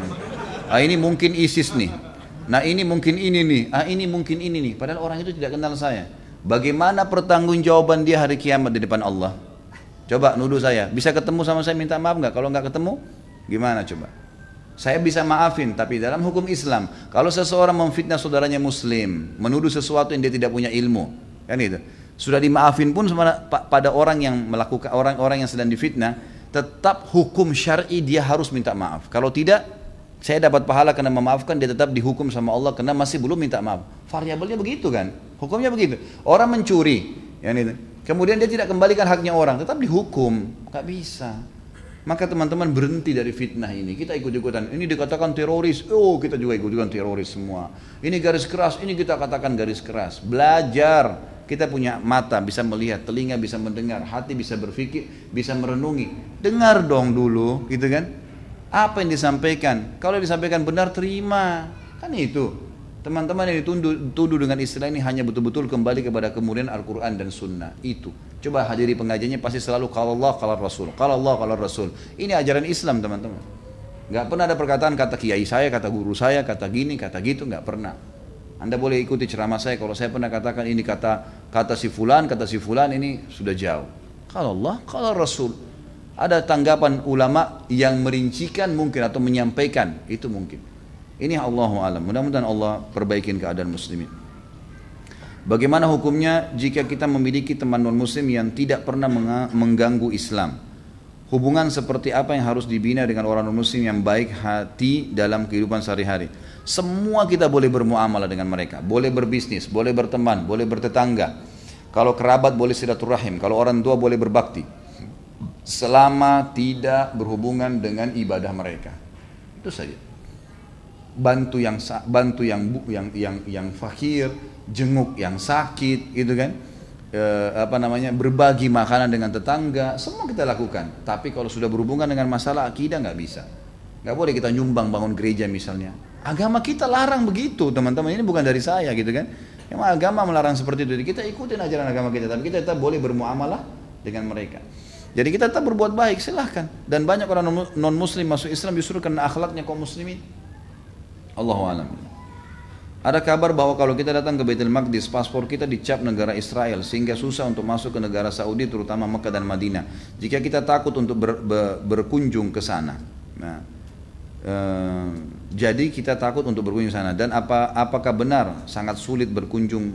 Ini mungkin ISIS nih. Nah ini mungkin ini nih. Ini mungkin ini nih. Padahal orang itu tidak kenal saya. Bagaimana pertanggungjawaban dia hari kiamat di depan Allah? Coba nuduh saya. Bisa ketemu sama saya minta maaf nggak? Kalau nggak ketemu, gimana coba? Saya bisa maafin, tapi dalam hukum Islam, kalau seseorang memfitnah saudaranya Muslim, menuduh sesuatu yang dia tidak punya ilmu, kan itu. Sudah dimaafin pun pada orang yang melakukan, orang-orang yang sedang difitnah, tetap hukum syar'i dia harus minta maaf. Kalau tidak, saya dapat pahala karena memaafkan, dia tetap dihukum sama Allah karena masih belum minta maaf. Variabelnya begitu kan? Hukumnya begitu. Orang mencuri, ya itu. Kemudian dia tidak kembalikan haknya orang, tetap dihukum. Gak bisa. Maka teman-teman berhenti dari fitnah ini. Kita ikut-ikutan. Ini dikatakan teroris. Oh kita juga ikut-ikutan teroris semua. Ini garis keras. Ini kita katakan garis keras. Belajar. Kita punya mata bisa melihat, telinga bisa mendengar, hati bisa berpikir, bisa merenungi. Dengar dong dulu, gitu kan? Apa yang disampaikan? Kalau disampaikan benar, terima. Kan itu. Teman-teman yang dituduh dengan istilah ini hanya betul-betul kembali kepada kemudian Al-Quran dan Sunnah. Itu. Coba hadiri pengajiannya pasti selalu kalau Allah, kalau Rasul. Kalau Allah, kalau Rasul. Ini ajaran Islam teman-teman. Gak pernah ada perkataan kata kiai saya, kata guru saya, kata gini, kata gitu. Gak pernah. Anda boleh ikuti ceramah saya. Kalau saya pernah katakan ini kata si fulan ini sudah jauh. Kalau Allah, kalau Rasul. Ada tanggapan ulama yang merincikan mungkin atau menyampaikan. Itu mungkin. Ini Allahu a'lam. Mudah-mudahan Allah perbaikin keadaan muslimin. Bagaimana hukumnya jika kita memiliki teman non-muslim yang tidak pernah mengganggu Islam? Hubungan seperti apa yang harus dibina dengan orang non-muslim yang baik hati dalam kehidupan sehari-hari? Semua kita boleh bermuamalah dengan mereka, boleh berbisnis, boleh berteman, boleh bertetangga. Kalau kerabat boleh silaturahim, kalau orang tua boleh berbakti, selama tidak berhubungan dengan ibadah mereka. Itu saja. Bantu yang fakir, jenguk yang sakit, gitu kan? Berbagi makanan dengan tetangga, semua kita lakukan. Tapi kalau sudah berhubungan dengan masalah akidah nggak bisa. Nggak boleh kita nyumbang bangun gereja misalnya. Agama kita larang begitu, teman-teman. Ini bukan dari saya, gitu kan? Memang agama melarang seperti itu. Jadi kita ikutin ajaran agama kita, tapi kita tetap boleh bermuamalah dengan mereka. Jadi kita tetap berbuat baik, silahkan. Dan banyak orang non-muslim masuk Islam justru karena akhlaknya kaum muslimin. Allahu a'lam. Ada kabar bahwa kalau kita datang ke Baitul Maqdis, paspor kita dicap negara Israel sehingga susah untuk masuk ke negara Saudi, terutama Mekah dan Madinah. Jika kita takut untuk berkunjung ke sana. Nah, jadi kita takut untuk berkunjung ke sana. Dan apakah benar sangat sulit berkunjung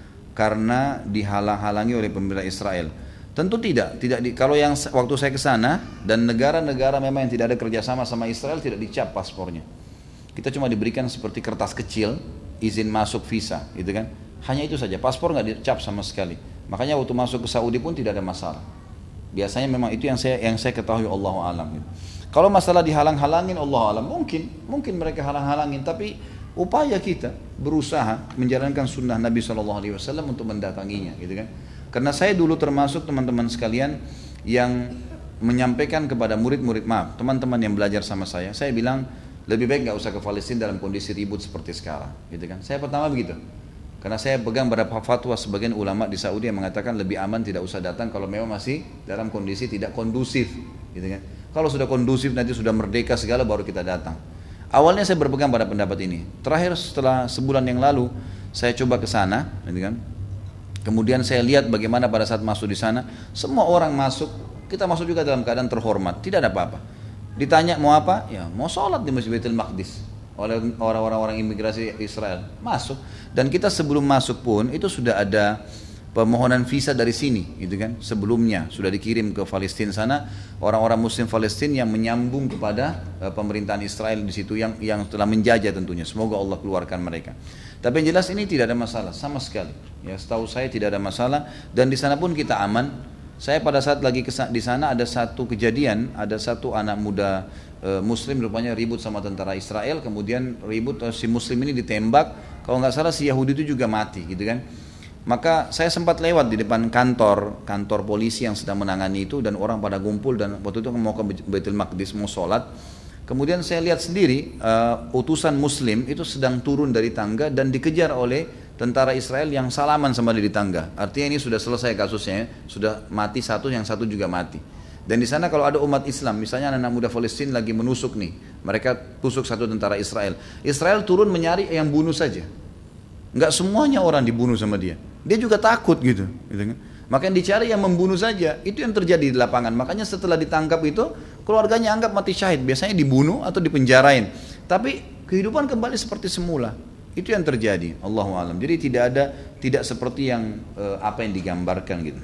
karena dihalang-halangi oleh pemerintah Israel? Tentu tidak. Kalau yang waktu saya ke sana dan negara-negara memang yang tidak ada kerjasama sama Israel tidak dicap paspornya. Kita cuma diberikan seperti kertas kecil, izin masuk visa, gitu kan? Hanya itu saja, paspor nggak dicap sama sekali. Makanya waktu masuk ke Saudi pun tidak ada masalah. Biasanya memang itu yang saya ketahui, Allahu a'lam. Gitu. Kalau masalah dihalang-halangin, Allahu a'lam, mungkin mereka halang-halangin, tapi upaya kita berusaha menjalankan sunnah Nabi SAW untuk mendatanginya, gitu kan? Karena saya dulu termasuk teman-teman sekalian yang menyampaikan kepada teman-teman yang belajar sama saya bilang, lebih baik nggak usah ke Palestina dalam kondisi ribut seperti sekarang, gitu kan? Saya pertama begitu, karena saya pegang beberapa fatwa sebagian ulama di Saudi yang mengatakan lebih aman tidak usah datang kalau memang masih dalam kondisi tidak kondusif, gitu kan? Kalau sudah kondusif nanti sudah merdeka segala baru kita datang. Awalnya saya berpegang pada pendapat ini. Terakhir setelah sebulan yang lalu saya coba ke sana, gitu kan? Kemudian saya lihat bagaimana pada saat masuk di sana, semua orang masuk, kita masuk juga dalam keadaan terhormat, tidak ada apa-apa. Ditanya mau apa? Ya mau sholat di Masjid Baitul Maqdis oleh orang-orang imigrasi Israel. Masuk. Dan kita sebelum masuk pun itu sudah ada permohonan visa dari sini, gitu kan? Sebelumnya sudah dikirim ke Palestina sana, orang-orang Muslim Palestina yang menyambung kepada pemerintahan Israel di situ yang telah menjajah tentunya. Semoga Allah keluarkan mereka. Tapi yang jelas ini tidak ada masalah sama sekali. Ya, setahu saya tidak ada masalah dan di sana pun kita aman. Saya pada saat lagi di sana ada satu kejadian, ada satu anak muda Muslim rupanya ribut sama tentara Israel, kemudian ribut si Muslim ini ditembak, kalau nggak salah si Yahudi itu juga mati, gitu kan? Maka saya sempat lewat di depan kantor polisi yang sedang menangani itu dan orang pada kumpul dan waktu itu mau ke Baitul Maqdis mau sholat. Kemudian saya lihat sendiri utusan Muslim itu sedang turun dari tangga dan dikejar oleh tentara Israel yang salaman sama dia di tangga. Artinya ini sudah selesai kasusnya, sudah mati satu, yang satu juga mati. Dan di sana kalau ada umat Islam, misalnya anak muda Palestina lagi menusuk nih, mereka tusuk satu tentara Israel. Israel turun menyari yang bunuh saja. Enggak semuanya orang dibunuh sama dia. Dia juga takut gitu kan. Maka yang dicari yang membunuh saja. Itu yang terjadi di lapangan. Makanya setelah ditangkap itu, keluarganya anggap mati syahid. Biasanya dibunuh atau dipenjarain. Tapi kehidupan kembali seperti semula. Itu yang terjadi, Allahu a'lam. Jadi tidak seperti yang apa yang digambarkan gitu.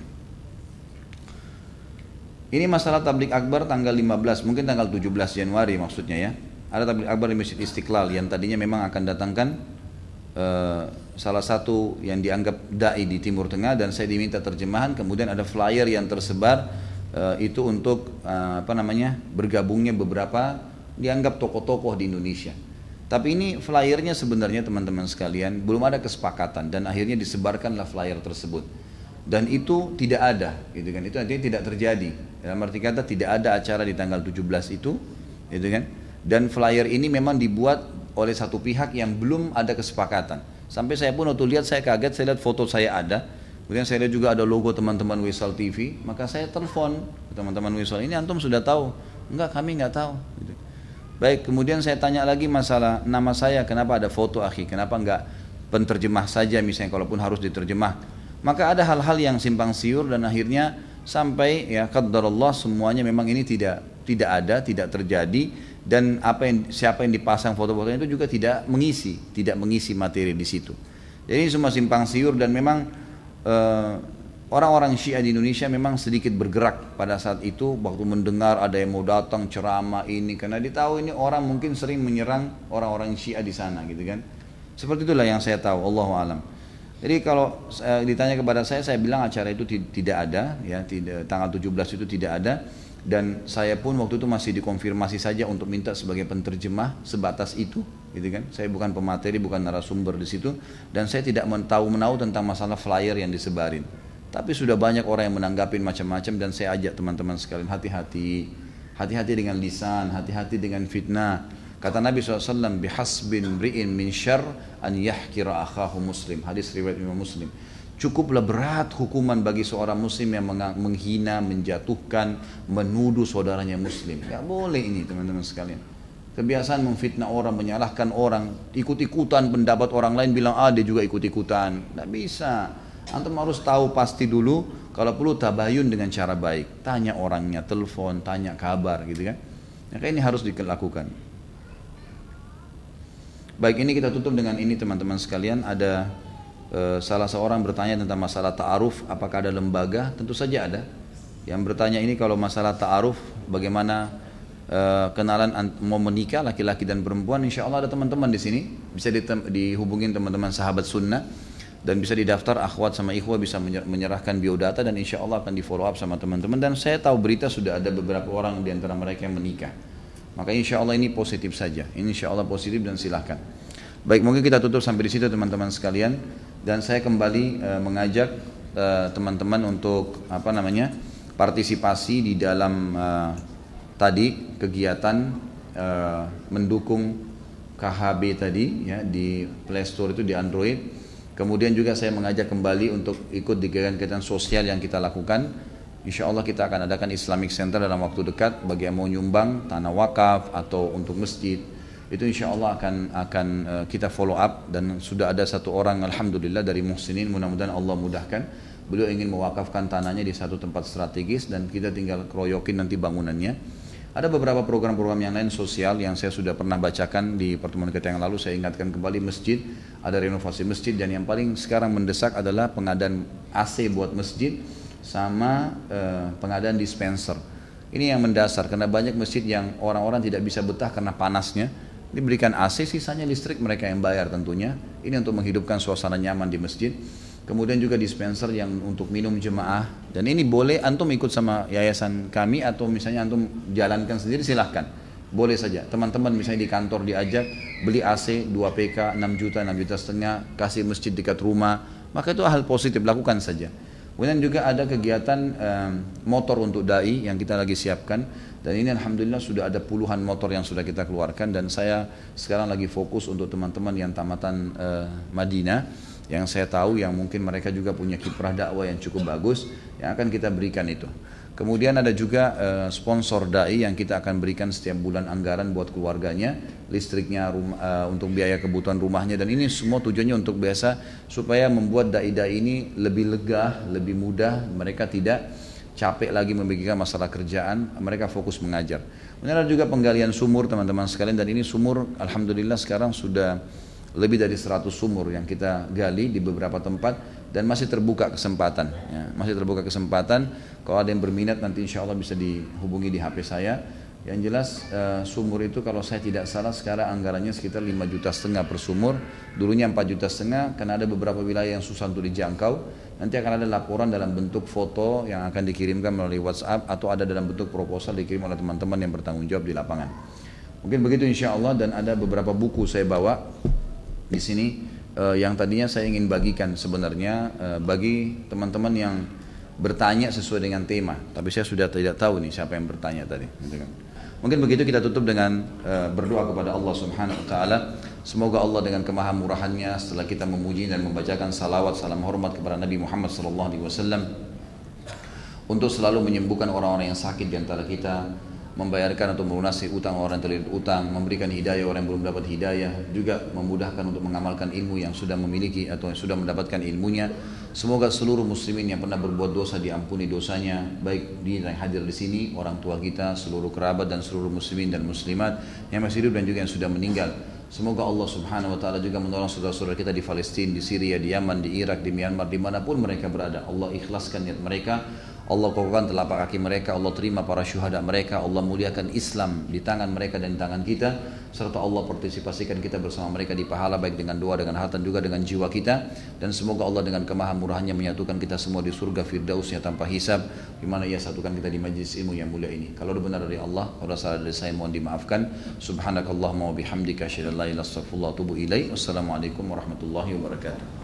Ini masalah tablik akbar tanggal 15, mungkin tanggal 17 Januari maksudnya ya. Ada tablik akbar di Masjid Istiqlal yang tadinya memang akan datangkan salah satu yang dianggap dai di Timur Tengah dan saya diminta terjemahan. Kemudian ada flyer yang tersebar itu untuk bergabungnya beberapa dianggap tokoh-tokoh di Indonesia. Tapi ini flyernya sebenarnya teman-teman sekalian belum ada kesepakatan dan akhirnya disebarkanlah flyer tersebut. Dan itu tidak ada, gitu kan? Itu artinya tidak terjadi. Dalam arti kata tidak ada acara di tanggal 17 itu, gitu kan? Dan flyer ini memang dibuat oleh satu pihak yang belum ada kesepakatan. Sampai saya pun waktu lihat saya kaget, saya lihat foto saya ada. Kemudian saya lihat juga ada logo teman-teman Wisal TV, maka saya telepon ke teman-teman Wisal, ini antum sudah tahu? Enggak, kami enggak tahu. Gitu. Baik, kemudian saya tanya lagi masalah nama saya, kenapa ada foto akhi, kenapa enggak penterjemah saja misalnya kalaupun harus diterjemah. Maka ada hal-hal yang simpang siur dan akhirnya sampai ya qaddarallah semuanya memang ini tidak ada, tidak terjadi dan siapa yang dipasang foto-fotonya itu juga tidak mengisi materi di situ. Jadi ini semua simpang siur dan memang orang-orang Syiah di Indonesia memang sedikit bergerak pada saat itu waktu mendengar ada yang mau datang ceramah ini karena ditahu ini orang mungkin sering menyerang orang-orang Syiah di sana gitu kan. Seperti itulah yang saya tahu, Allahu a'lam. Jadi kalau ditanya kepada saya bilang acara itu tidak ada, ya, tidak, tanggal 17 itu tidak ada. Dan saya pun waktu itu masih dikonfirmasi saja untuk minta sebagai penterjemah sebatas itu, gitu kan. Saya bukan pemateri, bukan narasumber di situ, dan saya tidak menahu tentang masalah flyer yang disebarin. Tapi sudah banyak orang yang menanggapin macam-macam dan saya ajak teman-teman sekalian hati-hati, hati-hati dengan lisan, hati-hati dengan fitnah. Kata Nabi SAW, bihasbin mri'in min syarr an yahkira akhahu muslim. Hadis riwayat Imam Muslim. Cukuplah berat hukuman bagi seorang muslim yang menghina, menjatuhkan, menuduh saudaranya muslim. Gak boleh ini teman-teman sekalian. Kebiasaan memfitnah orang, menyalahkan orang, ikut-ikutan pendapat orang lain bilang dia juga ikut-ikutan. Gak bisa. Antum harus tahu pasti dulu, kalau perlu tabayun dengan cara baik. Tanya orangnya, telepon, tanya kabar gitu kan. Maka ini harus dilakukan. Baik, ini kita tutup dengan ini teman-teman sekalian. Ada salah seorang bertanya tentang masalah ta'aruf, apakah ada lembaga? Tentu saja ada. Yang bertanya ini kalau masalah ta'aruf, bagaimana kenalan mau menikah laki-laki dan perempuan, insya Allah ada teman-teman di sini, bisa dihubungin teman-teman sahabat sunnah dan bisa didaftar akhwat sama ikhwah, bisa menyerahkan biodata dan insya Allah akan di follow up sama teman-teman. Dan saya tahu berita sudah ada beberapa orang di antara mereka yang menikah. Maka insya Allah ini positif saja. Ini insya Allah positif dan silahkan. Baik, mungkin kita tutup sampai di situ teman-teman sekalian. Dan saya kembali mengajak teman-teman untuk partisipasi di dalam tadi kegiatan mendukung KHB tadi ya, di Play Store itu di Android. Kemudian juga saya mengajak kembali untuk ikut di kegiatan sosial yang kita lakukan. Insya Allah kita akan adakan Islamic Center dalam waktu dekat bagi yang mau nyumbang tanah wakaf atau untuk masjid. Itu insya Allah akan kita follow up dan sudah ada satu orang alhamdulillah dari muhsinin, mudah-mudahan Allah mudahkan. Beliau ingin mewakafkan tanahnya di satu tempat strategis dan kita tinggal keroyokin nanti bangunannya. Ada beberapa program-program yang lain sosial yang saya sudah pernah bacakan di pertemuan kita yang lalu. Saya ingatkan kembali masjid, ada renovasi masjid dan yang paling sekarang mendesak adalah pengadaan AC buat masjid sama pengadaan dispenser. Ini yang mendasar karena banyak masjid yang orang-orang tidak bisa betah karena panasnya. Diberikan AC, sisanya listrik mereka yang bayar tentunya. Ini untuk menghidupkan suasana nyaman di masjid. Kemudian juga dispenser yang untuk minum jemaah. Dan ini boleh antum ikut sama yayasan kami atau misalnya antum jalankan sendiri silahkan. Boleh saja. Teman-teman misalnya di kantor diajak beli AC 2 PK 6 juta, 6 juta setengah, kasih masjid dekat rumah. Maka itu hal positif, lakukan saja. Kemudian juga ada kegiatan motor untuk da'i yang kita lagi siapkan. Dan ini alhamdulillah sudah ada puluhan motor yang sudah kita keluarkan. Dan saya sekarang lagi fokus untuk teman-teman yang tamatan Madinah, yang saya tahu yang mungkin mereka juga punya kiprah dakwah yang cukup bagus, yang akan kita berikan itu. Kemudian ada juga sponsor da'i yang kita akan berikan setiap bulan anggaran buat keluarganya, listriknya, untuk biaya kebutuhan rumahnya, dan ini semua tujuannya untuk biasa supaya membuat da'i-da'i ini lebih lega, lebih mudah, mereka tidak capek lagi memikirkan masalah kerjaan, mereka fokus mengajar. Kemudian ada juga penggalian sumur teman-teman sekalian, dan ini sumur alhamdulillah sekarang sudah lebih dari 100 sumur yang kita gali di beberapa tempat dan masih terbuka kesempatan ya, masih terbuka kesempatan. Kalau ada yang berminat nanti insya Allah bisa dihubungi di HP saya. Yang jelas sumur itu kalau saya tidak salah sekarang anggarannya sekitar 5,5 juta per sumur. Dulunya 4,5 juta karena ada beberapa wilayah yang susah untuk dijangkau. Nanti akan ada laporan dalam bentuk foto yang akan dikirimkan melalui WhatsApp atau ada dalam bentuk proposal dikirim oleh teman-teman yang bertanggung jawab di lapangan. Mungkin begitu insya Allah. Dan ada beberapa buku saya bawa di sini yang tadinya saya ingin bagikan sebenarnya bagi teman-teman yang bertanya sesuai dengan tema, tapi saya sudah tidak tahu nih siapa yang bertanya tadi. Mungkin begitu, kita tutup dengan berdoa kepada Allah Subhanahu Wa Taala. Semoga Allah dengan kemahamurahannya setelah kita memuji dan membacakan salawat salam hormat kepada Nabi Muhammad SAW untuk selalu menyembuhkan orang-orang yang sakit di antara kita, membayarkan atau melunasi utang orang yang terlilit utang, memberikan hidayah orang yang belum dapat hidayah, juga memudahkan untuk mengamalkan ilmu yang sudah memiliki atau yang sudah mendapatkan ilmunya. Semoga seluruh muslimin yang pernah berbuat dosa diampuni dosanya, baik dia yang hadir di sini, orang tua kita, seluruh kerabat dan seluruh muslimin dan muslimat yang masih hidup dan juga yang sudah meninggal. Semoga Allah Subhanahu Wa Taala juga menolong saudara-saudara kita di Palestina, di Syria, di Yaman, di Irak, di Myanmar, dimanapun mereka berada. Allah ikhlaskan niat mereka. Allah kokohkan telapak kaki mereka, Allah terima para syuhada mereka, Allah muliakan Islam di tangan mereka dan di tangan kita, serta Allah partisipasikan kita bersama mereka di pahala baik dengan doa, dengan harta, juga dengan jiwa kita. Dan semoga Allah dengan kemahamurahannya menyatukan kita semua di surga firdausnya tanpa hisab, di mana Ia satukan kita di majlis ilmu yang mulia ini. Kalau ada benar dari Allah, kalau salah dari saya mohon dimaafkan. Subhanakallahumma wa bihamdika asyhadu an la ilaha illa anta astaghfiruka wa atubu ilaik. Wassalamualaikum warahmatullahi wabarakatuh.